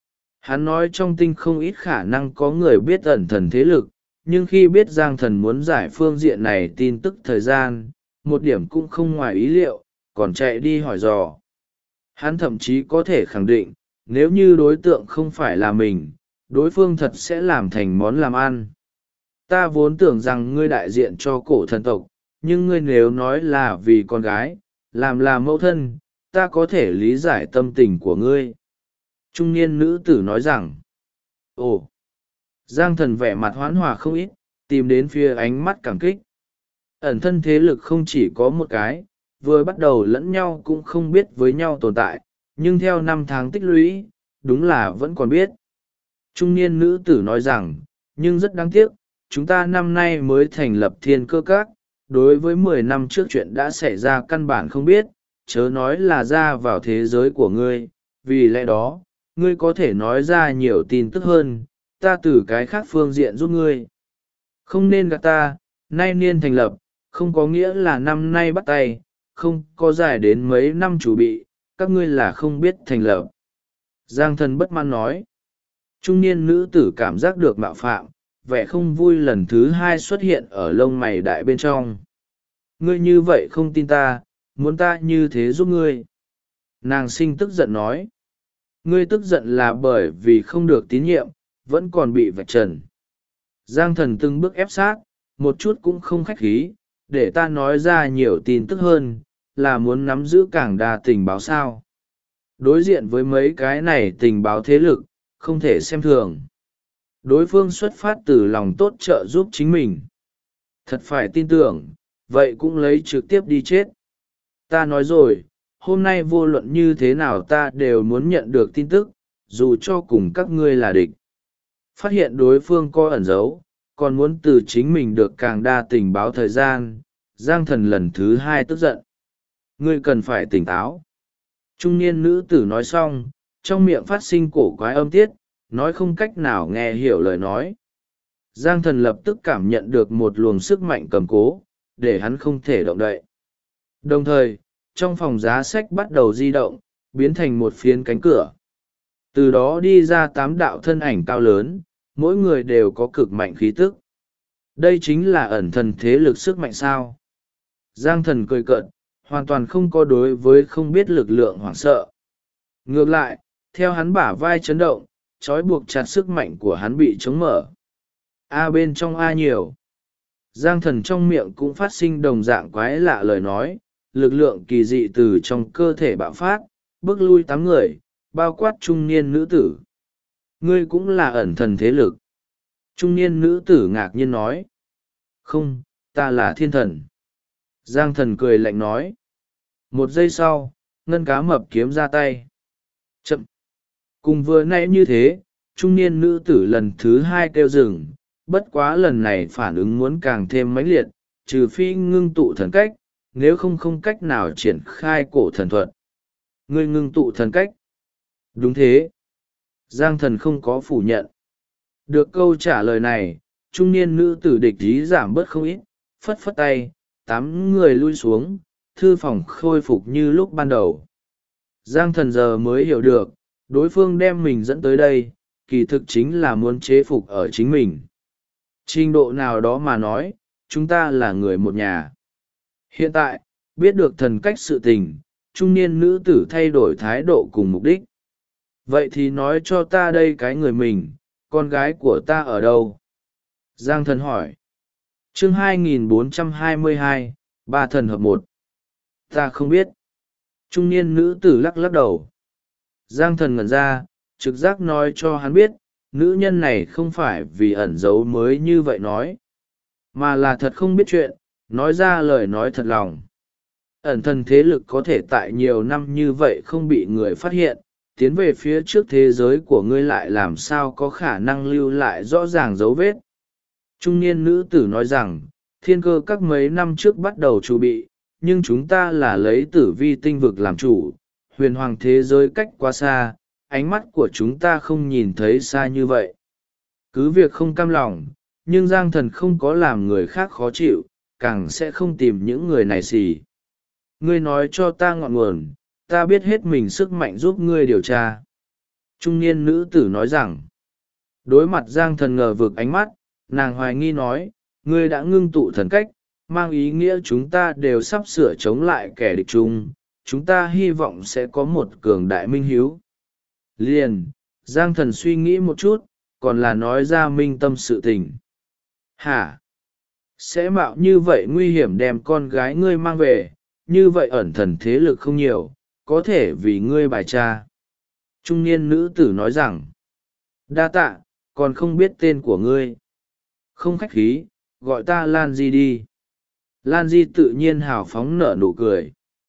Hắn nói trong tinh không ít khả năng có người biết ẩn thần thế lực, nhưng khi biết Giang thần muốn giải phương diện này tin tức thời gian, một điểm cũng không ngoài ý liệu, còn chạy đi hỏi dò. Hắn thậm chí có thể khẳng định, nếu như đối tượng không phải là mình, đối phương thật sẽ làm thành món làm ăn. Ta vốn tưởng rằng ngươi đại diện cho cổ thần tộc, nhưng ngươi nếu nói là vì con gái, làm mẫu thân, ta có thể lý giải tâm tình của ngươi. Trung niên nữ tử nói rằng, ồ, Giang thần vẻ mặt hoán hòa không ít, tìm đến phía ánh mắt cảm kích. Ẩn thân thế lực không chỉ có một cái, vừa bắt đầu lẫn nhau cũng không biết với nhau tồn tại, nhưng theo năm tháng tích lũy đúng là vẫn còn biết. Trung niên nữ tử nói rằng, nhưng rất đáng tiếc, chúng ta năm nay mới thành lập Thiên Cơ Các, đối với 10 năm trước chuyện đã xảy ra căn bản không biết, chớ nói là ra vào thế giới của ngươi, vì lẽ đó ngươi có thể nói ra nhiều tin tức hơn, ta từ cái khác phương diện giúp ngươi. Không nên gạt ta, nay niên thành lập không có nghĩa là năm nay bắt tay, không có dài đến mấy năm chuẩn bị, các ngươi là không biết thành lập. Giang Thần bất mãn nói. Trung niên nữ tử cảm giác được mạo phạm, vẻ không vui lần thứ hai xuất hiện ở lông mày đại bên trong. Ngươi như vậy không tin ta, muốn ta như thế giúp ngươi. Nàng sinh tức giận nói. Ngươi tức giận là bởi vì không được tín nhiệm, vẫn còn bị vạch trần. Giang Thần từng bước ép sát, một chút cũng không khách khí, để ta nói ra nhiều tin tức hơn, là muốn nắm giữ càng đa tình báo sao. Đối diện với mấy cái này tình báo thế lực, không thể xem thường. Đối phương xuất phát từ lòng tốt trợ giúp chính mình. Thật phải tin tưởng, vậy cũng lấy trực tiếp đi chết. Ta nói rồi, hôm nay vô luận như thế nào ta đều muốn nhận được tin tức, dù cho cùng các ngươi là địch. Phát hiện đối phương có ẩn giấu, còn muốn từ chính mình được càng đa tình báo thời gian, Giang Thần lần thứ hai tức giận. Ngươi cần phải tỉnh táo. Trung niên nữ tử nói xong, trong miệng phát sinh cổ quái âm tiết, nói không cách nào nghe hiểu lời nói. Giang Thần lập tức cảm nhận được một luồng sức mạnh cầm cố, để hắn không thể động đậy. Đồng thời, trong phòng giá sách bắt đầu di động, biến thành một phiến cánh cửa. Từ đó đi ra 8 đạo thân ảnh cao lớn, mỗi người đều có cực mạnh khí tức. Đây chính là ẩn thần thế lực sức mạnh sao. Giang Thần cười cợt, hoàn toàn không có đối với không biết lực lượng hoảng sợ. Ngược lại, theo hắn bả vai chấn động, trói buộc chặt sức mạnh của hắn bị chống mở. A bên trong A nhiều. Giang Thần trong miệng cũng phát sinh đồng dạng quái lạ lời nói, lực lượng kỳ dị từ trong cơ thể bạo phát, bước lui 8 người, bao quát trung niên nữ tử. Ngươi cũng là ẩn thần thế lực. Trung niên nữ tử ngạc nhiên nói. Không, ta là thiên thần. Giang Thần cười lạnh nói. Một giây sau, ngân cá mập kiếm ra tay. Chậm. Cùng vừa nãy như thế, trung niên nữ tử lần thứ hai kêu dừng, bất quá lần này phản ứng muốn càng thêm mãnh liệt, trừ phi ngưng tụ thần cách, nếu không không cách nào triển khai cổ thần thuật. Ngươi ngưng tụ thần cách. Đúng thế. Giang Thần không có phủ nhận. Được câu trả lời này, trung niên nữ tử địch ý giảm bớt không ít, phất phất tay, 8 người lui xuống, thư phòng khôi phục như lúc ban đầu. Giang Thần giờ mới hiểu được, đối phương đem mình dẫn tới đây, kỳ thực chính là muốn chế phục ở chính mình. Trình độ nào đó mà nói, chúng ta là người một nhà. Hiện tại, biết được thần cách sự tình, trung niên nữ tử thay đổi thái độ cùng mục đích. Vậy thì nói cho ta đây cái người mình, con gái của ta ở đâu? Giang Thần hỏi. Chương 2422, ba thần hợp một. Ta không biết. Trung niên nữ tử lắc lắc đầu. Giang Thần ngẩn ra, trực giác nói cho hắn biết, nữ nhân này không phải vì ẩn giấu mới như vậy nói, mà là thật không biết chuyện, nói ra lời nói thật lòng. Ẩn thần thế lực có thể tại nhiều năm như vậy không bị người phát hiện, tiến về phía trước thế giới của ngươi lại làm sao có khả năng lưu lại rõ ràng dấu vết. Trung niên nữ tử nói rằng, Thiên Cơ Các mấy năm trước bắt đầu chuẩn bị, nhưng chúng ta là lấy tử vi tinh vực làm chủ, huyền hoàng thế giới cách quá xa, ánh mắt của chúng ta không nhìn thấy xa như vậy. Cứ việc không cam lòng, nhưng Giang Thần không có làm người khác khó chịu, càng sẽ không tìm những người này xì. Ngươi nói cho ta ngọn nguồn, ta biết hết mình sức mạnh giúp ngươi điều tra. Trung niên nữ tử nói rằng, đối mặt Giang Thần ngờ vực ánh mắt, nàng hoài nghi nói, ngươi đã ngưng tụ thần cách, mang ý nghĩa chúng ta đều sắp sửa chống lại kẻ địch chung, chúng ta hy vọng sẽ có một cường đại minh hiếu. Liền, Giang Thần suy nghĩ một chút, còn là nói ra minh tâm sự tình. Hả? Sẽ mạo như vậy nguy hiểm đem con gái ngươi mang về, như vậy ẩn thần thế lực không nhiều, có thể vì ngươi bài tra. Trung niên nữ tử nói rằng, đa tạ, còn không biết tên của ngươi. Không khách khí, gọi ta Lan Di đi. Lan Di tự nhiên hào phóng nở nụ cười.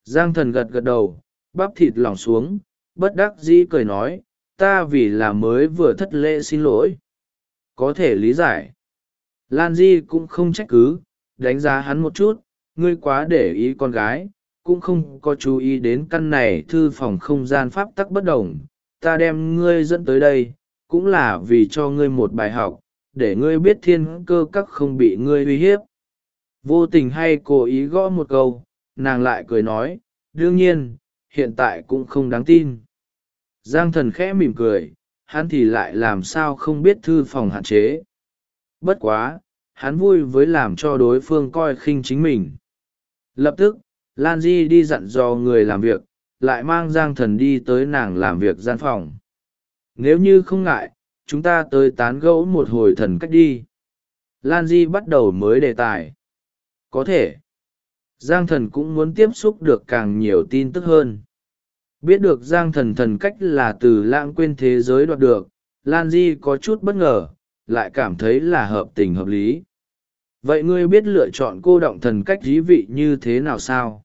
Giang thần gật gật đầu, bắp thịt lỏng xuống, bất đắc dĩ cười nói, ta vì là mới vừa thất lễ xin lỗi. Có thể lý giải. Lan Di cũng không trách cứ, đánh giá hắn một chút, ngươi quá để ý con gái, cũng không có chú ý đến căn này thư phòng không gian pháp tắc bất đồng. Ta đem ngươi dẫn tới đây, cũng là vì cho ngươi một bài học, để ngươi biết thiên cơ các không bị ngươi uy hiếp. Vô tình hay cố ý gõ một câu, nàng lại cười nói, đương nhiên, hiện tại cũng không đáng tin. Giang thần khẽ mỉm cười, hắn thì lại làm sao không biết thư phòng hạn chế. Bất quá, hắn vui với làm cho đối phương coi khinh chính mình. Lập tức, Lan Di đi dặn dò người làm việc, lại mang Giang thần đi tới nàng làm việc gian phòng. Nếu như không ngại, chúng ta tới tán gẫu một hồi thần cách đi. Lan Di bắt đầu mới đề tài. Có thể. Giang thần cũng muốn tiếp xúc được càng nhiều tin tức hơn. Biết được Giang thần thần cách là từ lãng quên thế giới đoạt được, Lan Di có chút bất ngờ, lại cảm thấy là hợp tình hợp lý. Vậy ngươi biết lựa chọn cô động thần cách dí vị như thế nào sao?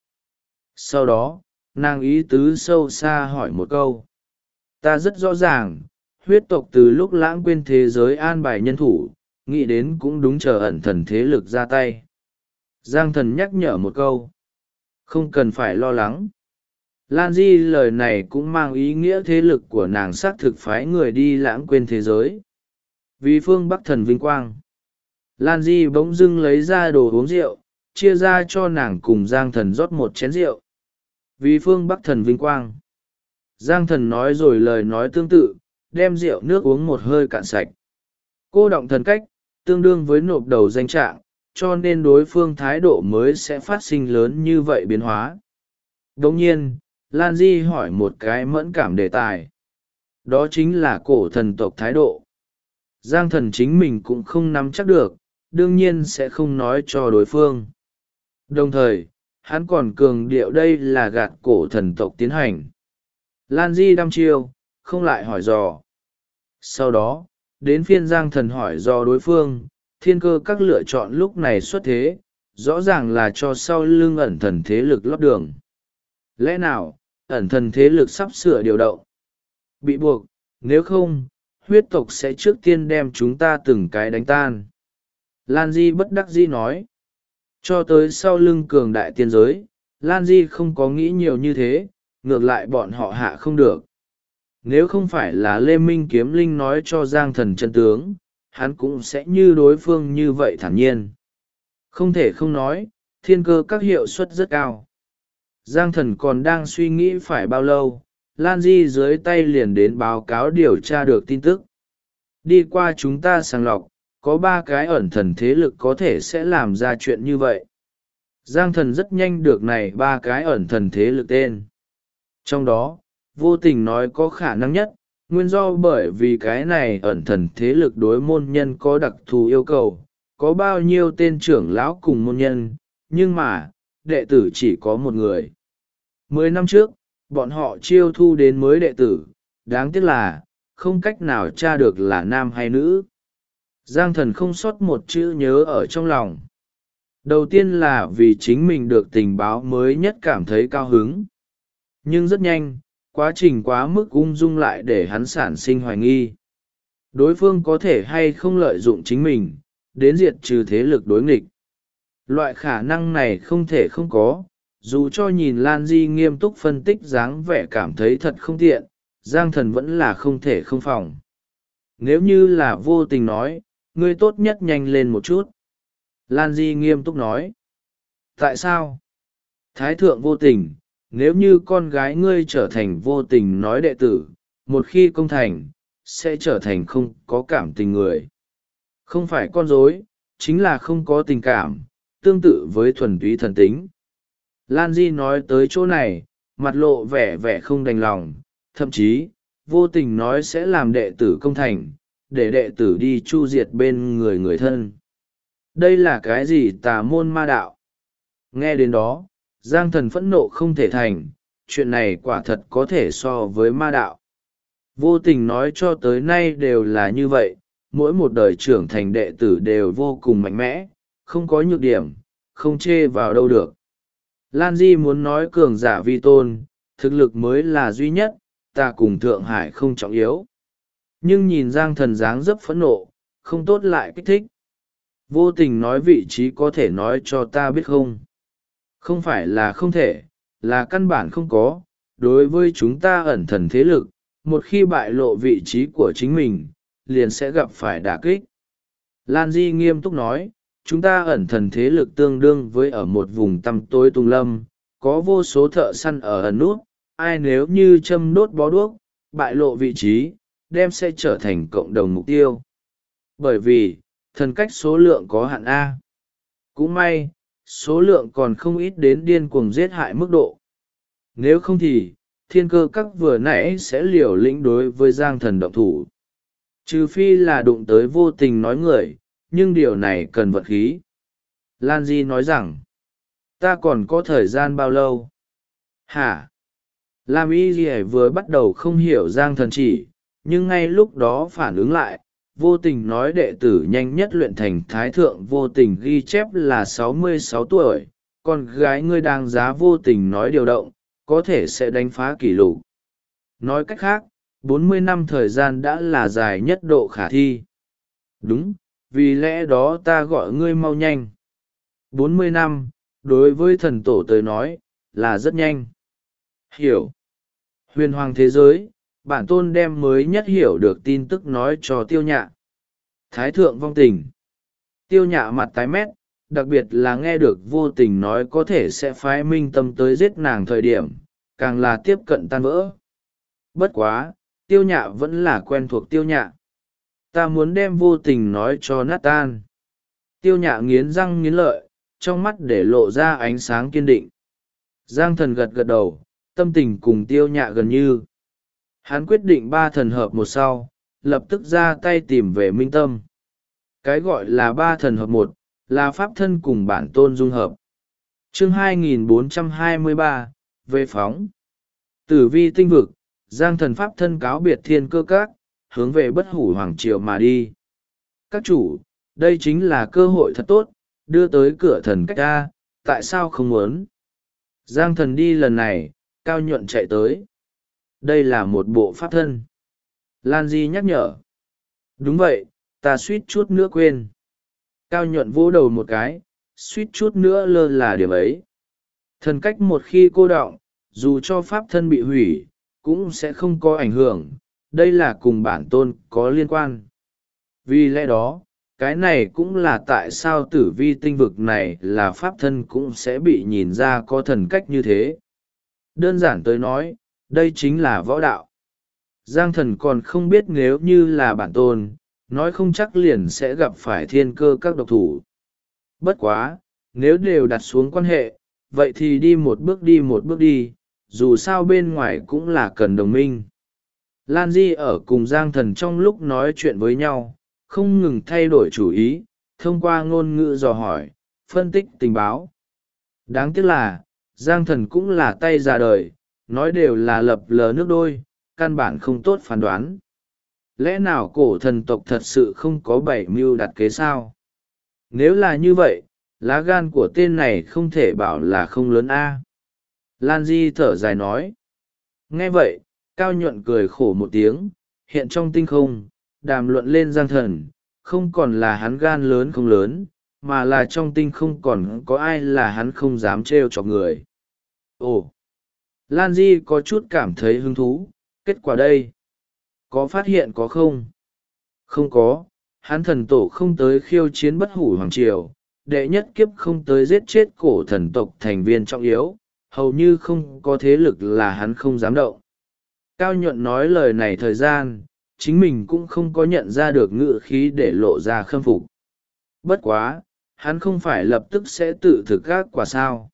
Sau đó, nàng ý tứ sâu xa hỏi một câu. Ta rất rõ ràng, huyết tộc từ lúc lãng quên thế giới an bài nhân thủ, nghĩ đến cũng đúng chờ ẩn thần thế lực ra tay. Giang thần nhắc nhở một câu. Không cần phải lo lắng. Lan Di lời này cũng mang ý nghĩa thế lực của nàng xác thực phái người đi lãng quên thế giới. Vì phương Bắc thần vinh quang. Lan Di bỗng dưng lấy ra đồ uống rượu, chia ra cho nàng cùng Giang thần rót một chén rượu. Vì phương Bắc thần vinh quang. Giang thần nói rồi lời nói tương tự, đem rượu nước uống một hơi cạn sạch. Cô động thần cách, tương đương với nộp đầu danh trạng, cho nên đối phương thái độ mới sẽ phát sinh lớn như vậy biến hóa. Đồng nhiên, Lan Di hỏi một cái mẫn cảm đề tài. Đó chính là cổ thần tộc thái độ. Giang thần chính mình cũng không nắm chắc được, đương nhiên sẽ không nói cho đối phương. Đồng thời, hắn còn cường điệu đây là gạt cổ thần tộc tiến hành. Lan Di đăm chiêu, không lại hỏi dò. Sau đó, đến phiên Giang thần hỏi dò đối phương, thiên cơ các lựa chọn lúc này xuất thế, rõ ràng là cho sau lưng ẩn thần thế lực lót đường. Lẽ nào, ẩn thần thế lực sắp sửa điều động? Bị buộc, nếu không, huyết tộc sẽ trước tiên đem chúng ta từng cái đánh tan. Lan Di bất đắc dĩ nói. Cho tới sau lưng cường đại tiên giới, Lan Di không có nghĩ nhiều như thế, ngược lại bọn họ hạ không được. Nếu không phải là Lê Minh Kiếm Linh nói cho Giang thần chân tướng, hắn cũng sẽ như đối phương như vậy thản nhiên. Không thể không nói, thiên cơ các hiệu suất rất cao. Giang thần còn đang suy nghĩ phải bao lâu, Lan Di dưới tay liền đến báo cáo điều tra được tin tức. Đi qua chúng ta sàng lọc, có 3 cái ẩn thần thế lực có thể sẽ làm ra chuyện như vậy. Giang thần rất nhanh được này 3 cái ẩn thần thế lực tên. Trong đó, vô tình nói có khả năng nhất, nguyên do bởi vì cái này ẩn thần thế lực đối môn nhân có đặc thù yêu cầu, có bao nhiêu tên trưởng lão cùng môn nhân, nhưng mà, đệ tử chỉ có một người. 10 năm trước, bọn họ chiêu thu đến mới đệ tử, đáng tiếc là, không cách nào tra được là nam hay nữ. Giang thần không sót một chữ nhớ ở trong lòng. Đầu tiên là vì chính mình được tình báo mới nhất cảm thấy cao hứng. Nhưng rất nhanh, quá trình quá mức ung dung lại để hắn sản sinh hoài nghi. Đối phương có thể hay không lợi dụng chính mình, đến diệt trừ thế lực đối nghịch. Loại khả năng này không thể không có, dù cho nhìn Lan Di nghiêm túc phân tích dáng vẻ cảm thấy thật không tiện, Giang thần vẫn là không thể không phòng. Nếu như là vô tình nói, ngươi tốt nhất nhanh lên một chút. Lan Di nghiêm túc nói. Tại sao? Thái thượng vô tình, nếu như con gái ngươi trở thành vô tình nói đệ tử, một khi công thành, sẽ trở thành không có cảm tình người. Không phải con dối, chính là không có tình cảm, tương tự với thuần túy thần tính. Lan Di nói tới chỗ này, mặt lộ vẻ vẻ không đành lòng, thậm chí, vô tình nói sẽ làm đệ tử công thành, để đệ tử đi chu diệt bên người người thân. Đây là cái gì tà môn ma đạo? Nghe đến đó, Giang thần phẫn nộ không thể thành, chuyện này quả thật có thể so với ma đạo. Vô tình nói cho tới nay đều là như vậy, mỗi một đời trưởng thành đệ tử đều vô cùng mạnh mẽ, không có nhược điểm, không chê vào đâu được. Lan Di muốn nói cường giả vi tôn, thực lực mới là duy nhất, ta cùng Thượng Hải không trọng yếu. Nhưng nhìn Giang Thần dáng dấp phẫn nộ, không tốt lại kích thích. Vô tình nói vị trí có thể nói cho ta biết không? Không phải là không thể, là căn bản không có. Đối với chúng ta ẩn thần thế lực, một khi bại lộ vị trí của chính mình, liền sẽ gặp phải đả kích. Lan Di nghiêm túc nói, chúng ta ẩn thần thế lực tương đương với ở một vùng tăm tối tung lâm, có vô số thợ săn ở ẩn nút, ai nếu như châm đốt bó đuốc, bại lộ vị trí, đem sẽ trở thành cộng đồng mục tiêu. Bởi vì, thần cách số lượng có hạn A. Cũng may, số lượng còn không ít đến điên cuồng giết hại mức độ. Nếu không thì, thiên cơ các vừa nãy sẽ liều lĩnh đối với Giang Thần động thủ. Trừ phi là đụng tới vô tình nói người, nhưng điều này cần vận khí. Lan Di nói rằng, ta còn có thời gian bao lâu? Hả? Lam Y Ghi vừa bắt đầu không hiểu Giang Thần chỉ, nhưng ngay lúc đó phản ứng lại, vô tình nói đệ tử nhanh nhất luyện thành thái thượng vô tình ghi chép là 66 tuổi, con gái ngươi đang giá vô tình nói điều động, có thể sẽ đánh phá kỷ lục. Nói cách khác, 40 năm thời gian đã là dài nhất độ khả thi. Đúng, vì lẽ đó ta gọi ngươi mau nhanh. 40 năm, đối với thần tổ tới nói, là rất nhanh. Hiểu. Huyền hoàng thế giới, bản tôn đem mới nhất hiểu được tin tức nói cho Tiêu Nhạ. Thái thượng vong tình. Tiêu Nhạ mặt tái mét, đặc biệt là nghe được vô tình nói có thể sẽ phái minh tâm tới giết nàng thời điểm, càng là tiếp cận tan vỡ. Bất quá, Tiêu Nhạ vẫn là quen thuộc Tiêu Nhạ. Ta muốn đem vô tình nói cho nát tan. Tiêu Nhạ nghiến răng nghiến lợi, trong mắt để lộ ra ánh sáng kiên định. Giang Thần gật gật đầu, tâm tình cùng Tiêu Nhạ gần như. Hắn quyết định ba thần hợp một sau, lập tức ra tay tìm về minh tâm. Cái gọi là ba thần hợp một, là pháp thân cùng bản tôn dung hợp. Chương 2423, về phóng. Tử vi tinh vực, Giang Thần pháp thân cáo biệt thiên cơ các, hướng về bất hủ hoàng triều mà đi. Các chủ, đây chính là cơ hội thật tốt, đưa tới cửa thần cách ta, tại sao không muốn? Giang Thần đi lần này, Cao Nhuận chạy tới. Đây là một bộ pháp thân. Lan Di nhắc nhở. Đúng vậy, ta suýt chút nữa quên. Cao Nhuận vỗ đầu một cái, suýt chút nữa lơ là điểm ấy. Thần cách một khi cô đọng, dù cho pháp thân bị hủy, cũng sẽ không có ảnh hưởng, đây là cùng bản tôn có liên quan. Vì lẽ đó, cái này cũng là tại sao tử vi tinh vực này là pháp thân cũng sẽ bị nhìn ra có thần cách như thế. Đơn giản tới nói, đây chính là võ đạo. Giang Thần còn không biết nếu như là bản tôn, nói không chắc liền sẽ gặp phải thiên cơ các độc thủ. Bất quá, nếu đều đặt xuống quan hệ, vậy thì đi một bước đi, dù sao bên ngoài cũng là cần đồng minh. Lan Di ở cùng Giang Thần trong lúc nói chuyện với nhau, không ngừng thay đổi chủ ý, thông qua ngôn ngữ dò hỏi, phân tích tình báo. Đáng tiếc là, Giang Thần cũng là tay già đời, nói đều là lập lờ nước đôi, căn bản không tốt phán đoán. Lẽ nào cổ thần tộc thật sự không có bảy mưu đặt kế sao? Nếu là như vậy, lá gan của tên này không thể bảo là không lớn a. Lan Di thở dài nói. Nghe vậy, Cao Nhuận cười khổ một tiếng, hiện trong tinh không, đàm luận lên Giang Thần, không còn là hắn gan lớn không lớn, mà là trong tinh không còn có ai là hắn không dám trêu chọc người. Ồ! Lan Di có chút cảm thấy hứng thú, kết quả đây? Có phát hiện có không? Không có, hắn thần tổ không tới khiêu chiến bất hủ hoàng triều, đệ nhất kiếp không tới giết chết cổ thần tộc thành viên trọng yếu, hầu như không có thế lực là hắn không dám động. Cao Nhuận nói lời này thời gian, chính mình cũng không có nhận ra được ngữ khí để lộ ra khâm phục. Bất quá, hắn không phải lập tức sẽ tự thực gác quả sao?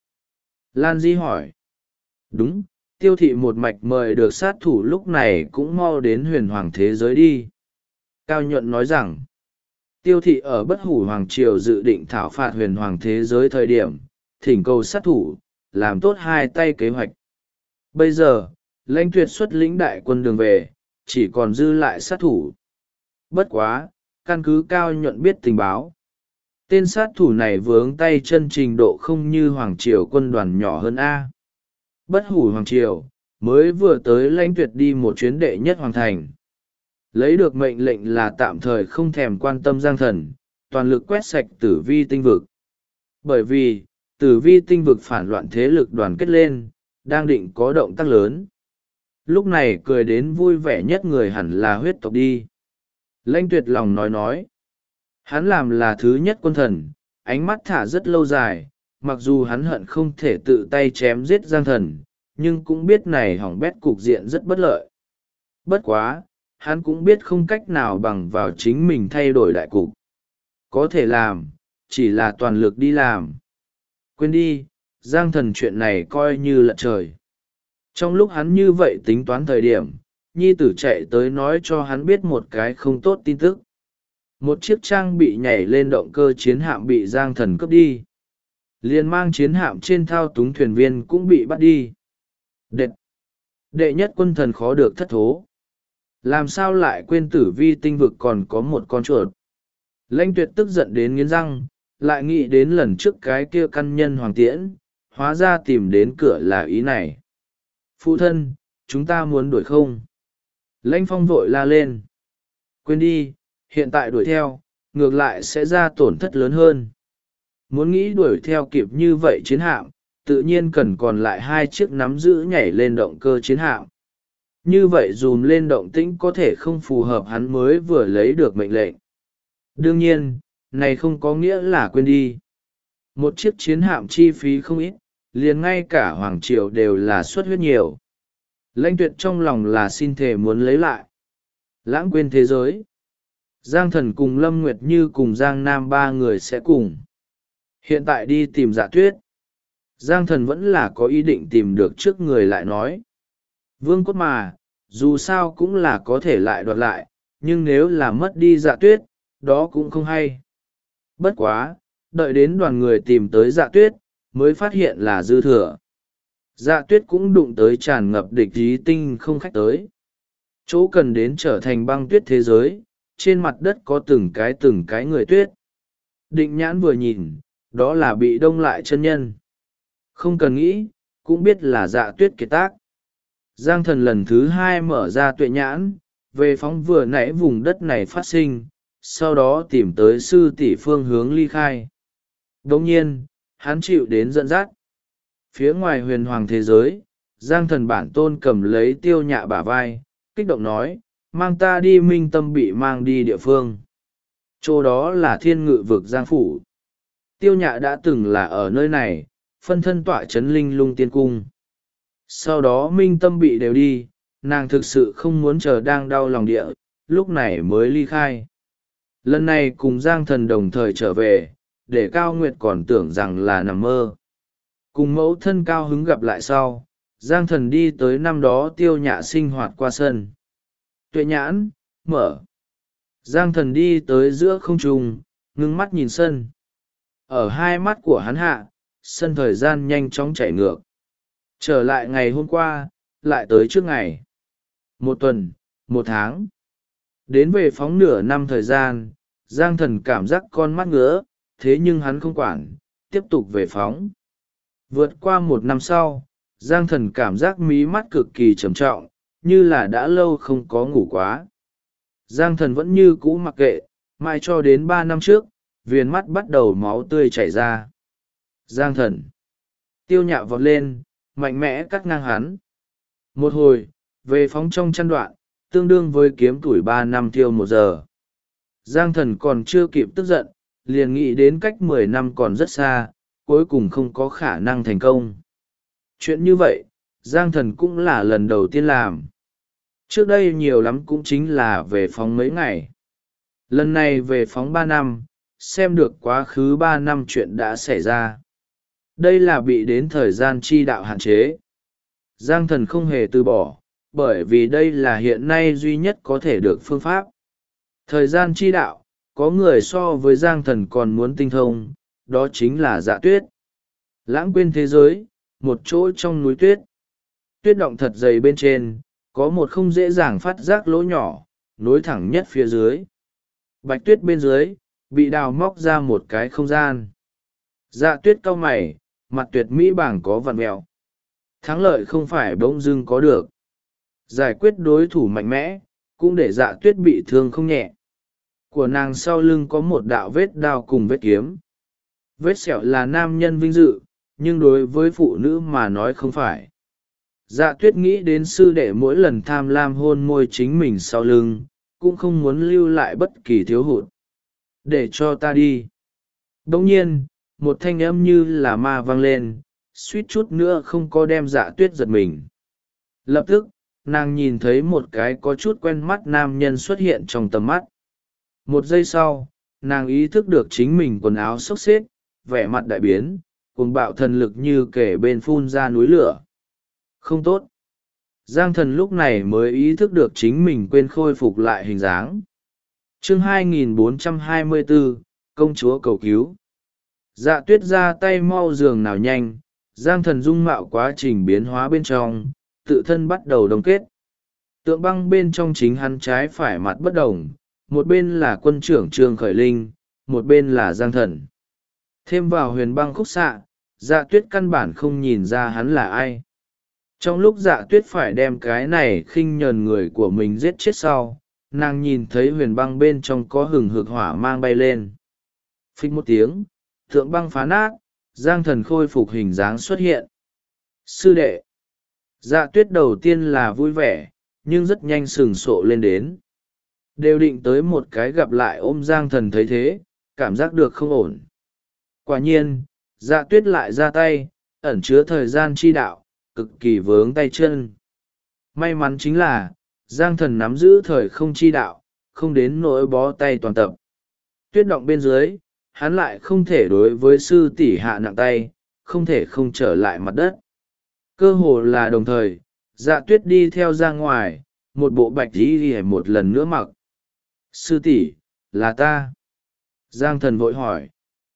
Lan Di hỏi. Đúng, Tiêu thị một mạch mời được sát thủ lúc này cũng mau đến huyền hoàng thế giới đi. Cao Nhuận nói rằng, Tiêu thị ở bất hủ hoàng triều dự định thảo phạt huyền hoàng thế giới thời điểm, thỉnh cầu sát thủ, làm tốt hai tay kế hoạch. Bây giờ, lãnh tuyệt xuất lĩnh đại quân đường về, chỉ còn dư lại sát thủ. Bất quá, căn cứ Cao Nhuận biết tình báo. Tên sát thủ này vướng tay chân trình độ không như Hoàng Triều quân đoàn nhỏ hơn A. Bất hủ Hoàng Triều, mới vừa tới Lãnh Tuyệt đi một chuyến đệ nhất hoàng thành. Lấy được mệnh lệnh là tạm thời không thèm quan tâm Giang Thần, toàn lực quét sạch tử vi tinh vực. Bởi vì, tử vi tinh vực phản loạn thế lực đoàn kết lên, đang định có động tác lớn. Lúc này cười đến vui vẻ nhất người hẳn là huyết tộc đi. Lãnh Tuyệt lòng nói. Hắn làm là thứ nhất quân thần, ánh mắt thả rất lâu dài, mặc dù hắn hận không thể tự tay chém giết Giang Thần, nhưng cũng biết này hỏng bét cục diện rất bất lợi. Bất quá, hắn cũng biết không cách nào bằng vào chính mình thay đổi đại cục. Có thể làm, chỉ là toàn lực đi làm. Quên đi, Giang Thần chuyện này coi như lận trời. Trong lúc hắn như vậy tính toán thời điểm, nhi tử chạy tới nói cho hắn biết một cái không tốt tin tức. Một chiếc trang bị nhảy lên động cơ chiến hạm bị Giang Thần cướp đi. Liền mang chiến hạm trên thao túng thuyền viên cũng bị bắt đi. Đệ nhất quân thần khó được thất thố. Làm sao lại quên tử vi tinh vực còn có một con chuột. Lãnh Tuyệt tức giận đến nghiến răng, lại nghĩ đến lần trước cái kia căn nhân Hoàng Tiễn, hóa ra tìm đến cửa là ý này. Phụ thân, chúng ta muốn đuổi không? Lãnh Phong vội la lên. Quên đi, hiện tại đuổi theo, ngược lại sẽ ra tổn thất lớn hơn. Muốn nghĩ đuổi theo kịp như vậy chiến hạm, tự nhiên cần còn lại 2 chiếc nắm giữ nhảy lên động cơ chiến hạm. Như vậy dùm lên động tĩnh có thể không phù hợp hắn mới vừa lấy được mệnh lệnh. Đương nhiên, này không có nghĩa là quên đi. Một chiếc chiến hạm chi phí không ít, liền ngay cả Hoàng Triều đều là xuất huyết nhiều. Lãnh Tuyệt trong lòng là xin thề muốn lấy lại. Lãng quên thế giới. Giang Thần cùng Lâm Nguyệt Như cùng Giang Nam 3 người sẽ cùng. Hiện tại đi tìm Dạ Tuyết. Giang Thần vẫn là có ý định tìm được trước người lại nói. Vương cốt mà, dù sao cũng là có thể lại đoạt lại, nhưng nếu là mất đi Dạ Tuyết, đó cũng không hay. Bất quá, đợi đến đoàn người tìm tới Dạ Tuyết, mới phát hiện là dư thừa. Dạ Tuyết cũng đụng tới tràn ngập địch ý tinh không khách tới. Chỗ cần đến trở thành băng tuyết thế giới, trên mặt đất có từng cái người tuyết. Định Nhãn vừa nhìn, đó là bị đông lại chân nhân. Không cần nghĩ, cũng biết là Dạ Tuyết kiệt tác. Giang Thần lần thứ 2 mở ra tuệ nhãn, về phóng vừa nãy vùng đất này phát sinh, sau đó tìm tới sư tỷ phương hướng ly khai. Đồng nhiên, hắn chịu đến dẫn dắt. Phía ngoài huyền hoàng thế giới, Giang Thần bản tôn cầm lấy Tiêu Nhạ bả vai, kích động nói, mang ta đi Minh Tâm bị mang đi địa phương. Chỗ đó là Thiên Ngự vực Giang Phủ. Tiêu Nhạ đã từng là ở nơi này, phân thân tọa chấn Linh Lung Tiên Cung. Sau đó Minh Tâm bị đều đi, nàng thực sự không muốn chờ đang đau lòng địa, lúc này mới ly khai. Lần này cùng Giang Thần đồng thời trở về, để Cao Nguyệt còn tưởng rằng là nằm mơ. Cùng mẫu thân cao hứng gặp lại sau, Giang Thần đi tới năm đó Tiêu Nhạ sinh hoạt qua sân. Tuệ nhãn, mở. Giang Thần đi tới giữa không trung, ngưng mắt nhìn sân. Ở 2 mắt của hắn hạ, sân thời gian nhanh chóng chảy ngược. Trở lại ngày hôm qua, lại tới trước ngày. 1 tuần, 1 tháng. Đến về phóng nửa năm thời gian, Giang Thần cảm giác con mắt ngứa, thế nhưng hắn không quản, tiếp tục về phóng. Vượt qua 1 năm sau, Giang Thần cảm giác mí mắt cực kỳ trầm trọng, như là đã lâu không có ngủ quá. Giang Thần vẫn như cũ mặc kệ, mãi cho đến 3 năm trước, viền mắt bắt đầu máu tươi chảy ra. Giang Thần. Tiêu Nhạ vọt lên, mạnh mẽ cắt ngang hắn. Một hồi, về phóng trong chăn đoạn, tương đương với kiếm tuổi 3 năm tiêu 1 giờ. Giang Thần còn chưa kịp tức giận, liền nghĩ đến cách 10 năm còn rất xa, cuối cùng không có khả năng thành công. Chuyện như vậy, Giang Thần cũng là lần đầu tiên làm. Trước đây nhiều lắm cũng chính là về phóng mấy ngày. Lần này về phóng 3 năm, xem được quá khứ 3 năm chuyện đã xảy ra. Đây là bị đến thời gian chi đạo hạn chế. Giang Thần không hề từ bỏ, bởi vì đây là hiện nay duy nhất có thể được phương pháp. Thời gian chi đạo, có người so với Giang Thần còn muốn tinh thông, đó chính là Dạ Tuyết. Lãng quên thế giới, một chỗ trong núi tuyết. Tuyết động thật dày bên trên, có một không dễ dàng phát giác lỗ nhỏ, nối thẳng nhất phía dưới. Bạch tuyết bên dưới, bị đào móc ra một cái không gian. Dạ tuyết cau mày, mặt tuyệt mỹ bảng có vặn mẹo. Thắng lợi không phải bỗng dưng có được. Giải quyết đối thủ mạnh mẽ cũng để dạ tuyết bị thương không nhẹ. Của nàng sau lưng có một đạo vết đao cùng vết kiếm. Vết sẹo là nam nhân vinh dự, nhưng đối với phụ nữ mà nói không phải. Dạ tuyết nghĩ đến sư đệ mỗi lần tham lam hôn môi chính mình sau lưng, cũng không muốn lưu lại bất kỳ thiếu hụt. Để cho ta đi. Bỗng nhiên, một thanh âm như là ma vang lên, suýt chút nữa không có đem dạ tuyết giật mình. Lập tức, nàng nhìn thấy một cái có chút quen mắt nam nhân xuất hiện trong tầm mắt. Một giây sau, nàng ý thức được chính mình quần áo xốc xếch, vẻ mặt đại biến, cuồng bạo thần lực như kể bên phun ra núi lửa. Không tốt. Giang thần lúc này mới ý thức được chính mình quên khôi phục lại hình dáng. Chương 2424, công chúa cầu cứu. Dạ tuyết ra tay mau giường nào nhanh, Giang thần dung mạo quá trình biến hóa bên trong, tự thân bắt đầu đông kết. Tượng băng bên trong chính hắn trái phải mặt bất đồng, một bên là quân trưởng Trương Khởi Linh, một bên là Giang thần. Thêm vào huyền băng khúc xạ, dạ tuyết căn bản không nhìn ra hắn là ai. Trong lúc dạ tuyết phải đem cái này khinh nhờn người của mình giết chết sau, nàng nhìn thấy huyền băng bên trong có hừng hực hỏa mang bay lên. Phích một tiếng, tượng băng phá nát, Giang thần khôi phục hình dáng xuất hiện. Sư đệ. Dạ tuyết đầu tiên là vui vẻ, nhưng rất nhanh sừng sộ lên đến. Đều định tới một cái gặp lại ôm Giang thần thấy thế, cảm giác được không ổn. Quả nhiên, dạ tuyết lại ra tay, ẩn chứa thời gian chi đạo, cực kỳ vướng tay chân. May mắn chính là, Giang thần nắm giữ thời không chi đạo, không đến nỗi bó tay toàn tập. Tuyết động bên dưới, hắn lại không thể đối với sư tỷ hạ nặng tay, không thể không trở lại mặt đất. Cơ hồ là đồng thời, dạ tuyết đi theo ra ngoài, một bộ bạch y một lần nữa mặc. Sư tỷ, là ta. Giang thần vội hỏi.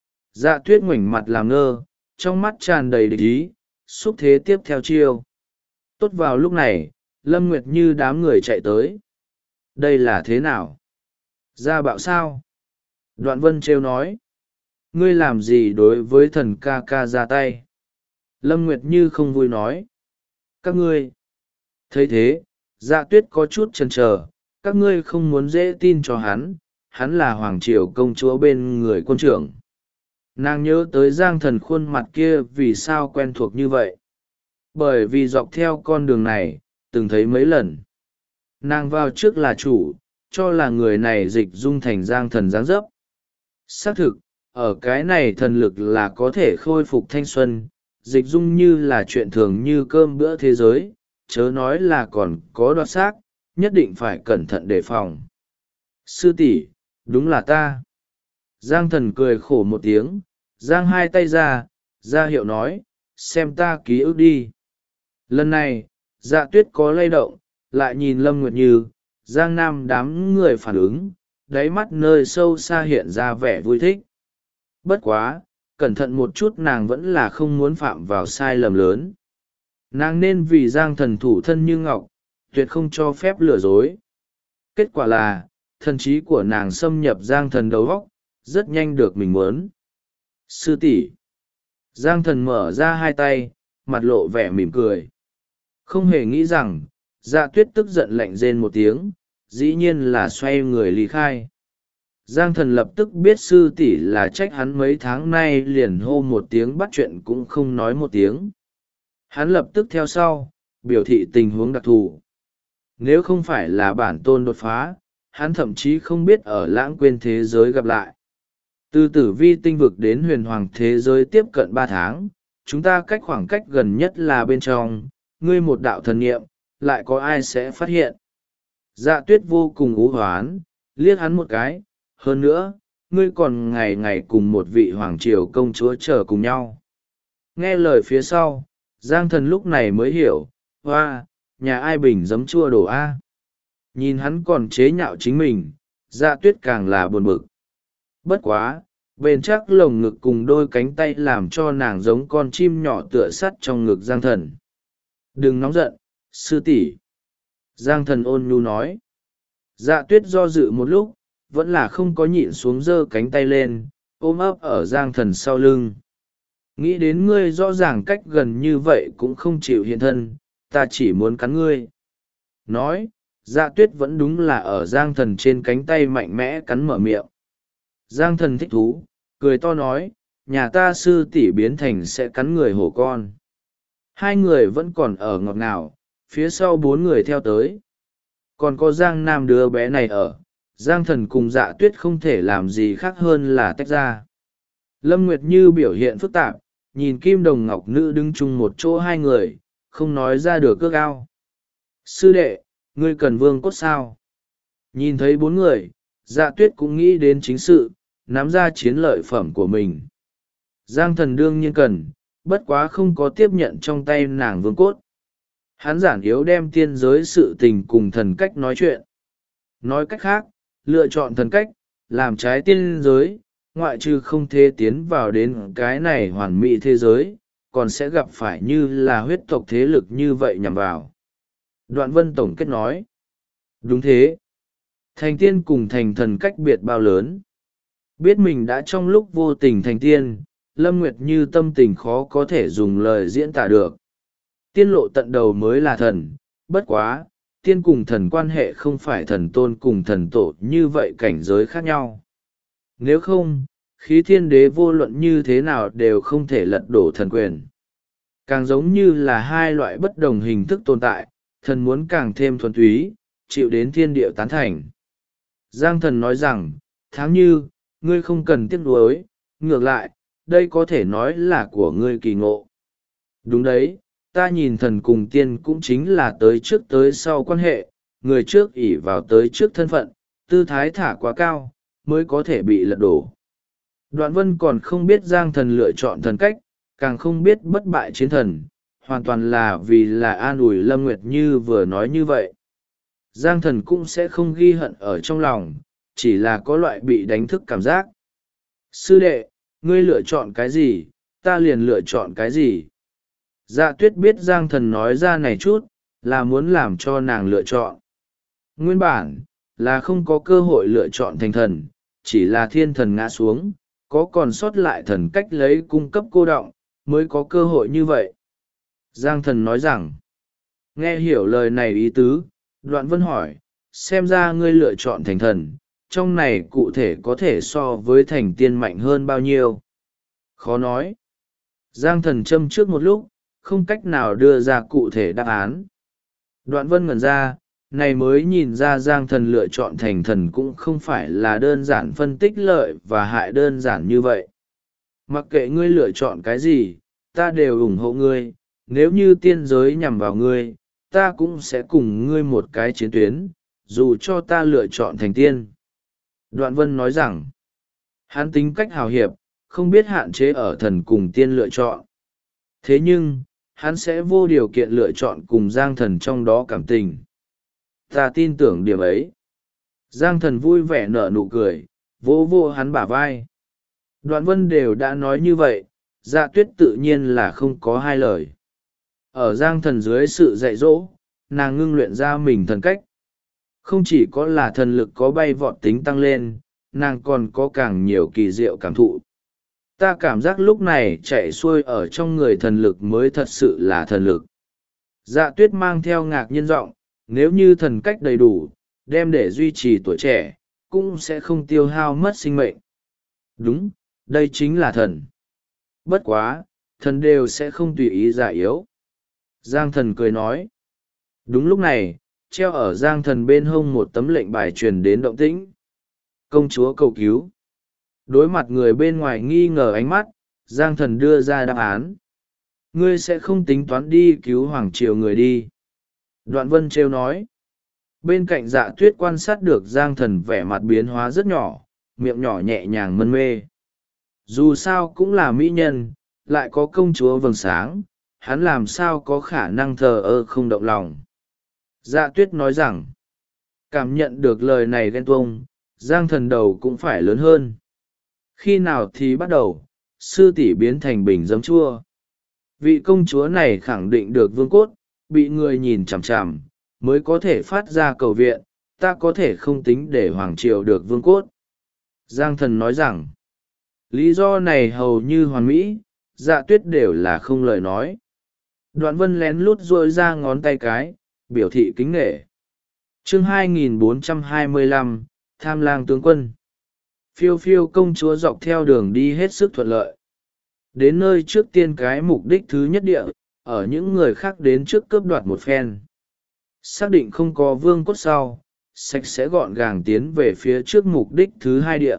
Dạ tuyết ngoảnh mặt làm ngơ, trong mắt tràn đầy địch ý, xúc thế tiếp theo chiêu. Tốt vào lúc này, Lâm Nguyệt Như đám người chạy tới. Đây là thế nào? Gia bạo sao? Đoạn Vân trêu nói. Ngươi làm gì đối với thần ca ca ra tay? Lâm Nguyệt Như không vui nói. Các ngươi. Thấy thế, Dạ tuyết có chút chần chờ. Các ngươi không muốn dễ tin cho hắn là hoàng triều công chúa bên người quân trưởng. Nàng nhớ tới Giang thần khuôn mặt kia vì sao quen thuộc như vậy. Bởi vì dọc theo con đường này, từng thấy mấy lần. Nàng vào trước là chủ, cho là người này dịch dung thành Giang thần dáng dấp. Xác thực, ở cái này thần lực là có thể khôi phục thanh xuân, dịch dung như là chuyện thường như cơm bữa thế giới, chớ nói là còn có đoạt xác, nhất định phải cẩn thận đề phòng. Sư tỷ, đúng là ta. Giang thần cười khổ một tiếng, giang hai tay ra hiệu nói, xem ta ký ức đi. Lần này, dạ tuyết có lay động, lại nhìn Lâm Nguyệt Như, Giang Nam đám người phản ứng, đáy mắt nơi sâu xa hiện ra vẻ vui thích. Bất quá, cẩn thận một chút nàng vẫn là không muốn phạm vào sai lầm lớn. Nàng nên vì Giang thần thủ thân như ngọc, tuyệt không cho phép lừa dối. Kết quả là, thần trí của nàng xâm nhập Giang thần đầu óc, rất nhanh được mình muốn. Sư tỷ. Giang thần mở ra hai tay, mặt lộ vẻ mỉm cười. Không hề nghĩ rằng, dạ tuyết tức giận lạnh rên một tiếng, dĩ nhiên là xoay người ly khai. Giang thần lập tức biết sư tỷ là trách hắn mấy tháng nay liền hô một tiếng bắt chuyện cũng không nói một tiếng. Hắn lập tức theo sau, biểu thị tình huống đặc thù. Nếu không phải là bản tôn đột phá, hắn thậm chí không biết ở lãng quên thế giới gặp lại. Từ tử vi tinh vực đến huyền hoàng thế giới tiếp cận 3 tháng, chúng ta cách khoảng cách gần nhất là bên trong, ngươi một đạo thần niệm, lại có ai sẽ phát hiện. Dạ tuyết vô cùng ú hoán, liếc hắn một cái, hơn nữa, ngươi còn ngày ngày cùng một vị hoàng triều công chúa chờ cùng nhau. Nghe lời phía sau, Giang thần lúc này mới hiểu, hoa, nhà ai bình giấm chua đổ a. Nhìn hắn còn chế nhạo chính mình, dạ tuyết càng là buồn bực. Bất quá, bền chắc lồng ngực cùng đôi cánh tay làm cho nàng giống con chim nhỏ tựa sắt trong ngực Giang thần. Đừng nóng giận, sư tỷ. Giang thần ôn nhu nói. Dạ tuyết do dự một lúc, vẫn là không có nhịn xuống giơ cánh tay lên ôm ấp ở Giang Thần sau lưng. Nghĩ đến ngươi rõ ràng cách gần như vậy cũng không chịu hiện thân, ta chỉ muốn cắn ngươi. Nói, Dạ Tuyết vẫn đúng là ở Giang Thần trên cánh tay mạnh mẽ cắn mở miệng. Giang Thần thích thú, cười to nói, nhà ta sư tỷ biến thành sẽ cắn người hổ con. Hai người vẫn còn ở ngọt ngào, phía sau bốn người theo tới. Còn có Giang Nam đứa bé này ở, Giang Thần cùng Dạ Tuyết không thể làm gì khác hơn là tách ra. Lâm Nguyệt Như biểu hiện phức tạp, nhìn Kim Đồng Ngọc Nữ đứng chung một chỗ hai người, không nói ra được ước ao. Sư đệ, ngươi cần vương cốt sao? Nhìn thấy bốn người, Dạ Tuyết cũng nghĩ đến chính sự, nắm ra chiến lợi phẩm của mình. Giang Thần đương nhiên cần, bất quá không có tiếp nhận trong tay nàng vương cốt. Hắn giản yếu đem tiên giới sự tình cùng thần cách nói chuyện. Nói cách khác, lựa chọn thần cách, làm trái tiên giới, ngoại trừ không thể tiến vào đến cái này hoàn mỹ thế giới, còn sẽ gặp phải như là huyết tộc thế lực như vậy nhằm vào. Đoạn Vân tổng kết nói. Đúng thế. Thành tiên cùng thành thần cách biệt bao lớn. Biết mình đã trong lúc vô tình thành tiên, Lâm Nguyệt Như tâm tình khó có thể dùng lời diễn tả được. Tiên lộ tận đầu mới là thần, bất quá, tiên cùng thần quan hệ không phải thần tôn cùng thần tổ như vậy cảnh giới khác nhau. Nếu không, khí thiên đế vô luận như thế nào đều không thể lật đổ thần quyền. Càng giống như là hai loại bất đồng hình thức tồn tại, thần muốn càng thêm thuần túy, chịu đến thiên địa tán thành. Giang Thần nói rằng, tháng như, ngươi không cần tiếc nuối, ngược lại, đây có thể nói là của ngươi kỳ ngộ. Đúng đấy, ta nhìn thần cùng tiên cũng chính là tới trước tới sau quan hệ, người trước ỷ vào tới trước thân phận, tư thái thả quá cao, mới có thể bị lật đổ. Đoạn Vân còn không biết Giang Thần lựa chọn thần cách, càng không biết bất bại chiến thần, hoàn toàn là vì là an ủi Lâm Nguyệt Như vừa nói như vậy. Giang Thần cũng sẽ không ghi hận ở trong lòng, chỉ là có loại bị đánh thức cảm giác. Sư đệ, ngươi lựa chọn cái gì, ta liền lựa chọn cái gì. Dạ Tuyết biết Giang Thần nói ra này chút, là muốn làm cho nàng lựa chọn. Nguyên bản, là không có cơ hội lựa chọn thành thần, chỉ là thiên thần ngã xuống, có còn sót lại thần cách lấy cung cấp cô đọng, mới có cơ hội như vậy. Giang Thần nói rằng, nghe hiểu lời này ý tứ, Đoạn Vân hỏi, xem ra ngươi lựa chọn thành thần, trong này cụ thể có thể so với thành tiên mạnh hơn bao nhiêu? Khó nói. Giang Thần châm trước một lúc, không cách nào đưa ra cụ thể đáp án. Đoạn Vân ngẩn ra, này mới nhìn ra Giang Thần lựa chọn thành thần cũng không phải là đơn giản phân tích lợi và hại đơn giản như vậy. Mặc kệ ngươi lựa chọn cái gì, ta đều ủng hộ ngươi, nếu như tiên giới nhằm vào ngươi, ta cũng sẽ cùng ngươi một cái chiến tuyến, dù cho ta lựa chọn thành tiên. Đoạn Vân nói rằng, hắn tính cách hào hiệp, không biết hạn chế ở thần cùng tiên lựa chọn. Thế nhưng, hắn sẽ vô điều kiện lựa chọn cùng Giang Thần trong đó cảm tình. Ta tin tưởng điểm ấy. Giang Thần vui vẻ nở nụ cười, vỗ vô hắn bả vai. Đoạn Vân đều đã nói như vậy, Dạ Tuyết tự nhiên là không có hai lời. Ở Giang Thần dưới sự dạy dỗ, nàng ngưng luyện ra mình thần cách. Không chỉ có là thần lực có bay vọt tính tăng lên, nàng còn có càng nhiều kỳ diệu cảm thụ. Ta cảm giác lúc này chạy xuôi ở trong người thần lực mới thật sự là thần lực. Dạ Tuyết mang theo ngạc nhiên giọng, nếu như thần cách đầy đủ, đem để duy trì tuổi trẻ, cũng sẽ không tiêu hao mất sinh mệnh. Đúng, đây chính là thần. Bất quá, thần đều sẽ không tùy ý già yếu. Giang Thần cười nói. Đúng lúc này, treo ở Giang Thần bên hông một tấm lệnh bài truyền đến động tĩnh. Công chúa cầu cứu. Đối mặt người bên ngoài nghi ngờ ánh mắt, Giang Thần đưa ra đáp án. Ngươi sẽ không tính toán đi cứu Hoàng Triều người đi. Đoạn Vân trêu nói. Bên cạnh Dạ Tuyết quan sát được Giang Thần vẻ mặt biến hóa rất nhỏ, miệng nhỏ nhẹ nhàng mân mê. Dù sao cũng là mỹ nhân, lại có công chúa vầng sáng, hắn làm sao có khả năng thờ ơ không động lòng. Dạ Tuyết nói rằng, cảm nhận được lời này ghen tuông, Giang Thần đầu cũng phải lớn hơn. Khi nào thì bắt đầu, sư tỷ biến thành bình giấm chua. Vị công chúa này khẳng định được vương cốt, bị người nhìn chằm chằm, mới có thể phát ra cầu viện, ta có thể không tính để hoàng triều được vương cốt. Giang thần nói rằng, lý do này hầu như hoàn mỹ, Dạ Tuyết đều là không lời nói. Đoạn vân lén lút duỗi ra ngón tay cái, biểu thị kính nể. Chương 2425, Tham lang tướng quân. Phiêu phiêu công chúa dọc theo đường đi hết sức thuận lợi. Đến nơi trước tiên cái mục đích thứ nhất địa, ở những người khác đến trước cướp đoạt một phen. Xác định không có vương cốt sau, sạch sẽ gọn gàng tiến về phía trước mục đích thứ hai địa.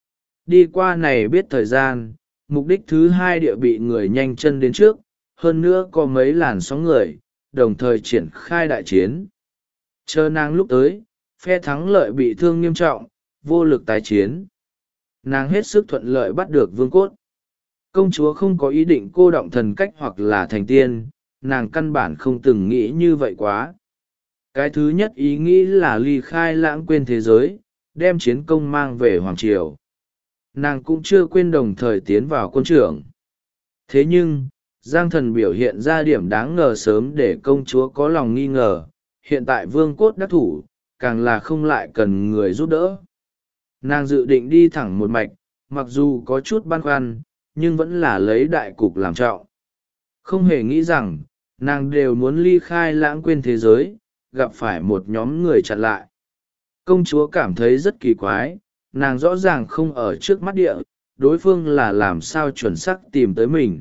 Đi qua này biết thời gian, mục đích thứ hai địa bị người nhanh chân đến trước, hơn nữa có mấy làn sóng người, đồng thời triển khai đại chiến. Chờ nàng lúc tới, phe thắng lợi bị thương nghiêm trọng, vô lực tái chiến. Nàng hết sức thuận lợi bắt được vương cốt. Công chúa không có ý định cô động thần cách hoặc là thành tiên, nàng căn bản không từng nghĩ như vậy quá. Cái thứ nhất ý nghĩ là ly khai lãng quên thế giới, đem chiến công mang về hoàng triều. Nàng cũng chưa quên đồng thời tiến vào quân trưởng. Thế nhưng, Giang thần biểu hiện ra điểm đáng ngờ sớm để công chúa có lòng nghi ngờ, hiện tại vương cốt đắc thủ, càng là không lại cần người giúp đỡ. Nàng dự định đi thẳng một mạch, mặc dù có chút băn khoăn, nhưng vẫn là lấy đại cục làm trọng. Không hề nghĩ rằng, nàng đều muốn ly khai lãng quên thế giới, gặp phải một nhóm người chặn lại. Công chúa cảm thấy rất kỳ quái, nàng rõ ràng không ở trước mắt địa, đối phương là làm sao chuẩn xác tìm tới mình.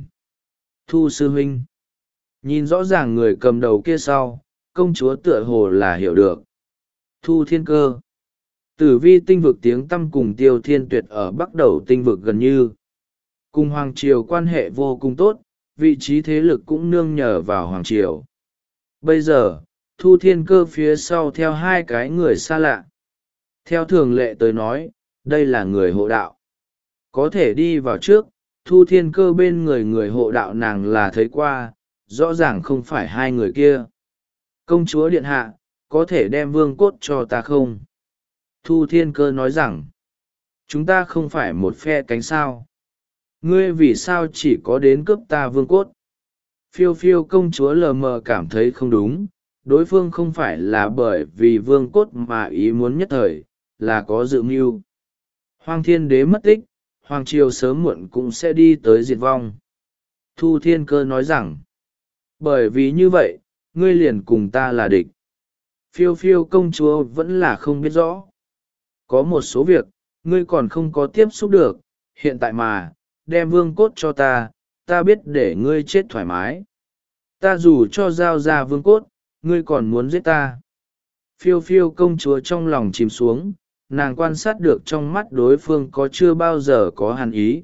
Thu sư huynh. Nhìn rõ ràng người cầm đầu kia sau, công chúa tựa hồ là hiểu được. Thu thiên cơ. Tử vi tinh vực tiếng tăm cùng Tiêu Thiên Tuyệt ở bắc đầu tinh vực gần như. Cùng Hoàng Triều quan hệ vô cùng tốt, vị trí thế lực cũng nương nhờ vào Hoàng Triều. Bây giờ, Thu Thiên Cơ phía sau theo hai cái người xa lạ. Theo thường lệ tới nói, đây là người hộ đạo. Có thể đi vào trước, Thu Thiên Cơ bên người hộ đạo nàng là thấy qua, rõ ràng không phải hai người kia. Công chúa điện hạ, có thể đem vương cốt cho ta không? Thu Thiên Cơ nói rằng, chúng ta không phải một phe cánh sao. Ngươi vì sao chỉ có đến cướp ta vương cốt? Phiêu phiêu công chúa lờ mờ cảm thấy không đúng, đối phương không phải là bởi vì vương cốt mà ý muốn nhất thời, là có dự mưu. Hoàng thiên đế mất tích, hoàng triều sớm muộn cũng sẽ đi tới diệt vong. Thu Thiên Cơ nói rằng, bởi vì như vậy, ngươi liền cùng ta là địch. Phiêu phiêu công chúa vẫn là không biết rõ. Có một số việc, ngươi còn không có tiếp xúc được, hiện tại mà, đem vương cốt cho ta, ta biết để ngươi chết thoải mái. Ta dù cho giao ra vương cốt, ngươi còn muốn giết ta. Phiêu phiêu công chúa trong lòng chìm xuống, nàng quan sát được trong mắt đối phương có chưa bao giờ có hàn ý.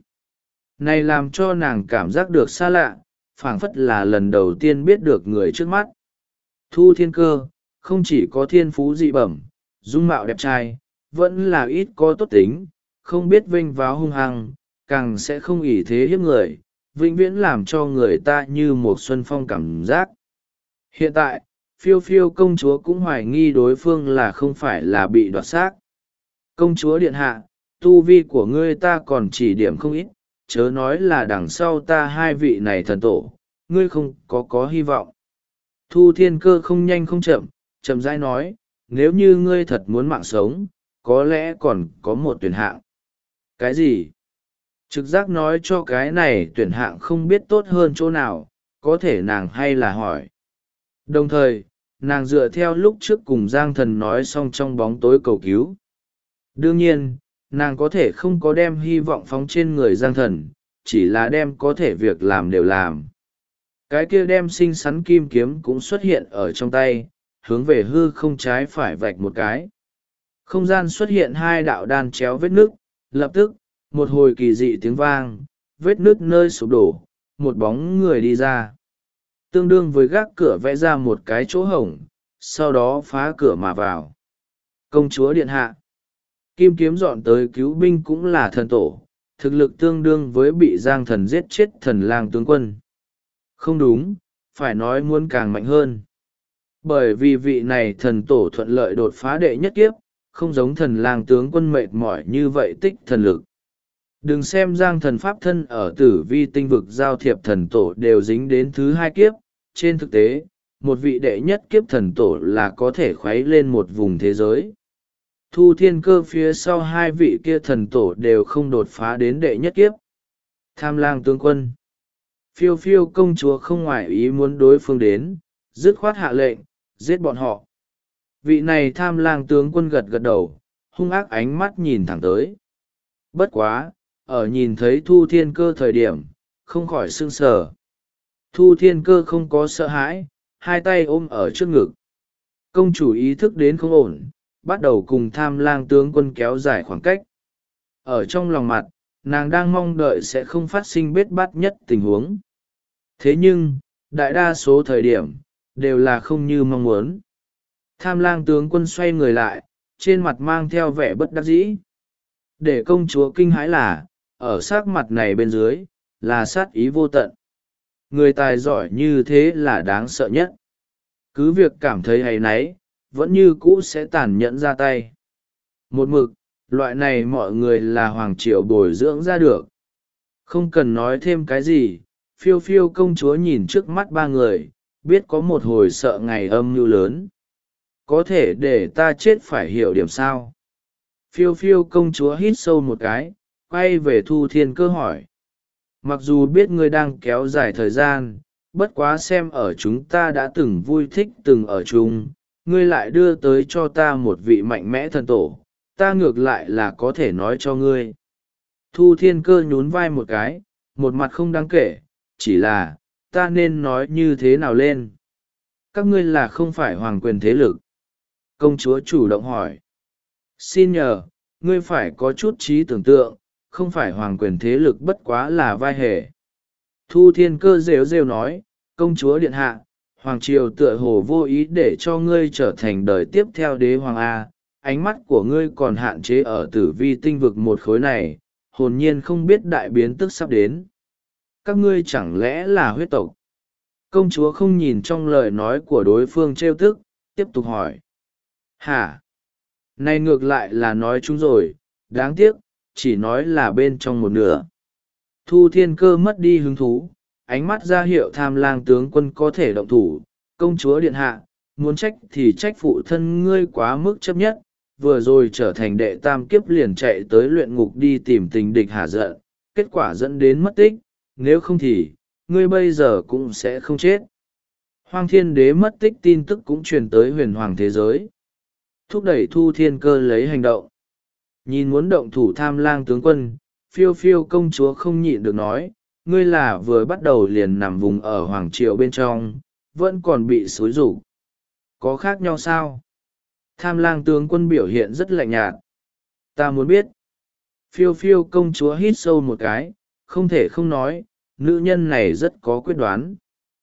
Này làm cho nàng cảm giác được xa lạ, phảng phất là lần đầu tiên biết được người trước mắt. Thu Thiên Cơ, không chỉ có thiên phú dị bẩm, dung mạo đẹp trai, vẫn là ít có tốt tính, không biết vênh váo hung hăng, càng sẽ không ỷ thế hiếp người, vĩnh viễn làm cho người ta như một xuân phong cảm giác. Hiện tại, phiêu phiêu công chúa cũng hoài nghi đối phương là không phải là bị đoạt xác. Công chúa điện hạ, tu vi của ngươi ta còn chỉ điểm không ít, chớ nói là đằng sau ta hai vị này thần tổ, ngươi không có hy vọng. Thu Thiên Cơ không nhanh không chậm, chậm rãi nói, nếu như ngươi thật muốn mạng sống, có lẽ còn có một tuyển hạng. Cái gì? Trực giác nói cho cái này tuyển hạng không biết tốt hơn chỗ nào, có thể nàng hay là hỏi. Đồng thời, nàng dựa theo lúc trước cùng Giang Thần nói xong trong bóng tối cầu cứu. Đương nhiên, nàng có thể không có đem hy vọng phóng trên người Giang Thần, chỉ là đem có thể việc làm đều làm. Cái kia đem xinh xắn kim kiếm cũng xuất hiện ở trong tay, hướng về hư không trái phải vạch một cái. Không gian xuất hiện hai đạo đan chéo vết nước, lập tức, một hồi kỳ dị tiếng vang, vết nước nơi sụp đổ, một bóng người đi ra. Tương đương với gác cửa vẽ ra một cái chỗ hổng, sau đó phá cửa mà vào. Công chúa điện hạ. Kim kiếm dọn tới cứu binh cũng là thần tổ, thực lực tương đương với bị Giang Thần giết chết thần lang tướng quân. Không đúng, phải nói muốn càng mạnh hơn. Bởi vì vị này thần tổ thuận lợi đột phá đệ nhất kiếp, không giống thần lang tướng quân mệt mỏi như vậy tích thần lực. Đừng xem Giang Thần pháp thân ở tử vi tinh vực giao thiệp thần tổ đều dính đến thứ hai kiếp, trên thực tế, một vị đệ nhất kiếp thần tổ là có thể khuấy lên một vùng thế giới. Thu Thiên Cơ phía sau hai vị kia thần tổ đều không đột phá đến đệ nhất kiếp. Tham Lang tướng quân, Phiêu Phiêu công chúa không ngoại ý muốn đối phương đến, dứt khoát hạ lệnh giết bọn họ. Vị này Tham Lang tướng quân gật gật đầu, hung ác ánh mắt nhìn thẳng tới. Bất quá, ở nhìn thấy Thu Thiên Cơ thời điểm, không khỏi sững sờ. Thu Thiên Cơ không có sợ hãi, hai tay ôm ở trước ngực. Công chủ ý thức đến không ổn, bắt đầu cùng Tham Lang tướng quân kéo dài khoảng cách. Ở trong lòng mặt, nàng đang mong đợi sẽ không phát sinh bết bát nhất tình huống. Thế nhưng, đại đa số thời điểm, đều là không như mong muốn. Tham Lang tướng quân xoay người lại, trên mặt mang theo vẻ bất đắc dĩ. Để công chúa kinh hãi là, ở sắc mặt này bên dưới, là sát ý vô tận. Người tài giỏi như thế là đáng sợ nhất. Cứ việc cảm thấy áy náy, vẫn như cũ sẽ tàn nhẫn ra tay. Một mực, loại này mọi người là hoàng triều bồi dưỡng ra được. Không cần nói thêm cái gì, Phiêu Phiêu công chúa nhìn trước mắt ba người, biết có một hồi sợ ngày âm mưu lớn. Có thể để ta chết phải hiểu điểm sao? Phiêu Phiêu công chúa hít sâu một cái, quay về Thu Thiên Cơ hỏi. Mặc dù biết ngươi đang kéo dài thời gian, bất quá xem ở chúng ta đã từng vui thích từng ở chung, ngươi lại đưa tới cho ta một vị mạnh mẽ thần tổ, ta ngược lại là có thể nói cho ngươi. Thu Thiên Cơ nhún vai một cái, một mặt không đáng kể, chỉ là, ta nên nói như thế nào lên? Các ngươi là không phải hoàng quyền thế lực. Công chúa chủ động hỏi. Xin nhờ, ngươi phải có chút trí tưởng tượng, không phải hoàng quyền thế lực bất quá là vai hề. Thu Thiên Cơ rêu rêu nói, công chúa điện hạ, hoàng triều tựa hồ vô ý để cho ngươi trở thành đời tiếp theo đế hoàng A, ánh mắt của ngươi còn hạn chế ở tử vi tinh vực một khối này, hồn nhiên không biết đại biến tức sắp đến. Các ngươi chẳng lẽ là huyết tộc? Công chúa không nhìn trong lời nói của đối phương trêu tức, tiếp tục hỏi. Hả? Này ngược lại là nói chúng rồi, đáng tiếc, chỉ nói là bên trong một nửa. Thu Thiên Cơ mất đi hứng thú, ánh mắt ra hiệu Tham Lang tướng quân có thể động thủ. Công chúa điện hạ, muốn trách thì trách phụ thân ngươi quá mức chấp nhất, vừa rồi trở thành đệ tam kiếp liền chạy tới luyện ngục đi tìm tình địch hả giận, kết quả dẫn đến mất tích, nếu không thì, ngươi bây giờ cũng sẽ không chết. Hoang Thiên Đế mất tích tin tức cũng truyền tới huyền hoàng thế giới. Thúc đẩy Thu Thiên Cơ lấy hành động. Nhìn muốn động thủ Tham Lang tướng quân, Phiêu Phiêu công chúa không nhịn được nói, ngươi là vừa bắt đầu liền nằm vùng ở hoàng triều bên trong, vẫn còn bị xối rủ. Có khác nhau sao? Tham Lang tướng quân biểu hiện rất lạnh nhạt. Ta muốn biết. Phiêu Phiêu công chúa hít sâu một cái, không thể không nói, nữ nhân này rất có quyết đoán.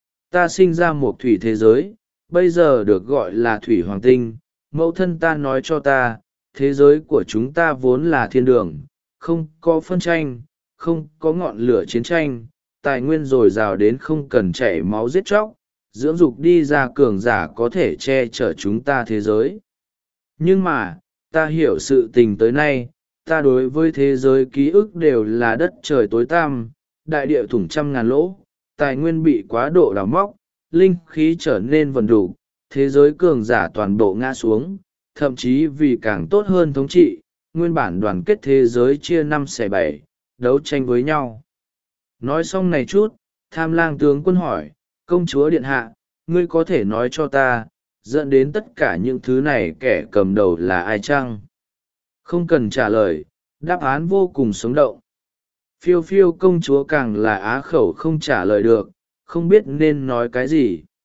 Ta sinh ra một thủy thế giới, bây giờ được gọi là thủy hoàng tinh, mẫu thân ta nói cho ta, thế giới của chúng ta vốn là thiên đường, không có phân tranh, không có ngọn lửa chiến tranh, tài nguyên dồi dào đến không cần chảy máu giết chóc, dưỡng dục đi ra cường giả có thể che chở chúng ta thế giới. Nhưng mà, ta hiểu sự tình tới nay, ta đối với thế giới ký ức đều là đất trời tối tăm, đại địa thủng trăm ngàn lỗ, tài nguyên bị quá độ đào móc, linh khí trở nên vần đủ, thế giới cường giả toàn bộ ngã xuống, thậm chí vì càng tốt hơn thống trị, nguyên bản đoàn kết thế giới chia 5/7, đấu tranh với nhau. Nói xong này chút, Tham Lang tướng quân hỏi, công chúa điện hạ, ngươi có thể nói cho ta, dẫn đến tất cả những thứ này kẻ cầm đầu là ai chăng? Không cần trả lời, đáp án vô cùng sống động. Phiêu Phiêu công chúa càng là á khẩu không trả lời được, không biết nên nói cái gì.